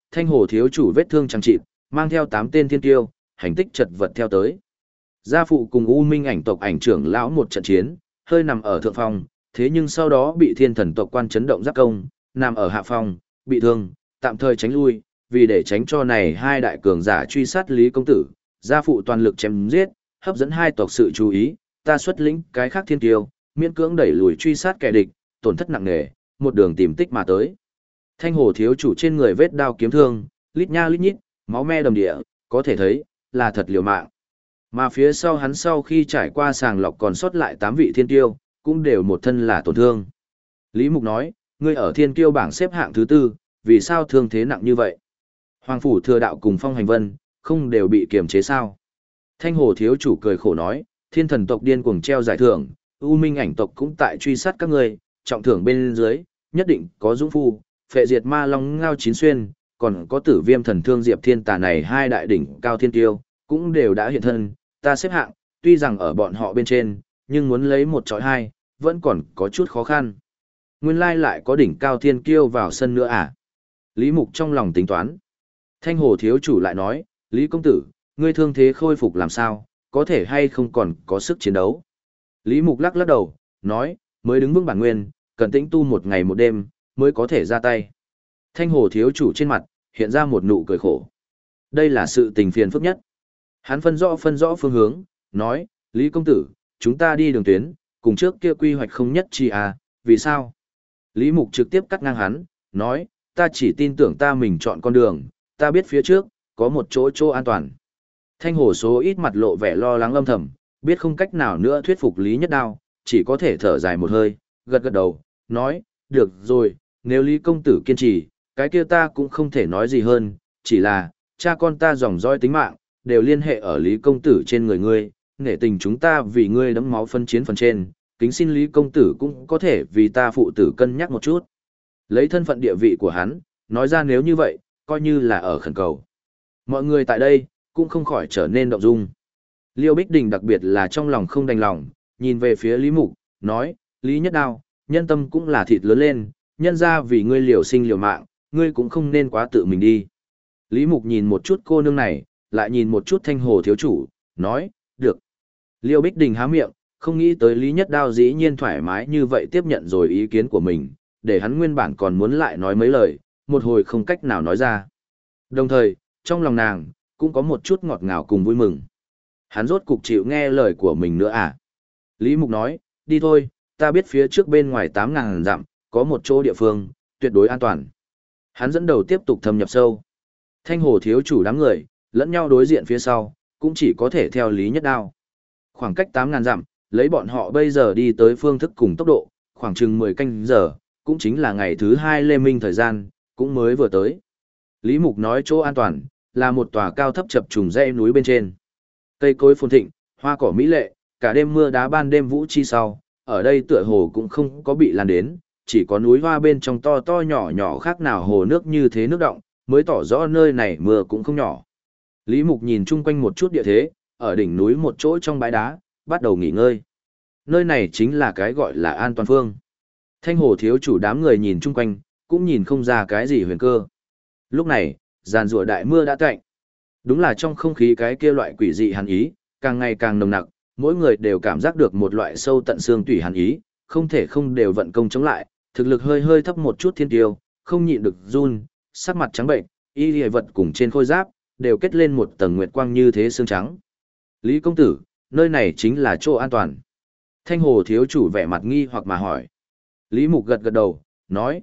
Thanh Hồ thiếu chủ vết thương chẳng chịt, mang theo 8 tên thiên tiêu, hành tích chật vật theo tới. Gia phụ cùng U Minh ảnh tộc ảnh trưởng lão một trận chiến, hơi nằm ở thượng phong, thế nhưng sau đó bị thiên thần tộc quan chấn động giáp công, nằm ở hạ phong, bị thương, tạm thời tránh lui, vì để tránh cho này hai đại cường giả truy sát Lý công tử, gia phụ toàn lực chém giết, hấp dẫn hai tộc sự chú ý, ta xuất lĩnh cái khác thiên tiêu, miễn cưỡng đẩy lùi truy sát kẻ địch, tổn thất nặng nề, một đường tìm tích mà tới. Thanh Hồ thiếu chủ trên người vết đao kiếm thương, lít nha lít nhít, máu me đầm địa, có thể thấy là thật liều mạng. Mà phía sau hắn sau khi trải qua sàng lọc còn sót lại 8 vị thiên tiêu, cũng đều một thân là tổn thương. Lý Mục nói, ngươi ở thiên kiêu bảng xếp hạng thứ 4, vì sao thương thế nặng như vậy? Hoàng phủ thừa đạo cùng Phong Hành Vân, không đều bị kiềm chế sao? Thanh Hồ thiếu chủ cười khổ nói, thiên thần tộc điên cuồng treo giải thưởng, U Minh ảnh tộc cũng tại truy sát các ngươi, trọng thưởng bên dưới, nhất định có dũng phu, phệ diệt ma long ngao chín xuyên, còn có tử viêm thần thương diệp thiên tà này hai đại đỉnh cao thiên tiêu, cũng đều đã hiện thân, ta xếp hạng, tuy rằng ở bọn họ bên trên, nhưng muốn lấy một chọi hai, vẫn còn có chút khó khăn. Nguyên lai lại có đỉnh cao thiên kiêu vào sân nữa à? Lý Mục trong lòng tính toán. Thanh Hồ thiếu chủ lại nói, Lý công tử, ngươi thương thế khôi phục làm sao, có thể hay không còn có sức chiến đấu? Lý Mục lắc lắc đầu, nói, mới đứng vững bản nguyên, cần tĩnh tu một ngày một đêm, mới có thể ra tay. Thanh Hồ thiếu chủ trên mặt, hiện ra một nụ cười khổ. Đây là sự tình phiền phức nhất. Hắn phân rõ phương hướng, nói, Lý công tử, chúng ta đi đường tuyến, cùng trước kia quy hoạch không nhất chi à, vì sao? Lý Mục trực tiếp cắt ngang hắn, nói, ta chỉ tin tưởng ta mình chọn con đường, ta biết phía trước, có một chỗ an toàn. Thanh Hồ số ít mặt lộ vẻ lo lắng âm thầm, biết không cách nào nữa thuyết phục Lý Nhất Đao, chỉ có thể thở dài một hơi, gật gật đầu, nói, được rồi, nếu Lý công tử kiên trì, cái kia ta cũng không thể nói gì hơn, chỉ là, cha con ta dòng dõi tính mạng, đều liên hệ ở Lý công tử trên người ngươi, nể tình chúng ta vì ngươi đẫm máu phân chiến phần trên, kính xin Lý công tử cũng có thể vì ta phụ tử cân nhắc một chút. Lấy thân phận địa vị của hắn, nói ra nếu như vậy, coi như là ở khẩn cầu. Mọi người tại đây, cũng không khỏi trở nên động dung. Liêu Bích Đình đặc biệt là trong lòng không đành lòng, nhìn về phía Lý Mục, nói, Lý Nhất Đao, nhân tâm cũng là thịt lớn lên, nhân ra vì ngươi liều sinh liều mạng, ngươi cũng không nên quá tự mình đi. Lý Mục nhìn một chút cô nương này, lại nhìn một chút Thanh Hồ thiếu chủ, nói, được. Liêu Bích Đình há miệng, không nghĩ tới Lý Nhất Đao dĩ nhiên thoải mái như vậy tiếp nhận rồi ý kiến của mình, để hắn nguyên bản còn muốn lại nói mấy lời, một hồi không cách nào nói ra. Đồng thời, trong lòng nàng, cũng có một chút ngọt ngào cùng vui mừng. Hắn rốt cục chịu nghe lời của mình nữa à? Lý Mục nói, đi thôi, ta biết phía trước bên ngoài 8.000 dặm, có một chỗ địa phương, tuyệt đối an toàn. Hắn dẫn đầu tiếp tục thâm nhập sâu. Thanh Hồ thiếu chủ đám người, lẫn nhau đối diện phía sau, cũng chỉ có thể theo Lý Nhất Đao. Khoảng cách 8.000 dặm, lấy bọn họ bây giờ đi tới phương thức cùng tốc độ, khoảng chừng 10 canh giờ, cũng chính là ngày thứ 2 lê minh thời gian, cũng mới vừa tới. Lý Mục nói chỗ an toàn, là một tòa cao thấp chập trùng dãy núi bên trên. Cây cối phồn thịnh, hoa cỏ mỹ lệ, cả đêm mưa đá ban đêm vũ chi sau, ở đây tựa hồ cũng không có bị lan đến, chỉ có núi hoa bên trong to to nhỏ nhỏ khác nào hồ nước như thế nước động, mới tỏ rõ nơi này mưa cũng không nhỏ. Lý Mục nhìn chung quanh một chút địa thế, ở đỉnh núi một chỗ trong bãi đá, bắt đầu nghỉ ngơi. Nơi này chính là cái gọi là an toàn phương. Thanh Hồ thiếu chủ đám người nhìn chung quanh, cũng nhìn không ra cái gì huyền cơ. Lúc này, giàn rủa đại mưa đã tạnh. Đúng là trong không khí cái kia loại quỷ dị hàn ý, càng ngày càng nồng nặc, mỗi người đều cảm giác được một loại sâu tận xương tủy hàn ý, không thể không đều vận công chống lại, thực lực hơi hơi thấp một chút thiên tiêu, không nhịn được run, sắc mặt trắng bệnh, y liễu vật cùng trên khôi giáp, đều kết lên một tầng nguyệt quang như thế xương trắng. Lý công tử, nơi này chính là chỗ an toàn. Thanh Hồ thiếu chủ vẻ mặt nghi hoặc mà hỏi. Lý Mục gật gật đầu, nói,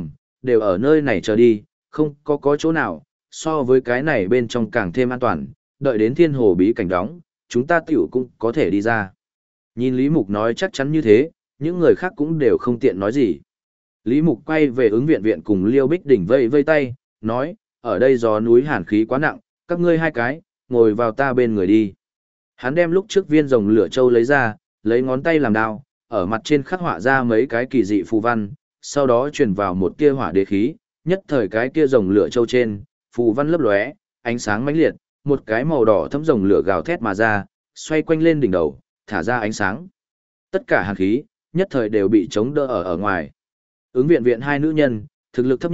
đều ở nơi này chờ đi, không có chỗ nào, so với cái này bên trong càng thêm an toàn, đợi đến thiên hồ bí cảnh đóng, chúng ta tiểu cũng có thể đi ra. Nhìn Lý Mục nói chắc chắn như thế, những người khác cũng đều không tiện nói gì. Lý Mục quay về ứng viện viện cùng Liêu Bích Đỉnh vây vây tay, nói, ở đây gió núi hàn khí quá nặng, các ngươi hai cái, ngồi vào ta bên người đi. Hắn đem lúc trước viên rồng lửa châu lấy ra, lấy ngón tay làm đao, ở mặt trên khắc họa ra mấy cái kỳ dị phù văn, sau đó truyền vào một tia hỏa đế khí, nhất thời cái kia rồng lửa châu trên, phù văn lấp lóe, ánh sáng mãnh liệt, một cái màu đỏ thấm rồng lửa gào thét mà ra, xoay quanh lên đỉnh đầu, thả ra ánh sáng. Tất cả hàn khí, nhất thời đều bị chống đỡ ở ngoài. Ứng viện viện hai nữ nhân, thực lực thấp nhất,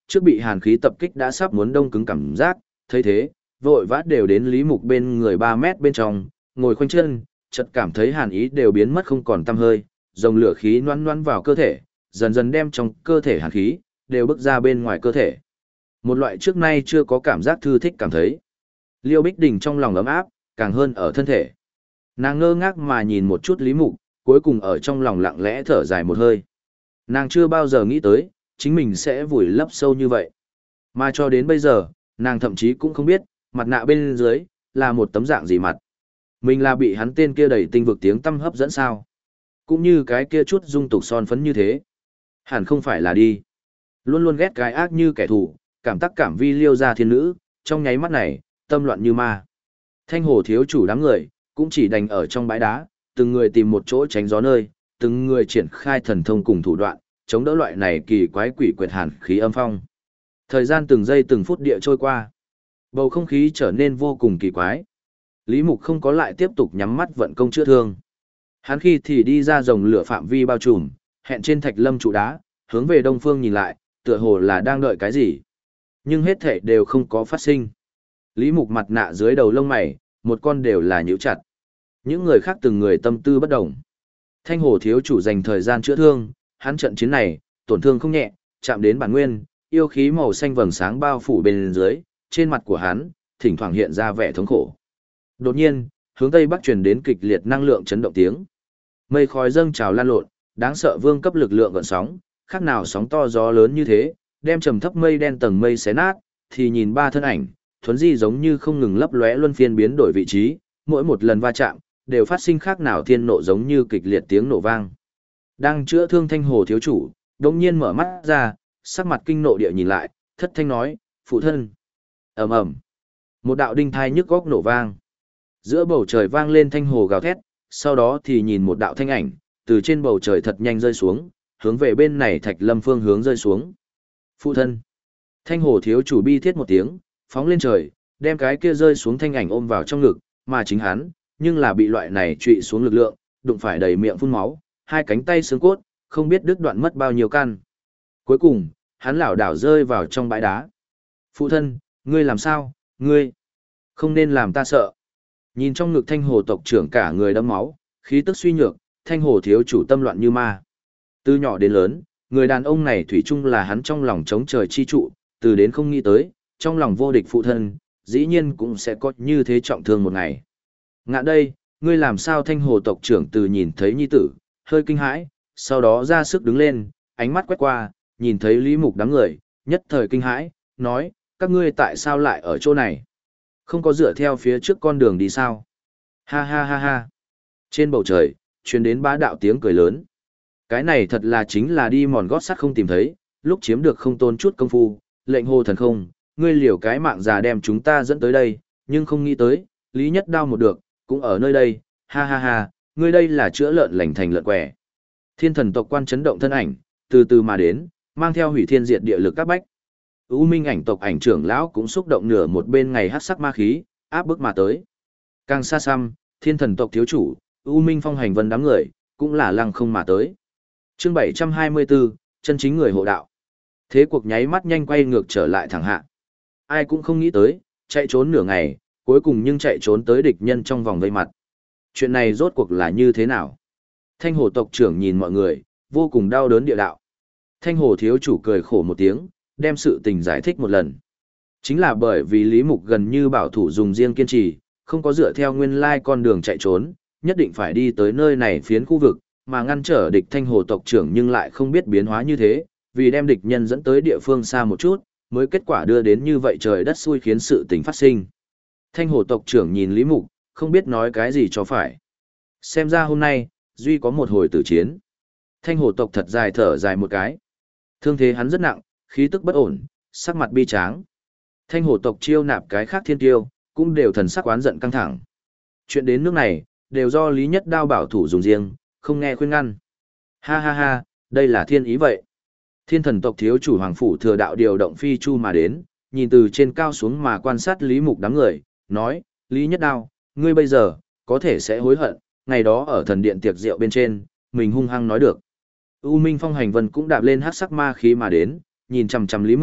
trước bị hàn khí tập kích đã sắp muốn đông cứng cảm giác, thấy thế, vội vã đều đến Lý Mục bên người 3 mét bên trong, ngồi khoanh chân, chợt cảm thấy hàn ý đều biến mất không còn tăm hơi, dòng lửa khí loãng loãng vào cơ thể, dần dần đem trong cơ thể hàn khí đều bức ra bên ngoài cơ thể. Một loại trước nay chưa có cảm giác thư thích cảm thấy. Liêu Bích Đình trong lòng ấm áp, càng hơn ở thân thể. Nàng ngơ ngác mà nhìn một chút Lý Mục, cuối cùng ở trong lòng lặng lẽ thở dài một hơi. Nàng chưa bao giờ nghĩ tới, chính mình sẽ vùi lấp sâu như vậy. Mà cho đến bây giờ, nàng thậm chí cũng không biết, mặt nạ bên dưới, là một tấm dạng gì mặt. Mình là bị hắn tên kia đẩy tinh vực tiếng tâm hấp dẫn sao. Cũng như cái kia chút dung tục son phấn như thế. Hẳn không phải là đi. Luôn luôn ghét cái ác như kẻ thù, cảm tác cảm vi liêu ra thiên nữ, trong nháy mắt này, tâm loạn như ma. Thanh hồ thiếu chủ đám người, cũng chỉ đành ở trong bãi đá, từng người tìm một chỗ tránh gió nơi, từng người triển khai thần thông cùng thủ đoạn, chống đỡ loại này kỳ quái quỷ quyệt hàn khí âm phong. Thời gian từng giây từng phút địa trôi qua. Bầu không khí trở nên vô cùng kỳ quái. Lý Mục không có lại tiếp tục nhắm mắt vận công chữa thương. Hắn khi thì đi ra rồng lửa phạm vi bao trùm, hẹn trên thạch lâm trụ đá, hướng về đông phương nhìn lại, tựa hồ là đang đợi cái gì. Nhưng hết thể đều không có phát sinh. Lý Mục mặt nạ dưới đầu lông mày, một con đều là nhíu chặt. Những người khác từng người tâm tư bất đồng. Thanh hồ thiếu chủ dành thời gian chữa thương, hắn trận chiến này, tổn thương không nhẹ, chạm đến bản nguyên, yêu khí màu xanh vầng sáng bao phủ bên dưới, trên mặt của hắn, thỉnh thoảng hiện ra vẻ thống khổ. Đột nhiên, hướng tây bắc truyền đến kịch liệt năng lượng chấn động tiếng. Mây khói dâng trào lan lộn, đáng sợ vương cấp lực lượng gợn sóng, khác nào sóng to gió lớn như thế, đem trầm thấp mây đen tầng mây xé nát, thì nhìn ba thân ảnh, thuấn di giống như không ngừng lấp lóe luân phiên biến đổi vị trí, mỗi một lần va chạm, đều phát sinh khác nào thiên nộ giống như kịch liệt tiếng nổ vang. Đang chữa thương thanh hồ thiếu chủ, đột nhiên mở mắt ra, sắc mặt kinh nộ địa nhìn lại, thất thanh nói, phụ thân. Ầm ầm. Một đạo đinh thai nhức góc nổ vang. Giữa bầu trời vang lên thanh hồ gào thét, sau đó thì nhìn một đạo thanh ảnh, từ trên bầu trời thật nhanh rơi xuống, hướng về bên này thạch lâm phương hướng rơi xuống. Phụ thân. Thanh hồ thiếu chủ bi thiết một tiếng, phóng lên trời, đem cái kia rơi xuống thanh ảnh ôm vào trong ngực, mà chính hắn, nhưng là bị loại này trụy xuống lực lượng, đụng phải đầy miệng phun máu, hai cánh tay xương cốt, không biết đứt đoạn mất bao nhiêu căn. Cuối cùng, hắn lảo đảo rơi vào trong bãi đá. Phụ thân, ngươi làm sao, ngươi không nên làm ta sợ. Nhìn trong ngực thanh hồ tộc trưởng cả người đẫm máu, khí tức suy nhược, thanh hồ thiếu chủ tâm loạn như ma. Từ nhỏ đến lớn, người đàn ông này thủy chung là hắn trong lòng chống trời chi trụ, từ đến không nghĩ tới, trong lòng vô địch phụ thân, dĩ nhiên cũng sẽ có như thế trọng thương một ngày. Ngạ đây, ngươi làm sao thanh hồ tộc trưởng từ nhìn thấy nhi tử, hơi kinh hãi, sau đó ra sức đứng lên, ánh mắt quét qua, nhìn thấy Lý Mục đám người, nhất thời kinh hãi, nói, các ngươi tại sao lại ở chỗ này? Không có dựa theo phía trước con đường đi sao? Ha ha ha ha. Trên bầu trời, truyền đến bá đạo tiếng cười lớn. Cái này thật là chính là đi mòn gót sắt không tìm thấy, lúc chiếm được không tốn chút công phu, lệnh hồ thần không, ngươi liều cái mạng già đem chúng ta dẫn tới đây, nhưng không nghĩ tới, Lý Nhất Đao một được, cũng ở nơi đây, ha ha ha, ngươi đây là chữa lợn lành thành lợn què. Thiên thần tộc quan chấn động thân ảnh, từ từ mà đến, mang theo hủy thiên diệt địa lực các bách. U Minh ảnh tộc ảnh trưởng lão cũng xúc động nửa một bên ngày hắc sắc ma khí, áp bức mà tới. Càng xa xăm, thiên thần tộc thiếu chủ, U Minh phong hành vân đám người, cũng là lăng không mà tới. Chương 724, chân chính người hộ đạo. Thế cuộc nháy mắt nhanh quay ngược trở lại thẳng hạ. Ai cũng không nghĩ tới, chạy trốn nửa ngày, cuối cùng nhưng chạy trốn tới địch nhân trong vòng vây mặt. Chuyện này rốt cuộc là như thế nào? Thanh hồ tộc trưởng nhìn mọi người, vô cùng đau đớn địa đạo. Thanh hồ thiếu chủ cười khổ một tiếng, đem sự tình giải thích một lần. Chính là bởi vì Lý Mục gần như bảo thủ dùng riêng kiên trì, không có dựa theo nguyên lai con đường chạy trốn, nhất định phải đi tới nơi này phiến khu vực, mà ngăn trở địch thanh hồ tộc trưởng nhưng lại không biết biến hóa như thế, vì đem địch nhân dẫn tới địa phương xa một chút, mới kết quả đưa đến như vậy trời đất xui khiến sự tình phát sinh. Thanh hồ tộc trưởng nhìn Lý Mục, không biết nói cái gì cho phải. Xem ra hôm nay, duy có một hồi tử chiến. Thanh hồ tộc thật dài thở dài một cái. Thương thế hắn rất nặng, khí tức bất ổn, sắc mặt bi tráng. Thanh hồ tộc chiêu nạp cái khác thiên tiêu, cũng đều thần sắc oán giận căng thẳng. Chuyện đến nước này, đều do Lý Nhất Đao bảo thủ dùng riêng, không nghe khuyên ngăn. Ha ha ha, đây là thiên ý vậy. Thiên thần tộc thiếu chủ hoàng phủ thừa đạo điều động phi chu mà đến, nhìn từ trên cao xuống mà quan sát Lý Mục đám người, nói, Lý Nhất Đao, ngươi bây giờ, có thể sẽ hối hận, ngày đó ở thần điện tiệc rượu bên trên, mình hung hăng nói được. U Minh phong hành vân cũng đạp lên hắc sắc ma khí mà đến, nhìn chằm chằm Lý Mục,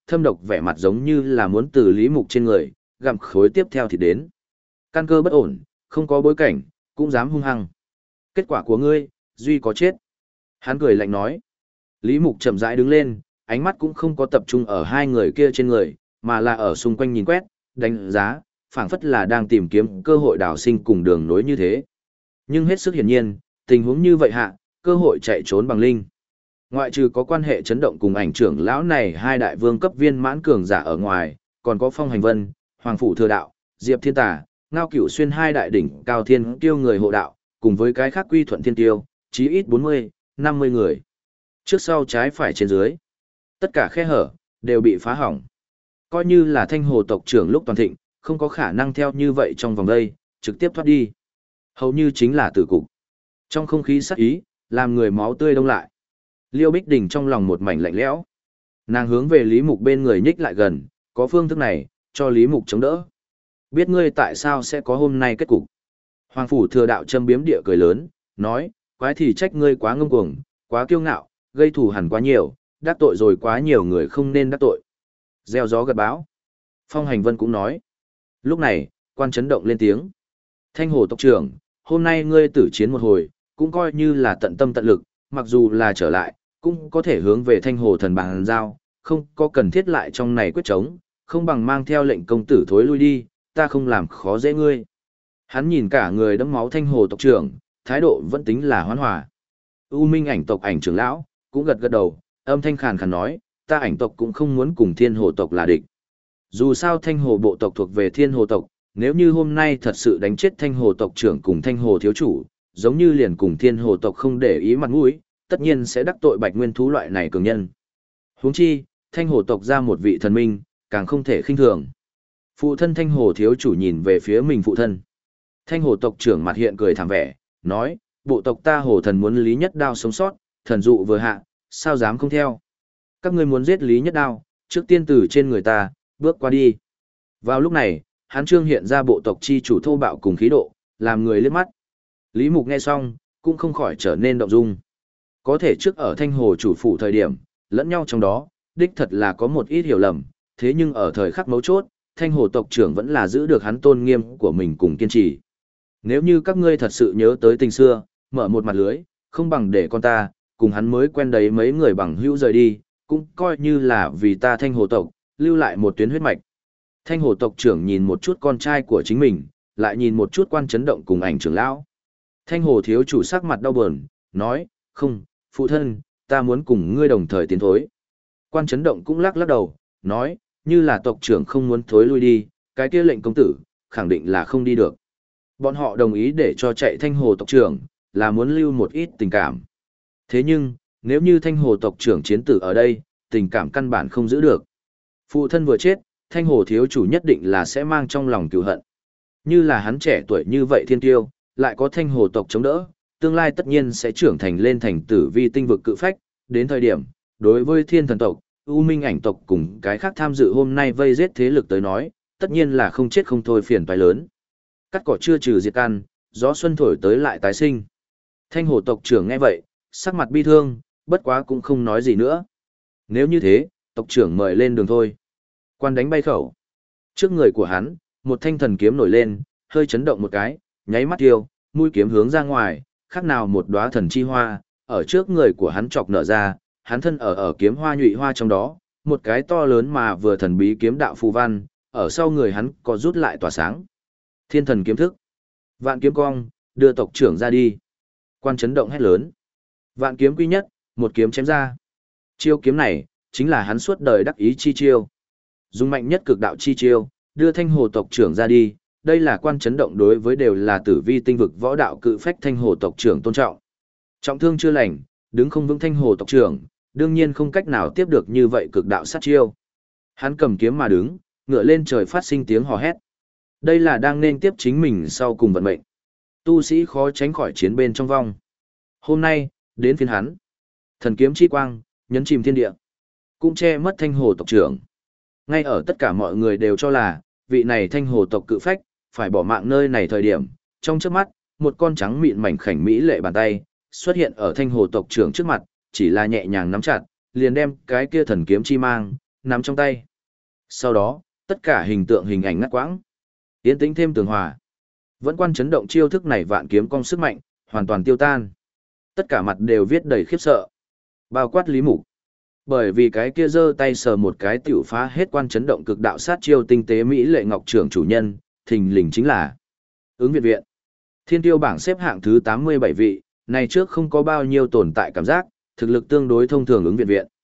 thâm độc vẻ mặt giống như là muốn từ Lý Mục trên người, gặm khối tiếp theo thì đến. Căn cơ bất ổn, không có bối cảnh, cũng dám hung hăng. Kết quả của ngươi, duy có chết. Hắn cười lạnh nói. Lý Mục chậm rãi đứng lên, ánh mắt cũng không có tập trung ở hai người kia trên người, mà là ở xung quanh nhìn quét, đánh giá, phảng phất là đang tìm kiếm cơ hội đào sinh cùng đường nối như thế. Nhưng hết sức hiển nhiên, tình huống như vậy hạ, cơ hội chạy trốn bằng linh. Ngoại trừ có quan hệ chấn động cùng ảnh trưởng lão này hai đại vương cấp viên mãn cường giả ở ngoài, còn có Phong Hành Vân, Hoàng Phủ Thừa Đạo, Diệp Thiên Tà, Ngao Cửu Xuyên hai đại đỉnh cao thiên tiêu người hộ đạo, cùng với cái khác quy thuận thiên tiêu, chí ít 40, 50 người. Trước sau trái phải trên dưới, tất cả khe hở, đều bị phá hỏng. Coi như là Thanh Hồ tộc trưởng lúc toàn thịnh, không có khả năng theo như vậy trong vòng đây, trực tiếp thoát đi. Hầu như chính là tử cục. Trong không khí sắc ý, làm người máu tươi đông lại. Liêu Bích Đình trong lòng một mảnh lạnh lẽo. Nàng hướng về Lý Mục bên người nhích lại gần, có phương thức này, cho Lý Mục chống đỡ. Biết ngươi tại sao sẽ có hôm nay kết cục. Hoàng Phủ Thừa Đạo châm biếm địa cười lớn, nói, quái thì trách ngươi quá ngông cuồng, quá kiêu ngạo, gây thù hằn quá nhiều, đắc tội rồi quá nhiều người không nên đắc tội. Gieo gió gặt bão. Phong Hành Vân cũng nói. Lúc này, quan chấn động lên tiếng. Thanh Hồ tộc trưởng, hôm nay ngươi tử chiến một hồi, cũng coi như là tận tâm tận lực, mặc dù là trở lại, cũng có thể hướng về Thanh Hồ thần bàn giao, không có cần thiết lại trong này quyết chống, không bằng mang theo lệnh công tử thối lui đi, ta không làm khó dễ ngươi. Hắn nhìn cả người đẫm máu Thanh Hồ tộc trưởng, thái độ vẫn tính là hoan hòa. U Minh ảnh tộc ảnh trưởng lão, cũng gật gật đầu, âm thanh khàn khàn nói, ta ảnh tộc cũng không muốn cùng Thiên Hồ tộc là địch. Dù sao Thanh Hồ bộ tộc thuộc về Thiên Hồ tộc, nếu như hôm nay thật sự đánh chết Thanh Hồ tộc trưởng cùng Thanh Hồ thiếu chủ, giống như liền cùng Thiên Hồ tộc không để ý mặt mũi, tất nhiên sẽ đắc tội Bạch Nguyên thú loại này cường nhân. Huống chi, Thanh Hồ tộc ra một vị thần minh, càng không thể khinh thường. Phụ thân Thanh Hồ thiếu chủ nhìn về phía mình phụ thân. Thanh Hồ tộc trưởng mặt hiện cười thảm vẻ, nói, bộ tộc ta Hồ thần muốn Lý Nhất Đao sống sót, thần dụ vừa hạ, sao dám không theo. Các ngươi muốn giết Lý Nhất Đao, trước tiên từ trên người ta, bước qua đi. Vào lúc này, hắn trương hiện ra bộ tộc chi chủ thô bạo cùng khí độ, làm người liếc mắt. Lý Mục nghe xong, cũng không khỏi trở nên động dung. Có thể trước ở Thanh Hồ chủ phủ thời điểm, lẫn nhau trong đó, đích thật là có một ít hiểu lầm, thế nhưng ở thời khắc mấu chốt, Thanh Hồ tộc trưởng vẫn là giữ được hắn tôn nghiêm của mình cùng kiên trì. Nếu như các ngươi thật sự nhớ tới tình xưa, mở một mặt lưới, không bằng để con ta, cùng hắn mới quen đấy mấy người bằng hữu rời đi, cũng coi như là vì ta Thanh Hồ tộc, lưu lại một tuyến huyết mạch. Thanh Hồ tộc trưởng nhìn một chút con trai của chính mình, lại nhìn một chút quan chấn động cùng ảnh trưởng lão. Thanh Hồ thiếu chủ sắc mặt đau buồn, nói, không, phụ thân, ta muốn cùng ngươi đồng thời tiến thối. Quan chấn động cũng lắc lắc đầu, nói, như là tộc trưởng không muốn thối lui đi, cái kia lệnh công tử, khẳng định là không đi được. Bọn họ đồng ý để cho chạy Thanh Hồ tộc trưởng, là muốn lưu một ít tình cảm. Thế nhưng, nếu như Thanh Hồ tộc trưởng chiến tử ở đây, tình cảm căn bản không giữ được. Phụ thân vừa chết, Thanh Hồ thiếu chủ nhất định là sẽ mang trong lòng cừu hận. Như là hắn trẻ tuổi như vậy thiên tiêu, lại có Thanh Hồ tộc chống đỡ, tương lai tất nhiên sẽ trưởng thành lên thành tử vi tinh vực cự phách, đến thời điểm, đối với Thiên Thần tộc, U Minh ảnh tộc cùng cái khác tham dự hôm nay vây giết thế lực tới nói, tất nhiên là không chết không thôi phiền toái lớn. Cắt cỏ chưa trừ diệt căn, gió xuân thổi tới lại tái sinh. Thanh Hồ tộc trưởng nghe vậy, sắc mặt bi thương, bất quá cũng không nói gì nữa. Nếu như thế, tộc trưởng mời lên đường thôi. Quan đánh bay khẩu. Trước người của hắn, một thanh thần kiếm nổi lên, hơi chấn động một cái, nháy mắt tiêu, mũi kiếm hướng ra ngoài, khác nào một đóa thần chi hoa, ở trước người của hắn chọc nở ra, hắn thân ở kiếm hoa nhụy hoa trong đó, một cái to lớn mà vừa thần bí kiếm đạo phù văn, ở sau người hắn có rút lại tỏa sáng. Thiên thần kiếm thức. Vạn kiếm cong, đưa tộc trưởng ra đi. Quan chấn động hét lớn. Vạn kiếm quy nhất, một kiếm chém ra. Chiêu kiếm này, chính là hắn suốt đời đắc ý chi chiêu. Dùng mạnh nhất cực đạo chi chiêu, đưa Thanh Hồ tộc trưởng ra đi, đây là quan chấn động đối với đều là tử vi tinh vực võ đạo cự phách Thanh Hồ tộc trưởng tôn trọng. Trọng thương chưa lành, đứng không vững Thanh Hồ tộc trưởng, đương nhiên không cách nào tiếp được như vậy cực đạo sát chiêu. Hắn cầm kiếm mà đứng, ngựa lên trời phát sinh tiếng hò hét. Đây là đang nên tiếp chính mình sau cùng vận mệnh. Tu sĩ khó tránh khỏi chiến bên trong vong. Hôm nay, đến phiên hắn. Thần kiếm chi quang, nhấn chìm thiên địa. Cũng che mất Thanh Hồ tộc trưởng. Ngay ở tất cả mọi người đều cho là, vị này Thanh Hồ tộc cự phách, phải bỏ mạng nơi này thời điểm. Trong chớp mắt, một con trắng mịn mảnh khảnh mỹ lệ bàn tay, xuất hiện ở Thanh Hồ tộc trưởng trước mặt, chỉ là nhẹ nhàng nắm chặt, liền đem cái kia thần kiếm chi mang, nắm trong tay. Sau đó, tất cả hình tượng hình ảnh ngắt quãng. Yên tĩnh thêm tường hòa. Vẫn quan chấn động chiêu thức này vạn kiếm cong sức mạnh, hoàn toàn tiêu tan. Tất cả mặt đều viết đầy khiếp sợ. Bao quát Lý Mục. Bởi vì cái kia giơ tay sờ một cái tiểu phá hết quan chấn động cực đạo sát chiêu tinh tế Mỹ lệ ngọc trưởng chủ nhân, thình lình chính là Ứng Viện Viện. Thiên tiêu bảng xếp hạng thứ 87 vị, này trước không có bao nhiêu tồn tại cảm giác, thực lực tương đối thông thường Ứng Viện Viện.